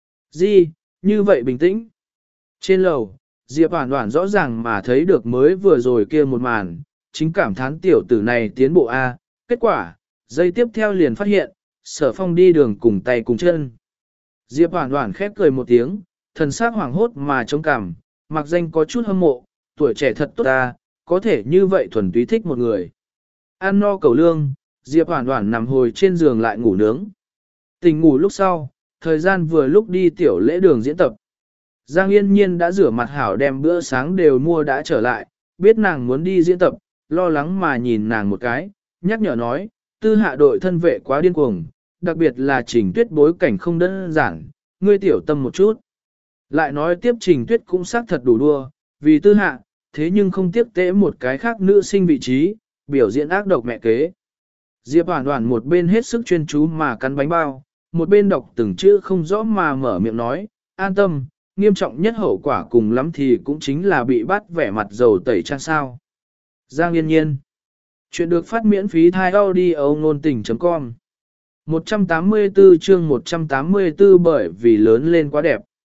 Gì, như vậy bình tĩnh. Trên lầu, Diệp Hoản Hoản rõ ràng mà thấy được mới vừa rồi kia một màn, chính cảm thán tiểu tử này tiến bộ A, kết quả, giây tiếp theo liền phát hiện, Sở Phong đi đường cùng tay cùng chân. Diệp Hoản Hoản khép cười một tiếng, thần sắc hoảng hốt mà chống cằm, mặc danh có chút hâm mộ, tuổi trẻ thật tốt ta, có thể như vậy thuần túy thích một người. Ăn no cầu lương, Diệp Hoản Hoản nằm hồi trên giường lại ngủ nướng. Tỉnh ngủ lúc sau, thời gian vừa lúc đi tiểu lễ đường diễn tập. Giang Yên Nhiên đã rửa mặt hảo đem bữa sáng đều mua đã trở lại, biết nàng muốn đi diễn tập, lo lắng mà nhìn nàng một cái, nhắc nhở nói, tư hạ đội thân vệ quá điên cuồng, đặc biệt là Trình Tuyết bối cảnh không đơn giản, ngươi tiểu tâm một chút. Lại nói tiếp Trình Tuyết cũng xác thật đủ đua, vì tư hạ, thế nhưng không tiếp tế một cái khác nữ sinh vị trí, biểu diễn ác độc mẹ kế. Diệp Hoản Hoản một bên hết sức chuyên chú mà cắn bánh bao, một bên đọc từng chữ không rõ mà mở miệng nói, an tâm, nghiêm trọng nhất hậu quả cùng lắm thì cũng chính là bị bắt vẻ mặt dầu tẩy trang sao. Giang Yên Nhiên. Chuyện được phát miễn phí thai audio ngôn tình.com. một trăm tám mươi tư chương một trăm tám mươi tư bởi vì lớn lên quá đẹp.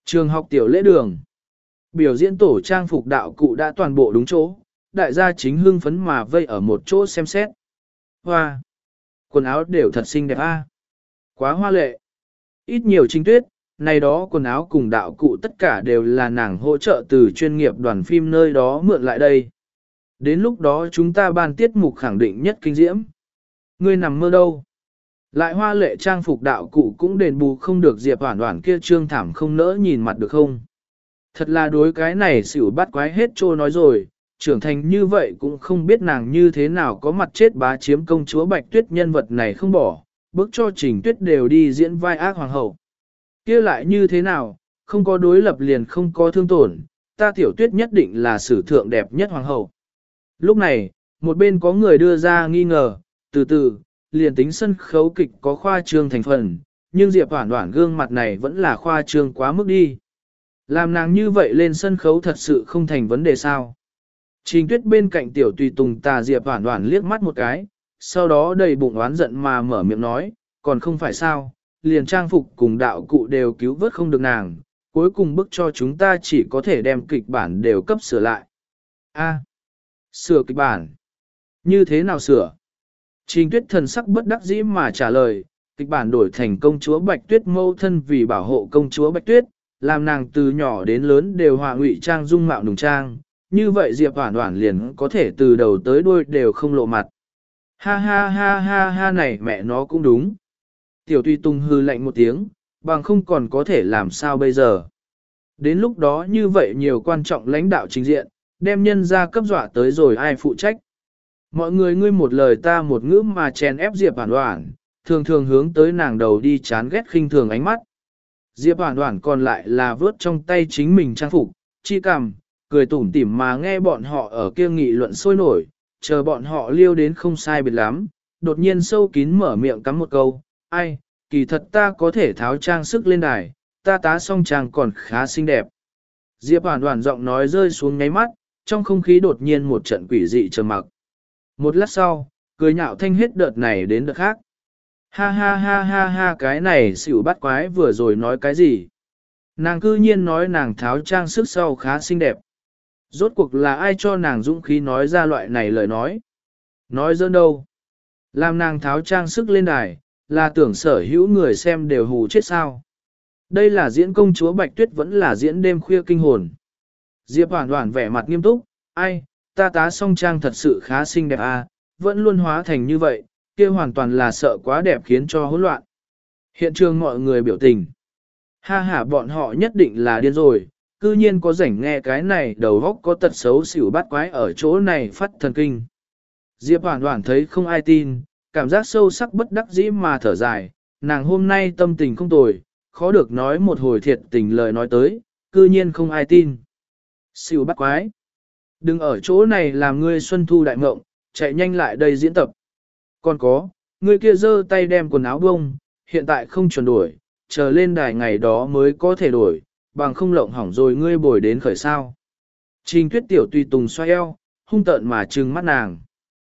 Trường học tiểu lễ đường. Biểu diễn tổ trang phục đạo cụ đã toàn bộ đúng chỗ, đại gia chính hưng phấn mà vây ở một chỗ xem xét. Hoa! Quần áo đều thật xinh đẹp a, quá hoa lệ. Ít nhiều Trình Tuyết, này đó quần áo cùng đạo cụ tất cả đều là nàng hỗ trợ từ chuyên nghiệp đoàn phim nơi đó mượn lại đây. Đến lúc đó chúng ta ban tiết mục khẳng định nhất kinh diễm. Ngươi nằm mơ đâu? Lại hoa lệ trang phục đạo cụ cũng đền bù không được Diệp Hoản Hoản kia trương thảm không nỡ nhìn mặt được không? Thật là đối cái này xỉu bắt quái hết trô nói rồi, trưởng thành như vậy cũng không biết nàng như thế nào có mặt chết bá chiếm công chúa Bạch Tuyết nhân vật này không bỏ, bước cho Trình Tuyết đều đi diễn vai ác hoàng hậu. Kia lại như thế nào, không có đối lập liền không có thương tổn, ta Tiểu Tuyết nhất định là sử thượng đẹp nhất hoàng hậu. Lúc này, một bên có người đưa ra nghi ngờ, từ từ, liền tính sân khấu kịch có khoa trương thành phần, nhưng Diệp Hoản Hoản gương mặt này vẫn là khoa trương quá mức đi. Làm nàng như vậy lên sân khấu thật sự không thành vấn đề sao. Trình Tuyết bên cạnh Tiểu Tùy Tùng tà Diệp Hoản Hoản liếc mắt một cái, sau đó đầy bụng oán giận mà mở miệng nói, còn không phải sao, liền trang phục cùng đạo cụ đều cứu vớt không được nàng, cuối cùng bức cho chúng ta chỉ có thể đem kịch bản đều cấp sửa lại. A, sửa kịch bản? Như thế nào sửa? Trình Tuyết thần sắc bất đắc dĩ mà trả lời, kịch bản đổi thành công chúa Bạch Tuyết mâu thân vì bảo hộ công chúa Bạch Tuyết, làm nàng từ nhỏ đến lớn đều hòa ngụy trang dung mạo nùng trang, như vậy Diệp Hoản Hoản liền có thể từ đầu tới đuôi đều không lộ mặt. Ha ha ha ha ha này mẹ nó cũng đúng. Tiểu Tùy Tùng hư lạnh một tiếng, bằng không còn có thể làm sao bây giờ. Đến lúc đó như vậy nhiều quan trọng lãnh đạo trình diện, đem nhân ra cấp dọa tới rồi ai phụ trách. Mọi người ngươi một lời ta một ngữ mà chèn ép Diệp Hoản Hoản, thường thường hướng tới nàng đầu đi chán ghét khinh thường ánh mắt. Diệp Hoản Hoản còn lại là vớt trong tay chính mình trang phục, chi cằm, cười tủm tỉm mà nghe bọn họ ở kia nghị luận sôi nổi, chờ bọn họ liêu đến không sai biệt lắm, đột nhiên sâu kín mở miệng cắm một câu, ai, kỳ thật ta có thể tháo trang sức lên đài, ta tá xong trang còn khá xinh đẹp. Diệp Hoản Hoản giọng nói rơi xuống nháy mắt, trong không khí đột nhiên một trận quỷ dị trầm mặc. Một lát sau, cười nhạo thanh hết đợt này đến đợt khác. Ha ha ha ha ha cái này xỉu bắt quái vừa rồi nói cái gì? Nàng cư nhiên nói nàng tháo trang sức sau khá xinh đẹp. Rốt cuộc là ai cho nàng dũng khí nói ra loại này lời nói? Nói dơn đâu? Làm nàng tháo trang sức lên đài, là tưởng sở hữu người xem đều hù chết sao? Đây là diễn công chúa Bạch Tuyết vẫn là diễn đêm khuya kinh hồn. Diệp Hoản Hoản vẻ mặt nghiêm túc, ai, ta tá song trang thật sự khá xinh đẹp à, vẫn luôn hóa thành như vậy, kia hoàn toàn là sợ quá đẹp khiến cho hỗn loạn. Hiện trường mọi người biểu tình. Ha ha bọn họ nhất định là điên rồi, cư nhiên có rảnh nghe cái này đầu óc có tật xấu xỉu bắt quái ở chỗ này phát thần kinh. Diệp Hoản Hoản thấy không ai tin, cảm giác sâu sắc bất đắc dĩ mà thở dài, nàng hôm nay tâm tình không tồi, khó được nói một hồi thiệt tình lời nói tới, cư nhiên không ai tin. Xỉu bắt quái. Đừng ở chỗ này làm ngươi xuân thu đại mộng, chạy nhanh lại đây diễn tập. Còn có, ngươi kia giơ tay đem quần áo bông, hiện tại không chuẩn đổi, chờ lên đài ngày đó mới có thể đổi, bằng không lộng hỏng rồi ngươi bồi đến khởi sao. Trình Tuyết Tiểu Tùy Tùng xoay eo, hung tợn mà trừng mắt nàng.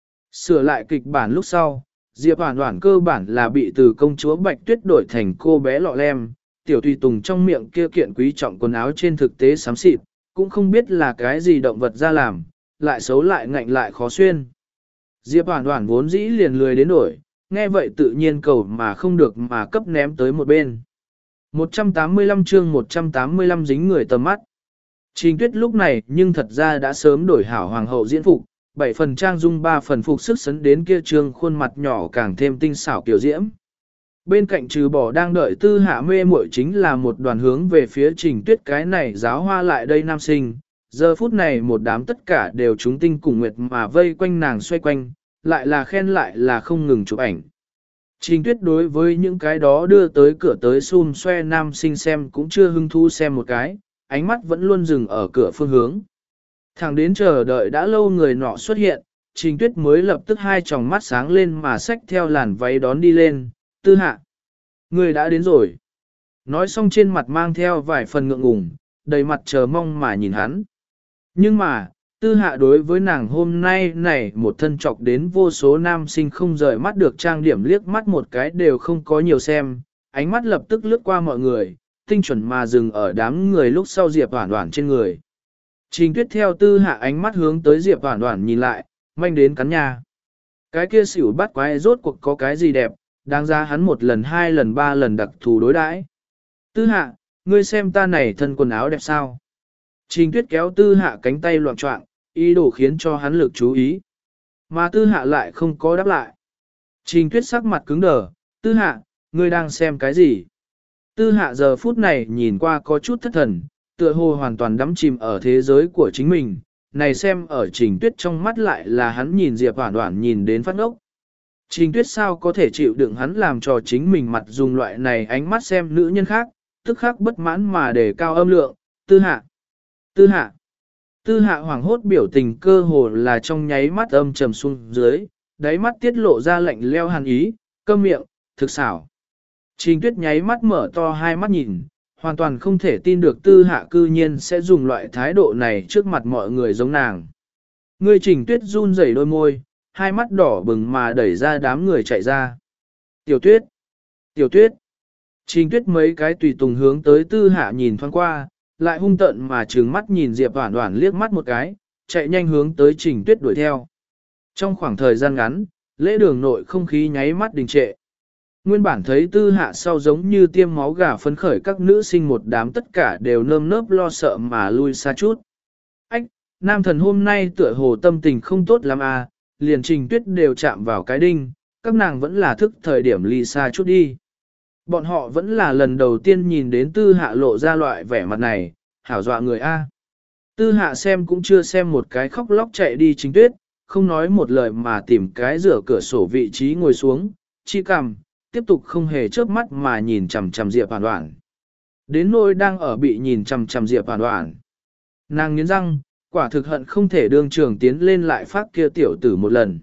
Sửa lại kịch bản lúc sau, Diệp Hoản Hoản cơ bản là bị từ công chúa Bạch Tuyết đổi thành cô bé lọ lem, Tiểu Tùy Tùng trong miệng kia kiện quý trọng quần áo trên thực tế xám xịt, cũng không biết là cái gì động vật ra làm, lại xấu lại ngạnh lại khó xuyên. Diệp Hoản Hoản vốn dĩ liền lười đến đổi, nghe vậy tự nhiên cầu mà không được mà cấp ném tới một bên. một trăm tám mươi lăm chương một trăm tám mươi lăm dính người tầm mắt. Trình Tuyết lúc này nhưng thật ra đã sớm đổi hảo hoàng hậu diễn phục, bảy phần trang dung ba phần phục sức sấn đến kia trương khuôn mặt nhỏ càng thêm tinh xảo kiểu diễm. Bên cạnh trừ bỏ đang đợi tư hạ mê muội chính là một đoàn hướng về phía Trình Tuyết cái này giáo hoa lại đây nam sinh. Giờ phút này một đám tất cả đều chúng tinh cùng nguyệt mà vây quanh nàng xoay quanh, lại là khen lại là không ngừng chụp ảnh. Trình Tuyết đối với những cái đó đưa tới cửa tới xun xoe nam sinh xem cũng chưa hứng thú xem một cái, ánh mắt vẫn luôn dừng ở cửa phương hướng. Thẳng đến chờ đợi đã lâu người nọ xuất hiện, Trình Tuyết mới lập tức hai tròng mắt sáng lên mà xách theo làn váy đón đi lên, tư hạ. Người đã đến rồi. Nói xong trên mặt mang theo vài phần ngượng ngùng, đầy mặt chờ mong mà nhìn hắn. Nhưng mà, tư hạ đối với nàng hôm nay này một thân trọc đến vô số nam sinh không rời mắt được trang điểm liếc mắt một cái đều không có nhiều xem, ánh mắt lập tức lướt qua mọi người, tinh chuẩn mà dừng ở đám người lúc sau Diệp Hoản Hoản trên người. Trình Tuyết theo Tư Hạ ánh mắt hướng tới Diệp Hoản Hoản nhìn lại, manh đến cắn nhà. Cái kia xỉu bắt quái rốt cuộc có cái gì đẹp, đáng ra hắn một lần hai lần ba lần đặc thù đối đãi. Tư Hạ, ngươi xem ta này thân quần áo đẹp sao? Trình Tuyết kéo Tư Hạ cánh tay loạn choạng, ý đồ khiến cho hắn lực chú ý. Mà Tư Hạ lại không có đáp lại. Trình Tuyết sắc mặt cứng đờ, Tư Hạ, ngươi đang xem cái gì? Tư Hạ giờ phút này nhìn qua có chút thất thần, tựa hồ hoàn toàn đắm chìm ở thế giới của chính mình. Này xem ở Trình Tuyết trong mắt lại là hắn nhìn Diệp Hoản Hoản nhìn đến phát ngốc. Trình Tuyết sao có thể chịu đựng hắn làm cho chính mình mặt dùng loại này ánh mắt xem nữ nhân khác, tức khắc bất mãn mà để cao âm lượng, Tư Hạ, Tư Hạ. Tư Hạ hoảng hốt biểu tình cơ hồ là trong nháy mắt âm trầm xuống dưới, đáy mắt tiết lộ ra lạnh leo hàn ý, câm miệng, thực xảo. Trình Tuyết nháy mắt mở to hai mắt nhìn, hoàn toàn không thể tin được Tư Hạ cư nhiên sẽ dùng loại thái độ này trước mặt mọi người giống nàng. Người Trình Tuyết run rẩy đôi môi, hai mắt đỏ bừng mà đẩy ra đám người chạy ra. Tiểu Tuyết! Tiểu Tuyết! Trình Tuyết mấy cái tùy tùng hướng tới Tư Hạ nhìn thoáng qua, lại hung tợn mà trừng mắt nhìn Diệp Hoản Hoản liếc mắt một cái, chạy nhanh hướng tới Trình Tuyết đuổi theo. Trong khoảng thời gian ngắn, lễ đường nội không khí nháy mắt đình trệ. Nguyên bản thấy Tư Hạ sau giống như tiêm máu gà phấn khởi các nữ sinh một đám tất cả đều nơm nớp lo sợ mà lui xa chút. Ách, nam thần hôm nay tựa hồ tâm tình không tốt lắm à, liền Trình Tuyết đều chạm vào cái đinh, các nàng vẫn là thức thời điểm ly xa chút đi. Bọn họ vẫn là lần đầu tiên nhìn đến Tư Hạ lộ ra loại vẻ mặt này, hảo dọa người a. Tư Hạ xem cũng chưa xem một cái khóc lóc chạy đi Trình Tuyết, không nói một lời mà tìm cái rửa cửa sổ vị trí ngồi xuống, chi cằm, tiếp tục không hề chớp mắt mà nhìn chằm chằm Diệp Hoản Hoản. Đến nỗi đang ở bị nhìn chằm chằm Diệp Hoản Hoản. Nàng nghiến răng, quả thực hận không thể đương trường tiến lên lại phát kia tiểu tử một lần.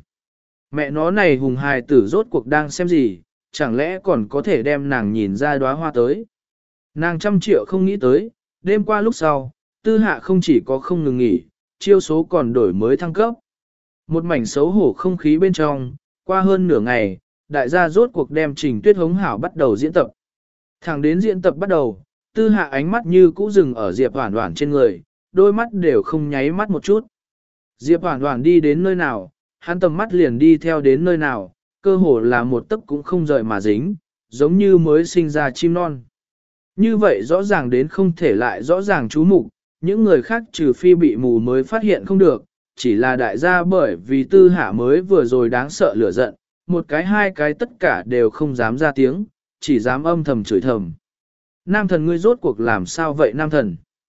Mẹ nó này hùng hài tử rốt cuộc đang xem gì, chẳng lẽ còn có thể đem nàng nhìn ra đóa hoa tới. Nàng trăm triệu không nghĩ tới, đêm qua lúc sau, Tư Hạ không chỉ có không ngừng nghỉ, chiêu số còn đổi mới thăng cấp. Một mảnh xấu hổ không khí bên trong, qua hơn nửa ngày, đại gia rốt cuộc đem Trình Tuyết hống hảo bắt đầu diễn tập. Thẳng đến diễn tập bắt đầu, Tư Hạ ánh mắt như cũ dừng ở Diệp Hoản Hoản trên người, đôi mắt đều không nháy mắt một chút. Diệp Hoản Hoản đi đến nơi nào, hắn tầm mắt liền đi theo đến nơi nào, cơ hồ là một tấc cũng không rời mà dính, giống như mới sinh ra chim non. Như vậy rõ ràng đến không thể lại rõ ràng chú mục, những người khác trừ phi bị mù mới phát hiện không được, chỉ là đại gia bởi vì Tư Hạ mới vừa rồi đáng sợ lửa giận, một cái hai cái tất cả đều không dám ra tiếng, chỉ dám âm thầm chửi thầm. Nam thần ngươi rốt cuộc làm sao vậy nam thần?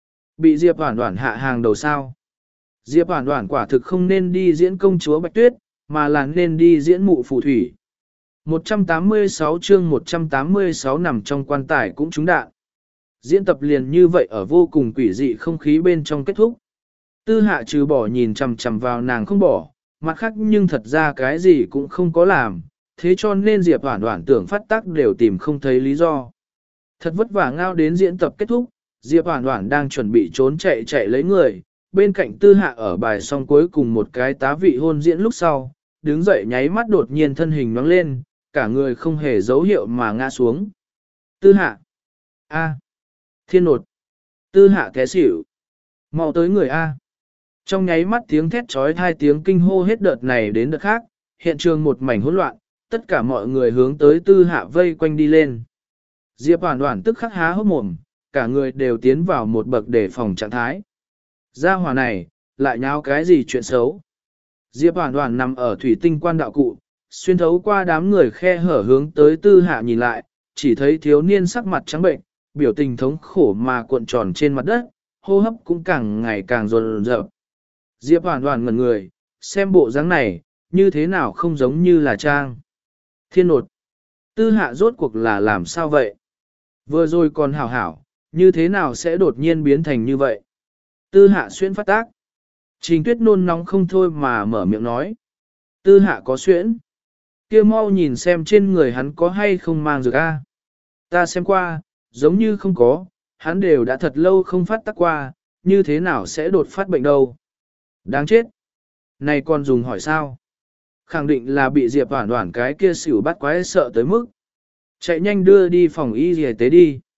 Bị Diệp Hoản Hoản hạ hàng đầu sao? Diệp Hoản Hoản quả thực không nên đi diễn công chúa Bạch Tuyết, mà là nên đi diễn mụ phù thủy. một trăm tám mươi sáu chương một trăm tám mươi sáu nằm trong quan tài cũng trúng đạn. Diễn tập liền như vậy ở vô cùng quỷ dị không khí bên trong kết thúc. Tư Hạ trừ bỏ nhìn chằm chằm vào nàng không bỏ, mặt khác nhưng thật ra cái gì cũng không có làm, thế cho nên Diệp Hoản Hoản tưởng phát tác đều tìm không thấy lý do. Thật vất vả ngao đến diễn tập kết thúc, Diệp Hoản Hoản đang chuẩn bị trốn chạy chạy lấy người, bên cạnh Tư Hạ ở bài xong cuối cùng một cái tá vị hôn diễn lúc sau, đứng dậy nháy mắt đột nhiên thân hình nhoáng lên, cả người không hề dấu hiệu mà ngã xuống. Tư Hạ! A! Thiên nột! Tư Hạ té xỉu! Mau tới người A! Trong nháy mắt tiếng thét trói thai tiếng kinh hô hết đợt này đến đợt khác, hiện trường một mảnh hỗn loạn, tất cả mọi người hướng tới Tư Hạ vây quanh đi lên. Diệp Hoản Hoản tức khắc há hốc mồm, cả người đều tiến vào một bậc để phòng trạng thái. Gia hỏa này, lại nháo cái gì chuyện xấu? Diệp Hoản Hoản nằm ở thủy tinh quan đạo cụ, xuyên thấu qua đám người khe hở hướng tới Tư Hạ nhìn lại, chỉ thấy thiếu niên sắc mặt trắng bệnh, biểu tình thống khổ mà cuộn tròn trên mặt đất, hô hấp cũng càng ngày càng dồn dập. Diệp Hoản Hoản ngẩn người, xem bộ dáng này, như thế nào không giống như là trang. Thiên nột! Tư Hạ rốt cuộc là làm sao vậy? Vừa rồi còn hảo hảo, như thế nào sẽ đột nhiên biến thành như vậy? Tư Hạ xuyễn phát tác. Trình Tuyết nôn nóng không thôi mà mở miệng nói. Tư Hạ có xuyễn. Kia mau nhìn xem trên người hắn có hay không mang dược a. Ta xem qua, giống như không có, hắn đều đã thật lâu không phát tác qua, như thế nào sẽ đột phát bệnh đâu. Đáng chết. Này còn dùng hỏi sao? Khẳng định là bị Diệp Hoản Hoản cái kia xỉu bắt quái sợ tới mức. Chạy nhanh đưa đi phòng y y tế đi.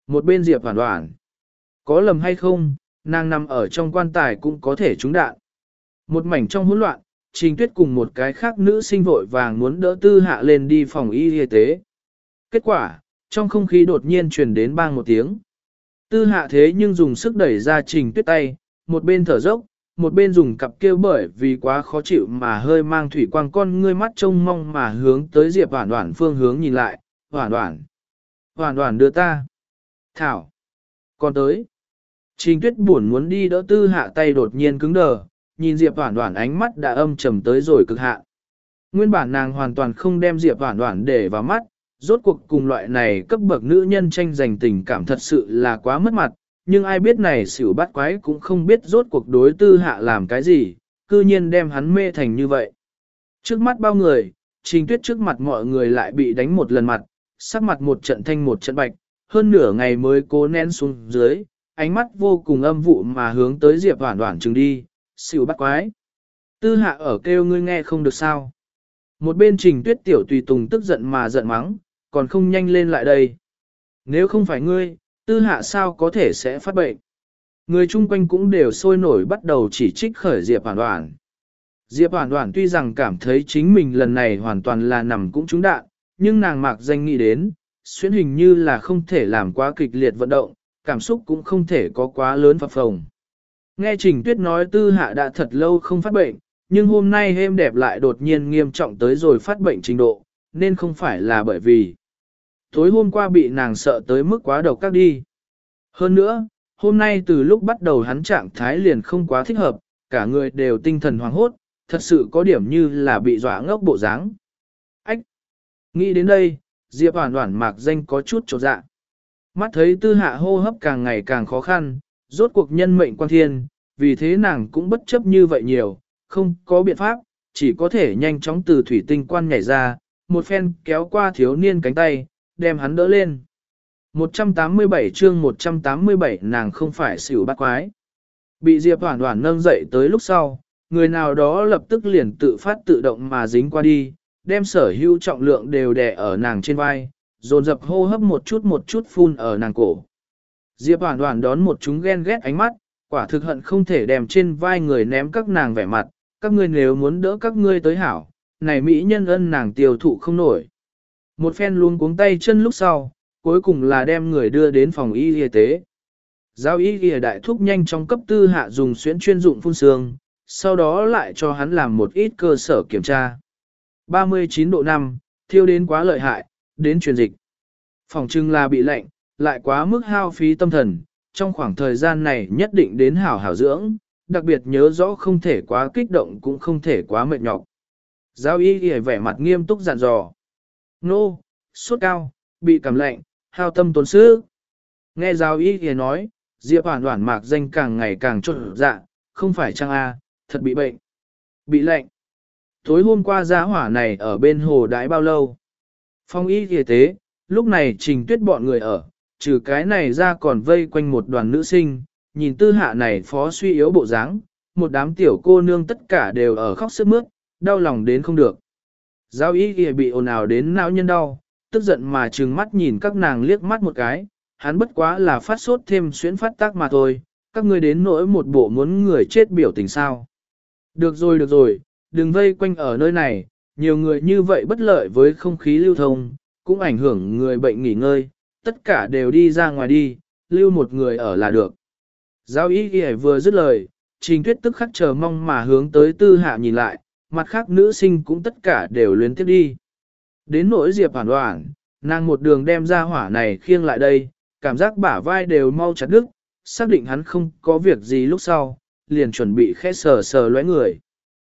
Một bên Diệp Hoản Hoản. Có lầm hay không, nàng nằm ở trong quan tài cũng có thể trúng đạn. Một mảnh trong hỗn loạn, Trình Tuyết cùng một cái khác nữ sinh vội vàng muốn đỡ Tư Hạ lên đi phòng y y tế. Kết quả, trong không khí đột nhiên truyền đến bang một tiếng. Tư Hạ thế nhưng dùng sức đẩy ra Trình Tuyết tay, một bên thở dốc, một bên dùng cặp kêu bởi vì quá khó chịu mà hơi mang thủy quang con ngươi mắt trông mong mà hướng tới Diệp Hoản Hoản phương hướng nhìn lại. Hoản Hoản, Hoản Hoản đưa ta. Thảo, con tới. Trình Tuyết buồn muốn đi đỡ Tư Hạ tay đột nhiên cứng đờ, nhìn Diệp Hoản Hoản ánh mắt đã âm trầm tới rồi cực hạn. Nguyên bản nàng hoàn toàn không đem Diệp Hoản Hoản để vào mắt, rốt cuộc cùng loại này cấp bậc nữ nhân tranh giành tình cảm thật sự là quá mất mặt, nhưng ai biết này xỉu bắt quái cũng không biết rốt cuộc đối Tư Hạ làm cái gì, cư nhiên đem hắn mê thành như vậy. Trước mắt bao người, Trình Tuyết trước mặt mọi người lại bị đánh một lần mặt, sắc mặt một trận thanh một trận bạch, hơn nửa ngày mới cố nén xuống dưới, ánh mắt vô cùng âm vụ mà hướng tới Diệp Hoản Hoản chừng đi, xỉu bắt quái. Tư Hạ ở kêu ngươi nghe không được sao. Một bên Trình Tuyết tiểu tùy tùng tức giận mà giận mắng, còn không nhanh lên lại đây. Nếu không phải ngươi, Tư Hạ sao có thể sẽ phát bệnh. Người chung quanh cũng đều sôi nổi bắt đầu chỉ trích khởi Diệp Hoản Hoản. Diệp Hoản Hoản tuy rằng cảm thấy chính mình lần này hoàn toàn là nằm cũng trúng đạn, nhưng nàng mạc danh nghĩ đến, xuyên hình như là không thể làm quá kịch liệt vận động, cảm xúc cũng không thể có quá lớn phập phồng. Nghe Trình Tuyết nói Tư Hạ đã thật lâu không phát bệnh, nhưng hôm nay êm đẹp lại đột nhiên nghiêm trọng tới rồi phát bệnh trình độ, nên không phải là bởi vì tối hôm qua bị nàng sợ tới mức quá độc các đi. Hơn nữa, hôm nay từ lúc bắt đầu hắn trạng thái liền không quá thích hợp, cả người đều tinh thần hoảng hốt, thật sự có điểm như là bị dọa ngốc bộ dáng. Ách! Nghĩ đến đây, Diệp Hoản Hoản mạc danh có chút chột dạ. Mắt thấy Tư Hạ hô hấp càng ngày càng khó khăn, rốt cuộc nhân mệnh quan thiên, vì thế nàng cũng bất chấp như vậy nhiều, không có biện pháp, chỉ có thể nhanh chóng từ thủy tinh quan nhảy ra, một phen kéo qua thiếu niên cánh tay, đem hắn đỡ lên. một trăm tám mươi bảy chương một trăm tám mươi bảy nàng không phải xỉu bắt quái. Bị Diệp Hoản Hoản nâng dậy tới lúc sau, người nào đó lập tức liền tự phát tự động mà dính qua đi, đem sở hữu trọng lượng đều đè ở nàng trên vai, dồn dập hô hấp một chút một chút phun ở nàng cổ. Diệp Hoản Hoản đón một chúng ghen ghét ánh mắt, quả thực hận không thể đem trên vai người ném các nàng vẻ mặt, các ngươi nếu muốn đỡ các ngươi tới hảo, này mỹ nhân ân nàng tiêu thụ không nổi. Một phen luôn cuống tay chân lúc sau, cuối cùng là đem người đưa đến phòng y y tế. Giáo y y đại thúc nhanh trong cấp Tư Hạ dùng xuyễn chuyên dụng phun sương, sau đó lại cho hắn làm một ít cơ sở kiểm tra. ba mươi chín độ năm, thiêu đến quá lợi hại, đến truyền dịch. Phòng trưng là bị lạnh, lại quá mức hao phí tâm thần, trong khoảng thời gian này nhất định đến hảo hảo dưỡng, đặc biệt nhớ rõ không thể quá kích động cũng không thể quá mệt nhọc. Giáo y y vẻ mặt nghiêm túc dặn dò. Nô, sốt cao, bị cảm lạnh, hao tâm tốn sức. Nghe giáo y y nói, Diệp Hoản Hoản mạc danh càng ngày càng trộn dạ, không phải chăng a, thật bị bệnh. Bị lạnh. Tối hôm qua giá hỏa này ở bên hồ đái bao lâu? Phong y y tế, lúc này Trình Tuyết bọn người ở, trừ cái này ra còn vây quanh một đoàn nữ sinh, nhìn Tư Hạ này phó suy yếu bộ dáng, một đám tiểu cô nương tất cả đều ở khóc sướt mướt, đau lòng đến không được. Giáo y y bị ồn ào đến não nhân đau, tức giận mà trừng mắt nhìn các nàng liếc mắt một cái, hắn bất quá là phát sốt thêm xuyễn phát tác mà thôi, các ngươi đến nỗi một bộ muốn người chết biểu tình sao. Được rồi được rồi, đừng vây quanh ở nơi này, nhiều người như vậy bất lợi với không khí lưu thông, cũng ảnh hưởng người bệnh nghỉ ngơi, tất cả đều đi ra ngoài đi, lưu một người ở là được. Giáo y y vừa dứt lời, Trình Tuyết tức khắc chờ mong mà hướng tới Tư Hạ nhìn lại, mặt khác nữ sinh cũng tất cả đều luyến tiếp đi. Đến nỗi Diệp Hoản Hoản, nàng một đường đem ra hỏa này khiêng lại đây, cảm giác bả vai đều mau chặt đứt, xác định hắn không có việc gì lúc sau, liền chuẩn bị khẽ sờ sờ lóe người.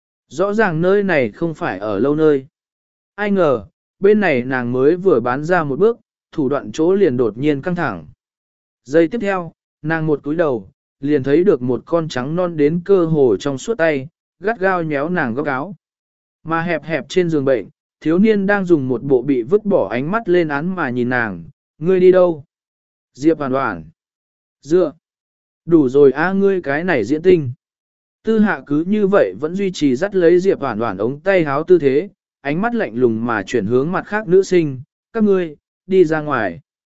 Rõ ràng nơi này không phải ở lâu nơi. Ai ngờ, bên này nàng mới vừa bán ra một bước, thủ đoạn chỗ liền đột nhiên căng thẳng. Giây tiếp theo, nàng một cúi đầu, liền thấy được một con trắng non đến cơ hồ trong suốt tay, gắt gao nhéo nàng góc áo. Mà hẹp hẹp trên giường bệnh, thiếu niên đang dùng một bộ bị vứt bỏ ánh mắt lên án mà nhìn nàng, ngươi đi đâu? Diệp Hoản Hoản. Dựa. Đủ rồi a ngươi cái này diễn tinh. Tư Hạ cứ như vậy vẫn duy trì dắt lấy Diệp Hoản Hoản ống tay háo tư thế, ánh mắt lạnh lùng mà chuyển hướng mặt khác nữ sinh, các ngươi, đi ra ngoài.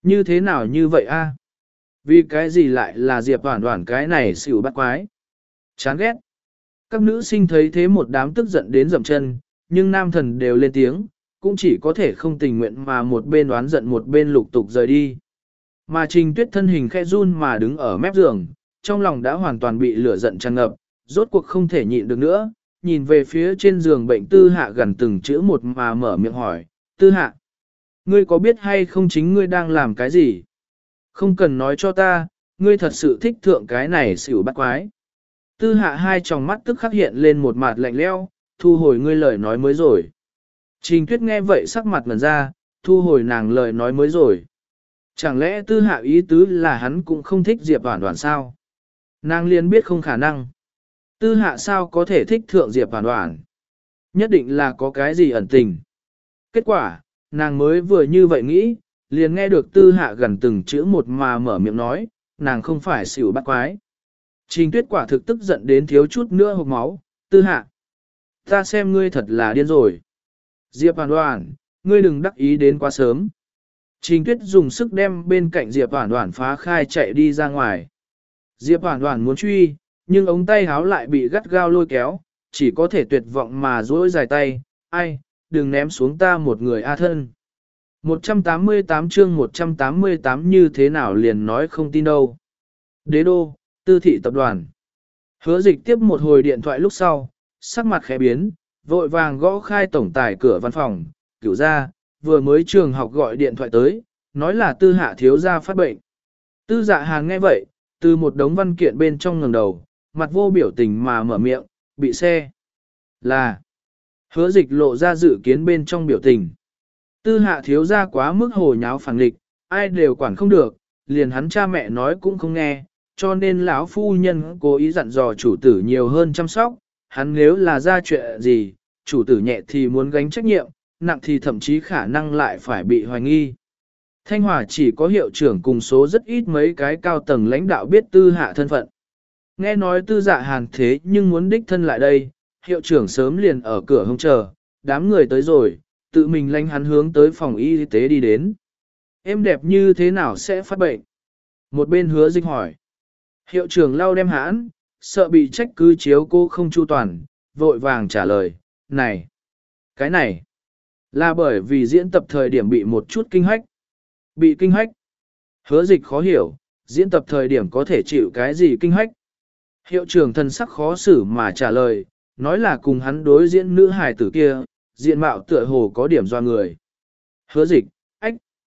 Như thế nào như vậy a? Vì cái gì lại là Diệp Hoản Hoản cái này xỉu bắt quái? Chán ghét. Các nữ sinh thấy thế một đám tức giận đến dậm chân, nhưng nam thần đều lên tiếng, cũng chỉ có thể không tình nguyện mà một bên đoán giận một bên lục tục rời đi. Mà Trình Tuyết thân hình khẽ run mà đứng ở mép giường, trong lòng đã hoàn toàn bị lửa giận tràn ngập, rốt cuộc không thể nhịn được nữa, nhìn về phía trên giường bệnh Tư Hạ gần từng chữ một mà mở miệng hỏi, Tư Hạ, ngươi có biết hay không chính ngươi đang làm cái gì? Không cần nói cho ta, ngươi thật sự thích thượng cái này xỉu bắt quái. Tư Hạ hai tròng mắt tức khắc hiện lên một mặt lạnh lẽo, thu hồi ngươi lời nói mới rồi. Trình Tuyết nghe vậy sắc mặt ngẩn ra, thu hồi nàng lời nói mới rồi. Chẳng lẽ Tư Hạ ý tứ là hắn cũng không thích Diệp Hoản Hoản sao? Nàng liền biết không khả năng. Tư Hạ sao có thể thích thượng Diệp Hoản Hoản? Nhất định là có cái gì ẩn tình. Kết quả, nàng mới vừa như vậy nghĩ, liền nghe được Tư Hạ gần từng chữ một mà mở miệng nói, nàng không phải xỉu bắt quái. Trình Tuyết quả thực tức giận đến thiếu chút nữa hộc máu, Tư Hạ, ta xem ngươi thật là điên rồi. Diệp Hoản Hoản, ngươi đừng đắc ý đến quá sớm. Trình Tuyết dùng sức đem bên cạnh Diệp Hoản Hoản phá khai chạy đi ra ngoài. Diệp Hoản Hoản muốn truy, nhưng ống tay háo lại bị gắt gao lôi kéo, chỉ có thể tuyệt vọng mà duỗi dài tay, ai, đừng ném xuống ta một người a thân. một trăm tám mươi tám chương một trăm tám mươi tám như thế nào liền nói không tin đâu. Đế đô, Tư thị tập đoàn. Hứa Dịch tiếp một hồi điện thoại lúc sau, sắc mặt khẽ biến, vội vàng gõ khai tổng tài cửa văn phòng, cửu ra, vừa mới trường học gọi điện thoại tới, nói là Tư Hạ thiếu gia phát bệnh. Tư Dạ Hàn nghe vậy, từ một đống văn kiện bên trong ngẩng đầu, mặt vô biểu tình mà mở miệng, bị xe. Là. Hứa Dịch lộ ra dự kiến bên trong biểu tình. Tư Hạ thiếu gia quá mức hồ nháo phản nghịch, ai đều quản không được, liền hắn cha mẹ nói cũng không nghe, cho nên lão phu nhân cố ý dặn dò chủ tử nhiều hơn chăm sóc, hắn nếu là ra chuyện gì, chủ tử nhẹ thì muốn gánh trách nhiệm, nặng thì thậm chí khả năng lại phải bị hoài nghi. Thanh Hòa chỉ có hiệu trưởng cùng số rất ít mấy cái cao tầng lãnh đạo biết Tư Hạ thân phận. Nghe nói Tư Dạ Hàn thế nhưng muốn đích thân lại đây, hiệu trưởng sớm liền ở cửa hông chờ, đám người tới rồi, tự mình lãnh hắn hướng tới phòng y tế đi đến. Em đẹp như thế nào sẽ phát bệnh? Một bên Hứa Dịch hỏi. Hiệu trưởng lau đem hãn, sợ bị trách cứ chiếu cô không chu toàn, vội vàng trả lời, này, cái này, là bởi vì diễn tập thời điểm bị một chút kinh hách. Bị kinh hách. Hứa Dịch khó hiểu, diễn tập thời điểm có thể chịu cái gì kinh hách. Hiệu trưởng thần sắc khó xử mà trả lời, nói là cùng hắn đối diễn nữ hài tử kia, diện mạo tựa hồ có điểm doa người. Hứa Dịch, ách,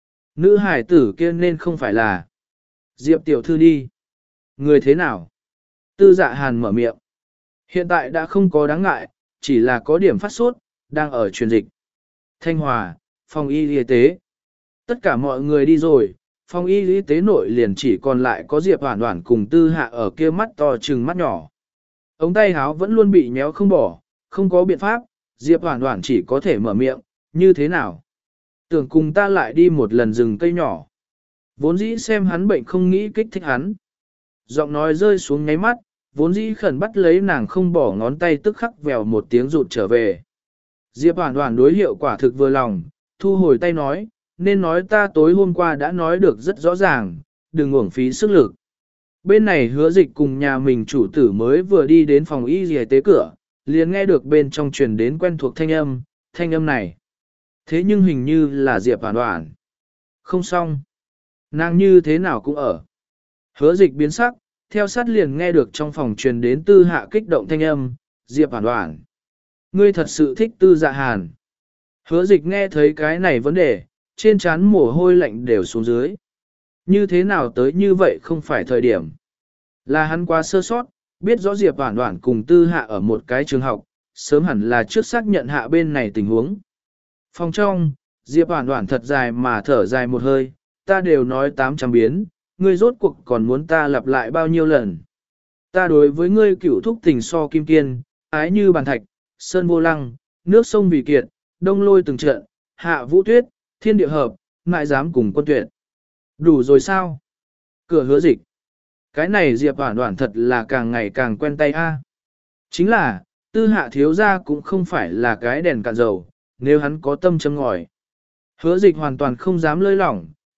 nữ hài tử kia nên không phải là Diệp tiểu thư đi. Người thế nào? Tư Dạ Hàn mở miệng. Hiện tại đã không có đáng ngại, chỉ là có điểm phát sốt, đang ở truyền dịch. Thanh Hòa, phòng y y tế. Tất cả mọi người đi rồi, phòng y y tế nội liền chỉ còn lại có Diệp Hoản Hoản cùng Tư Hạ ở kia mắt to trừng mắt nhỏ. Ống tay háo vẫn luôn bị nhéo không bỏ, không có biện pháp, Diệp Hoản Hoản chỉ có thể mở miệng, như thế nào? Tưởng cùng ta lại đi một lần rừng cây nhỏ. Vốn dĩ xem hắn bệnh không nghĩ kích thích hắn. Giọng nói rơi xuống nháy mắt, vốn dĩ khẩn bắt lấy nàng không bỏ ngón tay tức khắc vèo một tiếng rụt trở về. Diệp Hoản Hoản đối hiệu quả thực vừa lòng, thu hồi tay nói, nên nói ta tối hôm qua đã nói được rất rõ ràng, đừng uổng phí sức lực. Bên này Hứa Dịch cùng nhà mình chủ tử mới vừa đi đến phòng y y tế cửa, liền nghe được bên trong truyền đến quen thuộc thanh âm, thanh âm này. Thế nhưng hình như là Diệp Hoản Hoản. Không xong. Nàng như thế nào cũng ở. Hứa Dịch biến sắc, theo sát liền nghe được trong phòng truyền đến Tư Hạ kích động thanh âm, Diệp Hoản Hoản. Ngươi thật sự thích Tư Dạ Hàn. Hứa Dịch nghe thấy cái này vấn đề, trên trán mồ hôi lạnh đều xuống dưới. Như thế nào tới như vậy không phải thời điểm. Là hắn quá sơ sót, biết rõ Diệp Hoản Hoản cùng Tư Hạ ở một cái trường học, sớm hẳn là trước xác nhận hạ bên này tình huống. Phòng trong, Diệp Hoản Hoản thật dài mà thở dài một hơi, ta đều nói tám trăm biến, ngươi rốt cuộc còn muốn ta lặp lại bao nhiêu lần. Ta đối với ngươi cửu thúc tình so kim kiên, ái như bàn thạch, sơn vô lăng, nước sông vì kiệt, đông lôi từng trận, hạ vũ tuyết, thiên địa hợp, ngại dám cùng quân tuyệt. Đủ rồi sao? Cửa Hứa Dịch. Cái này Diệp Hoản Hoản thật là càng ngày càng quen tay a. Chính là, Tư Hạ thiếu gia cũng không phải là cái đèn cạn dầu, nếu hắn có tâm châm ngòi. Hứa Dịch hoàn toàn không dám lơi lỏng,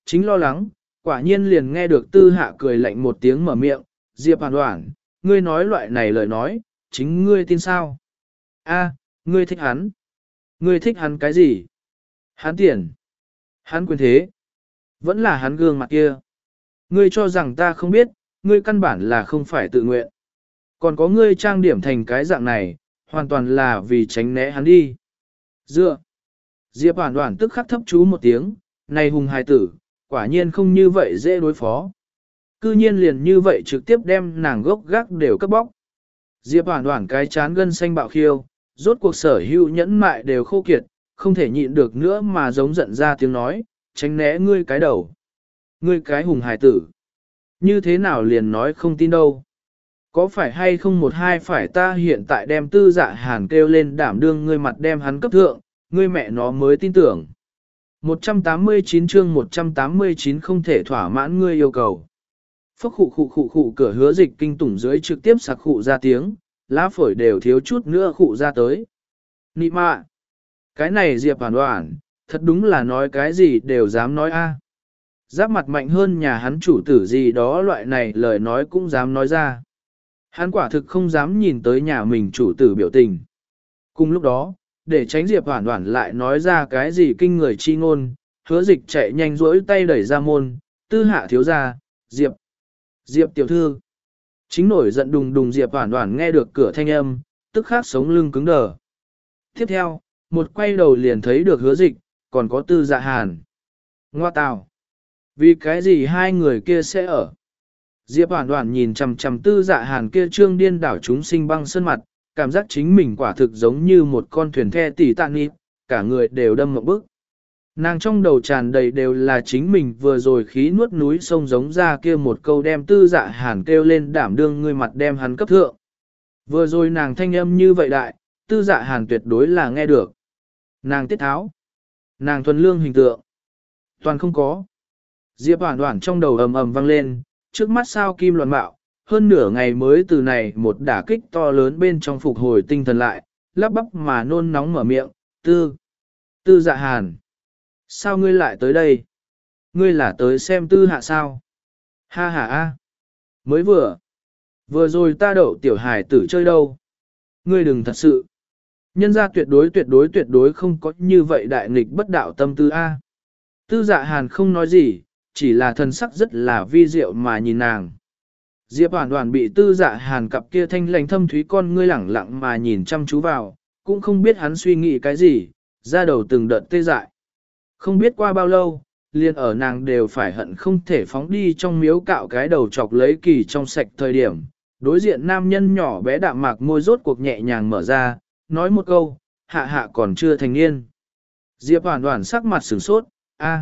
chính lo lắng, quả nhiên liền nghe được tư hạ cười lạnh một tiếng mở miệng, Diệp Hoàn Hoàn, ngươi nói loại này lời nói, chính ngươi tin sao? A, ngươi thích hắn. Ngươi thích hắn cái gì? Hắn tiền. Hắn quyền thế. Vẫn là hắn gương mặt kia. Ngươi cho rằng ta không biết, ngươi căn bản là không phải tự nguyện. Còn có ngươi trang điểm thành cái dạng này, hoàn toàn là vì tránh né hắn đi. Dựa. Diệp Hoàn Hoàn tức khắc thấp chú một tiếng, này hùng hài tử, quả nhiên không như vậy dễ đối phó. Cư nhiên liền như vậy trực tiếp đem nàng gốc gác đều cấp bóc. Diệp Hoàn Hoàn cái chán gân xanh bạo khiêu, rốt cuộc sở hữu nhẫn mại đều khô kiệt, không thể nhịn được nữa mà giống giận ra tiếng nói, tránh né ngươi cái đầu. Ngươi cái hùng hài tử. Như thế nào liền nói không tin đâu. Có phải hay không một hai phải ta hiện tại đem tư dạ hàn kêu lên đảm đương ngươi mặt đem hắn cấp thượng, ngươi mẹ nó mới tin tưởng. một trăm tám mươi chín chương một trăm tám mươi chín không thể thỏa mãn ngươi yêu cầu. Phốc khụ khụ khụ khụ cửa hứa dịch kinh tủng dưới trực tiếp sặc khụ ra tiếng, lá phổi đều thiếu chút nữa khụ ra tới. Nị mạ! Cái này Diệp Hoàn Hoàn, thật đúng là nói cái gì đều dám nói a. Giáp mặt mạnh hơn nhà hắn chủ tử gì đó loại này lời nói cũng dám nói ra. Hắn quả thực không dám nhìn tới nhà mình chủ tử biểu tình. Cùng lúc đó, để tránh Diệp Hoàn Hoàn lại nói ra cái gì kinh người chi ngôn, hứa dịch chạy nhanh rỗi tay đẩy ra môn, tư hạ thiếu ra, Diệp, Diệp tiểu thư. Chính nổi giận đùng đùng Diệp Hoàn Hoàn nghe được cửa thanh âm, tức khắc sống lưng cứng đờ. Tiếp theo, một quay đầu liền thấy được hứa dịch, còn có tư dạ hàn. Ngoa tào. Vì cái gì hai người kia sẽ ở? Diệp Hoàn Hoàn nhìn chằm chằm tư dạ hàn kia trương điên đảo chúng sinh băng sơn mặt, cảm giác chính mình quả thực giống như một con thuyền the tỉ tạn nịp, cả người đều đâm một bức. Nàng trong đầu tràn đầy đều là chính mình vừa rồi khí nuốt núi sông giống ra kia một câu đem tư dạ hàn kêu lên đảm đương người mặt đem hắn cấp thượng. Vừa rồi nàng thanh âm như vậy đại, tư dạ hàn tuyệt đối là nghe được. Nàng tiết tháo. Nàng thuần lương hình tượng. Toàn không có. Diệp Hoàn Hoàn trong đầu ầm ầm vang lên, trước mắt sao kim loạn bạo, hơn nửa ngày mới từ này một đả kích to lớn bên trong phục hồi tinh thần lại, lắp bắp mà nôn nóng mở miệng, tư, tư dạ hàn. Sao ngươi lại tới đây? Ngươi là tới xem tư hạ sao? Ha ha a, mới vừa, vừa rồi ta đậu tiểu hài tử chơi đâu? Ngươi đừng thật sự. Nhân ra tuyệt đối tuyệt đối tuyệt đối không có như vậy đại nghịch bất đạo tâm tư a. Tư dạ hàn không nói gì, chỉ là thần sắc rất là vi diệu mà nhìn nàng. Diệp Hoàn Hoàn bị tư dạ hàn cặp kia thanh lãnh thâm thúy con ngươi lẳng lặng mà nhìn chăm chú vào, cũng không biết hắn suy nghĩ cái gì, ra đầu từng đợt tê dại. Không biết qua bao lâu, liền ở nàng đều phải hận không thể phóng đi trong miếu cạo cái đầu chọc lấy kỳ trong sạch thời điểm. Đối diện nam nhân nhỏ bé đạm mạc môi rốt cuộc nhẹ nhàng mở ra, nói một câu, hạ hạ còn chưa thành niên. Diệp Hoàn Hoàn sắc mặt sửng sốt, a,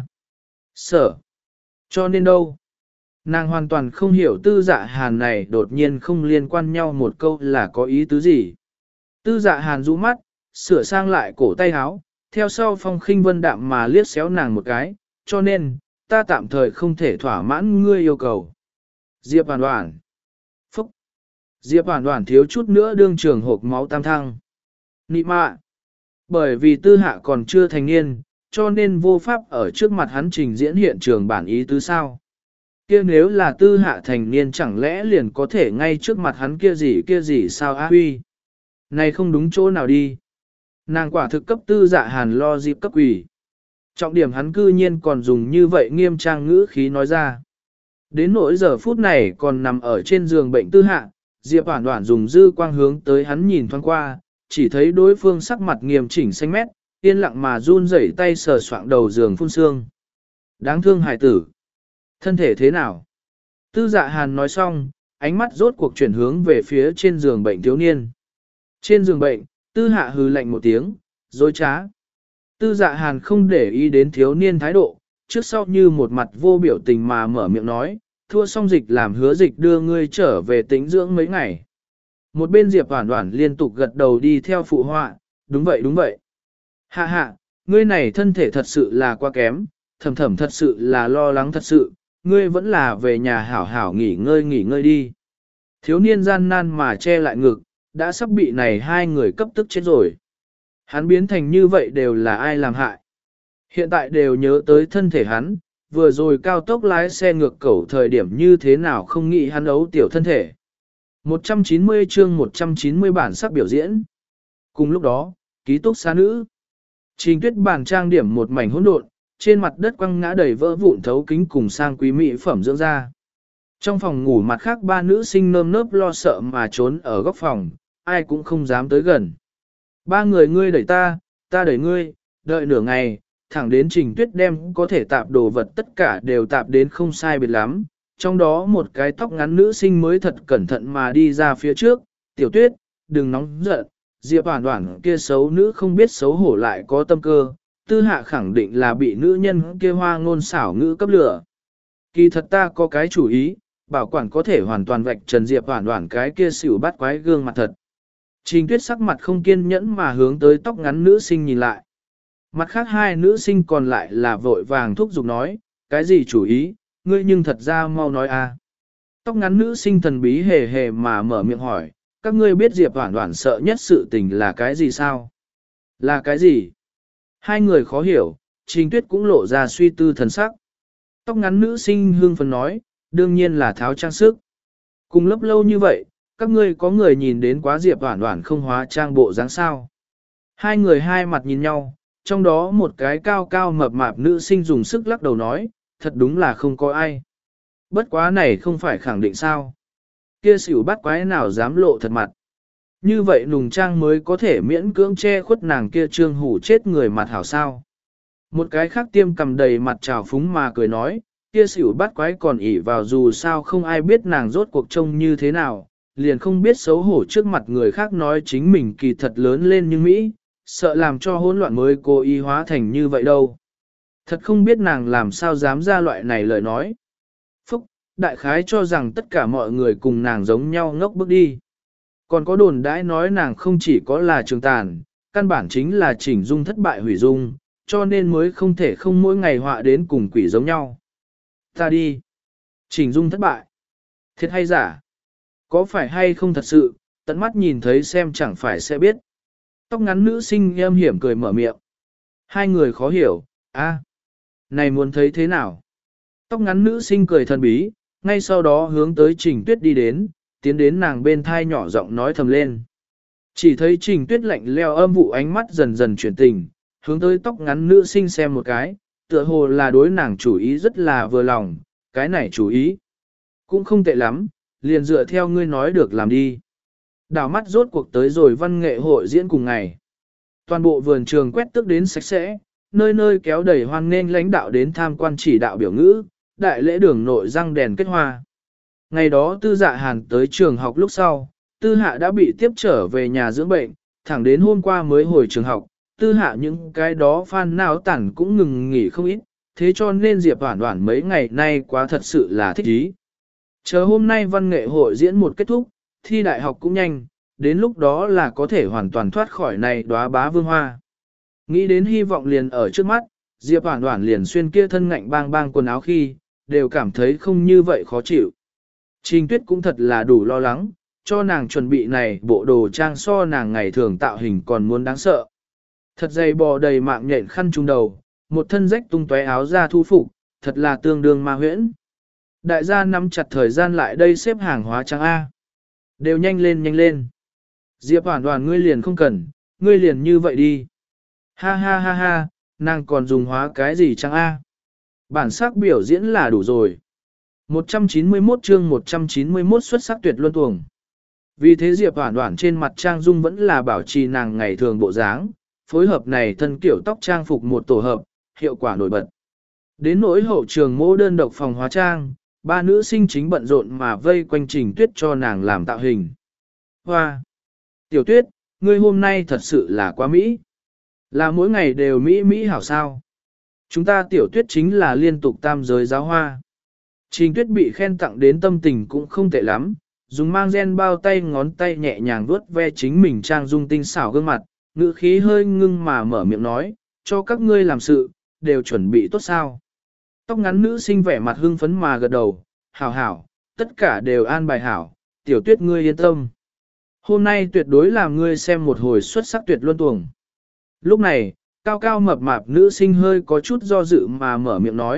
sở, cho nên đâu? Nàng hoàn toàn không hiểu tư dạ hàn này đột nhiên không liên quan nhau một câu là có ý tứ gì. Tư dạ hàn rũ mắt, sửa sang lại cổ tay áo, theo sau phong khinh vân đạm mà liếc xéo nàng một cái, cho nên, ta tạm thời không thể thỏa mãn ngươi yêu cầu. Diệp Hoàn Hoàn. Phúc. Diệp Hoàn Hoàn thiếu chút nữa đương trường hộp máu tam thăng. Nị mạ. Bởi vì tư hạ còn chưa thành niên, cho nên vô pháp ở trước mặt hắn trình diễn hiện trường bản ý tứ sao. Kia nếu là tư hạ thành niên chẳng lẽ liền có thể ngay trước mặt hắn kia gì kia gì sao á huy. Này không đúng chỗ nào đi. Nàng quả thực cấp tư dạ hàn lo dịp cấp quỷ. Trọng điểm hắn cư nhiên còn dùng như vậy nghiêm trang ngữ khí nói ra. Đến nỗi giờ phút này còn nằm ở trên giường bệnh tư hạ, Diệp Hoàn Hoàn dùng dư quang hướng tới hắn nhìn thoáng qua, chỉ thấy đối phương sắc mặt nghiêm chỉnh xanh mét, yên lặng mà run rẩy tay sờ soạng đầu giường phun sương. Đáng thương hải tử. Thân thể thế nào? Tư dạ hàn nói xong, ánh mắt rốt cuộc chuyển hướng về phía trên giường bệnh thiếu niên. Trên giường bệnh, tư hạ hừ lạnh một tiếng, dối trá. Tư dạ hàn không để ý đến thiếu niên thái độ, trước sau như một mặt vô biểu tình mà mở miệng nói, thua xong dịch làm hứa dịch đưa ngươi trở về tĩnh dưỡng mấy ngày. Một bên Diệp Hoàn Hoàn liên tục gật đầu đi theo phụ họa, đúng vậy đúng vậy. Hạ hạ, ngươi này thân thể thật sự là quá kém, thầm thầm thật sự là lo lắng thật sự, ngươi vẫn là về nhà hảo hảo nghỉ ngơi nghỉ ngơi đi. Thiếu niên gian nan mà che lại ngực, đã sắp bị này hai người cấp tức chết rồi. Hắn biến thành như vậy đều là ai làm hại. Hiện tại đều nhớ tới thân thể hắn, vừa rồi cao tốc lái xe ngược cẩu thời điểm như thế nào không nghĩ hắn ấu tiểu thân thể. một trăm chín mươi chương một trăm chín mươi bản sắc biểu diễn. Cùng lúc đó, ký túc xá nữ. Trình Tuyết bàn trang điểm một mảnh hỗn độn, trên mặt đất quăng ngã đầy vỡ vụn thấu kính cùng sang quý mỹ phẩm dưỡng da. Trong phòng ngủ mặt khác ba nữ sinh nơm nớp lo sợ mà trốn ở góc phòng, ai cũng không dám tới gần. Ba người ngươi đẩy ta, ta đẩy ngươi, đợi nửa ngày, thẳng đến Trình Tuyết đem có thể tạp đồ vật tất cả đều tạp đến không sai biệt lắm. Trong đó một cái tóc ngắn nữ sinh mới thật cẩn thận mà đi ra phía trước, Tiểu Tuyết, đừng nóng giận, Diệp Hoản Hoản kia xấu nữ không biết xấu hổ lại có tâm cơ, Tư Hạ khẳng định là bị nữ nhân kia hoa ngôn xảo ngữ cấp lửa. Kỳ thật ta có cái chủ ý, bảo quản có thể hoàn toàn vạch trần Diệp Hoản Hoản cái kia xỉu bắt quái gương mặt thật. Trình Tuyết sắc mặt không kiên nhẫn mà hướng tới tóc ngắn nữ sinh nhìn lại. Mặt khác hai nữ sinh còn lại là vội vàng thúc giục nói, cái gì chủ ý, ngươi nhưng thật ra mau nói a. Tóc ngắn nữ sinh thần bí hề hề mà mở miệng hỏi, các ngươi biết Diệp Hoản Hoản sợ nhất sự tình là cái gì sao? Là cái gì? Hai người khó hiểu, Trình Tuyết cũng lộ ra suy tư thần sắc. Tóc ngắn nữ sinh hương phấn nói, đương nhiên là tháo trang sức. Cùng lớp lâu như vậy, các ngươi có người nhìn đến quá Diệp Hoản Hoản không hóa trang bộ dáng sao? Hai người hai mặt nhìn nhau, trong đó một cái cao cao mập mạp nữ sinh dùng sức lắc đầu nói, thật đúng là không có ai. Bất quá này không phải khẳng định sao. Kia xỉu bắt quái nào dám lộ thật mặt. Như vậy nùng trang mới có thể miễn cưỡng che khuất nàng kia trương hủ chết người mặt hảo sao. Một cái khác tiêm cầm đầy mặt trào phúng mà cười nói, kia xỉu bắt quái còn ỉ vào dù sao không ai biết nàng rốt cuộc trông như thế nào, liền không biết xấu hổ trước mặt người khác nói chính mình kỳ thật lớn lên như Mỹ, sợ làm cho hỗn loạn mới cố ý hóa thành như vậy đâu. Thật không biết nàng làm sao dám ra loại này lời nói. Phúc, đại khái cho rằng tất cả mọi người cùng nàng giống nhau ngốc bước đi. Còn có đồn đãi nói nàng không chỉ có là trường tàn, căn bản chính là chỉnh dung thất bại hủy dung, cho nên mới không thể không mỗi ngày họa đến cùng quỷ giống nhau. Ta đi. Chỉnh dung thất bại. Thiệt hay giả? Có phải hay không thật sự, tận mắt nhìn thấy xem chẳng phải sẽ biết. Tóc ngắn nữ sinh âm hiểm cười mở miệng. Hai người khó hiểu, a, này muốn thấy thế nào? Tóc ngắn nữ sinh cười thần bí, ngay sau đó hướng tới Trình Tuyết đi đến, tiến đến nàng bên thai nhỏ giọng nói thầm lên. Chỉ thấy Trình Tuyết lạnh leo âm vụ ánh mắt dần dần chuyển tình, hướng tới tóc ngắn nữ sinh xem một cái, tựa hồ là đối nàng chủ ý rất là vừa lòng, cái này chủ ý. Cũng không tệ lắm, liền dựa theo ngươi nói được làm đi. Đảo mắt rốt cuộc tới rồi văn nghệ hội diễn cùng ngày. Toàn bộ vườn trường quét tước đến sạch sẽ, nơi nơi kéo đầy hoan nghênh lãnh đạo đến tham quan chỉ đạo biểu ngữ, đại lễ đường nội răng đèn kết hoa. Ngày đó Tư Dạ Hàn tới trường học lúc sau, Tư Hạ đã bị tiếp trở về nhà dưỡng bệnh, thẳng đến hôm qua mới hồi trường học, Tư Hạ những cái đó fan não tản cũng ngừng nghỉ không ít, thế cho nên Diệp Hoản Hoản mấy ngày nay quá thật sự là thích ý. Chờ hôm nay văn nghệ hội diễn một kết thúc, thi đại học cũng nhanh, đến lúc đó là có thể hoàn toàn thoát khỏi này đóa bá vương hoa. Nghĩ đến hy vọng liền ở trước mắt, Diệp Hoản Hoản liền xuyên kia thân ngạnh bang bang quần áo khi, đều cảm thấy không như vậy khó chịu. Trình Tuyết cũng thật là đủ lo lắng, cho nàng chuẩn bị này bộ đồ trang so nàng ngày thường tạo hình còn muốn đáng sợ. Thật dày bò đầy mạng nhện khăn trung đầu, một thân rách tung tóe áo da thu phục, thật là tương đương ma huyễn. Đại gia nắm chặt thời gian lại đây xếp hàng hóa trang A. Đều nhanh lên nhanh lên. Diệp Hoản Hoản ngươi liền không cần, ngươi liền như vậy đi. Ha ha ha ha, nàng còn dùng hóa cái gì trang A. Bản sắc biểu diễn là đủ rồi. một trăm chín mươi mốt chương một trăm chín mươi mốt xuất sắc tuyệt luân tuồng. Vì thế Diệp Hoản Hoản trên mặt trang dung vẫn là bảo trì nàng ngày thường bộ dáng, phối hợp này thân kiểu tóc trang phục một tổ hợp, hiệu quả nổi bật. Đến nỗi hậu trường mô đơn độc phòng hóa trang, ba nữ sinh chính bận rộn mà vây quanh Trình Tuyết cho nàng làm tạo hình. Hoa! Tiểu Tuyết, ngươi hôm nay thật sự là quá Mỹ. Là mỗi ngày đều Mỹ Mỹ hảo sao. Chúng ta Tiểu Tuyết chính là liên tục tam giới giáo hoa. Trình Tuyết bị khen tặng đến tâm tình cũng không tệ lắm, dùng mang gen bao tay ngón tay nhẹ nhàng vuốt ve chính mình trang dung tinh xảo gương mặt, ngữ khí hơi ngưng mà mở miệng nói, cho các ngươi làm sự, đều chuẩn bị tốt sao. Tóc ngắn nữ sinh vẻ mặt hưng phấn mà gật đầu, hảo hảo, tất cả đều an bài hảo, Tiểu Tuyết ngươi yên tâm. Hôm nay tuyệt đối làm ngươi xem một hồi xuất sắc tuyệt luân tuồng. Lúc này, cao cao mập mạp nữ sinh hơi có chút do dự mà mở miệng nói,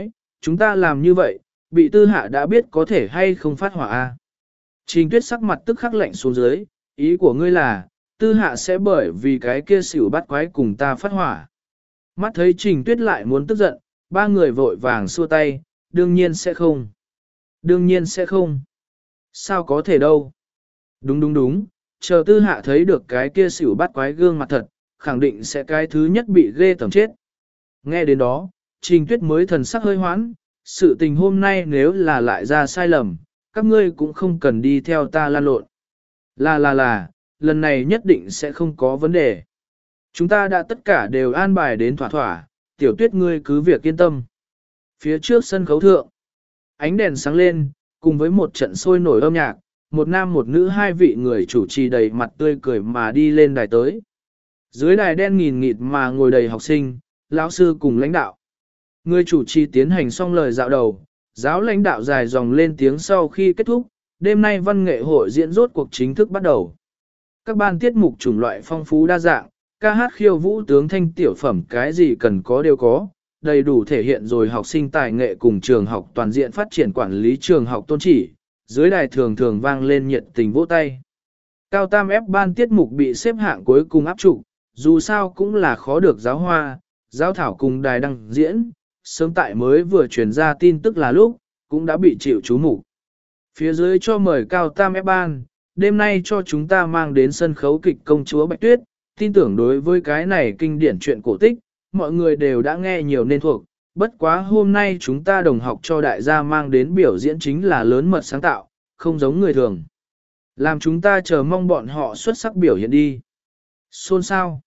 chúng ta làm như vậy, bị tư hạ đã biết có thể hay không phát hỏa a. Trình tuyết sắc mặt tức khắc lạnh xuống dưới, ý của ngươi là, tư hạ sẽ bởi vì cái kia xỉu bắt quái cùng ta phát hỏa. Mắt thấy trình tuyết lại muốn tức giận, ba người vội vàng xua tay, đương nhiên sẽ không. Đương nhiên sẽ không. Sao có thể đâu. Đúng đúng đúng, chờ tư hạ thấy được cái kia xỉu bắt quái gương mặt thật, khẳng định sẽ cái thứ nhất bị ghê tởm chết. Nghe đến đó, trình tuyết mới thần sắc hơi hoãn, sự tình hôm nay nếu là lại ra sai lầm, các ngươi cũng không cần đi theo ta lan lộn. Là là là, lần này nhất định sẽ không có vấn đề. Chúng ta đã tất cả đều an bài đến thỏa thỏa, tiểu tuyết ngươi cứ việc yên tâm. Phía trước sân khấu thượng, ánh đèn sáng lên, cùng với một trận sôi nổi âm nhạc, một nam một nữ hai vị người chủ trì đầy mặt tươi cười mà đi lên đài tới. Dưới đài đen nghìn nghịt mà ngồi đầy học sinh, lão sư cùng lãnh đạo. Người chủ trì tiến hành xong lời dạo đầu, giáo lãnh đạo dài dòng lên tiếng sau khi kết thúc, đêm nay văn nghệ hội diễn rốt cuộc chính thức bắt đầu. Các ban tiết mục chủng loại phong phú đa dạng, ca hát khiêu vũ tướng thanh tiểu phẩm cái gì cần có đều có, đầy đủ thể hiện rồi học sinh tài nghệ cùng trường học toàn diện phát triển quản lý trường học tôn chỉ, dưới đài thường thường vang lên nhiệt tình vỗ tay. Cao tam ép ban tiết mục bị xếp hạng cuối cùng áp trụ, dù sao cũng là khó được giáo hoa, giáo thảo cùng đài đăng diễn, sớm tại mới vừa truyền ra tin tức là lúc, cũng đã bị chịu chú mục. Phía dưới cho mời cao tam ép ban, đêm nay cho chúng ta mang đến sân khấu kịch Công chúa Bạch Tuyết, tin tưởng đối với cái này kinh điển chuyện cổ tích, mọi người đều đã nghe nhiều nên thuộc, bất quá hôm nay chúng ta đồng học cho đại gia mang đến biểu diễn chính là lớn mật sáng tạo, không giống người thường. Làm chúng ta chờ mong bọn họ xuất sắc biểu hiện đi. Xôn xao.